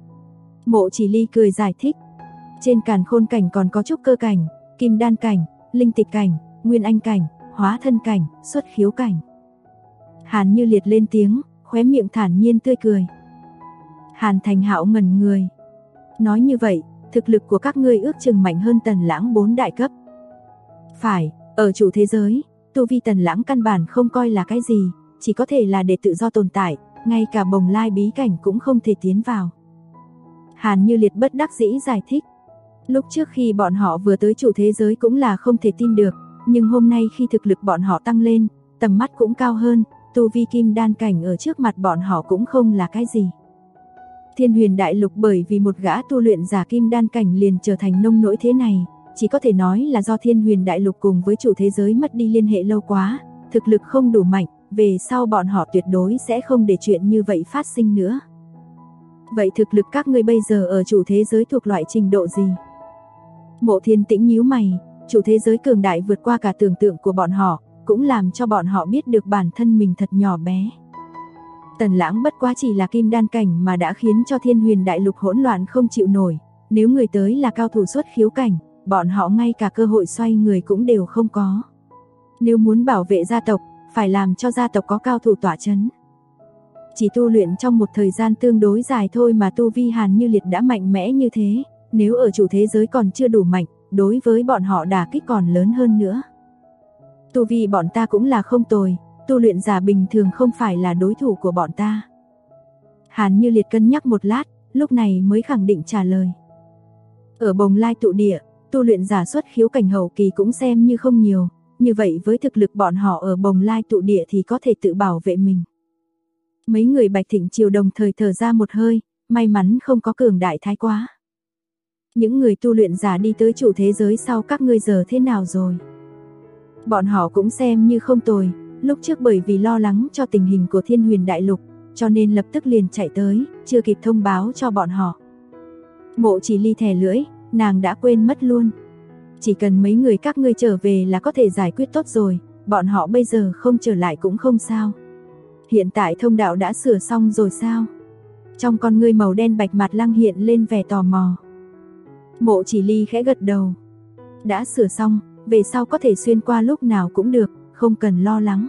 Mộ Chỉ Ly cười giải thích, trên càn khôn cảnh còn có trúc cơ cảnh, kim đan cảnh, linh tịch cảnh, nguyên anh cảnh, hóa thân cảnh, xuất khiếu cảnh. Hàn Như Liệt lên tiếng, khóe miệng thản nhiên tươi cười. Hàn Thành Hạo ngẩn người. Nói như vậy, thực lực của các ngươi ước chừng mạnh hơn Tần Lãng 4 đại cấp. Phải, ở chủ thế giới, tu vi Tần Lãng căn bản không coi là cái gì, chỉ có thể là để tự do tồn tại, ngay cả bồng lai bí cảnh cũng không thể tiến vào. Hàn Như Liệt bất đắc dĩ giải thích. Lúc trước khi bọn họ vừa tới chủ thế giới cũng là không thể tin được, nhưng hôm nay khi thực lực bọn họ tăng lên, tầm mắt cũng cao hơn, tu vi kim đan cảnh ở trước mặt bọn họ cũng không là cái gì. Thiên Huyền Đại Lục bởi vì một gã tu luyện giả kim đan cảnh liền trở thành nông nỗi thế này, chỉ có thể nói là do Thiên Huyền Đại Lục cùng với chủ thế giới mất đi liên hệ lâu quá, thực lực không đủ mạnh, về sau bọn họ tuyệt đối sẽ không để chuyện như vậy phát sinh nữa. Vậy thực lực các ngươi bây giờ ở chủ thế giới thuộc loại trình độ gì? Mộ Thiên Tĩnh nhíu mày, chủ thế giới cường đại vượt qua cả tưởng tượng của bọn họ, cũng làm cho bọn họ biết được bản thân mình thật nhỏ bé. Tần Lãng bất quá chỉ là kim đan cảnh mà đã khiến cho Thiên Huyền Đại Lục hỗn loạn không chịu nổi, nếu người tới là cao thủ xuất khiếu cảnh, bọn họ ngay cả cơ hội xoay người cũng đều không có. Nếu muốn bảo vệ gia tộc, phải làm cho gia tộc có cao thủ tỏa chấn. Chỉ tu luyện trong một thời gian tương đối dài thôi mà tu vi Hàn Như Liệt đã mạnh mẽ như thế, nếu ở chủ thế giới còn chưa đủ mạnh, đối với bọn họ đả kích còn lớn hơn nữa. Tu vi bọn ta cũng là không tồi, tu luyện giả bình thường không phải là đối thủ của bọn ta. Hàn Như Liệt cân nhắc một lát, lúc này mới khẳng định trả lời. Ở bồng lai tụ địa, tu luyện giả xuất khiếu cảnh hậu kỳ cũng xem như không nhiều, như vậy với thực lực bọn họ ở bồng lai tụ địa thì có thể tự bảo vệ mình. Mấy người Bạch Thịnh Triều đồng thời thở ra một hơi, may mắn không có cường đại thái quá. Những người tu luyện giả đi tới chủ thế giới sau các ngươi giờ thế nào rồi? Bọn họ cũng xem như không tồi, lúc trước bởi vì lo lắng cho tình hình của Thiên Huyền Đại Lục, cho nên lập tức liền chạy tới, chưa kịp thông báo cho bọn họ. Mộ Chỉ Ly thè lưỡi, nàng đã quên mất luôn. Chỉ cần mấy người các ngươi trở về là có thể giải quyết tốt rồi, bọn họ bây giờ không trở lại cũng không sao. Hiện tại thông đạo đã sửa xong rồi sao? Trong con ngươi màu đen bạch mặt Lăng hiện lên vẻ tò mò. Mộ Chỉ Ly khẽ gật đầu. Đã sửa xong, về sau có thể xuyên qua lúc nào cũng được, không cần lo lắng.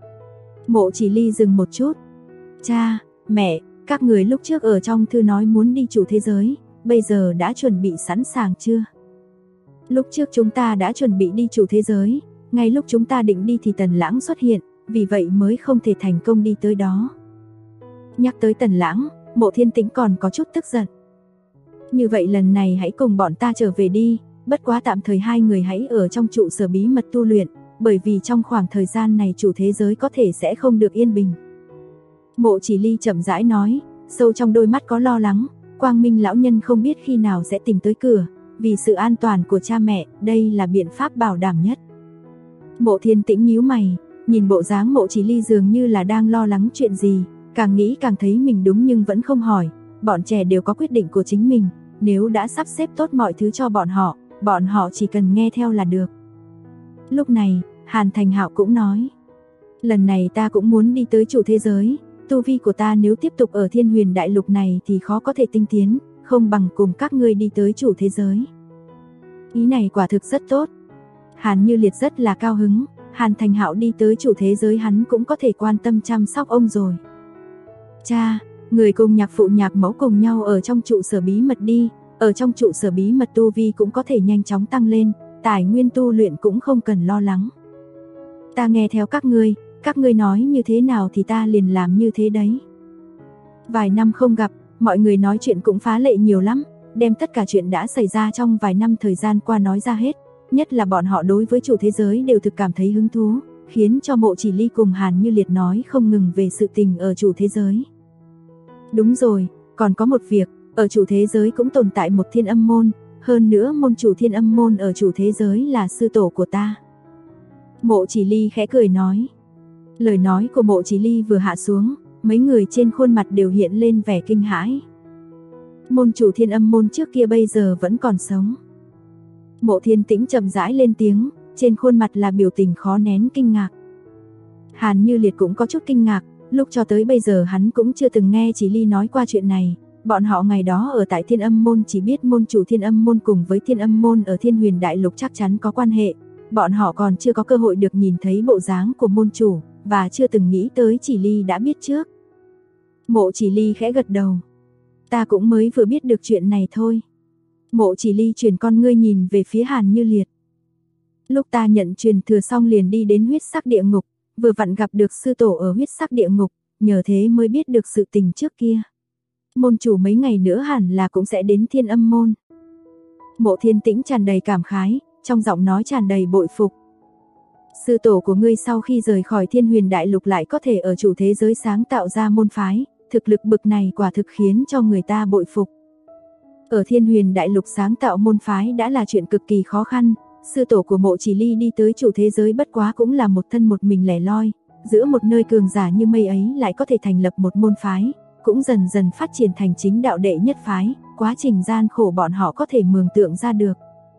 Mộ Chỉ Ly dừng một chút. Cha, mẹ, các người lúc trước ở trong thư nói muốn đi chủ thế giới, bây giờ đã chuẩn bị sẵn sàng chưa? Lúc trước chúng ta đã chuẩn bị đi chủ thế giới, ngay lúc chúng ta định đi thì Tần Lãng xuất hiện, vì vậy mới không thể thành công đi tới đó. Nhắc tới Tần Lãng, Mộ Thiên Tĩnh còn có chút tức giận. Như vậy lần này hãy cùng bọn ta trở về đi, bất quá tạm thời hai người hãy ở trong trụ sở bí mật tu luyện, bởi vì trong khoảng thời gian này chủ thế giới có thể sẽ không được yên bình. Mộ Chỉ Ly chậm rãi nói, sâu trong đôi mắt có lo lắng, Quang Minh lão nhân không biết khi nào sẽ tìm tới cửa, vì sự an toàn của cha mẹ, đây là biện pháp bảo đảm nhất. Mộ Thiên Tĩnh nhíu mày, nhìn bộ dáng Mộ Chỉ Ly dường như là đang lo lắng chuyện gì, càng nghĩ càng thấy mình đúng nhưng vẫn không hỏi, bọn trẻ đều có quyết định của chính mình, nếu đã sắp xếp tốt mọi thứ cho bọn họ chỉ cần nghe theo là được. Lúc này, Hàn Thành Hạo cũng nói, lần này ta cũng muốn đi tới chủ thế giới, tu vi của ta nếu tiếp tục ở Thiên Huyền Đại Lục này thì khó có thể tinh tiến, không bằng cùng các ngươi đi tới chủ thế giới. Ý này quả thực rất tốt. Hàn Như Liệt rất là cao hứng, Hàn Thành Hạo đi tới chủ thế giới hắn cũng có thể quan tâm chăm sóc ông rồi. Cha, người cùng nhạc phụ nhạc mẫu cùng nhau ở trong trụ sở bí mật đi, ở trong trụ sở bí mật tu vi cũng có thể nhanh chóng tăng lên, tài nguyên tu luyện cũng không cần lo lắng. Ta nghe theo các ngươi nói như thế nào thì ta liền làm như thế đấy. Vài năm không gặp, mọi người nói chuyện cũng phá lệ nhiều lắm, đem tất cả chuyện đã xảy ra trong vài năm thời gian qua nói ra hết, nhất là bọn họ đối với chủ thế giới đều thực cảm thấy hứng thú, khiến cho Mộ Chỉ Ly cùng Hàn Như Liệt nói không ngừng về sự tình ở chủ thế giới. Đúng rồi, còn có một việc, ở chủ thế giới cũng tồn tại một Thiên Âm môn, hơn nữa môn chủ Thiên Âm môn ở chủ thế giới là sư tổ của ta. Mộ Chỉ Ly khẽ cười nói. Lời nói của Mộ Chỉ Ly vừa hạ xuống, mấy người trên khuôn mặt đều hiện lên vẻ kinh hãi. Môn chủ Thiên Âm môn trước kia bây giờ vẫn còn sống. Mộ Thiên Tĩnh chậm rãi lên tiếng, trên khuôn mặt là biểu tình khó nén kinh ngạc. Hàn Như Liệt cũng có chút kinh ngạc, lúc cho tới bây giờ hắn cũng chưa từng nghe Chỉ Ly nói qua chuyện này. Bọn họ ngày đó ở tại Thiên Âm môn chỉ biết môn chủ Thiên Âm môn cùng với Thiên Âm môn ở Thiên Huyền Đại Lục chắc chắn có quan hệ. Bọn họ còn chưa có cơ hội được nhìn thấy bộ dáng của môn chủ, và chưa từng nghĩ tới Chỉ Ly đã biết trước. Mộ Chỉ Ly khẽ gật đầu. Ta cũng mới vừa biết được chuyện này thôi. Mộ Chỉ Ly chuyển con ngươi nhìn về phía Hàn Như Liệt. Lúc ta nhận truyền thừa xong liền đi đến huyết sắc địa ngục, vừa vặn gặp được sư tổ ở huyết sắc địa ngục, nhờ thế mới biết được sự tình trước kia. Môn chủ mấy ngày nữa hẳn là cũng sẽ đến Thiên Âm môn. Mộ Thiên Tĩnh tràn đầy cảm khái, trong giọng nói tràn đầy bội phục. Sư tổ của ngươi sau khi rời khỏi Thiên Huyền Đại Lục lại có thể ở chủ thế giới sáng tạo ra môn phái, thực lực bực này quả thực khiến cho người ta bội phục. Ở Thiên Huyền Đại Lục sáng tạo môn phái đã là chuyện cực kỳ khó khăn, sư tổ của Mộ Chỉ Ly đi tới chủ thế giới bất quá cũng là một thân một mình lẻ loi, giữa một nơi cường giả như mây ấy lại có thể thành lập một môn phái, cũng dần dần phát triển thành chính đạo đệ nhất phái, quá trình gian khổ bọn họ có thể mường tượng ra được.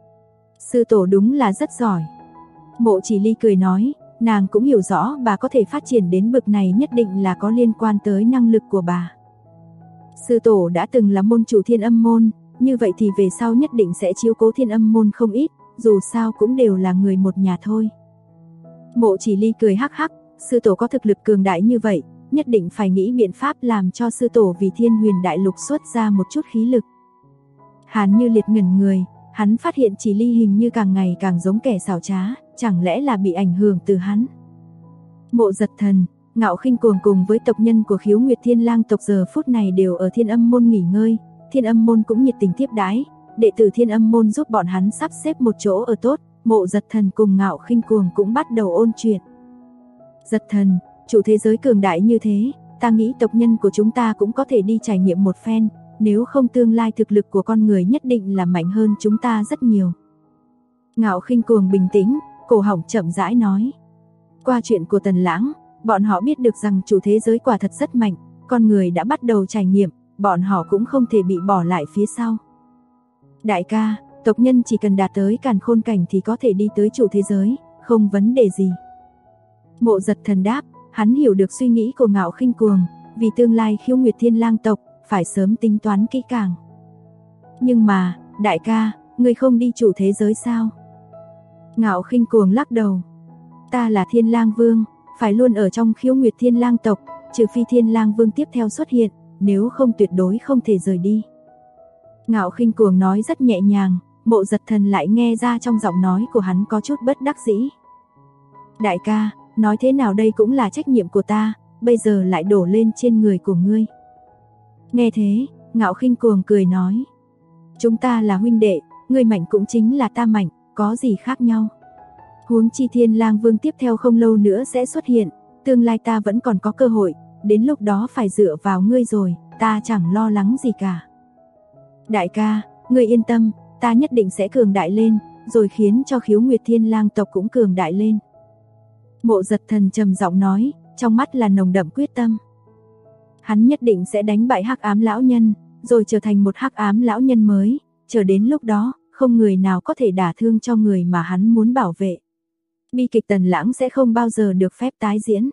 Sư tổ đúng là rất giỏi. Mộ Chỉ Ly cười nói, nàng cũng hiểu rõ bà có thể phát triển đến bậc này nhất định là có liên quan tới năng lực của bà. Sư tổ đã từng là môn chủ Thiên Âm môn, như vậy thì về sau nhất định sẽ chiếu cố Thiên Âm môn không ít, dù sao cũng đều là người một nhà thôi. Mộ Chỉ Ly cười hắc hắc, sư tổ có thực lực cường đại như vậy, nhất định phải nghĩ biện pháp làm cho sư tổ vì Thiên Huyền Đại Lục xuất ra một chút khí lực. Hàn Như Liệt ngẩn người, hắn phát hiện Chỉ Ly hình như càng ngày càng giống kẻ xảo trá, chẳng lẽ là bị ảnh hưởng từ hắn. Mộ Giật Thần, Ngạo Khinh Cuồng cùng với tộc nhân của Khiếu Nguyệt Thiên Lang tộc giờ phút này đều ở Thiên Âm môn nghỉ ngơi, Thiên Âm môn cũng nhiệt tình tiếp đãi, đệ tử Thiên Âm môn giúp bọn hắn sắp xếp một chỗ ở tốt, Mộ Giật Thần cùng Ngạo Khinh Cuồng cũng bắt đầu ôn chuyện. Giật Thần, chủ thế giới cường đại như thế, ta nghĩ tộc nhân của chúng ta cũng có thể đi trải nghiệm một phen, nếu không tương lai thực lực của con người nhất định là mạnh hơn chúng ta rất nhiều. Ngạo Khinh Cuồng bình tĩnh, cổ họng chậm rãi nói. Qua chuyện của Tần Lãng, bọn họ biết được rằng chủ thế giới quả thật rất mạnh, con người đã bắt đầu trải nghiệm, bọn họ cũng không thể bị bỏ lại phía sau. Đại ca, tộc nhân chỉ cần đạt tới Càn Khôn cảnh thì có thể đi tới chủ thế giới, không vấn đề gì. Mộ Giật Thần đáp, hắn hiểu được suy nghĩ của Ngạo Khinh Cuồng, vì tương lai Khiếu Nguyệt Thiên Lang tộc, phải sớm tính toán kỹ càng. Nhưng mà, đại ca, ngươi không đi chủ thế giới sao? Ngạo Khinh Cuồng lắc đầu. Ta là Thiên Lang Vương, phải luôn ở trong Khiếu Nguyệt Thiên Lang tộc, trừ phi Thiên Lang Vương tiếp theo xuất hiện, nếu không tuyệt đối không thể rời đi. Ngạo Khinh Cuồng nói rất nhẹ nhàng, Mộ Giật Thần lại nghe ra trong giọng nói của hắn có chút bất đắc dĩ. Đại ca, nói thế nào đây cũng là trách nhiệm của ta, bây giờ lại đổ lên trên người của ngươi. Nghe thế, Ngạo Khinh Cuồng cười nói. Chúng ta là huynh đệ, ngươi mạnh cũng chính là ta mạnh, có gì khác nhau. Huống chi Thiên Lang Vương tiếp theo không lâu nữa sẽ xuất hiện, tương lai ta vẫn còn có cơ hội, đến lúc đó phải dựa vào ngươi rồi, ta chẳng lo lắng gì cả. Đại ca, ngươi yên tâm, ta nhất định sẽ cường đại lên, rồi khiến cho Khiếu Nguyệt Thiên Lang tộc cũng cường đại lên. Mộ Giật Thần trầm giọng nói, trong mắt là nồng đậm quyết tâm. Hắn nhất định sẽ đánh bại Hắc Ám lão nhân, rồi trở thành một Hắc Ám lão nhân mới, chờ đến lúc đó, không người nào có thể đả thương cho người mà hắn muốn bảo vệ. Bi kịch Tần Lãng sẽ không bao giờ được phép tái diễn.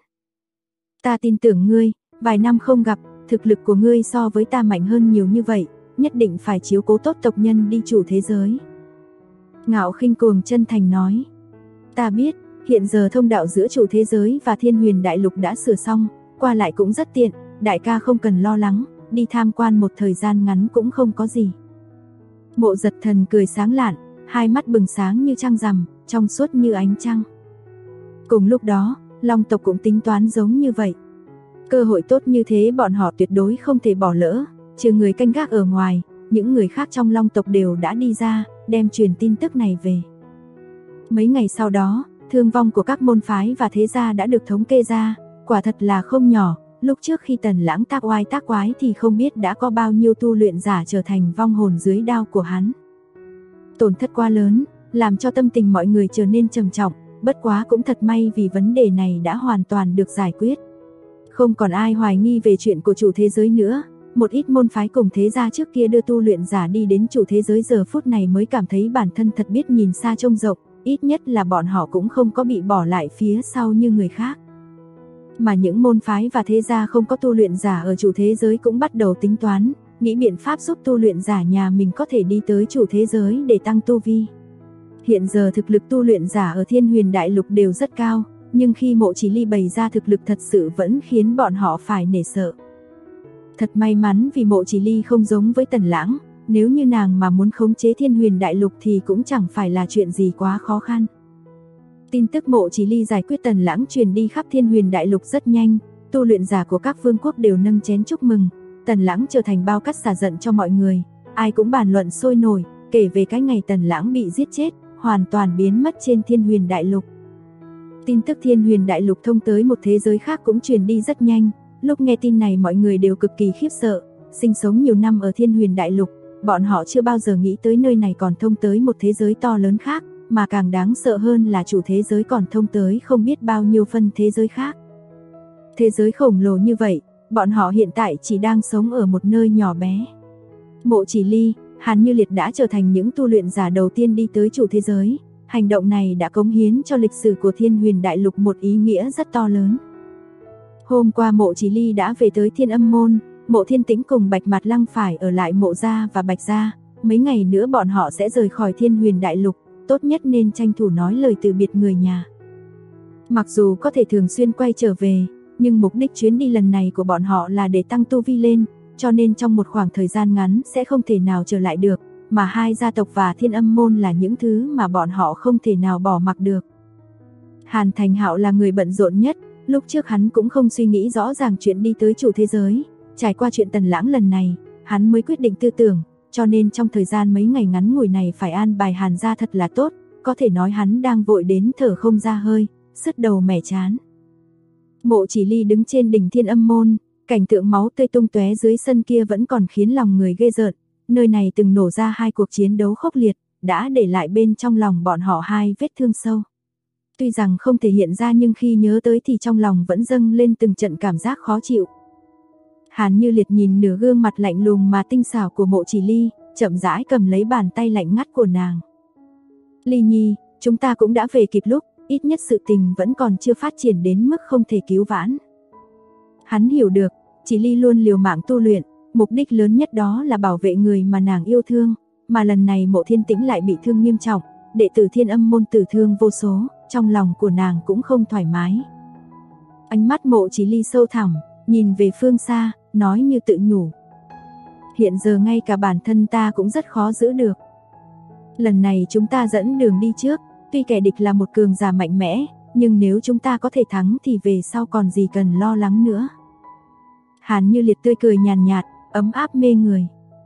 Ta tin tưởng ngươi, vài năm không gặp, thực lực của ngươi so với ta mạnh hơn nhiều như vậy, nhất định phải chiếu cố tốt tộc nhân đi chủ thế giới. Ngạo Khinh Cuồng chân thành nói. Ta biết, hiện giờ thông đạo giữa chủ thế giới và Thiên Huyền Đại Lục đã sửa xong, qua lại cũng rất tiện, đại ca không cần lo lắng, đi tham quan một thời gian ngắn cũng không có gì. Mộ Giật Thần cười sáng lạn, hai mắt bừng sáng như trăng rằm, trong suốt như ánh trăng. Cùng lúc đó, Long tộc cũng tính toán giống như vậy. Cơ hội tốt như thế bọn họ tuyệt đối không thể bỏ lỡ, trừ người canh gác ở ngoài, những người khác trong Long tộc đều đã đi ra, đem truyền tin tức này về. Mấy ngày sau đó, thương vong của các môn phái và thế gia đã được thống kê ra, quả thật là không nhỏ. Lúc trước khi Tần Lãng tác oai tác quái thì không biết đã có bao nhiêu tu luyện giả trở thành vong hồn dưới đao của hắn. Tổn thất quá lớn, làm cho tâm tình mọi người trở nên trầm trọng, bất quá cũng thật may vì vấn đề này đã hoàn toàn được giải quyết. Không còn ai hoài nghi về chuyện của chủ thế giới nữa, một ít môn phái cùng thế gia trước kia đưa tu luyện giả đi đến chủ thế giới giờ phút này mới cảm thấy bản thân thật biết nhìn xa trông rộng, ít nhất là bọn họ cũng không có bị bỏ lại phía sau như người khác. Mà những môn phái và thế gia không có tu luyện giả ở chủ thế giới cũng bắt đầu tính toán, nghĩ biện pháp giúp tu luyện giả nhà mình có thể đi tới chủ thế giới để tăng tu vi. Hiện giờ thực lực tu luyện giả ở Thiên Huyền Đại Lục đều rất cao, nhưng khi Mộ Chỉ Ly bày ra thực lực thật sự vẫn khiến bọn họ phải nể sợ. Thật may mắn vì Mộ Chỉ Ly không giống với Tần Lãng, nếu như nàng mà muốn khống chế Thiên Huyền Đại Lục thì cũng chẳng phải là chuyện gì quá khó khăn. Tin tức Mộ Chỉ Ly giải quyết Tần Lãng truyền đi khắp Thiên Huyền Đại Lục rất nhanh, tu luyện giả của các vương quốc đều nâng chén chúc mừng, Tần Lãng trở thành bao cát xả giận cho mọi người, ai cũng bàn luận sôi nổi, kể về cái ngày Tần Lãng bị giết chết, hoàn toàn biến mất trên Thiên Huyền Đại Lục. Tin tức Thiên Huyền Đại Lục thông tới một thế giới khác cũng truyền đi rất nhanh, lúc nghe tin này mọi người đều cực kỳ khiếp sợ, sinh sống nhiều năm ở Thiên Huyền Đại Lục, bọn họ chưa bao giờ nghĩ tới nơi này còn thông tới một thế giới to lớn khác, mà càng đáng sợ hơn là chủ thế giới còn thông tới không biết bao nhiêu phân thế giới khác. Thế giới khổng lồ như vậy, bọn họ hiện tại chỉ đang sống ở một nơi nhỏ bé. Mộ Chỉ Ly, Hàn Như Liệt đã trở thành những tu luyện giả đầu tiên đi tới chủ thế giới, hành động này đã cống hiến cho lịch sử của Thiên Huyền Đại Lục một ý nghĩa rất to lớn. Hôm qua Mộ Chỉ Ly đã về tới Thiên Âm Môn, Mộ Thiên Tĩnh cùng Bạch Mạt Lăng phải ở lại Mộ gia và Bạch gia, mấy ngày nữa bọn họ sẽ rời khỏi Thiên Huyền Đại Lục, tốt nhất nên tranh thủ nói lời từ biệt người nhà. Mặc dù có thể thường xuyên quay trở về, nhưng mục đích chuyến đi lần này của bọn họ là để tăng tu vi lên, cho nên trong một khoảng thời gian ngắn sẽ không thể nào trở lại được, mà hai gia tộc và Thiên Âm Môn là những thứ mà bọn họ không thể nào bỏ mặc được. Hàn Thành Hạo là người bận rộn nhất, lúc trước hắn cũng không suy nghĩ rõ ràng chuyện đi tới chủ thế giới, trải qua chuyện Tần Lãng lần này, hắn mới quyết định tư tưởng, cho nên trong thời gian mấy ngày ngắn ngủi này phải an bài Hàn gia thật là tốt, có thể nói hắn đang vội đến thở không ra hơi, sứt đầu mẻ chán. Mộ Chỉ Ly đứng trên đỉnh Thiên Âm Môn, cảnh tượng máu tươi tung tóe dưới sân kia vẫn còn khiến lòng người ghê rợn, nơi này từng nổ ra hai cuộc chiến đấu khốc liệt, đã để lại bên trong lòng bọn họ hai vết thương sâu. Tuy rằng không thể hiện ra nhưng khi nhớ tới thì trong lòng vẫn dâng lên từng trận cảm giác khó chịu. Hàn Như Liệt nhìn nửa gương mặt lạnh lùng mà tinh xảo của Mộ Chỉ Ly, chậm rãi cầm lấy bàn tay lạnh ngắt của nàng. Ly Nhi, chúng ta cũng đã về kịp lúc, ít nhất sự tình vẫn còn chưa phát triển đến mức không thể cứu vãn. Hắn hiểu được, Chỉ Ly luôn liều mạng tu luyện, mục đích lớn nhất đó là bảo vệ người mà nàng yêu thương, mà lần này Mộ Thiên Tĩnh lại bị thương nghiêm trọng, đệ tử Thiên Âm Môn tử thương vô số, trong lòng của nàng cũng không thoải mái. Ánh mắt Mộ Chỉ Ly sâu thẳm, nhìn về phương xa, nói như tự nhủ. Hiện giờ ngay cả bản thân ta cũng rất khó giữ được. Lần này chúng ta dẫn đường đi trước, tuy kẻ địch là một cường giả mạnh mẽ, nhưng nếu chúng ta có thể thắng thì về sau còn gì cần lo lắng nữa. Hàn Như Liệt tươi cười nhàn nhạt, ấm áp mê người.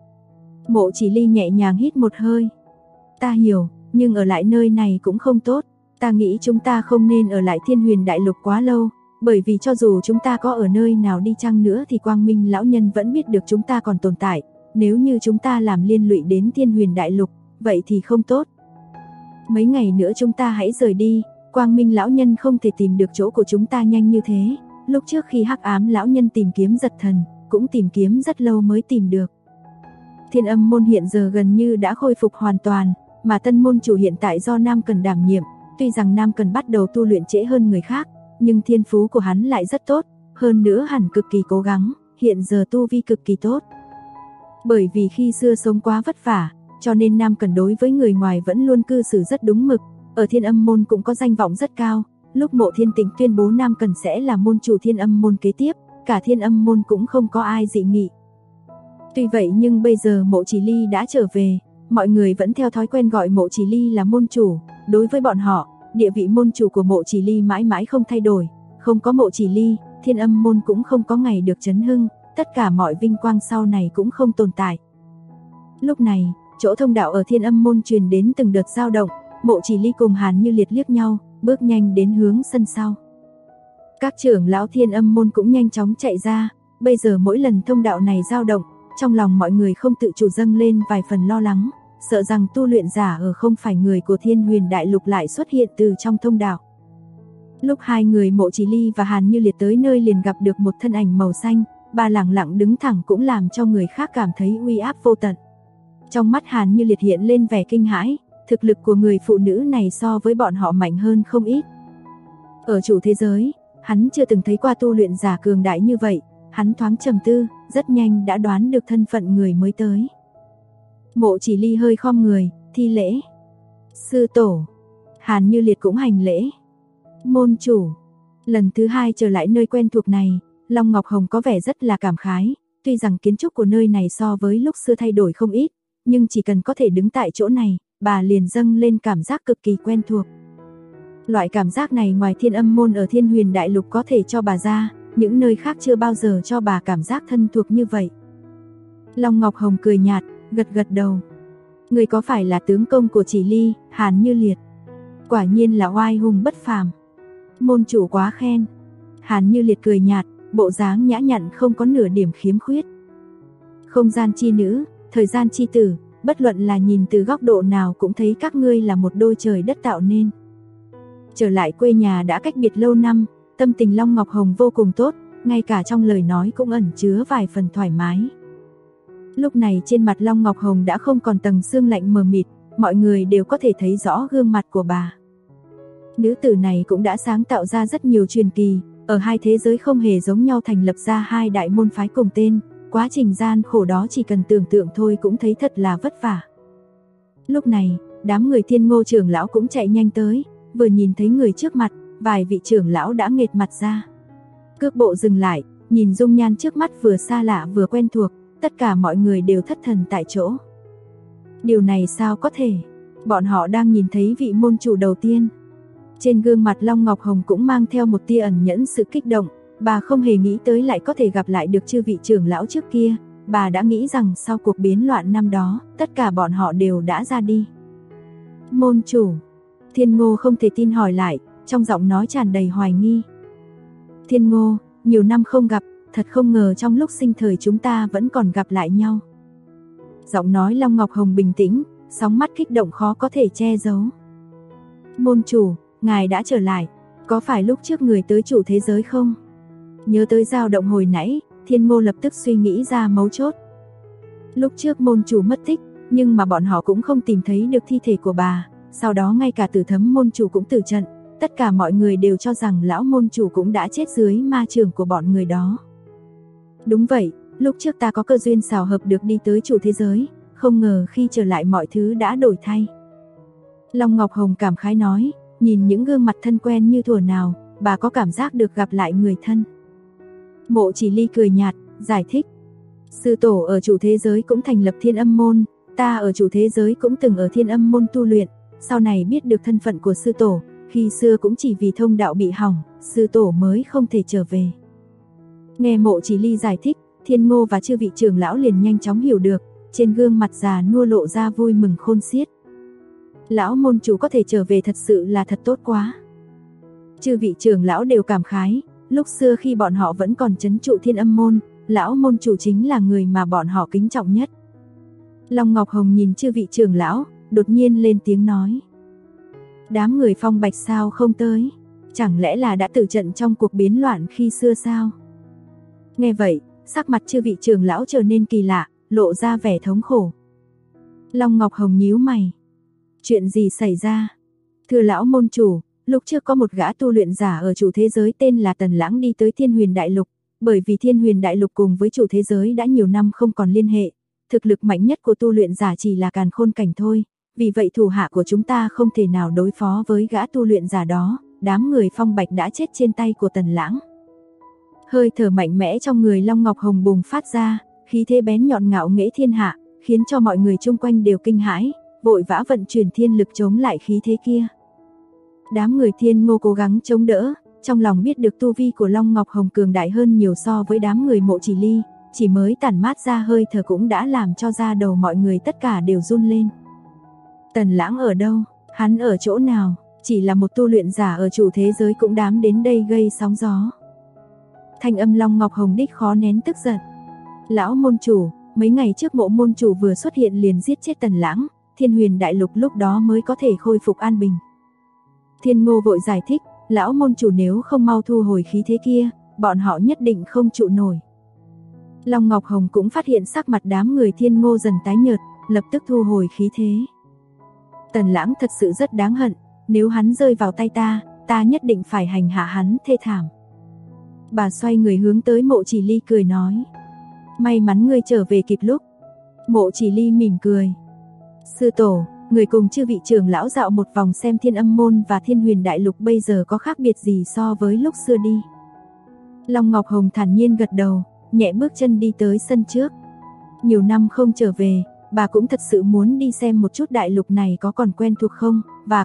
Mộ Chỉ Ly nhẹ nhàng hít một hơi. Ta hiểu, nhưng ở lại nơi này cũng không tốt. Ta nghĩ chúng ta không nên ở lại Thiên Huyền Đại Lục quá lâu, bởi vì cho dù chúng ta có ở nơi nào đi chăng nữa thì Quang Minh lão nhân vẫn biết được chúng ta còn tồn tại. Nếu như chúng ta làm liên lụy đến Thiên Huyền Đại Lục, vậy thì không tốt. Mấy ngày nữa chúng ta hãy rời đi, Quang Minh lão nhân không thể tìm được chỗ của chúng ta nhanh như thế. Lúc trước khi Hắc Ám lão nhân tìm kiếm Giật Thần, cũng tìm kiếm rất lâu mới tìm được. Thiên Âm Môn hiện giờ gần như đã khôi phục hoàn toàn, mà tân môn chủ hiện tại do Nam Cần đảm nhiệm. Tuy rằng Nam Cần bắt đầu tu luyện trễ hơn người khác, nhưng thiên phú của hắn lại rất tốt, hơn nữa hẳn cực kỳ cố gắng, hiện giờ tu vi cực kỳ tốt. Bởi vì khi xưa sống quá vất vả, cho nên Nam Cần đối với người ngoài vẫn luôn cư xử rất đúng mực, ở Thiên Âm Môn cũng có danh vọng rất cao. Lúc Mộ Thiên Tĩnh tuyên bố Nam Cần sẽ là môn chủ Thiên Âm Môn kế tiếp, cả Thiên Âm Môn cũng không có ai dị nghị. Tuy vậy nhưng bây giờ Mộ Chỉ Ly đã trở về, mọi người vẫn theo thói quen gọi Mộ Chỉ Ly là môn chủ. Đối với bọn họ, địa vị môn chủ của Mộ Chỉ Ly mãi mãi không thay đổi. Không có Mộ Chỉ Ly, Thiên Âm môn cũng không có ngày được chấn hưng, tất cả mọi vinh quang sau này cũng không tồn tại. Lúc này, chỗ thông đạo ở Thiên Âm môn truyền đến từng đợt dao động, Mộ Chỉ Ly cùng Hàn Như Liệt liếc nhau, bước nhanh đến hướng sân sau. Các trưởng lão Thiên Âm môn cũng nhanh chóng chạy ra, bây giờ mỗi lần thông đạo này dao động, trong lòng mọi người không tự chủ dâng lên vài phần lo lắng, sợ rằng tu luyện giả ở không phải người của Thiên Huyền Đại Lục lại xuất hiện từ trong thông đạo. Lúc hai người Mộ Chỉ Ly và Hàn Như Liệt tới nơi liền gặp được một thân ảnh màu xanh, bà lẳng lặng đứng thẳng cũng làm cho người khác cảm thấy uy áp vô tận. Trong mắt Hàn Như Liệt hiện lên vẻ kinh hãi, thực lực của người phụ nữ này so với bọn họ mạnh hơn không ít. Ở chủ thế giới, hắn chưa từng thấy qua tu luyện giả cường đại như vậy, hắn thoáng trầm tư, rất nhanh đã đoán được thân phận người mới tới. Mộ Chỉ Ly hơi khom người, thi lễ. Sư tổ. Hàn Như Liệt cũng hành lễ. Môn chủ. Lần thứ hai trở lại nơi quen thuộc này, Long Ngọc Hồng có vẻ rất là cảm khái, tuy rằng kiến trúc của nơi này so với lúc xưa thay đổi không ít, nhưng chỉ cần có thể đứng tại chỗ này, bà liền dâng lên cảm giác cực kỳ quen thuộc. Loại cảm giác này ngoài Thiên Âm môn ở Thiên Huyền Đại Lục có thể cho bà ra, những nơi khác chưa bao giờ cho bà cảm giác thân thuộc như vậy. Long Ngọc Hồng cười nhạt, gật gật đầu. Người có phải là tướng công của Chỉ Ly? Hàn Như Liệt. Quả nhiên là oai hùng bất phàm. Môn chủ quá khen. Hàn Như Liệt cười nhạt, bộ dáng nhã nhặn không có nửa điểm khiếm khuyết. Không gian chi nữ, thời gian chi tử, bất luận là nhìn từ góc độ nào cũng thấy các ngươi là một đôi trời đất tạo nên. Trở lại quê nhà đã cách biệt lâu năm, tâm tình Long Ngọc Hồng vô cùng tốt, ngay cả trong lời nói cũng ẩn chứa vài phần thoải mái. Lúc này trên mặt Long Ngọc Hồng đã không còn tầng sương lạnh mờ mịt, mọi người đều có thể thấy rõ gương mặt của bà. Nữ tử này cũng đã sáng tạo ra rất nhiều truyền kỳ, ở hai thế giới không hề giống nhau thành lập ra hai đại môn phái cùng tên, quá trình gian khổ đó chỉ cần tưởng tượng thôi cũng thấy thật là vất vả. Lúc này, đám người Thiên Ngô trưởng lão cũng chạy nhanh tới, vừa nhìn thấy người trước mặt, vài vị trưởng lão đã nghệt mặt ra. Cước bộ dừng lại, nhìn dung nhan trước mắt vừa xa lạ vừa quen thuộc, tất cả mọi người đều thất thần tại chỗ. Điều này sao có thể? Bọn họ đang nhìn thấy vị môn chủ đầu tiên. Trên gương mặt Long Ngọc Hồng cũng mang theo một tia ẩn nhẫn sự kích động, bà không hề nghĩ tới lại có thể gặp lại được chư vị trưởng lão trước kia, bà đã nghĩ rằng sau cuộc biến loạn năm đó, tất cả bọn họ đều đã ra đi. Môn chủ. Thiên Ngô không thể tin hỏi lại, trong giọng nói tràn đầy hoài nghi. Thiên Ngô, nhiều năm không gặp, thật không ngờ trong lúc sinh thời chúng ta vẫn còn gặp lại nhau. Giọng nói Long Ngọc Hồng bình tĩnh, sóng mắt kích động khó có thể che giấu. Môn chủ, ngài đã trở lại, có phải lúc trước người tới chủ thế giới không? Nhớ tới dao động hồi nãy, Thiên Ngô lập tức suy nghĩ ra mấu chốt. Lúc trước môn chủ mất tích, nhưng mà bọn họ cũng không tìm thấy được thi thể của bà, sau đó ngay cả Tử Thấm môn chủ cũng tử trận, tất cả mọi người đều cho rằng lão môn chủ cũng đã chết dưới ma trường của bọn người đó. Đúng vậy, lúc trước ta có cơ duyên xào hợp được đi tới chủ thế giới, không ngờ khi trở lại mọi thứ đã đổi thay. Long Ngọc Hồng cảm khái nói, nhìn những gương mặt thân quen như thuở nào, bà có cảm giác được gặp lại người thân. Mộ Chỉ Ly cười nhạt, giải thích. Sư tổ ở chủ thế giới cũng thành lập Thiên Âm môn, ta ở chủ thế giới cũng từng ở Thiên Âm môn tu luyện, sau này biết được thân phận của sư tổ, khi xưa cũng chỉ vì thông đạo bị hỏng, sư tổ mới không thể trở về. Nghe Mộ Chỉ Ly giải thích, Thiên Ngô và chư vị trưởng lão liền nhanh chóng hiểu được, trên gương mặt già nua lộ ra vui mừng khôn xiết. Lão môn chủ có thể trở về thật sự là thật tốt quá. Chư vị trưởng lão đều cảm khái, lúc xưa khi bọn họ vẫn còn trấn trụ Thiên Âm môn, lão môn chủ chính là người mà bọn họ kính trọng nhất. Long Ngọc Hồng nhìn chư vị trưởng lão, đột nhiên lên tiếng nói. Đám người Phong Bạch sao không tới? Chẳng lẽ là đã tử trận trong cuộc biến loạn khi xưa sao? Nghe vậy, sắc mặt chư vị trưởng lão trở nên kỳ lạ, lộ ra vẻ thống khổ. Long Ngọc Hồng nhíu mày. Chuyện gì xảy ra? Thưa lão môn chủ, lúc trước có một gã tu luyện giả ở chủ thế giới tên là Tần Lãng đi tới Thiên Huyền Đại Lục, bởi vì Thiên Huyền Đại Lục cùng với chủ thế giới đã nhiều năm không còn liên hệ, thực lực mạnh nhất của tu luyện giả chỉ là càn khôn cảnh thôi, vì vậy thủ hạ của chúng ta không thể nào đối phó với gã tu luyện giả đó, đám người Phong Bạch đã chết trên tay của Tần Lãng. Hơi thở mạnh mẽ trong người Long Ngọc Hồng bùng phát ra, khí thế bén nhọn ngạo nghễ thiên hạ, khiến cho mọi người chung quanh đều kinh hãi, vội vã vận chuyển thiên lực chống lại khí thế kia. Đám người Thiên Ngô cố gắng chống đỡ, trong lòng biết được tu vi của Long Ngọc Hồng cường đại hơn nhiều so với đám người Mộ Chỉ Ly, chỉ mới tản mát ra hơi thở cũng đã làm cho da đầu mọi người tất cả đều run lên. Tần Lãng ở đâu? Hắn ở chỗ nào? Chỉ là một tu luyện giả ở chủ thế giới cũng dám đến đây gây sóng gió. Thanh âm Long Ngọc Hồng đích khó nén tức giận. Lão môn chủ, mấy ngày trước Mộ môn chủ vừa xuất hiện liền giết chết Tần Lãng, Thiên Huyền đại lục lúc đó mới có thể khôi phục an bình. Thiên Ngô vội giải thích, lão môn chủ nếu không mau thu hồi khí thế kia, bọn họ nhất định không trụ nổi. Long Ngọc Hồng cũng phát hiện sắc mặt đám người Thiên Ngô dần tái nhợt, lập tức thu hồi khí thế. Tần Lãng thật sự rất đáng hận, nếu hắn rơi vào tay ta nhất định phải hành hạ hắn thê thảm. Bà xoay người hướng tới Mộ Chỉ Ly cười nói, may mắn ngươi trở về kịp lúc. Mộ Chỉ Ly mỉm cười, sư tổ, người cùng chư vị trưởng lão dạo một vòng xem Thiên Âm môn và Thiên Huyền đại lục bây giờ có khác biệt gì so với lúc xưa đi. Long Ngọc Hồng thản nhiên gật đầu, nhẹ bước chân đi tới sân trước. Nhiều năm không trở về, bà cũng thật sự muốn đi xem một chút đại lục này có còn quen thuộc không, và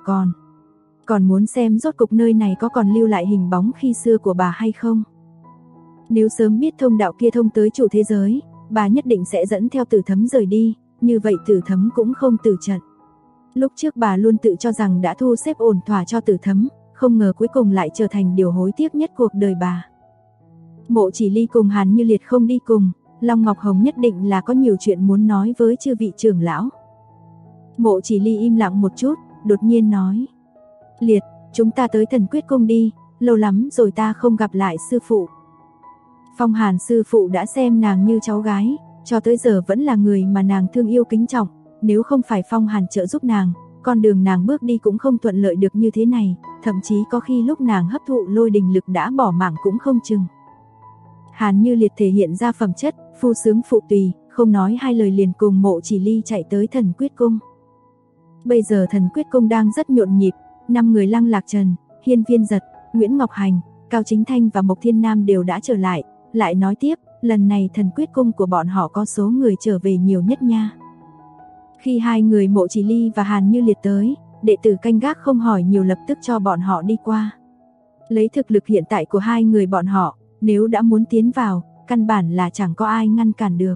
còn muốn xem rốt cục nơi này có còn lưu lại hình bóng khi xưa của bà hay không. Nếu sớm biết thông đạo kia thông tới chủ thế giới, bà nhất định sẽ dẫn theo Tử Thấm rời đi, như vậy Tử Thấm cũng không tử trận. Lúc trước bà luôn tự cho rằng đã thu xếp ổn thỏa cho Tử Thấm, không ngờ cuối cùng lại trở thành điều hối tiếc nhất cuộc đời bà. Mộ Chỉ Ly cùng Hàn Như Liệt không đi cùng, Long Ngọc Hồng nhất định là có nhiều chuyện muốn nói với chư vị trưởng lão. Mộ Chỉ Ly im lặng một chút, đột nhiên nói, Liệt, chúng ta tới Thần Quyết Cung đi, lâu lắm rồi ta không gặp lại sư phụ. Phong Hàn sư phụ đã xem nàng như cháu gái, cho tới giờ vẫn là người mà nàng thương yêu kính trọng, nếu không phải Phong Hàn trợ giúp nàng, con đường nàng bước đi cũng không thuận lợi được như thế này, thậm chí có khi lúc nàng hấp thụ lôi đình lực đã bỏ mạng cũng không chừng. Hàn Như Liệt thể hiện ra phẩm chất, phu sướng phụ tùy, không nói hai lời liền cùng Mộ Chỉ Ly chạy tới Thần Quyết Cung. Bây giờ Thần Quyết Cung đang rất nhộn nhịp, 5 người Lăng Lạc Trần, Hiên Viên Giật, Nguyễn Ngọc Hành, Cao Chính Thanh và Mộc Thiên Nam đều đã trở lại, lại nói tiếp, lần này Thần Quyết Cung của bọn họ có số người trở về nhiều nhất nha. Khi hai người Mộ Chỉ Ly và Hàn Như Liệt tới, đệ tử canh gác không hỏi nhiều lập tức cho bọn họ đi qua. Lấy thực lực hiện tại của hai người bọn họ, nếu đã muốn tiến vào, căn bản là chẳng có ai ngăn cản được.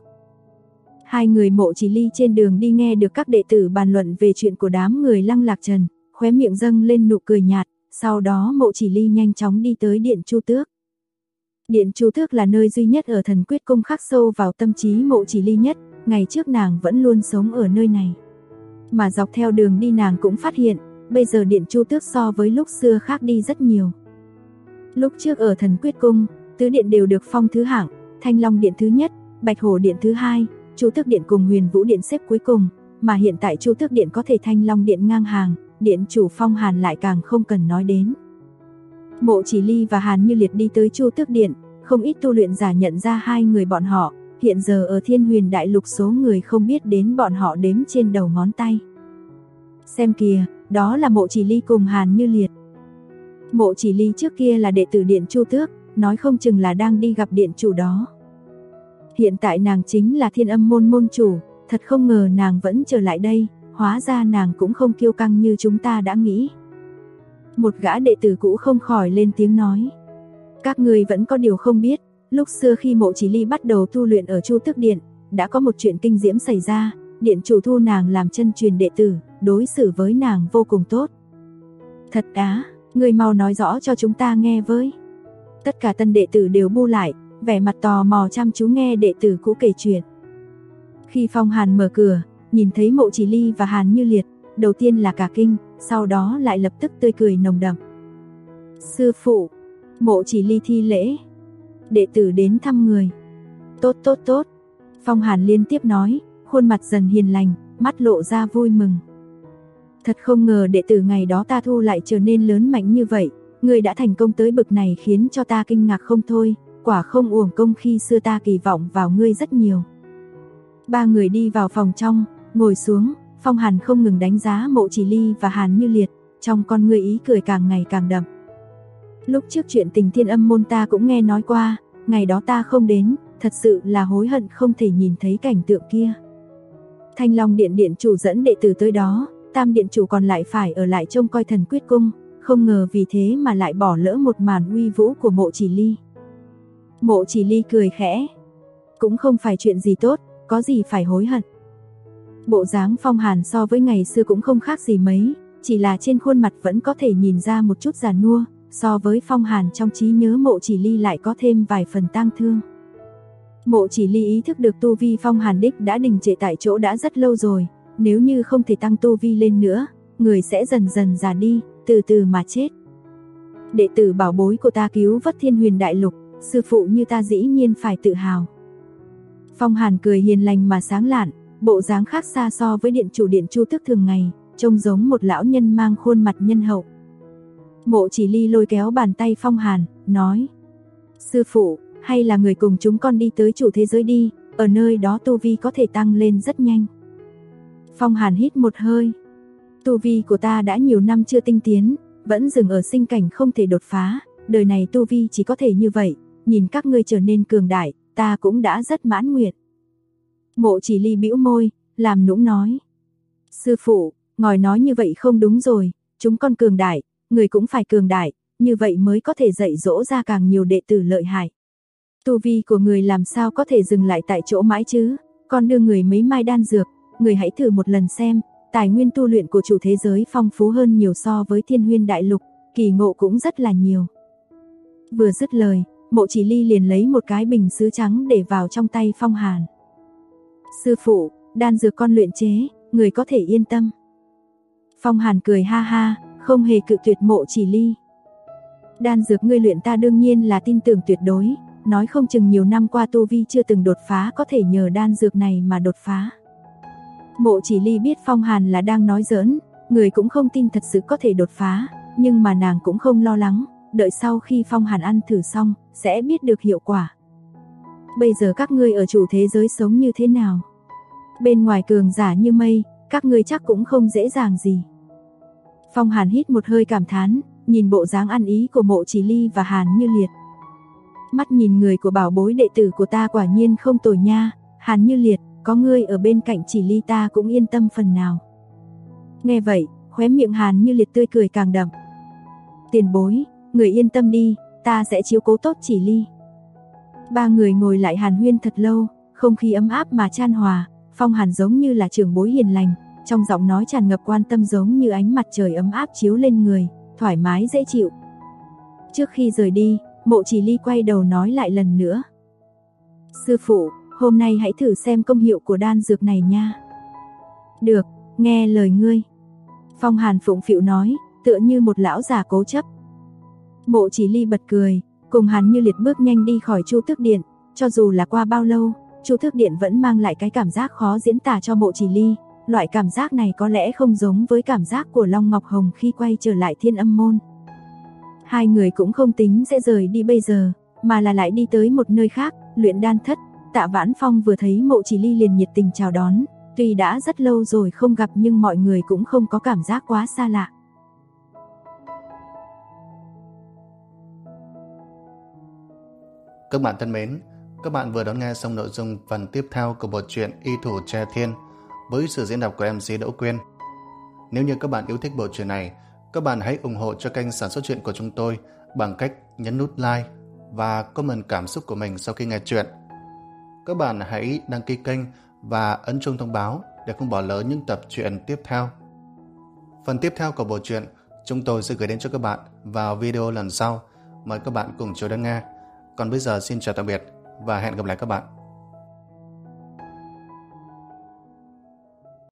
Hai người Mộ Chỉ Ly trên đường đi nghe được các đệ tử bàn luận về chuyện của đám người Lăng Lạc Trần, khóe miệng dâng lên nụ cười nhạt, sau đó Mộ Chỉ Ly nhanh chóng đi tới Điện Chu Tước. Điện Chu Tước là nơi duy nhất ở Thần Quyết Cung khắc sâu vào tâm trí Mộ Chỉ Ly nhất, ngày trước nàng vẫn luôn sống ở nơi này. Mà dọc theo đường đi nàng cũng phát hiện, bây giờ Điện Chu Tước so với lúc xưa khác đi rất nhiều. Lúc trước ở Thần Quyết Cung, tứ điện đều được phong thứ hạng, Thanh Long Điện thứ nhất, Bạch Hổ Điện thứ hai, Chu Tước Điện cùng Huyền Vũ Điện xếp cuối cùng, mà hiện tại Chu Tước Điện có thể Thanh Long Điện ngang hàng, điện chủ Phong Hàn lại càng không cần nói đến. Mộ Chỉ Ly và Hàn Như Liệt đi tới Chu Tước Điện, không ít tu luyện giả nhận ra hai người bọn họ, hiện giờ ở Thiên Huyền đại lục số người không biết đến bọn họ đếm trên đầu ngón tay. Xem kìa, đó là Mộ Chỉ Ly cùng Hàn Như Liệt. Mộ Chỉ Ly trước kia là đệ tử Điện Chu Tước, nói không chừng là đang đi gặp điện chủ đó. Hiện tại nàng chính là Thiên Âm môn môn chủ, thật không ngờ nàng vẫn trở lại đây, hóa ra nàng cũng không kiêu căng như chúng ta đã nghĩ. Một gã đệ tử cũ không khỏi lên tiếng nói, các người vẫn có điều không biết, lúc xưa khi Mộ Chỉ Ly bắt đầu tu luyện ở Chu Tước Điện, đã có một chuyện kinh diễm xảy ra, điện chủ thu nàng làm chân truyền đệ tử, đối xử với nàng vô cùng tốt. Thật á, người mau nói rõ cho chúng ta nghe với. Tất cả tân đệ tử đều bu lại, vẻ mặt tò mò chăm chú nghe đệ tử cũ kể chuyện. Khi Phong Hàn mở cửa, nhìn thấy Mộ Chỉ Ly và Hàn Như Liệt, đầu tiên là cả kinh, sau đó lại lập tức tươi cười nồng đậm. Sư phụ, Mộ Chỉ Ly thi lễ. Đệ tử đến thăm người. Tốt tốt tốt. Phong Hàn liên tiếp nói, khuôn mặt dần hiền lành, mắt lộ ra vui mừng. Thật không ngờ đệ tử ngày đó ta thu lại trở nên lớn mạnh như vậy, ngươi đã thành công tới bực này khiến cho ta kinh ngạc không thôi, quả không uổng công khi xưa ta kỳ vọng vào ngươi rất nhiều. Ba người đi vào phòng trong, ngồi xuống, Phong Hàn không ngừng đánh giá Mộ Chỉ Ly và Hàn Như Liệt, trong con ngươi ý cười càng ngày càng đậm. Lúc trước chuyện tình Thiên Âm môn ta cũng nghe nói qua, ngày đó ta không đến, thật sự là hối hận không thể nhìn thấy cảnh tượng kia. Thanh Long Điện điện chủ dẫn đệ tử tới đó, Tam điện chủ còn lại phải ở lại trông coi Thần Quyết Cung, không ngờ vì thế mà lại bỏ lỡ một màn uy vũ của Mộ Chỉ Ly. Mộ Chỉ Ly cười khẽ, cũng không phải chuyện gì tốt, có gì phải hối hận. Bộ dáng Phong Hàn so với ngày xưa cũng không khác gì mấy, chỉ là trên khuôn mặt vẫn có thể nhìn ra một chút già nua, so với Phong Hàn trong trí nhớ Mộ Chỉ Ly lại có thêm vài phần tang thương. Mộ Chỉ Ly ý thức được tu vi Phong Hàn đích đã đình trệ tại chỗ đã rất lâu rồi, nếu như không thể tăng tu vi lên nữa, người sẽ dần dần già đi, từ từ mà chết. Đệ tử bảo bối của ta cứu vớt Thiên Huyền Đại Lục, sư phụ như ta dĩ nhiên phải tự hào. Phong Hàn cười hiền lành mà sáng lạn, bộ dáng khác xa so với điện chủ Điện Chu Tước thường ngày, trông giống một lão nhân mang khuôn mặt nhân hậu. Mộ Chỉ Ly lôi kéo bàn tay Phong Hàn, nói: sư phụ, hay là người cùng chúng con đi tới chủ thế giới đi, ở nơi đó tu vi có thể tăng lên rất nhanh. Phong Hàn hít một hơi. Tu vi của ta đã nhiều năm chưa tinh tiến, vẫn dừng ở sinh cảnh không thể đột phá, đời này tu vi chỉ có thể như vậy, nhìn các ngươi trở nên cường đại, ta cũng đã rất mãn nguyện. Mộ Chỉ Ly bĩu môi, làm nũng nói: sư phụ, ngài nói như vậy không đúng rồi, chúng con cường đại, người cũng phải cường đại, như vậy mới có thể dạy dỗ ra càng nhiều đệ tử lợi hại. Tu vi của người làm sao có thể dừng lại tại chỗ mãi chứ, con đưa người mấy mai đan dược, người hãy thử một lần xem, tài nguyên tu luyện của chủ thế giới phong phú hơn nhiều so với Thiên Huyên Đại Lục, kỳ ngộ cũng rất là nhiều. Vừa dứt lời, Mộ Chỉ Ly liền lấy một cái bình sứ trắng để vào trong tay Phong Hàn. Sư phụ, đan dược con luyện chế, người có thể yên tâm. Phong Hàn cười ha ha, không hề cự tuyệt Mộ Chỉ Ly. Đan dược ngươi luyện ta đương nhiên là tin tưởng tuyệt đối, nói không chừng nhiều năm qua tu vi chưa từng đột phá có thể nhờ đan dược này mà đột phá. Mộ Chỉ Ly biết Phong Hàn là đang nói giỡn, người cũng không tin thật sự có thể đột phá, nhưng mà nàng cũng không lo lắng, đợi sau khi Phong Hàn ăn thử xong, sẽ biết được hiệu quả. Bây giờ các ngươi ở chủ thế giới sống như thế nào? Bên ngoài cường giả như mây, các ngươi chắc cũng không dễ dàng gì. Phong Hàn hít một hơi cảm thán, nhìn bộ dáng ăn ý của Mộ Chỉ Ly và Hàn Như Liệt. Mắt nhìn người của bảo bối đệ tử của ta quả nhiên không tồi nha, Hàn Như Liệt, có ngươi ở bên cạnh Chỉ Ly ta cũng yên tâm phần nào. Nghe vậy, khóe miệng Hàn Như Liệt tươi cười càng đậm. Tiền bối, người yên tâm đi, ta sẽ chiếu cố tốt Chỉ Ly. Ba người ngồi lại hàn huyên thật lâu, không khí ấm áp mà chan hòa, Phong Hàn giống như là trưởng bối hiền lành, trong giọng nói tràn ngập quan tâm giống như ánh mặt trời ấm áp chiếu lên người, thoải mái dễ chịu. Trước khi rời đi, Mộ Chỉ Ly quay đầu nói lại lần nữa. Sư phụ, hôm nay hãy thử xem công hiệu của đan dược này nha. Được, nghe lời ngươi. Phong Hàn phụng phịu nói, tựa như một lão già cố chấp. Mộ Chỉ Ly bật cười, cùng Hàn Như Liệt bước nhanh đi khỏi Chu Tước Điện, cho dù là qua bao lâu, Chu Tước Điện vẫn mang lại cái cảm giác khó diễn tả cho Mộ Chỉ Ly, loại cảm giác này có lẽ không giống với cảm giác của Long Ngọc Hồng khi quay trở lại Thiên Âm Môn. Hai người cũng không tính sẽ rời đi bây giờ, mà là lại đi tới một nơi khác, luyện đan thất. Tạ Vãn Phong vừa thấy Mộ Chỉ Ly liền nhiệt tình chào đón, tuy đã rất lâu rồi không gặp nhưng mọi người cũng không có cảm giác quá xa lạ. Các bạn thân mến, các bạn vừa đón nghe xong nội dung phần tiếp theo của bộ truyện Y Thủ Tre Thiên với sự diễn đọc của MC Đỗ Quyên. Nếu như các bạn yêu thích bộ truyện này, các bạn hãy ủng hộ cho kênh sản xuất truyện của chúng tôi bằng cách nhấn nút like và comment cảm xúc của mình sau khi nghe truyện. Các bạn hãy đăng ký kênh và ấn chuông thông báo để không bỏ lỡ những tập truyện tiếp theo. Phần tiếp theo của bộ truyện chúng tôi sẽ gửi đến cho các bạn vào video lần sau. Mời các bạn cùng chờ đón nghe. Còn bây giờ xin chào tạm biệt và hẹn gặp lại các bạn.